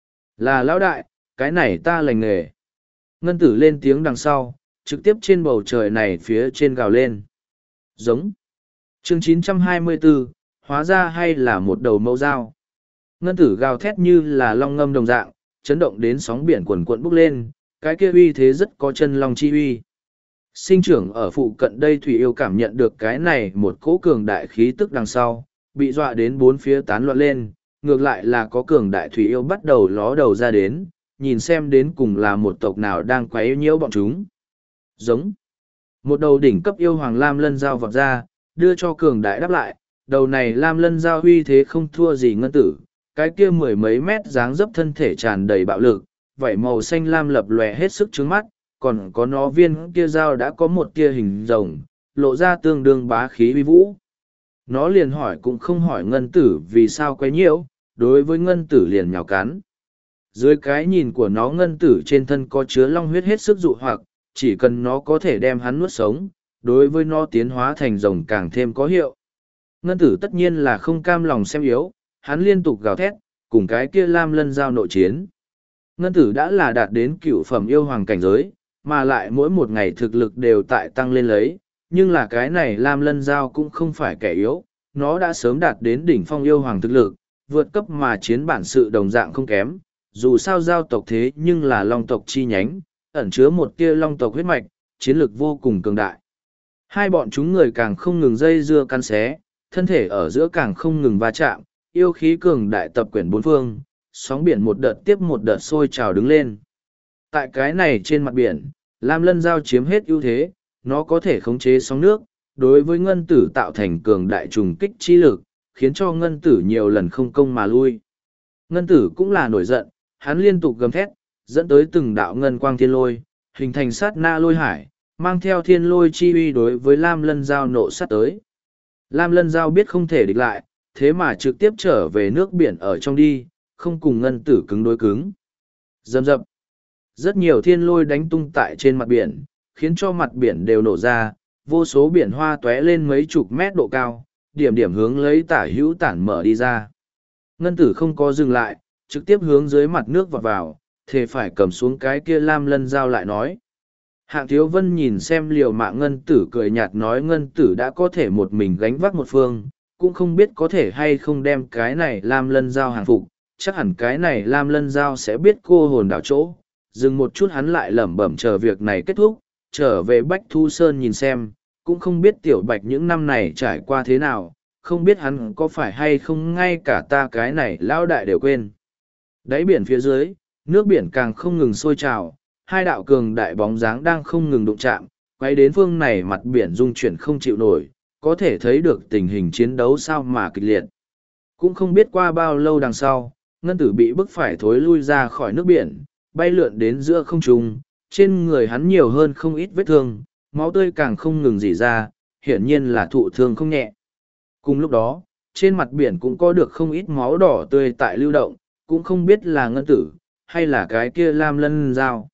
Là lão đại, cái này ta lành nghề. Ngân Tử lên tiếng đằng sau, trực tiếp trên bầu trời này phía trên gào lên. Giống. Chương 924, hóa ra hay là một đầu mẫu dao. Ngân Tử gào thét như là long ngâm đồng dạng, chấn động đến sóng biển quần quận bốc lên, cái kia uy thế rất có chân long chi uy. Sinh trưởng ở phụ cận đây thủy yêu cảm nhận được cái này một cỗ cường đại khí tức đằng sau, bị dọa đến bốn phía tán loạn lên, ngược lại là có cường đại thủy yêu bắt đầu ló đầu ra đến, nhìn xem đến cùng là một tộc nào đang quấy nhiễu bọn chúng. Giống. Một đầu đỉnh cấp yêu hoàng lam lân dao vọt ra, đưa cho cường đại đáp lại, đầu này lam lân dao uy thế không thua gì Ngân Tử, cái kia mười mấy mét dáng dấp thân thể tràn đầy bạo lực, vảy màu xanh lam lập lòe hết sức trướng mắt, còn có nó viên kia dao đã có một tia hình rồng, lộ ra tương đương bá khí uy vũ. Nó liền hỏi cũng không hỏi Ngân Tử vì sao quấy nhiễu, đối với Ngân Tử liền nhào cắn. Dưới cái nhìn của nó Ngân Tử trên thân có chứa long huyết hết sức dụ hoặc, chỉ cần nó có thể đem hắn nuốt sống, đối với nó tiến hóa thành rồng càng thêm có hiệu. Ngân Tử tất nhiên là không cam lòng xem yếu, hắn liên tục gào thét, cùng cái kia lam lân giao nội chiến. Ngân Tử đã là đạt đến cựu phẩm yêu hoàng cảnh giới, mà lại mỗi một ngày thực lực đều tại tăng lên lấy, nhưng là cái này lam lân giao cũng không phải kẻ yếu, nó đã sớm đạt đến đỉnh phong yêu hoàng thực lực, vượt cấp mà chiến bản sự đồng dạng không kém, dù sao giao tộc thế nhưng là long tộc chi nhánh, ẩn chứa một tia long tộc huyết mạch, chiến lực vô cùng cường đại. Hai bọn chúng người càng không ngừng dây dưa căn xé, thân thể ở giữa càng không ngừng va chạm, yêu khí cường đại tập quyển bốn phương, sóng biển một đợt tiếp một đợt sôi trào đứng lên. Tại cái này trên mặt biển, lam lân giao chiếm hết ưu thế, nó có thể khống chế sóng nước, đối với Ngân Tử tạo thành cường đại trùng kích chi lực, khiến cho Ngân Tử nhiều lần không công mà lui. Ngân Tử cũng là nổi giận, hắn liên tục gầm thét, dẫn tới từng đạo ngân quang thiên lôi, hình thành sát na lôi hải, mang theo thiên lôi chi uy đối với lam lân giao nộ sát tới. Lam lân giao biết không thể địch lại, thế mà trực tiếp trở về nước biển ở trong đi, không cùng Ngân Tử cứng đối cứng. Dầm dập. Rất nhiều thiên lôi đánh tung tại trên mặt biển, khiến cho mặt biển đều nổ ra, vô số biển hoa tóe lên mấy chục mét độ cao, điểm điểm hướng lấy tả hữu tản mở đi ra. Ngân Tử không có dừng lại, trực tiếp hướng dưới mặt nước vọt vào, thề phải cầm xuống cái kia lam lân giao lại nói. Hạng Thiếu Vân nhìn xem liều mạng Ngân Tử cười nhạt nói Ngân Tử đã có thể một mình gánh vác một phương, cũng không biết có thể hay không đem cái này lam lân giao hàng phục, chắc hẳn cái này lam lân giao sẽ biết cô hồn đảo chỗ. Dừng một chút hắn lại lẩm bẩm chờ việc này kết thúc, trở về Bách Thu Sơn nhìn xem, cũng không biết Tiểu Bạch những năm này trải qua thế nào, không biết hắn có phải hay không ngay cả ta cái này lão đại đều quên. Đáy biển phía dưới, nước biển càng không ngừng sôi trào, hai đạo cường đại bóng dáng đang không ngừng đụng chạm, quay đến phương này mặt biển rung chuyển không chịu nổi, có thể thấy được tình hình chiến đấu sao mà kịch liệt. Cũng không biết qua bao lâu đằng sau, Ngân Tử bị bức phải thối lui ra khỏi nước biển, bay lượn đến giữa không trung, trên người hắn nhiều hơn không ít vết thương, máu tươi càng không ngừng rỉ ra, hiển nhiên là thụ thương không nhẹ. Cùng lúc đó, trên mặt biển cũng có được không ít máu đỏ tươi tại lưu động, cũng không biết là Ngân Tử, hay là cái kia lam lân giao.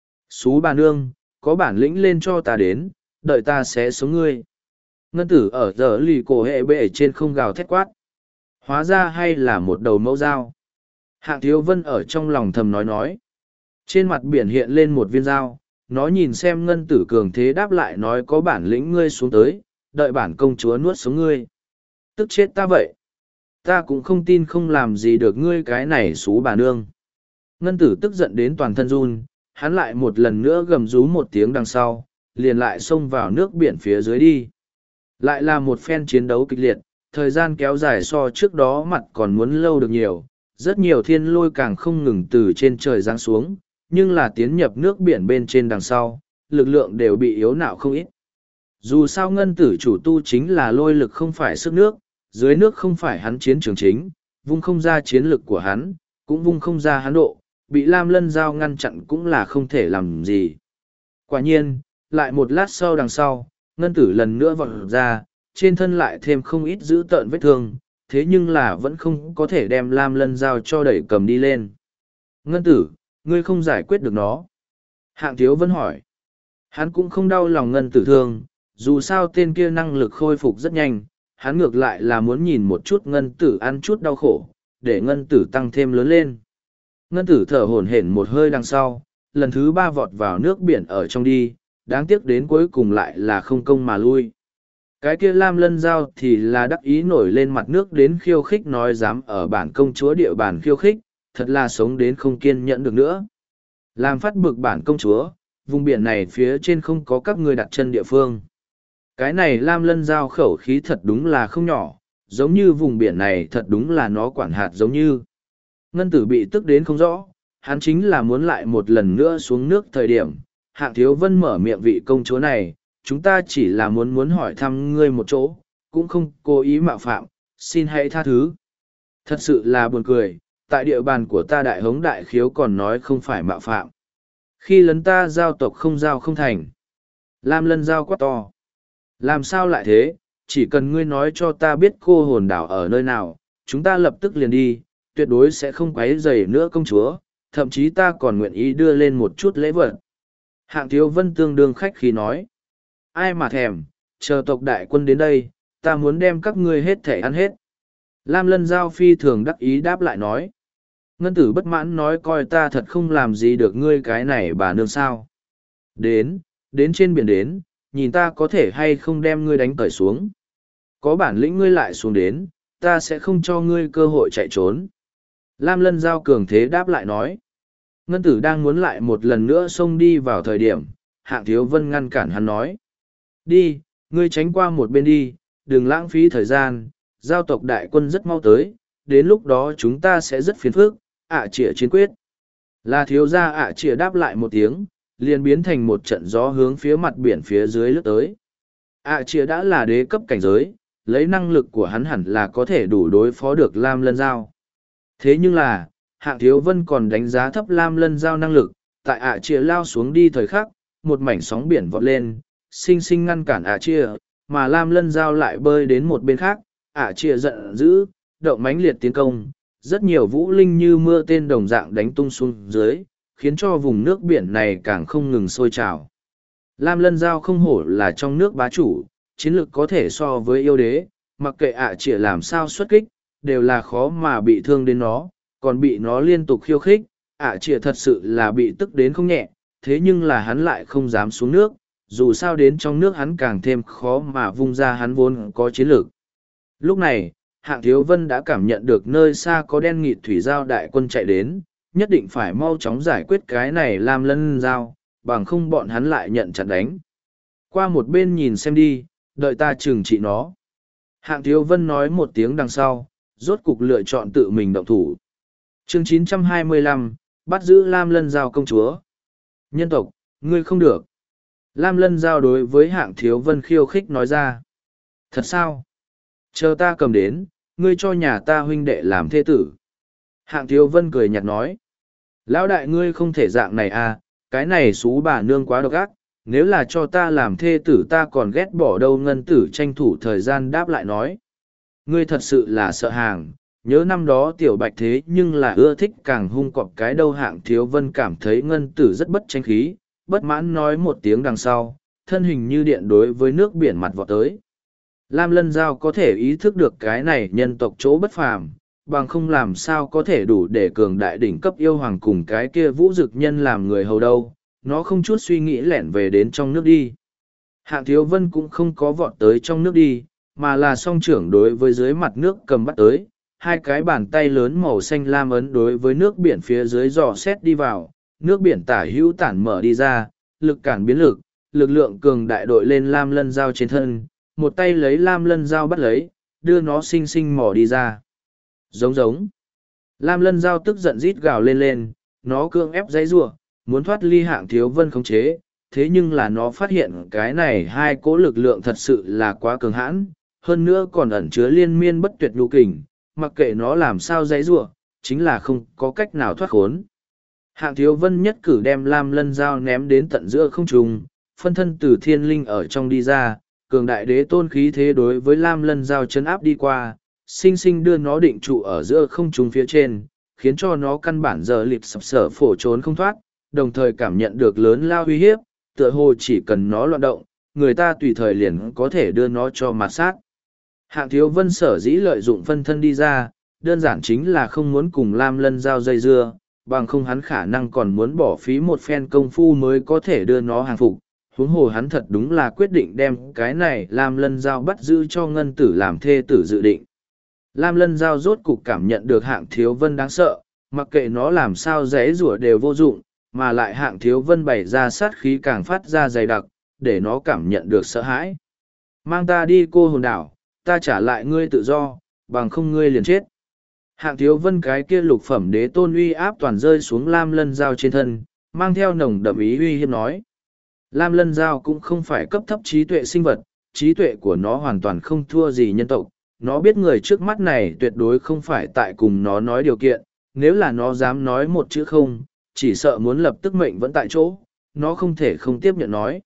Xú bà nương, có bản lĩnh lên cho ta đến, đợi ta sẽ sống ngươi. Ngân Tử ở giờ lì cổ hệ bệ trên không gào thét quát. Hóa ra hay là một đầu mẫu dao. Hạng Thiếu Vân ở trong lòng thầm nói. Trên mặt biển hiện lên một viên dao, nó nhìn xem Ngân Tử cường thế đáp lại nói có bản lĩnh ngươi xuống tới, đợi bản công chúa nuốt sống ngươi. Tức chết ta vậy. Ta cũng không tin không làm gì được ngươi cái này xú bà nương. Ngân Tử tức giận đến toàn thân run, hắn lại một lần nữa gầm rú một tiếng đằng sau, liền lại xông vào nước biển phía dưới đi. Lại là một phen chiến đấu kịch liệt, thời gian kéo dài so trước đó mặt còn muốn lâu được nhiều, rất nhiều thiên lôi càng không ngừng từ trên trời giáng xuống, nhưng là tiến nhập nước biển bên trên đằng sau, lực lượng đều bị yếu nạo không ít. Dù sao Ngân Tử chủ tu chính là lôi lực không phải sức nước, dưới nước không phải hắn chiến trường chính, vung không ra chiến lực của hắn, cũng vung không ra hắn độ, bị Lam Lân Giao ngăn chặn cũng là không thể làm gì. Quả nhiên, Lại một lát sau đằng sau, ngân tử lần nữa vọt ra, trên thân lại thêm không ít dữ tợn vết thương, thế nhưng là vẫn không có thể đem lam lân dao cho đẩy cầm đi lên. Ngân tử, ngươi không giải quyết được nó. Hạng Thiếu Vân hỏi. Hắn cũng không đau lòng ngân tử thương, dù sao tên kia năng lực khôi phục rất nhanh, hắn ngược lại là muốn nhìn một chút ngân tử ăn chút đau khổ, để ngân tử tăng thêm lớn lên. Ngân tử thở hổn hển một hơi đằng sau, lần thứ ba vọt vào nước biển ở trong đi, đáng tiếc đến cuối cùng lại là không công mà lui. Cái kia lam lân dao thì là đắc ý nổi lên mặt nước đến khiêu khích nói dám ở bản công chúa địa bàn khiêu khích, thật là sống đến không kiên nhẫn được nữa. Làm phát bực bản công chúa, vùng biển này phía trên không có các người đặt chân địa phương. Cái này lam lân dao khẩu khí thật đúng là không nhỏ, giống như vùng biển này thật đúng là nó quản hạt giống như. Ngân tử bị tức đến không rõ, hắn chính là muốn lại một lần nữa xuống nước thời điểm. Hạng Thiếu Vân mở miệng vị công chúa này, chúng ta chỉ là muốn hỏi thăm ngươi một chỗ, cũng không cố ý mạo phạm, xin hãy tha thứ. Thật sự là buồn cười, tại địa bàn của ta đại hống đại khiếu còn nói không phải mạo phạm. Khi lấn ta giao tộc không giao không thành. Lam lân giao quá to. Làm sao lại thế, chỉ cần ngươi nói cho ta biết cô hồn đảo ở nơi nào, chúng ta lập tức liền đi, tuyệt đối sẽ không quấy rầy nữa công chúa, thậm chí ta còn nguyện ý đưa lên một chút lễ vật. Hạng Thiếu Vân tương đương khách khí nói. Ai mà thèm, chờ tộc đại quân đến đây, ta muốn đem các ngươi hết thể ăn hết. Lam lân giao phi thường đắc ý đáp lại nói. Ngân tử bất mãn nói coi ta thật không làm gì được ngươi cái này bà nương sao. Đến trên biển đến, nhìn ta có thể hay không đem ngươi đánh cởi xuống. Có bản lĩnh ngươi lại xuống đến, ta sẽ không cho ngươi cơ hội chạy trốn. Lam lân giao cường thế đáp lại nói. Ngân tử đang muốn lại một lần nữa xông đi vào thời điểm, Hạng Thiếu Vân ngăn cản hắn nói. Đi, ngươi tránh qua một bên đi, đừng lãng phí thời gian, giao tộc đại quân rất mau tới, đến lúc đó chúng ta sẽ rất phiền phức, chĩa chiến quyết. Là thiếu gia chĩa đáp lại một tiếng, liền biến thành một trận gió hướng phía mặt biển phía dưới lướt tới. Chĩa đã là đế cấp cảnh giới, lấy năng lực của hắn hẳn là có thể đủ đối phó được Lam Lân Giao. Thế nhưng là, Hạng Thiếu Vân còn đánh giá thấp Lam Lân Giao năng lực, tại chĩa lao xuống đi thời khắc, một mảnh sóng biển vọt lên, sinh sinh ngăn cản chĩa, mà Lam Lân Giao lại bơi đến một bên khác, chĩa giận dữ, động mãnh liệt tiến công, rất nhiều vũ linh như mưa tên đồng dạng đánh tung xuống dưới, khiến cho vùng nước biển này càng không ngừng sôi trào. Lam Lân Giao không hổ là trong nước bá chủ, chiến lược có thể so với yêu đế, mặc kệ chĩa làm sao xuất kích, đều là khó mà bị thương đến nó, còn bị nó liên tục khiêu khích, chĩa thật sự là bị tức đến không nhẹ, thế nhưng là hắn lại không dám xuống nước, dù sao đến trong nước hắn càng thêm khó mà vung ra hắn vốn có chiến lược. Lúc này, Hạng Thiếu Vân đã cảm nhận được nơi xa có đen nghịt thủy giao đại quân chạy đến, nhất định phải mau chóng giải quyết cái này Lam Lân Giao, bằng không bọn hắn lại nhận chặn đánh. Qua một bên nhìn xem đi, đợi ta trừng trị nó. Hạng Thiếu Vân nói một tiếng đằng sau, rốt cục lựa chọn tự mình động thủ. Chương 925, bắt giữ Lam Lân Giao công chúa. Nhân tộc, ngươi không được. Lam Lân Giao đối với Hạng Thiếu Vân khiêu khích nói ra. Thật sao? Chờ ta cầm đến, ngươi cho nhà ta huynh đệ làm thê tử. Hạng Thiếu Vân cười nhạt nói. Lão đại ngươi không thể dạng này à, cái này xú bà nương quá độc ác, nếu là cho ta làm thê tử ta còn ghét bỏ đâu. Ngân tử tranh thủ thời gian đáp lại nói. Ngươi thật sự là sợ hàng, nhớ năm đó tiểu bạch thế nhưng là ưa thích càng hung cọp cái đâu. Hạng Thiếu Vân cảm thấy ngân tử rất bất tranh khí, bất mãn nói một tiếng đằng sau, thân hình như điện đối với nước biển mặt vọt tới. Lam Lân Giao có thể ý thức được cái này nhân tộc chỗ bất phàm, bằng không làm sao có thể đủ để cường đại đỉnh cấp yêu hoàng cùng cái kia vũ dực nhân làm người hầu đâu, nó không chút suy nghĩ lẻn về đến trong nước đi. Hạng Thiếu Vân cũng không có vọt tới trong nước đi, mà là song trưởng đối với dưới mặt nước cầm bắt tới, hai cái bàn tay lớn màu xanh lam ấn đối với nước biển phía dưới dò xét đi vào, nước biển tả hữu tản mở đi ra, lực cản biến lực, lực lượng cường đại đội lên Lam Lân Giao trên thân, một tay lấy Lam Lân Giao bắt lấy, đưa nó xinh xinh mò đi ra. Giống giống. Lam Lân Giao tức giận rít gào lên lên, nó cương ép dãy rủa, muốn thoát ly Hạng Thiếu Vân khống chế, thế nhưng là nó phát hiện cái này hai cỗ lực lượng thật sự là quá cường hãn, hơn nữa còn ẩn chứa liên miên bất tuyệt nhu kình, mặc kệ nó làm sao dãy rủa, chính là không có cách nào thoát khốn. Hạng Thiếu Vân nhất cử đem Lam Lân Giao ném đến tận giữa không trung, phân thân từ thiên linh ở trong đi ra, cường đại đế tôn khí thế đối với Lam Lân Giao chấn áp đi qua, sinh sinh đưa nó định trụ ở giữa không trung phía trên, khiến cho nó căn bản giờ lịp sập sở phổ trốn không thoát, đồng thời cảm nhận được lớn lao uy hiếp, tựa hồ chỉ cần nó loạn động, người ta tùy thời liền có thể đưa nó cho mặt sát. Hạng Thiếu Vân sở dĩ lợi dụng phân thân đi ra, đơn giản chính là không muốn cùng Lam Lân Giao dây dưa, bằng không hắn khả năng còn muốn bỏ phí một phen công phu mới có thể đưa nó hàng phục. Huống hồ hắn thật đúng là quyết định đem cái này Lam Lân Giao bắt giữ cho Ngân Tử làm thê tử dự định. Lam Lân Giao rốt cục cảm nhận được Hạng Thiếu Vân đáng sợ, mặc kệ nó làm sao giãy giụa đều vô dụng, mà lại Hạng Thiếu Vân bày ra sát khí càng phát ra dày đặc, để nó cảm nhận được sợ hãi. Mang ta đi Cô Hồn Đảo, ta trả lại ngươi tự do, bằng không ngươi liền chết. Hạng Thiếu Vân cái kia lục phẩm đế tôn uy áp toàn rơi xuống Lam Lân Giao trên thân, mang theo nồng đậm ý uy hiếp nói. Lam Lân Giao cũng không phải cấp thấp trí tuệ sinh vật, trí tuệ của nó hoàn toàn không thua gì nhân tộc. Nó biết người trước mắt này tuyệt đối không phải tại cùng nó nói điều kiện, nếu là nó dám nói một chữ không, chỉ sợ muốn lập tức mệnh vẫn tại chỗ, nó không thể không tiếp nhận nói.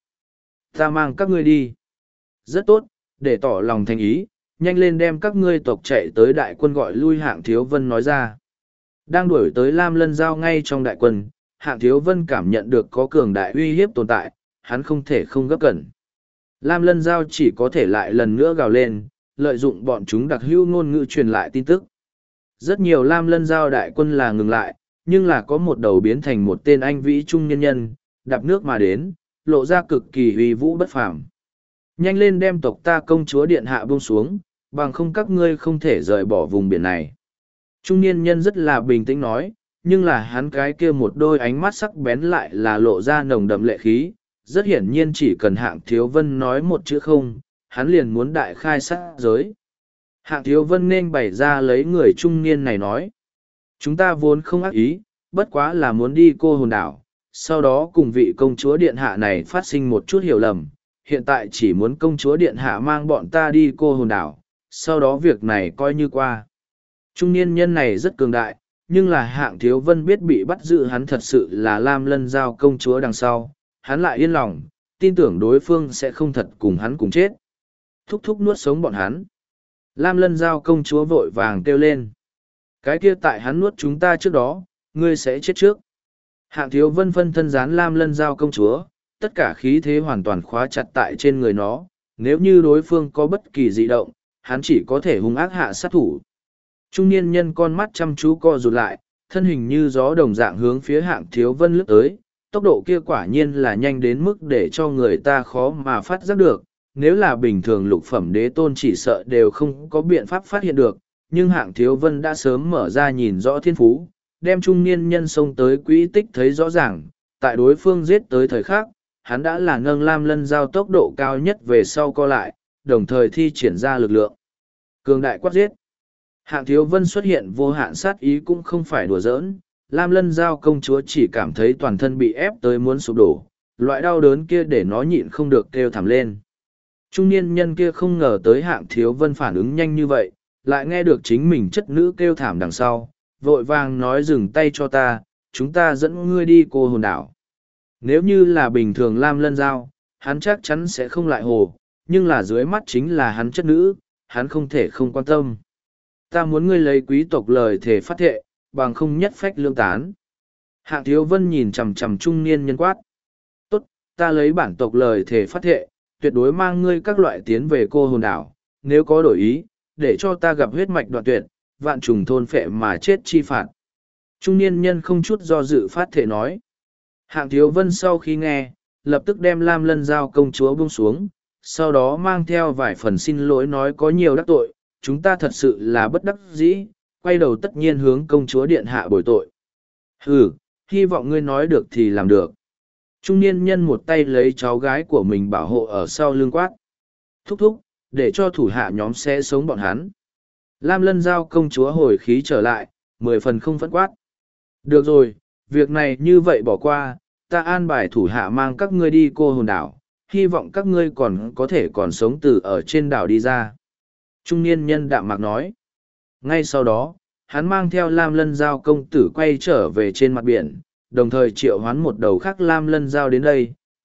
Ta mang các ngươi đi. Rất tốt, để tỏ lòng thành ý, nhanh lên đem các ngươi tộc chạy tới đại quân gọi lui. Hạng Thiếu Vân nói ra. Đang đuổi tới Lam Lân Giao ngay trong đại quân, Hạng Thiếu Vân cảm nhận được có cường đại uy hiếp tồn tại, hắn không thể không gấp cẩn. Lam Lân Giao chỉ có thể lại lần nữa gào lên, lợi dụng bọn chúng đặc hữu ngôn ngữ truyền lại tin tức. Rất nhiều Lam Lân Giao đại quân là ngừng lại, nhưng là có một đầu biến thành một tên anh vĩ trung nhân nhân, đạp nước mà đến, lộ ra cực kỳ uy vũ bất phàm. Nhanh lên đem tộc ta công chúa điện hạ buông xuống, bằng không các ngươi không thể rời bỏ vùng biển này. Trung niên nhân rất là bình tĩnh nói, nhưng là hắn cái kia một đôi ánh mắt sắc bén lại là lộ ra nồng đậm lệ khí, rất hiển nhiên chỉ cần Hạng Thiếu Vân nói một chữ không, hắn liền muốn đại khai sát giới. Hạng Thiếu Vân nên bày ra lấy người trung niên này nói, chúng ta vốn không ác ý, bất quá là muốn đi Cô Hồn Đảo, sau đó cùng vị công chúa điện hạ này phát sinh một chút hiểu lầm, hiện tại chỉ muốn công chúa điện hạ mang bọn ta đi Cô Hồn Đảo, sau đó việc này coi như qua. Trung niên nhân này rất cường đại, nhưng là Hạng Thiếu Vân biết bị bắt giữ hắn thật sự là Lam Lân Giao công chúa đằng sau, hắn lại yên lòng, tin tưởng đối phương sẽ không thật cùng hắn cùng chết. Thúc thúc nuốt sống bọn hắn. Lam Lân Giao công chúa vội vàng kêu lên. Cái kia tại hắn nuốt chúng ta trước đó, ngươi sẽ chết trước. Hạng Thiếu Vân phân thân gián Lam Lân Giao công chúa, tất cả khí thế hoàn toàn khóa chặt tại trên người nó, nếu như đối phương có bất kỳ dị động, hắn chỉ có thể hung ác hạ sát thủ. Trung niên nhân con mắt chăm chú co rụt lại, thân hình như gió đồng dạng hướng phía Hạng Thiếu Vân lướt tới, tốc độ kia quả nhiên là nhanh đến mức để cho người ta khó mà phát giác được, nếu là bình thường lục phẩm đế tôn chỉ sợ đều không có biện pháp phát hiện được, nhưng Hạng Thiếu Vân đã sớm mở ra nhìn rõ thiên phú, đem trung niên nhân xông tới quỹ tích thấy rõ ràng, tại đối phương giết tới thời khắc, hắn đã là nâng Lam Lân Giao tốc độ cao nhất về sau co lại, đồng thời thi triển ra lực lượng. Cường đại quát giết. Hạng Thiếu Vân xuất hiện vô hạn sát ý cũng không phải đùa giỡn, Lam Lân Giao công chúa chỉ cảm thấy toàn thân bị ép tới muốn sụp đổ, loại đau đớn kia để nó nhịn không được kêu thảm lên. Trung niên nhân kia không ngờ tới Hạng Thiếu Vân phản ứng nhanh như vậy, lại nghe được chính mình chất nữ kêu thảm đằng sau, vội vàng nói dừng tay cho ta, chúng ta dẫn ngươi đi Cô Hồn Đảo. Nếu như là bình thường Lam Lân Giao, hắn chắc chắn sẽ không lại hồ, nhưng là dưới mắt chính là hắn chất nữ, hắn không thể không quan tâm. Ta muốn ngươi lấy quý tộc lời thể phát thệ, bằng không nhất phách lương tán. Hạng Thiếu Vân nhìn chằm chằm trung niên nhân quát. Tốt, ta lấy bản tộc lời thể phát thệ, tuyệt đối mang ngươi các loại tiến về Cô Hồn Đảo, nếu có đổi ý, để cho ta gặp huyết mạch đoạn tuyệt, vạn trùng thôn phệ mà chết chi phạt. Trung niên nhân không chút do dự phát thệ nói. Hạng Thiếu Vân sau khi nghe, lập tức đem Lam Lân Giao công chúa buông xuống, sau đó mang theo vài phần xin lỗi nói có nhiều đắc tội, chúng ta thật sự là bất đắc dĩ, quay đầu tất nhiên hướng công chúa điện hạ bồi tội. Hừ, hy vọng ngươi nói được thì làm được. Trung niên nhân một tay lấy cháu gái của mình bảo hộ ở sau lưng quát. Thúc thúc, để cho thủ hạ nhóm sẽ sống bọn hắn. Lam Lân Giao công chúa hồi khí trở lại, 10 phần không phẫn quát. Được rồi, việc này như vậy bỏ qua, ta an bài thủ hạ mang các ngươi đi Cô Hồn Đảo, hy vọng các ngươi còn có thể còn sống từ ở trên đảo đi ra. Trung niên nhân đạm mạc nói. Ngay sau đó, hắn mang theo Lam Lân Giao công tử quay trở về trên mặt biển, đồng thời triệu hoán một đầu khác Lam Lân Giao đến đây,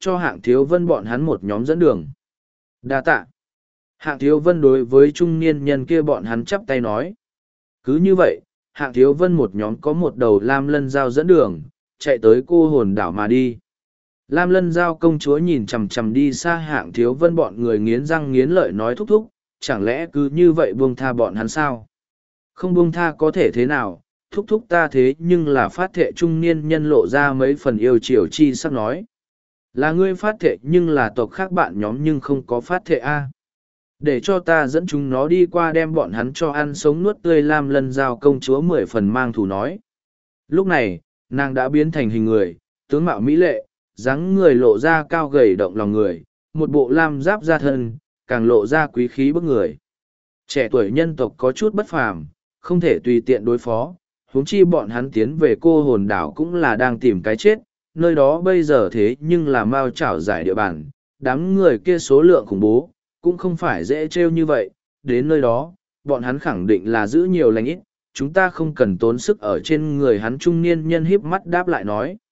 cho Hạng Thiếu Vân bọn hắn một nhóm dẫn đường. Đa tạ. Hạng Thiếu Vân đối với trung niên nhân kia bọn hắn chắp tay nói. Cứ như vậy, Hạng Thiếu Vân một nhóm có một đầu Lam Lân Giao dẫn đường, chạy tới cô hồn đảo mà đi. Lam Lân Giao công chúa nhìn chằm chằm đi xa Hạng Thiếu Vân bọn người nghiến răng nghiến lợi nói thúc thúc, chẳng lẽ cứ như vậy buông tha bọn hắn sao? Không buông tha có thể thế nào, thúc thúc ta thế nhưng là phát thệ trung niên nhân lộ ra mấy phần yêu chiều chi sắc nói. Là ngươi phát thệ nhưng là tộc khác bạn nhóm nhưng không có phát thệ a. Để cho ta dẫn chúng nó đi qua đem bọn hắn cho ăn sống nuốt tươi. Lam Lân Giao công chúa 10 phần mang thù nói. Lúc này, nàng đã biến thành hình người, tướng mạo mỹ lệ, dáng người lộ ra cao gầy động lòng người, một bộ lam giáp da thân, càng lộ ra quý khí bức người. Trẻ tuổi nhân tộc có chút bất phàm, không thể tùy tiện đối phó, huống chi bọn hắn tiến về cô hồn đảo cũng là đang tìm cái chết, nơi đó bây giờ thế nhưng là mao chảo giải địa bàn, đám người kia số lượng khủng bố, cũng không phải dễ trêu như vậy, đến nơi đó, bọn hắn khẳng định là giữ nhiều lành ít, chúng ta không cần tốn sức ở trên người hắn. Trung niên nhân híp mắt đáp lại nói.